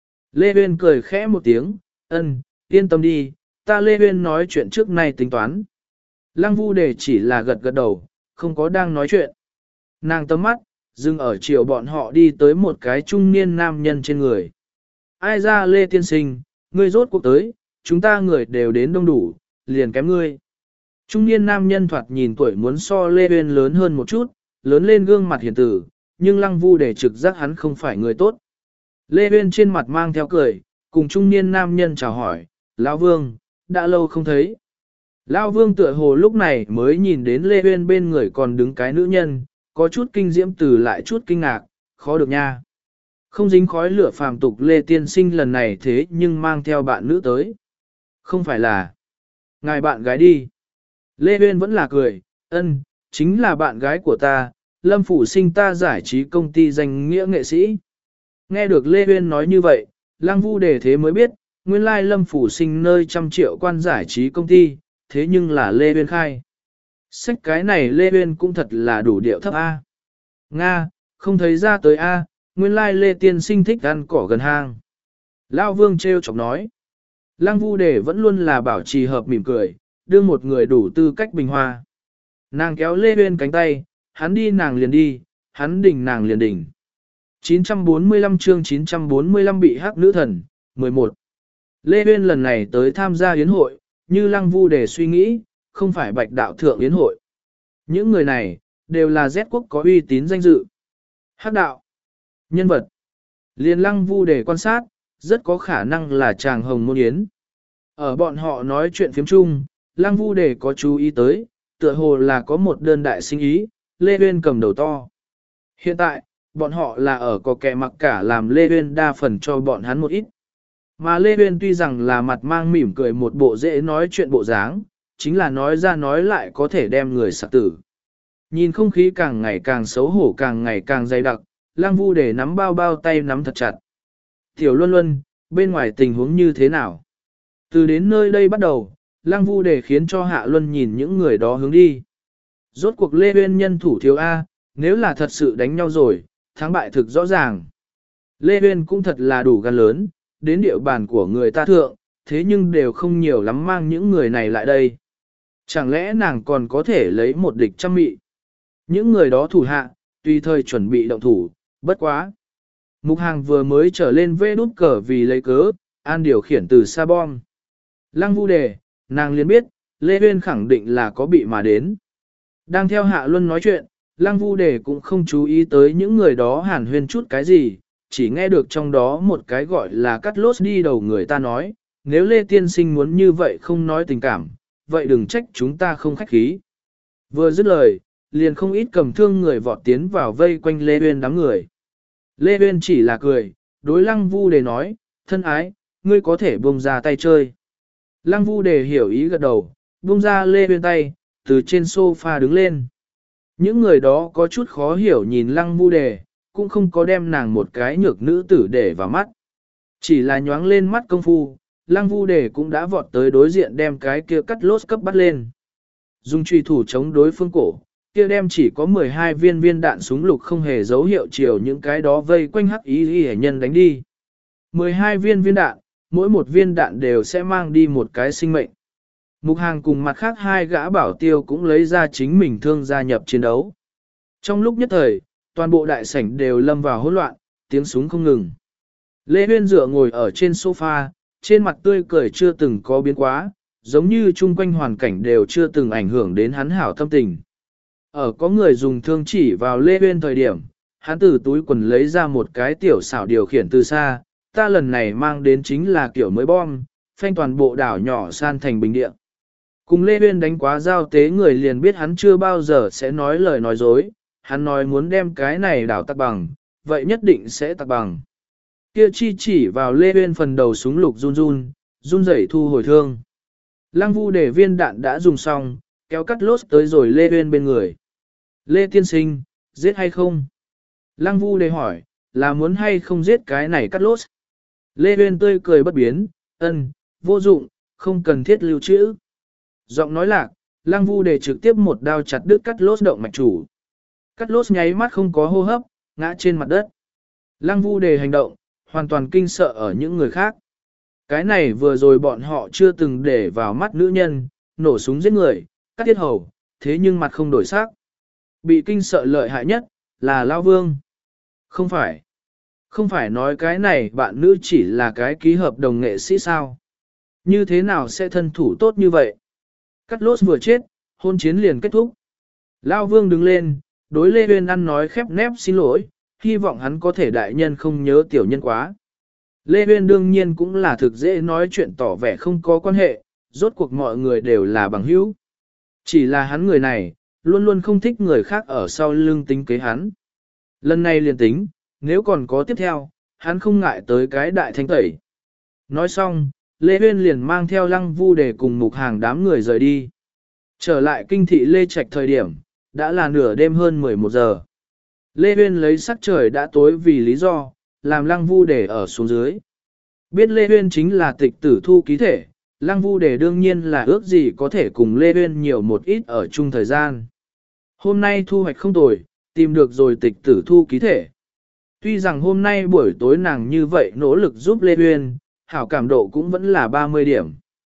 Lê Uyên cười khẽ một tiếng, ân, yên tâm đi, ta Lê Uyên nói chuyện trước nay tính toán. Lăng Vu Đề chỉ là gật gật đầu, không có đang nói chuyện. Nàng tấm mắt, dừng ở chiều bọn họ đi tới một cái trung niên nam nhân trên người. Ai ra Lê Tiên Sinh, ngươi rốt cuộc tới, chúng ta người đều đến đông đủ, liền kém ngươi. Trung niên nam nhân thoạt nhìn tuổi muốn so Lê Uyên lớn hơn một chút, lớn lên gương mặt hiền tử, nhưng Lăng Vu để trực giác hắn không phải người tốt. Lê Uyên trên mặt mang theo cười, cùng trung niên nam nhân chào hỏi, Lão Vương, đã lâu không thấy. Lão Vương tựa hồ lúc này mới nhìn đến Lê Uyên bên người còn đứng cái nữ nhân, có chút kinh diễm từ lại chút kinh ngạc, khó được nha. Không dính khói lửa phàm tục Lê Tiên Sinh lần này thế nhưng mang theo bạn nữ tới. Không phải là ngài bạn gái đi. Lê Uyên vẫn là cười, ân, chính là bạn gái của ta, Lâm Phủ Sinh ta giải trí công ty danh nghĩa nghệ sĩ. Nghe được Lê Uyên nói như vậy, Lăng Vu Đề thế mới biết, nguyên lai Lâm Phủ Sinh nơi trăm triệu quan giải trí công ty, thế nhưng là Lê Uyên khai. Sách cái này Lê Uyên cũng thật là đủ điệu thấp A. Nga, không thấy ra tới A, nguyên lai Lê Tiên Sinh thích ăn cỏ gần hang. Lão Vương trêu chọc nói. Lăng Vu Đề vẫn luôn là bảo trì hợp mỉm cười, đưa một người đủ tư cách bình hoa. Nàng kéo Lê Uyên cánh tay, hắn đi nàng liền đi, hắn đỉnh nàng liền đỉnh. chín trăm bốn mươi lăm chương chín trăm bốn mươi lăm bị hắc nữ thần, mười một. Lê Uyên lần này tới tham gia yến hội, như Lăng Vu Đề suy nghĩ, không phải bạch đạo thượng yến hội. Những người này, đều là Z quốc có uy tín danh dự. Hắc đạo, nhân vật. Liên Lăng Vu Đề quan sát, rất có khả năng là chàng hồng môn yến. Ở bọn họ nói chuyện phiếm chung, Lăng Vu Đề có chú ý tới, tựa hồ là có một đơn đại sinh ý, Lê Uyên cầm đầu to. Hiện tại, bọn họ là ở có kẻ mặc cả làm Lê Uyên đa phần cho bọn hắn một ít. Mà Lê Uyên tuy rằng là mặt mang mỉm cười một bộ dễ nói chuyện bộ dáng, chính là nói ra nói lại có thể đem người sạc tử. Nhìn không khí càng ngày càng xấu hổ càng ngày càng dày đặc, Lăng Vu Đề nắm bao bao tay nắm thật chặt. Tiểu Luân Luân, bên ngoài tình huống như thế nào? Từ đến nơi đây bắt đầu, Lăng Vu Đề khiến cho Hạ Luân nhìn những người đó hướng đi. Rốt cuộc Lê Uyên nhân thủ thiếu A, nếu là thật sự đánh nhau rồi, thắng bại thực rõ ràng. Lê Uyên cũng thật là đủ gan lớn, đến địa bàn của người ta thượng, thế nhưng đều không nhiều lắm mang những người này lại đây. Chẳng lẽ nàng còn có thể lấy một địch trăm mị? Những người đó thủ hạ, tùy thời chuẩn bị động thủ, bất quá. Mục Hàng vừa mới trở lên vê đút cờ vì lấy cớ, an điều khiển từ xa bom. Lăng Vu Đề, nàng liền biết, Lê Uyên khẳng định là có bị mà đến. Đang theo Hạ Luân nói chuyện, Lăng Vu Đề cũng không chú ý tới những người đó hàn huyên chút cái gì, chỉ nghe được trong đó một cái gọi là cắt lốt đi đầu người ta nói, nếu Lê Tiên Sinh muốn như vậy không nói tình cảm, vậy đừng trách chúng ta không khách khí. Vừa dứt lời, liền không ít cầm thương người vọt tiến vào vây quanh Lê Uyên đám người. Lê Uyên chỉ là cười, đối Lăng Vu Đề nói, thân ái, ngươi có thể buông ra tay chơi. Lăng Vu Đề hiểu ý gật đầu, buông ra Lê Uyên tay, từ trên sofa đứng lên. Những người đó có chút khó hiểu nhìn Lăng Vu Đề, cũng không có đem nàng một cái nhược nữ tử để vào mắt. Chỉ là nhoáng lên mắt công phu, Lăng Vu Đề cũng đã vọt tới đối diện đem cái kia cắt lốt cấp bắt lên. Dùng truy thủ chống đối phương cổ, kia đem chỉ có mười hai viên viên đạn súng lục không hề dấu hiệu chiều những cái đó vây quanh hắc ý y nhân đánh đi. mười hai viên viên đạn, mỗi một viên đạn đều sẽ mang đi một cái sinh mệnh. Mục Hàng cùng mặt khác hai gã bảo tiêu cũng lấy ra chính mình thương gia nhập chiến đấu. Trong lúc nhất thời, toàn bộ đại sảnh đều lâm vào hỗn loạn, tiếng súng không ngừng. Lê Uyên dựa ngồi ở trên sofa, trên mặt tươi cười chưa từng có biến quá, giống như chung quanh hoàn cảnh đều chưa từng ảnh hưởng đến hắn hảo tâm tình. Ở có người dùng thương chỉ vào Lê Uyên thời điểm, hắn từ túi quần lấy ra một cái tiểu xảo điều khiển từ xa, ta lần này mang đến chính là kiểu mới bom, phanh toàn bộ đảo nhỏ san thành bình địa. Cùng Lê Uyên đánh quá giao tế người liền biết hắn chưa bao giờ sẽ nói lời nói dối, hắn nói muốn đem cái này đảo tắc bằng, vậy nhất định sẽ tắc bằng. Kia chi chỉ vào Lê Uyên phần đầu súng lục run run, run rẩy thu hồi thương. Lăng Vu Đề viên đạn đã dùng xong, kéo cắt lốt tới rồi Lê Uyên bên người. Lê Tiên Sinh, giết hay không? Lăng Vu Đề hỏi, là muốn hay không giết cái này cắt lốt? Lê Uyên tươi cười bất biến, ân, vô dụng, không cần thiết lưu trữ. Giọng nói lạc, Lăng Vu Đề trực tiếp một đao chặt đứt cắt lốt động mạch chủ. Cắt lốt nháy mắt không có hô hấp, ngã trên mặt đất. Lăng Vu Đề hành động, hoàn toàn kinh sợ ở những người khác. Cái này vừa rồi bọn họ chưa từng để vào mắt nữ nhân, nổ súng giết người, cắt tiết hầu, thế nhưng mặt không đổi sắc. Bị kinh sợ lợi hại nhất, là Lão Vương. Không phải. Không phải nói cái này bạn nữ chỉ là cái ký hợp đồng nghệ sĩ sao? Như thế nào sẽ thân thủ tốt như vậy? Cắt lốt vừa chết, hôn chiến liền kết thúc. Lão Vương đứng lên, đối Lê Uyên ăn nói khép nép xin lỗi, hy vọng hắn có thể đại nhân không nhớ tiểu nhân quá. Lê Uyên đương nhiên cũng là thực dễ nói chuyện tỏ vẻ không có quan hệ, rốt cuộc mọi người đều là bằng hữu. Chỉ là hắn người này, luôn luôn không thích người khác ở sau lưng tính kế hắn. Lần này liền tính, nếu còn có tiếp theo, hắn không ngại tới cái đại thanh tẩy. Nói xong, Lê Uyên liền mang theo Lăng Vu để cùng mục hàng đám người rời đi. Trở lại kinh thị Lê Trạch thời điểm, đã là nửa đêm hơn mười một giờ. Lê Uyên lấy sắc trời đã tối vì lý do, làm Lăng Vu để ở xuống dưới. Biết Lê Uyên chính là tịch tử thu ký thể, Lăng Vu để đương nhiên là ước gì có thể cùng Lê Uyên nhiều một ít ở chung thời gian. Hôm nay thu hoạch không tồi, tìm được rồi tịch tử thu ký thể. Tuy rằng hôm nay buổi tối nàng như vậy nỗ lực giúp Lê Uyên, hảo cảm độ cũng vẫn là ba mươi điểm.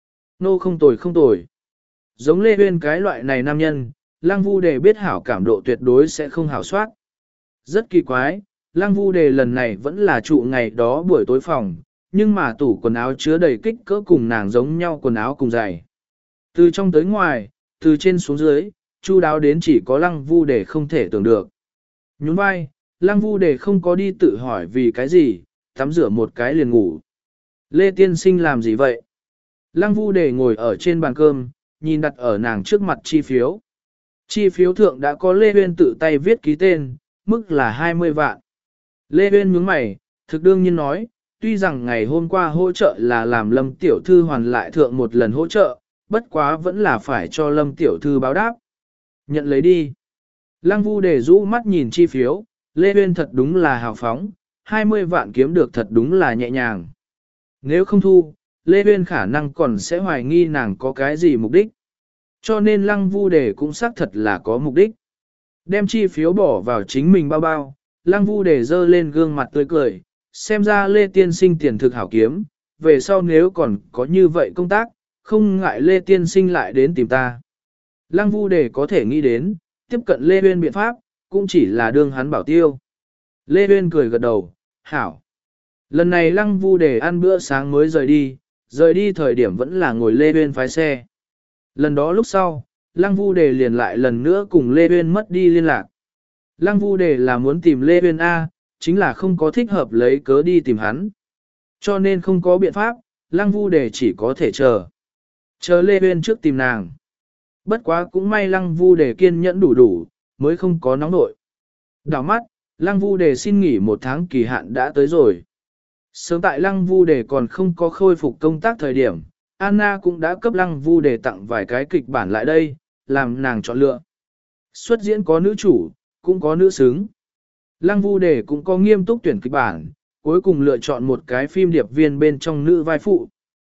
Nô không tồi không tồi. Giống Lê Uyên cái loại này nam nhân, Lăng Vu Đề biết hảo cảm độ tuyệt đối sẽ không hảo soát. Rất kỳ quái, Lăng Vu Đề lần này vẫn là trụ ngày đó buổi tối phòng, nhưng mà tủ quần áo chứa đầy kích cỡ cùng nàng giống nhau quần áo cùng giày. Từ trong tới ngoài, từ trên xuống dưới, chu đáo đến chỉ có Lăng Vu Đề không thể tưởng được. Nhún vai, Lăng Vu Đề không có đi tự hỏi vì cái gì, tắm rửa một cái liền ngủ. Lê Tiên Sinh làm gì vậy? Lăng Vu Đề ngồi ở trên bàn cơm, nhìn đặt ở nàng trước mặt chi phiếu. Chi phiếu thượng đã có Lê Uyên tự tay viết ký tên, mức là hai mươi vạn. Lê Uyên nhướng mày, thực đương nhiên nói, tuy rằng ngày hôm qua hỗ trợ là làm Lâm Tiểu Thư hoàn lại thượng một lần hỗ trợ, bất quá vẫn là phải cho Lâm Tiểu Thư báo đáp. Nhận lấy đi. Lăng Vu Đề rũ mắt nhìn chi phiếu, Lê Uyên thật đúng là hào phóng, hai mươi vạn kiếm được thật đúng là nhẹ nhàng. Nếu không thu, Lê Uyên khả năng còn sẽ hoài nghi nàng có cái gì mục đích. Cho nên Lăng Vu Đề cũng xác thật là có mục đích. Đem chi phiếu bỏ vào chính mình bao bao, Lăng Vu Đề dơ lên gương mặt tươi cười, xem ra Lê Tiên Sinh tiền thực hảo kiếm, về sau nếu còn có như vậy công tác, không ngại Lê Tiên Sinh lại đến tìm ta. Lăng Vu Đề có thể nghĩ đến, tiếp cận Lê Uyên biện pháp, cũng chỉ là đương hắn bảo tiêu. Lê Uyên cười gật đầu, hảo. Lần này Lăng Vu Đề ăn bữa sáng mới rời đi, rời đi thời điểm vẫn là ngồi Lê Uyên phái xe. Lần đó lúc sau, Lăng Vu Đề liền lại lần nữa cùng Lê Uyên mất đi liên lạc. Lăng Vu Đề là muốn tìm Lê Uyên A, chính là không có thích hợp lấy cớ đi tìm hắn. Cho nên không có biện pháp, Lăng Vu Đề chỉ có thể chờ. Chờ Lê Uyên trước tìm nàng. Bất quá cũng may Lăng Vu Đề kiên nhẫn đủ đủ, mới không có nóng nội. Đảo mắt, Lăng Vu Đề xin nghỉ một tháng kỳ hạn đã tới rồi. Sớm tại Lăng Vu Đề còn không có khôi phục công tác thời điểm, Anna cũng đã cấp Lăng Vu Đề tặng vài cái kịch bản lại đây, làm nàng chọn lựa. Xuất diễn có nữ chủ, cũng có nữ xứng. Lăng Vu Đề cũng có nghiêm túc tuyển kịch bản, cuối cùng lựa chọn một cái phim điệp viên bên trong nữ vai phụ.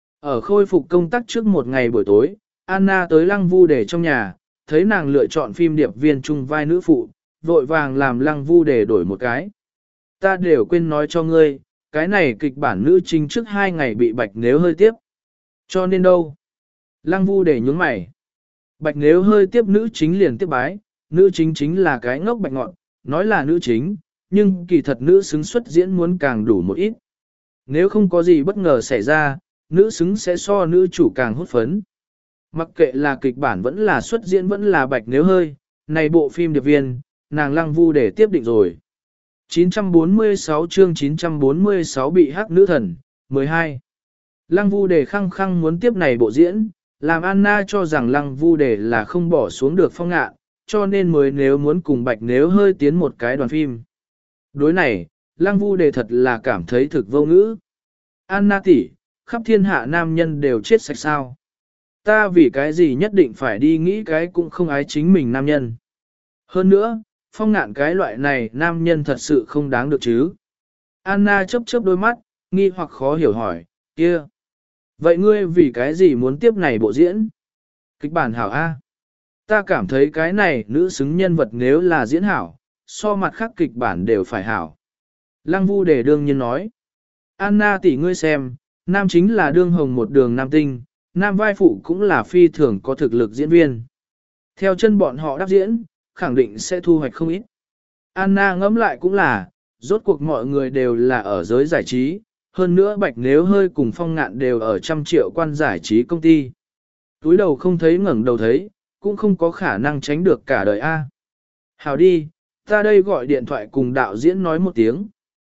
Ở khôi phục công tác trước một ngày buổi tối, Anna tới Lăng Vu Đề trong nhà, thấy nàng lựa chọn phim điệp viên chung vai nữ phụ, vội vàng làm Lăng Vu Đề đổi một cái. Ta đều quên nói cho ngươi, cái này kịch bản nữ chính trước hai ngày bị bạch nếu hơi tiếp. Cho nên đâu? Lăng Vu Đề nhướng mày. Bạch nếu hơi tiếp nữ chính liền tiếp bái, nữ chính chính là cái ngốc bạch ngọn, nói là nữ chính, nhưng kỳ thật nữ xứng xuất diễn muốn càng đủ một ít. Nếu không có gì bất ngờ xảy ra, nữ xứng sẽ so nữ chủ càng hút phấn. Mặc kệ là kịch bản vẫn là xuất diễn vẫn là bạch nếu hơi, này bộ phim điệp viên, nàng Lăng Vu Đề tiếp định rồi. chín trăm bốn mươi sáu chương chín trăm bốn mươi sáu bị hắc nữ thần, mười hai. Lăng Vu Đề khăng khăng muốn tiếp này bộ diễn, làm Anna cho rằng Lăng Vu Đề là không bỏ xuống được Phong Ngạn, cho nên mới nếu muốn cùng bạch nếu hơi tiến một cái đoàn phim. Đối này, Lăng Vu Đề thật là cảm thấy thực vô ngữ. Anna tỷ, khắp thiên hạ nam nhân đều chết sạch sao. Ta vì cái gì nhất định phải đi nghĩ cái cũng không ái chính mình nam nhân. Hơn nữa, Phong Ngạn cái loại này nam nhân thật sự không đáng được chứ. Anna chớp chớp đôi mắt, nghi hoặc khó hiểu hỏi, kia. Vậy ngươi vì cái gì muốn tiếp này bộ diễn? Kịch bản hảo A. Ta cảm thấy cái này nữ xứng nhân vật nếu là diễn hảo, so mặt khác kịch bản đều phải hảo. Lăng Vu Đề đương nhiên nói. Anna tỷ ngươi xem, nam chính là đương hồng một đường nam tinh, nam vai phụ cũng là phi thường có thực lực diễn viên. Theo chân bọn họ đáp diễn, khẳng định sẽ thu hoạch không ít. Anna ngẫm lại cũng là, rốt cuộc mọi người đều là ở giới giải trí, hơn nữa Bạch Nếu Hơi cùng Phong Ngạn đều ở trăm triệu quan giải trí công ty. Túi đầu không thấy ngẩng đầu thấy, cũng không có khả năng tránh được cả đời A. Hảo đi, ta đây gọi điện thoại cùng đạo diễn nói một tiếng.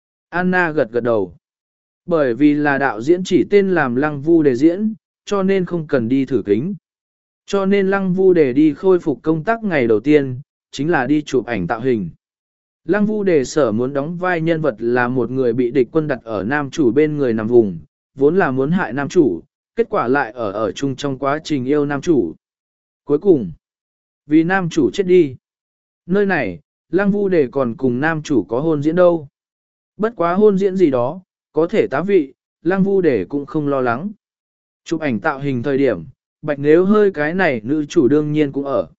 Anna gật gật đầu. Bởi vì là đạo diễn chỉ tên làm Lăng Vu Đề diễn, cho nên không cần đi thử kính. Cho nên Lăng Vu Đề đi khôi phục công tác ngày đầu tiên, chính là đi chụp ảnh tạo hình. Lăng Vu Đề sở muốn đóng vai nhân vật là một người bị địch quân đặt ở nam chủ bên người nằm vùng, vốn là muốn hại nam chủ, kết quả lại ở ở chung trong quá trình yêu nam chủ. Cuối cùng, vì nam chủ chết đi. Nơi này, Lăng Vu Đề còn cùng nam chủ có hôn diễn đâu. Bất quá hôn diễn gì đó, có thể tá vị, Lăng Vu Đề cũng không lo lắng. Chụp ảnh tạo hình thời điểm, Bạch Nếu Hơi cái này nữ chủ đương nhiên cũng ở.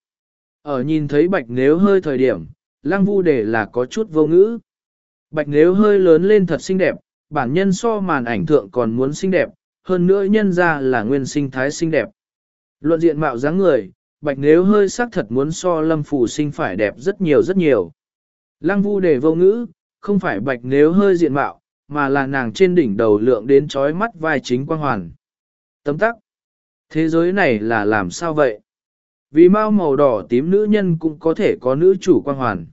Ở nhìn thấy Bạch Nếu Hơi thời điểm, Lăng Vu Đề là có chút vô ngữ. Bạch Nếu Hơi lớn lên thật xinh đẹp, bản nhân so màn ảnh thượng còn muốn xinh đẹp, hơn nữa nhân ra là nguyên sinh thái xinh đẹp. Luận diện mạo dáng người, Bạch Nếu Hơi xác thật muốn so Lâm Phù Sinh phải đẹp rất nhiều rất nhiều. Lăng Vu Đề vô ngữ, không phải Bạch Nếu Hơi diện mạo, mà là nàng trên đỉnh đầu lượng đến chói mắt vai chính quang hoàn. Tấm tắc. Thế giới này là làm sao vậy? Vì mau màu đỏ tím nữ nhân cũng có thể có nữ chủ quang hoàn.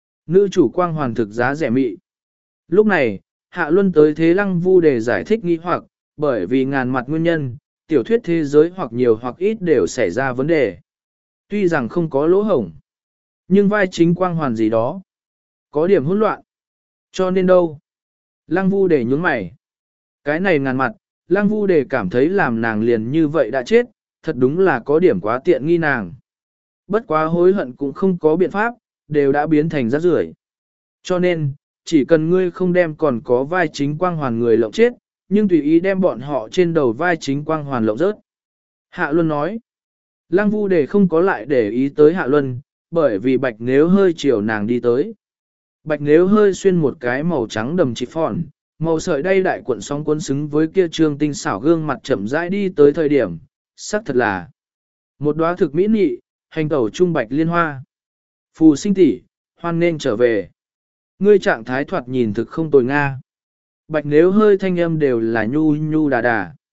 Nữ chủ quang hoàn thực giá rẻ mị. Lúc này, Hạ Luân tới thế Lăng Vu Đề giải thích nghi hoặc, bởi vì ngàn mặt nguyên nhân, tiểu thuyết thế giới hoặc nhiều hoặc ít đều xảy ra vấn đề. Tuy rằng không có lỗ hổng, nhưng vai chính quang hoàn gì đó, có điểm hỗn loạn. Cho nên đâu? Lăng Vu Đề nhướng mày. Cái này ngàn mặt, Lăng Vu Đề cảm thấy làm nàng liền như vậy đã chết, thật đúng là có điểm quá tiện nghi nàng. Bất quá hối hận cũng không có biện pháp, đều đã biến thành rác rưởi. Cho nên, chỉ cần ngươi không đem còn có vai chính quang hoàn người lộng chết, nhưng tùy ý đem bọn họ trên đầu vai chính quang hoàn lộng rớt. Hạ Luân nói, Lăng Vu Đề không có lại để ý tới Hạ Luân, bởi vì Bạch Nếu Hơi chiều nàng đi tới. Bạch Nếu Hơi xuyên một cái màu trắng đầm chỉ phòn, màu sợi đay đại cuộn song cuốn xứng với kia trương tinh xảo gương mặt chậm rãi đi tới thời điểm, sắc thật là một đóa thực mỹ nị, hành tẩu trung bạch liên hoa. Phù Sinh tỷ, hoan nên trở về. Ngươi trạng thái thoạt nhìn thực không tồi nga. Bạch Nếu Hơi thanh âm đều là nhu nhu đà đà.